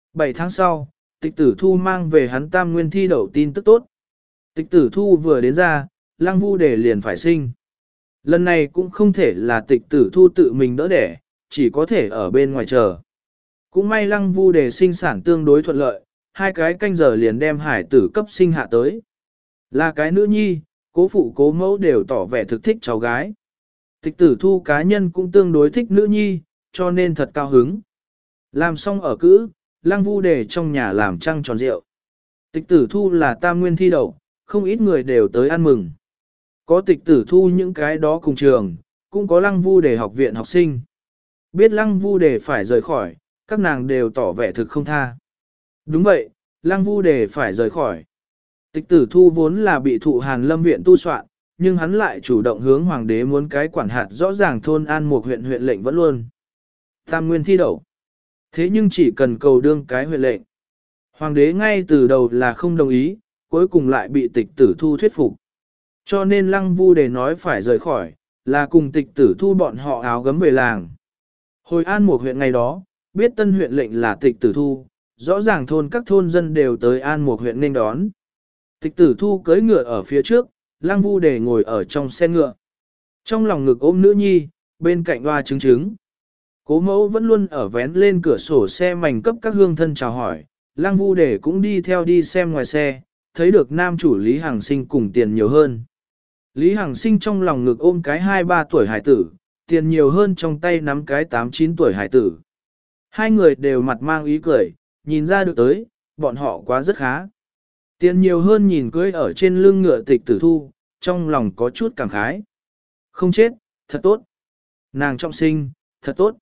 bảy tháng sau, tịch tử thu mang về hắn tam nguyên thi đậu tin tức tốt. Tịch tử thu vừa đến ra, lăng vu đề liền phải sinh. Lần này cũng không thể là tịch tử thu tự mình đỡ đẻ, chỉ có thể ở bên ngoài chờ. Cũng may lăng vu đề sinh sản tương đối thuận lợi, hai cái canh giờ liền đem hải tử cấp sinh hạ tới. Là cái nữ nhi, cố phụ cố mẫu đều tỏ vẻ thực thích cháu gái. Tịch tử thu cá nhân cũng tương đối thích nữ nhi, cho nên thật cao hứng. Làm xong ở cữ, lăng vu đề trong nhà làm trăng tròn rượu. Tịch tử thu là tam nguyên thi đậu, không ít người đều tới ăn mừng. Có tịch tử thu những cái đó cùng trường, cũng có lăng vu đề học viện học sinh. Biết lăng vu đề phải rời khỏi, các nàng đều tỏ vẻ thực không tha. Đúng vậy, lăng vu đề phải rời khỏi. Tịch tử thu vốn là bị thụ Hàn Lâm viện tu soạn, nhưng hắn lại chủ động hướng hoàng đế muốn cái quản hạt rõ ràng thôn An một huyện huyện lệnh vẫn luôn. Tam nguyên thi đậu. Thế nhưng chỉ cần cầu đương cái huyện lệnh. Hoàng đế ngay từ đầu là không đồng ý, cuối cùng lại bị tịch tử thu thuyết phục. Cho nên lăng vu đề nói phải rời khỏi, là cùng tịch tử thu bọn họ áo gấm về làng. Hồi An một huyện ngày đó, biết tân huyện lệnh là tịch tử thu, rõ ràng thôn các thôn dân đều tới An một huyện nên đón. Tịch tử thu cưỡi ngựa ở phía trước, lăng vu đề ngồi ở trong xe ngựa. Trong lòng ngực ôm nữ nhi, bên cạnh hoa trứng trứng. Cố mẫu vẫn luôn ở vén lên cửa sổ xe mảnh cấp các hương thân chào hỏi, lăng vu đề cũng đi theo đi xem ngoài xe, thấy được nam chủ Lý Hằng Sinh cùng tiền nhiều hơn. Lý Hằng Sinh trong lòng ngực ôm cái hai ba tuổi hải tử, tiền nhiều hơn trong tay nắm cái tám chín tuổi hải tử. Hai người đều mặt mang ý cười, nhìn ra được tới, bọn họ quá rất khá. Tiền nhiều hơn nhìn cưới ở trên lưng ngựa tịch tử thu, trong lòng có chút cảm khái. Không chết, thật tốt. Nàng trọng sinh, thật tốt.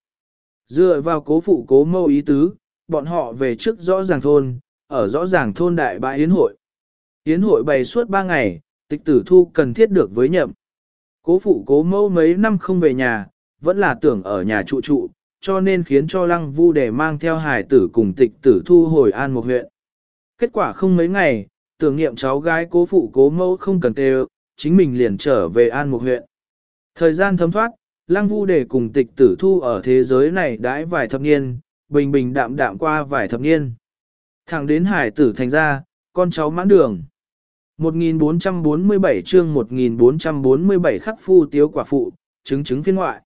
Dựa vào cố phụ cố mâu ý tứ, bọn họ về trước rõ ràng thôn, ở rõ ràng thôn đại bãi yến hội. Yến hội bày suốt ba ngày, tịch tử thu cần thiết được với nhậm. Cố phụ cố mâu mấy năm không về nhà, vẫn là tưởng ở nhà trụ trụ, cho nên khiến cho lăng vu để mang theo hài tử cùng tịch tử thu hồi An một huyện. Kết quả không mấy ngày, tưởng niệm cháu gái cố phụ cố mâu không cần tê chính mình liền trở về An một huyện. Thời gian thấm thoát, lăng vu để cùng tịch tử thu ở thế giới này đãi vài thập niên, bình bình đạm đạm qua vài thập niên. Thẳng đến hải tử thành ra, con cháu mãn đường. một nghìn bốn trăm bốn mươi bảy chương một nghìn bốn trăm bốn mươi bảy khắc phu tiếu quả phụ, chứng chứng phiên ngoại.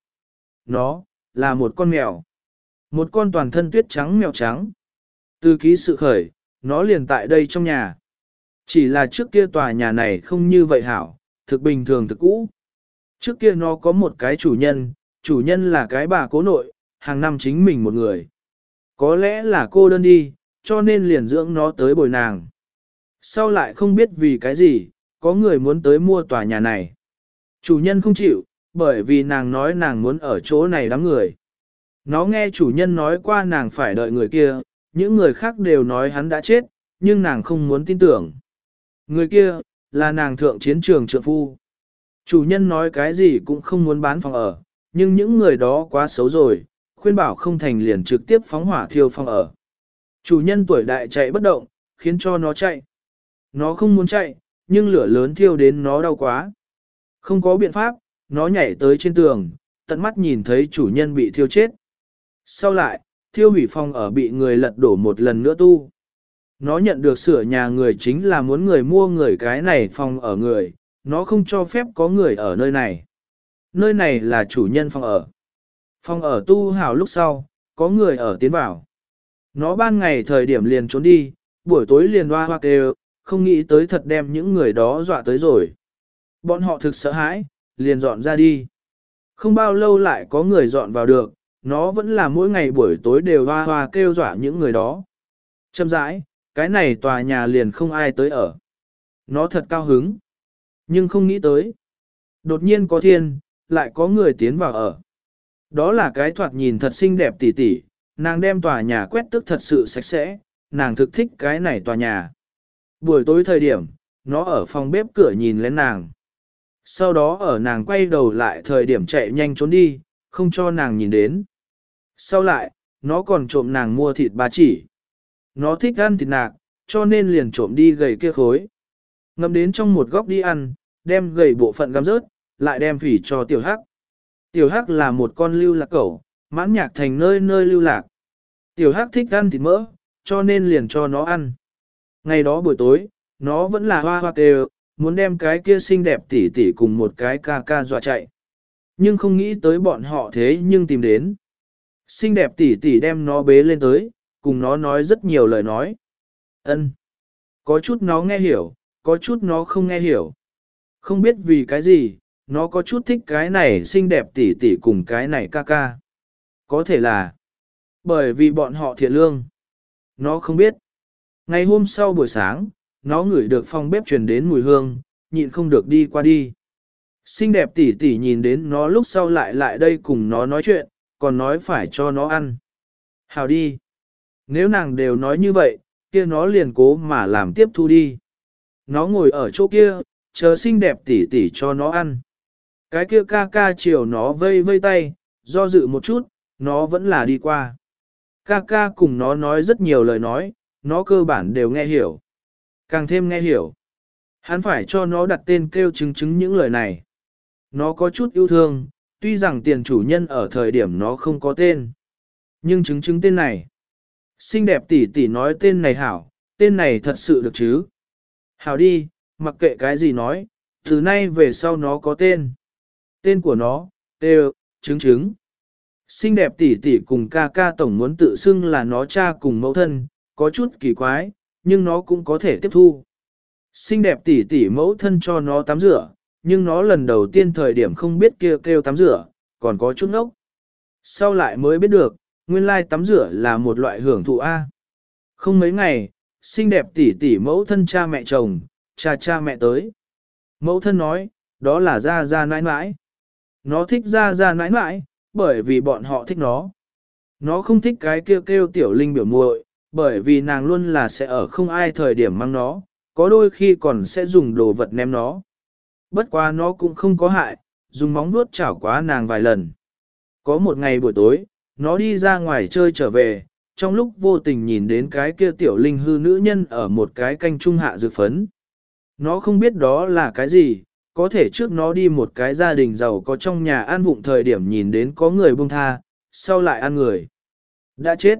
Nó, là một con mèo. Một con toàn thân tuyết trắng mèo trắng. Từ ký sự khởi, nó liền tại đây trong nhà. Chỉ là trước kia tòa nhà này không như vậy hảo, thực bình thường thực cũ. Trước kia nó có một cái chủ nhân, chủ nhân là cái bà cố nội, hàng năm chính mình một người. Có lẽ là cô đơn đi, cho nên liền dưỡng nó tới bồi nàng. Sau lại không biết vì cái gì, có người muốn tới mua tòa nhà này. Chủ nhân không chịu, bởi vì nàng nói nàng muốn ở chỗ này đám người. Nó nghe chủ nhân nói qua nàng phải đợi người kia, những người khác đều nói hắn đã chết, nhưng nàng không muốn tin tưởng. Người kia, là nàng thượng chiến trường trượng phu. Chủ nhân nói cái gì cũng không muốn bán phòng ở, nhưng những người đó quá xấu rồi, khuyên bảo không thành liền trực tiếp phóng hỏa thiêu phòng ở. Chủ nhân tuổi đại chạy bất động, khiến cho nó chạy. Nó không muốn chạy, nhưng lửa lớn thiêu đến nó đau quá. Không có biện pháp, nó nhảy tới trên tường, tận mắt nhìn thấy chủ nhân bị thiêu chết. Sau lại, thiêu hủy phòng ở bị người lật đổ một lần nữa tu. Nó nhận được sửa nhà người chính là muốn người mua người cái này phòng ở người, nó không cho phép có người ở nơi này. Nơi này là chủ nhân phòng ở. Phòng ở tu hảo lúc sau, có người ở tiến vào. Nó ban ngày thời điểm liền trốn đi, buổi tối liền hoa hoa kêu, không nghĩ tới thật đem những người đó dọa tới rồi. Bọn họ thực sợ hãi, liền dọn ra đi. Không bao lâu lại có người dọn vào được, nó vẫn là mỗi ngày buổi tối đều hoa hoa kêu dọa những người đó. Châm rãi, cái này tòa nhà liền không ai tới ở. Nó thật cao hứng, nhưng không nghĩ tới. Đột nhiên có thiên, lại có người tiến vào ở. Đó là cái thoạt nhìn thật xinh đẹp tỉ tỉ, nàng đem tòa nhà quét tước thật sự sạch sẽ, nàng thực thích cái này tòa nhà. Buổi tối thời điểm, nó ở phòng bếp cửa nhìn lên nàng. Sau đó ở nàng quay đầu lại thời điểm chạy nhanh trốn đi, không cho nàng nhìn đến. Sau lại, nó còn trộm nàng mua thịt ba chỉ. Nó thích ăn thịt nạc, cho nên liền trộm đi gầy kia khối. Ngâm đến trong một góc đi ăn, đem gầy bộ phận găm rớt, lại đem phỉ cho tiểu hắc. Tiểu hắc là một con lưu lạc cẩu, mãn nhạc thành nơi nơi lưu lạc. Tiểu hắc thích ăn thịt mỡ, cho nên liền cho nó ăn. Ngày đó buổi tối, nó vẫn là hoa hoa kêu, muốn đem cái kia xinh đẹp tỉ tỉ cùng một cái ca ca dọa chạy. Nhưng không nghĩ tới bọn họ thế nhưng tìm đến. Xinh đẹp tỉ tỉ đem nó bế lên tới, cùng nó nói rất nhiều lời nói. Ân, có chút nó nghe hiểu, có chút nó không nghe hiểu. Không biết vì cái gì, nó có chút thích cái này xinh đẹp tỉ tỉ cùng cái này ca ca. Có thể là bởi vì bọn họ thiện lương. Nó không biết. Ngày hôm sau buổi sáng, nó ngửi được phòng bếp truyền đến mùi hương, nhịn không được đi qua đi. Xinh đẹp tỉ tỉ nhìn đến nó lúc sau lại lại đây cùng nó nói chuyện, còn nói phải cho nó ăn. Hào đi. Nếu nàng đều nói như vậy, kia nó liền cố mà làm tiếp thu đi. Nó ngồi ở chỗ kia, chờ xinh đẹp tỉ tỉ cho nó ăn. Cái kia ca ca chiều nó vây vây tay, do dự một chút, nó vẫn là đi qua. Ca ca cùng nó nói rất nhiều lời nói, nó cơ bản đều nghe hiểu. Càng thêm nghe hiểu. Hắn phải cho nó đặt tên kêu chứng chứng những lời này. Nó có chút yêu thương, tuy rằng tiền chủ nhân ở thời điểm nó không có tên. Nhưng chứng chứng tên này. Xinh đẹp tỷ tỷ nói tên này hảo, tên này thật sự được chứ. Hảo đi, mặc kệ cái gì nói, từ nay về sau nó có tên. Tên của nó, Têu, chứng chứng. Xinh đẹp tỷ tỷ cùng ca ca tổng muốn tự xưng là nó cha cùng mẫu thân, có chút kỳ quái, nhưng nó cũng có thể tiếp thu. Xinh đẹp tỷ tỷ mẫu thân cho nó tắm rửa, nhưng nó lần đầu tiên thời điểm không biết kêu kêu tắm rửa, còn có chút ngốc. Sau lại mới biết được, nguyên lai tắm rửa là một loại hưởng thụ A. Không mấy ngày, xinh đẹp tỷ tỷ mẫu thân cha mẹ chồng, cha cha mẹ tới. Mẫu thân nói, đó là ra ra nãi nãi. Nó thích ra ra nãi nãi, bởi vì bọn họ thích nó. Nó không thích cái kêu kêu tiểu linh biểu muội, bởi vì nàng luôn là sẽ ở không ai thời điểm mang nó, có đôi khi còn sẽ dùng đồ vật ném nó. Bất quá nó cũng không có hại, dùng móng vuốt chảo quá nàng vài lần. Có một ngày buổi tối, nó đi ra ngoài chơi trở về, trong lúc vô tình nhìn đến cái kia tiểu linh hư nữ nhân ở một cái canh trung hạ dược phấn. Nó không biết đó là cái gì, có thể trước nó đi một cái gia đình giàu có trong nhà ăn vụng thời điểm nhìn đến có người buông tha, sau lại ăn người. Đã chết.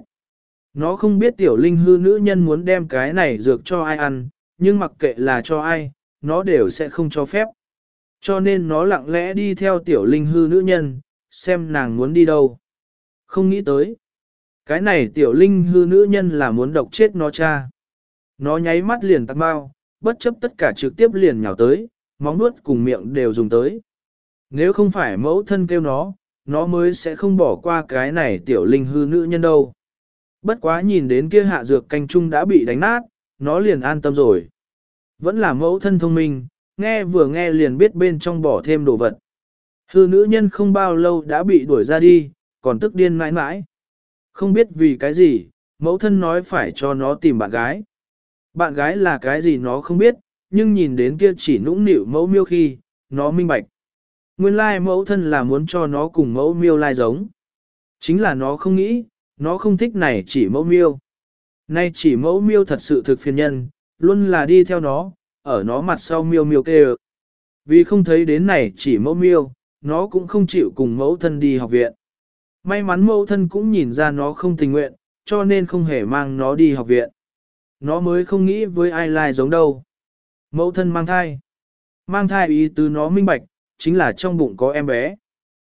Nó không biết tiểu linh hư nữ nhân muốn đem cái này dược cho ai ăn, nhưng mặc kệ là cho ai, nó đều sẽ không cho phép. Cho nên nó lặng lẽ đi theo tiểu linh hư nữ nhân, xem nàng muốn đi đâu. Không nghĩ tới. Cái này tiểu linh hư nữ nhân là muốn độc chết nó cha. Nó nháy mắt liền tắc bao, bất chấp tất cả trực tiếp liền nhào tới, móng nuốt cùng miệng đều dùng tới. Nếu không phải mẫu thân kêu nó, nó mới sẽ không bỏ qua cái này tiểu linh hư nữ nhân đâu. Bất quá nhìn đến kia hạ dược canh chung đã bị đánh nát, nó liền an tâm rồi. Vẫn là mẫu thân thông minh, nghe vừa nghe liền biết bên trong bỏ thêm đồ vật. Hư nữ nhân không bao lâu đã bị đuổi ra đi, còn tức điên mãi mãi. Không biết vì cái gì, mẫu thân nói phải cho nó tìm bạn gái. Bạn gái là cái gì nó không biết, nhưng nhìn đến kia chỉ nũng nịu mẫu miêu khi, nó minh bạch. Nguyên lai mẫu thân là muốn cho nó cùng mẫu miêu lai giống. Chính là nó không nghĩ, nó không thích này chỉ mẫu miêu. Nay chỉ mẫu miêu thật sự thực phiền nhân, luôn là đi theo nó, ở nó mặt sau miêu miêu kêu. Vì không thấy đến này chỉ mẫu miêu, nó cũng không chịu cùng mẫu thân đi học viện. May mắn mẫu thân cũng nhìn ra nó không tình nguyện, cho nên không hề mang nó đi học viện. Nó mới không nghĩ với ai lai giống đâu. Mẫu thân mang thai. Mang thai ý tứ nó minh bạch, chính là trong bụng có em bé.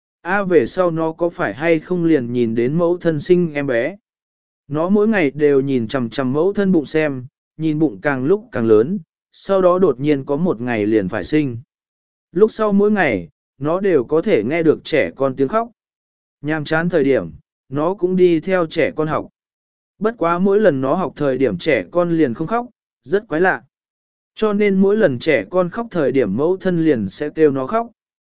A về sau nó có phải hay không liền nhìn đến mẫu thân sinh em bé. Nó mỗi ngày đều nhìn chằm chằm mẫu thân bụng xem, nhìn bụng càng lúc càng lớn, sau đó đột nhiên có một ngày liền phải sinh. Lúc sau mỗi ngày, nó đều có thể nghe được trẻ con tiếng khóc. Nhàm chán thời điểm, nó cũng đi theo trẻ con học. Bất quá mỗi lần nó học thời điểm trẻ con liền không khóc, rất quái lạ. Cho nên mỗi lần trẻ con khóc thời điểm mẫu thân liền sẽ kêu nó khóc.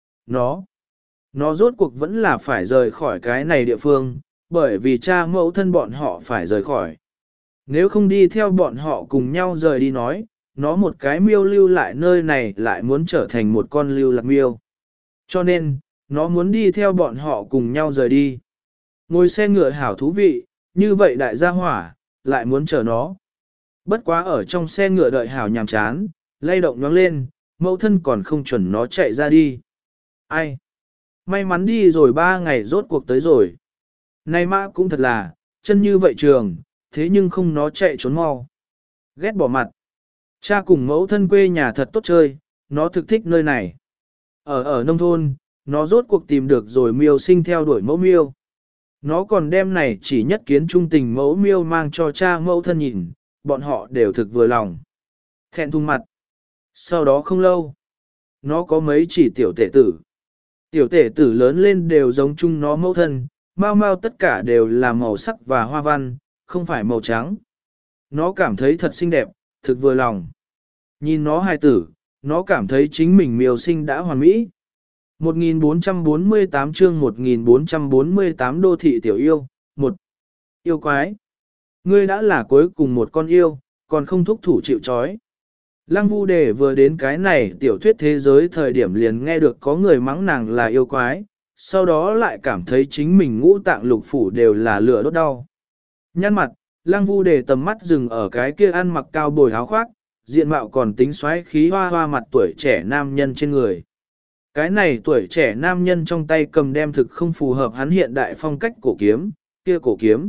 Nó, nó rốt cuộc vẫn là phải rời khỏi cái này địa phương, bởi vì cha mẫu thân bọn họ phải rời khỏi. Nếu không đi theo bọn họ cùng nhau rời đi nói, nó một cái miêu lưu lại nơi này lại muốn trở thành một con lưu lạc miêu. Cho nên, nó muốn đi theo bọn họ cùng nhau rời đi. Ngồi xe ngựa hảo thú vị, như vậy đại gia hỏa, lại muốn chờ nó. Bất quá ở trong xe ngựa đợi hảo nhàm chán, lay động nhoáng lên, mẫu thân còn không chuẩn nó chạy ra đi. Ai? May mắn đi rồi ba ngày rốt cuộc tới rồi. Này mã cũng thật là, chân như vậy trường, thế nhưng không nó chạy trốn mau. Ghét bỏ mặt. Cha cùng mẫu thân quê nhà thật tốt chơi, nó thực thích nơi này. Ở ở nông thôn, nó rốt cuộc tìm được rồi miêu sinh theo đuổi mẫu miêu. Nó còn đem này chỉ nhất kiến trung tình mẫu miêu mang cho cha mẫu thân nhìn, bọn họ đều thực vừa lòng. Thẹn thùng mặt. Sau đó không lâu, nó có mấy chỉ tiểu tể tử. Tiểu tể tử lớn lên đều giống chung nó mẫu thân, mau mau tất cả đều là màu sắc và hoa văn, không phải màu trắng. Nó cảm thấy thật xinh đẹp, thực vừa lòng. Nhìn nó hài tử, nó cảm thấy chính mình miêu sinh đã hoàn mỹ. một nghìn bốn trăm bốn mươi tám chương một nghìn bốn trăm bốn mươi tám đô thị tiểu yêu, một Yêu quái. Ngươi đã là cuối cùng một con yêu, còn không thúc thủ chịu trói. Lăng Vu Đề vừa đến cái này tiểu thuyết thế giới thời điểm liền nghe được có người mắng nàng là yêu quái, sau đó lại cảm thấy chính mình ngũ tạng lục phủ đều là lửa đốt đau. Nhăn mặt, Lăng Vu Đề tầm mắt dừng ở cái kia ăn mặc cao bồi áo khoác, diện mạo còn tính xoáy khí hoa hoa mặt tuổi trẻ nam nhân trên người. Cái này tuổi trẻ nam nhân trong tay cầm đem thực không phù hợp hắn hiện đại phong cách cổ kiếm, kia cổ kiếm.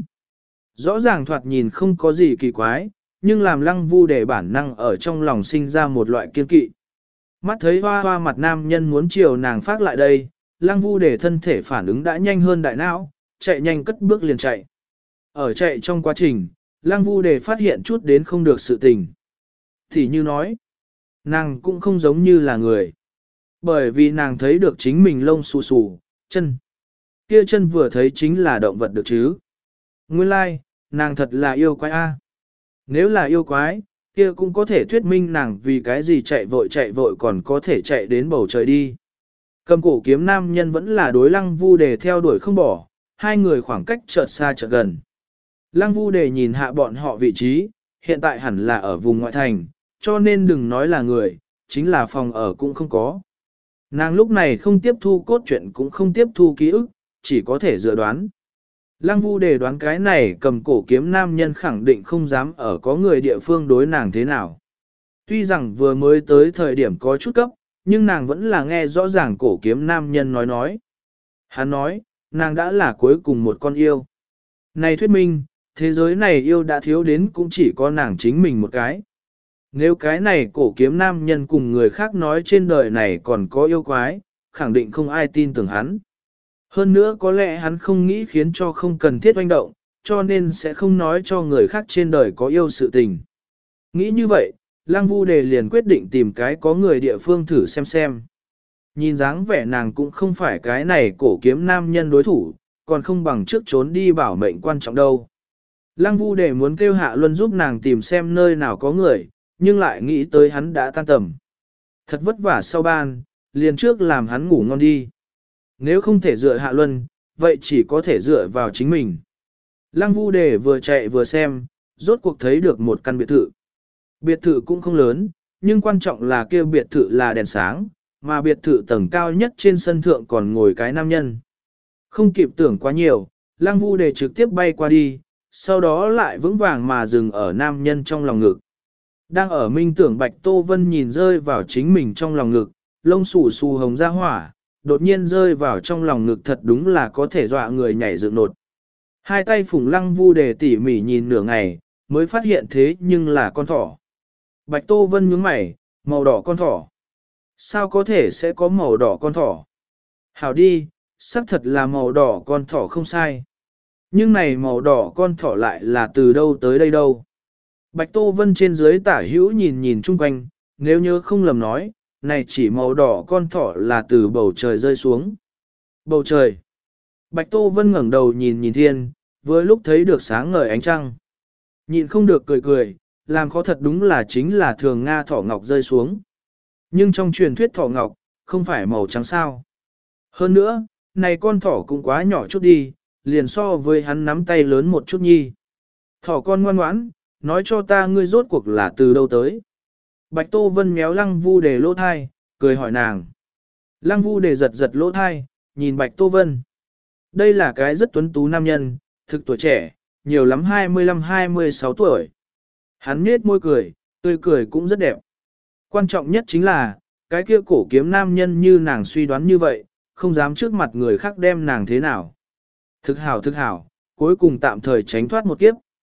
Rõ ràng thoạt nhìn không có gì kỳ quái, nhưng làm Lăng Vu Đề bản năng ở trong lòng sinh ra một loại kiên kỵ. Mắt thấy hoa hoa mặt nam nhân muốn chiều nàng phát lại đây, Lăng Vu Đề thân thể phản ứng đã nhanh hơn đại não, chạy nhanh cất bước liền chạy. Ở chạy trong quá trình, Lăng Vu Đề phát hiện chút đến không được sự tình. Thì như nói, nàng cũng không giống như là người. Bởi vì nàng thấy được chính mình lông xù xù, chân. Kia chân vừa thấy chính là động vật được chứ. Nguyên lai, like, nàng thật là yêu quái a. Nếu là yêu quái, kia cũng có thể thuyết minh nàng vì cái gì chạy vội chạy vội còn có thể chạy đến bầu trời đi. Cầm cổ kiếm nam nhân vẫn là đối Lăng Vu Đề theo đuổi không bỏ, hai người khoảng cách chợt xa chợt gần. Lăng Vu Đề nhìn hạ bọn họ vị trí, hiện tại hẳn là ở vùng ngoại thành, cho nên đừng nói là người, chính là phòng ở cũng không có. Nàng lúc này không tiếp thu cốt truyện cũng không tiếp thu ký ức, chỉ có thể dự đoán. Lăng Vu Đề đoán cái này cầm cổ kiếm nam nhân khẳng định không dám ở có người địa phương đối nàng thế nào. Tuy rằng vừa mới tới thời điểm có chút cấp, nhưng nàng vẫn là nghe rõ ràng cổ kiếm nam nhân nói nói. Hắn nói, nàng đã là cuối cùng một con yêu. Này thuyết minh, thế giới này yêu đã thiếu đến cũng chỉ có nàng chính mình một cái. Nếu cái này cổ kiếm nam nhân cùng người khác nói trên đời này còn có yêu quái, khẳng định không ai tin tưởng hắn. Hơn nữa có lẽ hắn không nghĩ khiến cho không cần thiết oanh động, cho nên sẽ không nói cho người khác trên đời có yêu sự tình. Nghĩ như vậy, Lăng Vu Đề liền quyết định tìm cái có người địa phương thử xem xem. Nhìn dáng vẻ nàng cũng không phải cái này cổ kiếm nam nhân đối thủ, còn không bằng trước trốn đi bảo mệnh quan trọng đâu. Lăng Vu Đề muốn kêu Hạ Luân giúp nàng tìm xem nơi nào có người, nhưng lại nghĩ tới hắn đã tan tầm. Thật vất vả sau ban, liền trước làm hắn ngủ ngon đi. Nếu không thể dựa Hạ Luân, vậy chỉ có thể dựa vào chính mình. Lăng Vu Đề vừa chạy vừa xem, rốt cuộc thấy được một căn biệt thự. Biệt thự cũng không lớn, nhưng quan trọng là kia biệt thự là đèn sáng, mà biệt thự tầng cao nhất trên sân thượng còn ngồi cái nam nhân. Không kịp tưởng quá nhiều, Lăng Vu Đề trực tiếp bay qua đi, sau đó lại vững vàng mà dừng ở nam nhân trong lòng ngực. Đang ở minh tưởng Bạch Tô Vân nhìn rơi vào chính mình trong lòng ngực, lông xù xù hồng ra hỏa, đột nhiên rơi vào trong lòng ngực thật đúng là có thể dọa người nhảy dựng nột. Hai tay phủng Lăng Vu Đề tỉ mỉ nhìn nửa ngày, mới phát hiện thế nhưng là con thỏ. Bạch Tô Vân nhướng mày, màu đỏ con thỏ. Sao có thể sẽ có màu đỏ con thỏ? Hảo đi, xác thật là màu đỏ con thỏ không sai. Nhưng này màu đỏ con thỏ lại là từ đâu tới đây đâu? Bạch Tô Vân trên dưới tả hữu nhìn nhìn chung quanh, nếu nhớ không lầm nói, này chỉ màu đỏ con thỏ là từ bầu trời rơi xuống. Bầu trời. Bạch Tô Vân ngẩng đầu nhìn nhìn thiên, vừa lúc thấy được sáng ngời ánh trăng. Nhìn không được cười cười, làm khó thật đúng là chính là thường Nga thỏ ngọc rơi xuống. Nhưng trong truyền thuyết thỏ ngọc, không phải màu trắng sao. Hơn nữa, này con thỏ cũng quá nhỏ chút đi, liền so với hắn nắm tay lớn một chút nhi. Thỏ con ngoan ngoãn, nói cho ta ngươi rốt cuộc là từ đâu tới. Bạch Tô Vân méo Lăng Vu Đề lỗ thai, cười hỏi nàng. Lăng Vu Đề giật giật lỗ thai, nhìn Bạch Tô Vân. Đây là cái rất tuấn tú nam nhân, thực tuổi trẻ, nhiều lắm hai mươi lăm hai mươi sáu tuổi. Hắn nhếch môi cười, tươi cười cũng rất đẹp. Quan trọng nhất chính là, cái kia cổ kiếm nam nhân như nàng suy đoán như vậy, không dám trước mặt người khác đem nàng thế nào. Thực hảo thực hảo, cuối cùng tạm thời tránh thoát một kiếp.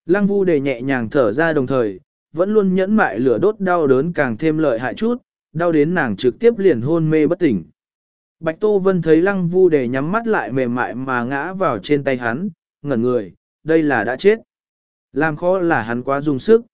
Lăng Vu Đề nhẹ nhàng thở ra đồng thời, vẫn luôn nhẫn mại lửa đốt đau đớn càng thêm lợi hại chút, đau đến nàng trực tiếp liền hôn mê bất tỉnh. Bạch Tô Vân thấy Lăng Vu Đề nhắm mắt lại mềm mại mà ngã vào trên tay hắn, ngẩn người, đây là đã chết. Làm khó là hắn quá dùng sức.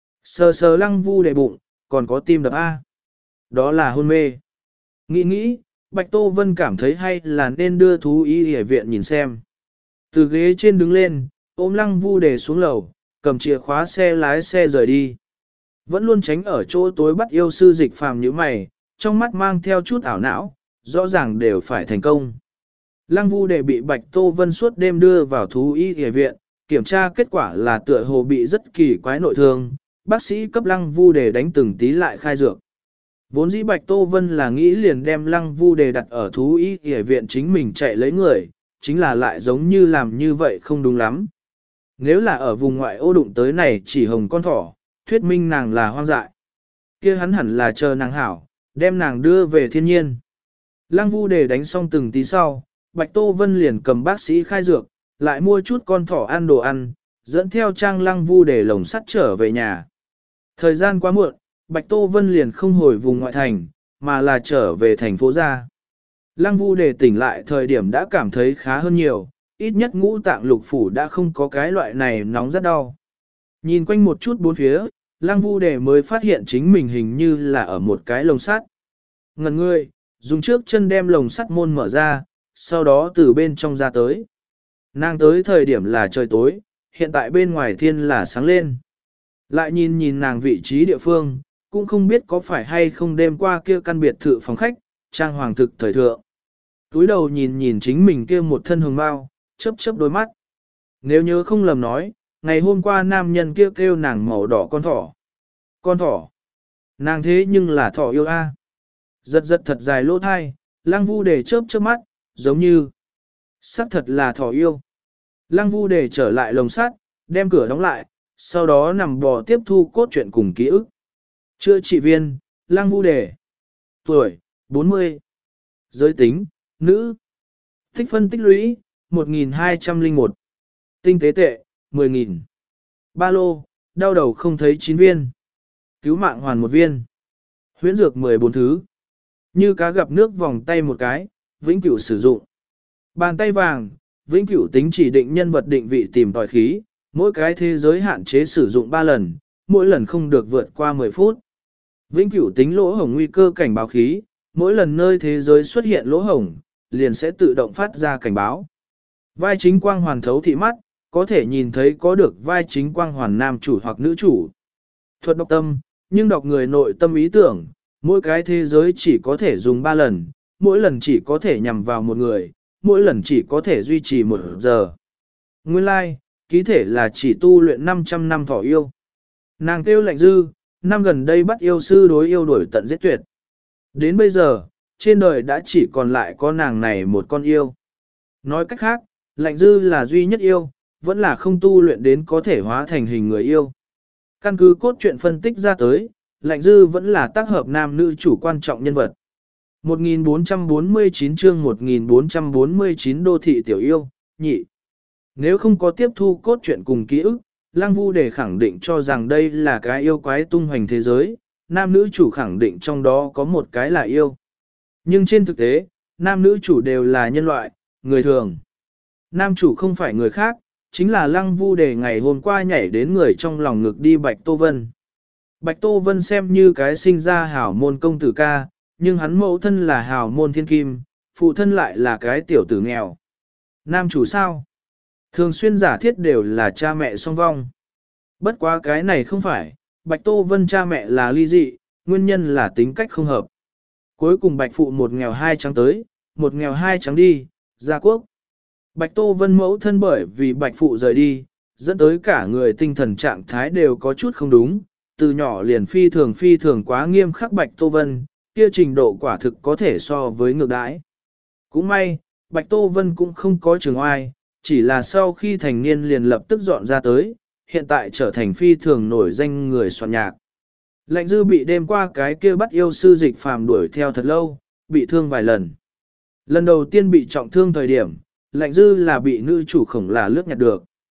Sờ sờ Lăng Vu Đề bụng, còn có tim đập A. Đó là hôn mê. Nghĩ nghĩ, Bạch Tô Vân cảm thấy hay là nên đưa thú y y viện nhìn xem. Từ ghế trên đứng lên, ôm Lăng Vu Đề xuống lầu, cầm chìa khóa xe lái xe rời đi. Vẫn luôn tránh ở chỗ tối bắt yêu sư Dịch Phàm như mày, trong mắt mang theo chút ảo não, rõ ràng đều phải thành công. Lăng Vu Đề bị Bạch Tô Vân suốt đêm đưa vào thú y y viện, kiểm tra kết quả là tựa hồ bị rất kỳ quái nội thương, bác sĩ cấp Lăng Vu Đề đánh từng tí lại khai dược. Vốn dĩ Bạch Tô Vân là nghĩ liền đem Lăng Vu Đề đặt ở thú y y viện chính mình chạy lấy người, chính là lại giống như làm như vậy không đúng lắm. Nếu là ở vùng ngoại ô đụng tới này chỉ hồng con thỏ, thuyết minh nàng là hoang dại. Kia hắn hẳn là chờ nàng hảo, đem nàng đưa về thiên nhiên. Lăng Vu Đề đánh xong từng tí sau, Bạch Tô Vân liền cầm bác sĩ khai dược, lại mua chút con thỏ ăn đồ ăn, dẫn theo Trang Lăng Vu Đề lồng sắt trở về nhà. Thời gian quá muộn, Bạch Tô Vân liền không hồi vùng ngoại thành, mà là trở về thành phố ra. Lăng Vu Đề tỉnh lại thời điểm đã cảm thấy khá hơn nhiều, ít nhất ngũ tạng lục phủ đã không có cái loại này nóng rất đau. Nhìn quanh một chút bốn phía, Lăng Vu Đề mới phát hiện chính mình hình như là ở một cái lồng sắt. Ngần ngươi, dùng trước chân đem lồng sắt môn mở ra, sau đó từ bên trong ra tới. Nàng tới thời điểm là trời tối, hiện tại bên ngoài thiên là sáng lên. Lại nhìn nhìn nàng vị trí địa phương, cũng không biết có phải hay không đêm qua kia căn biệt thự phòng khách, trang hoàng thực thời thượng. Túi đầu nhìn nhìn chính mình kia một thân hồng bao, chớp chớp đôi mắt. Nếu nhớ không lầm nói, ngày hôm qua nam nhân kia kêu, kêu nàng màu đỏ con thỏ. Con thỏ. Nàng thế nhưng là thỏ yêu a. Giật giật thật dài lỗ thai, Lăng Vu Đề chớp chớp mắt, giống như sắc thật là thỏ yêu. Lăng Vu Đề trở lại lồng sắt, đem cửa đóng lại, sau đó nằm bò tiếp thu cốt truyện cùng ký ức. Chữa trị viên, Lăng Vu Đề. Tuổi, bốn mươi. Giới tính, nữ. Tích phân tích lũy, một nghìn hai trăm lẻ một. Tinh tế tệ, mười nghìn. Ba lô, đau đầu không thấy chín viên. Cứu mạng hoàn một viên. Huyễn dược mười bốn thứ. Như cá gặp nước vòng tay một cái, vĩnh cửu sử dụng. Bàn tay vàng, vĩnh cửu tính chỉ định nhân vật định vị tìm tòi khí, mỗi cái thế giới hạn chế sử dụng ba lần, mỗi lần không được vượt qua mười phút. Vĩnh cửu tính lỗ hổng nguy cơ cảnh báo khí, mỗi lần nơi thế giới xuất hiện lỗ hổng, liền sẽ tự động phát ra cảnh báo. Vai chính quang hoàn thấu thị mắt, có thể nhìn thấy có được vai chính quang hoàn nam chủ hoặc nữ chủ. Thuật đọc tâm, nhưng đọc người nội tâm ý tưởng, mỗi cái thế giới chỉ có thể dùng ba lần, mỗi lần chỉ có thể nhằm vào một người, mỗi lần chỉ có thể duy trì một giờ. Nguyên lai, like, ký thể là chỉ tu luyện năm trăm năm thỏ yêu. Nàng kêu Lạnh Dư, năm gần đây bắt yêu sư đối yêu đuổi tận giết tuyệt. Đến bây giờ, trên đời đã chỉ còn lại có nàng này một con yêu. Nói cách khác, Lạnh Dư là duy nhất yêu, vẫn là không tu luyện đến có thể hóa thành hình người yêu. Căn cứ cốt truyện phân tích ra tới, Lạnh Dư vẫn là tác hợp nam nữ chủ quan trọng nhân vật. một nghìn bốn trăm bốn mươi chín chương một nghìn bốn trăm bốn mươi chín đô thị tiểu yêu, nhị. Nếu không có tiếp thu cốt truyện cùng ký ức, Lăng Vu Đề khẳng định cho rằng đây là cái yêu quái tung hoành thế giới, nam nữ chủ khẳng định trong đó có một cái là yêu. Nhưng trên thực tế, nam nữ chủ đều là nhân loại, người thường. Nam chủ không phải người khác, chính là Lăng Vu Đề ngày hôm qua nhảy đến người trong lòng ngực đi Bạch Tô Vân. Bạch Tô Vân xem như cái sinh ra hảo môn công tử ca, nhưng hắn mẫu thân là hảo môn thiên kim, phụ thân lại là cái tiểu tử nghèo. Nam chủ sao? Thường xuyên giả thiết đều là cha mẹ song vong. Bất quá cái này không phải, Bạch Tô Vân cha mẹ là ly dị, nguyên nhân là tính cách không hợp. Cuối cùng Bạch phụ một nghèo hai trắng tới, một nghèo hai trắng đi, ra quốc. Bạch Tô Vân mẫu thân bởi vì Bạch phụ rời đi, dẫn tới cả người tinh thần trạng thái đều có chút không đúng, từ nhỏ liền phi thường phi thường quá nghiêm khắc Bạch Tô Vân, kia trình độ quả thực có thể so với ngược đãi. Cũng may, Bạch Tô Vân cũng không có trường oai, chỉ là sau khi thành niên liền lập tức dọn ra tới, hiện tại trở thành phi thường nổi danh người soạn nhạc. Lạnh Dư bị đêm qua cái kia bắt yêu sư Dịch Phàm đuổi theo thật lâu, bị thương vài lần. Lần đầu tiên bị trọng thương thời điểm, Lạnh Dư là bị nữ chủ khổng là lướt nhặt được.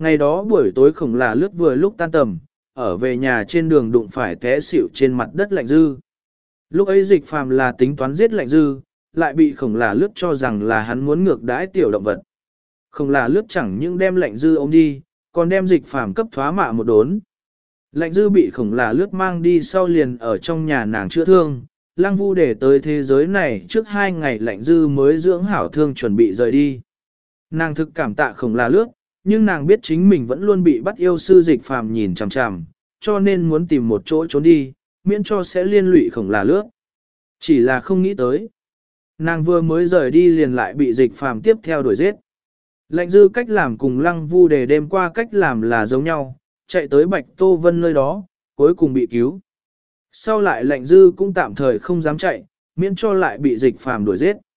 Ngày đó buổi tối khổng là lướt vừa lúc tan tầm, ở về nhà trên đường đụng phải té xỉu trên mặt đất lạnh dư. Lúc ấy dịch phàm là tính toán giết lạnh dư, lại bị khổng là lướt cho rằng là hắn muốn ngược đãi tiểu động vật. Khổng là lướt chẳng những đem lạnh dư ôm đi, còn đem dịch phàm cấp thoá mạ một đốn. Lạnh dư bị khổng là lướt mang đi sau liền ở trong nhà nàng chữa thương, Lăng Vu để tới thế giới này trước hai ngày lạnh dư mới dưỡng hảo thương chuẩn bị rời đi. Nàng thực cảm tạ khổng là lướt, nhưng nàng biết chính mình vẫn luôn bị bắt yêu sư dịch phàm nhìn chằm chằm, cho nên muốn tìm một chỗ trốn đi, miễn cho sẽ liên lụy khổng là lướt. Chỉ là không nghĩ tới. Nàng vừa mới rời đi liền lại bị dịch phàm tiếp theo đuổi giết. Lạnh dư cách làm cùng Lăng Vu để đêm qua cách làm là giống nhau, chạy tới Bạch Tô Vân nơi đó, cuối cùng bị cứu. Sau lại lạnh dư cũng tạm thời không dám chạy, miễn cho lại bị dịch phàm đuổi giết.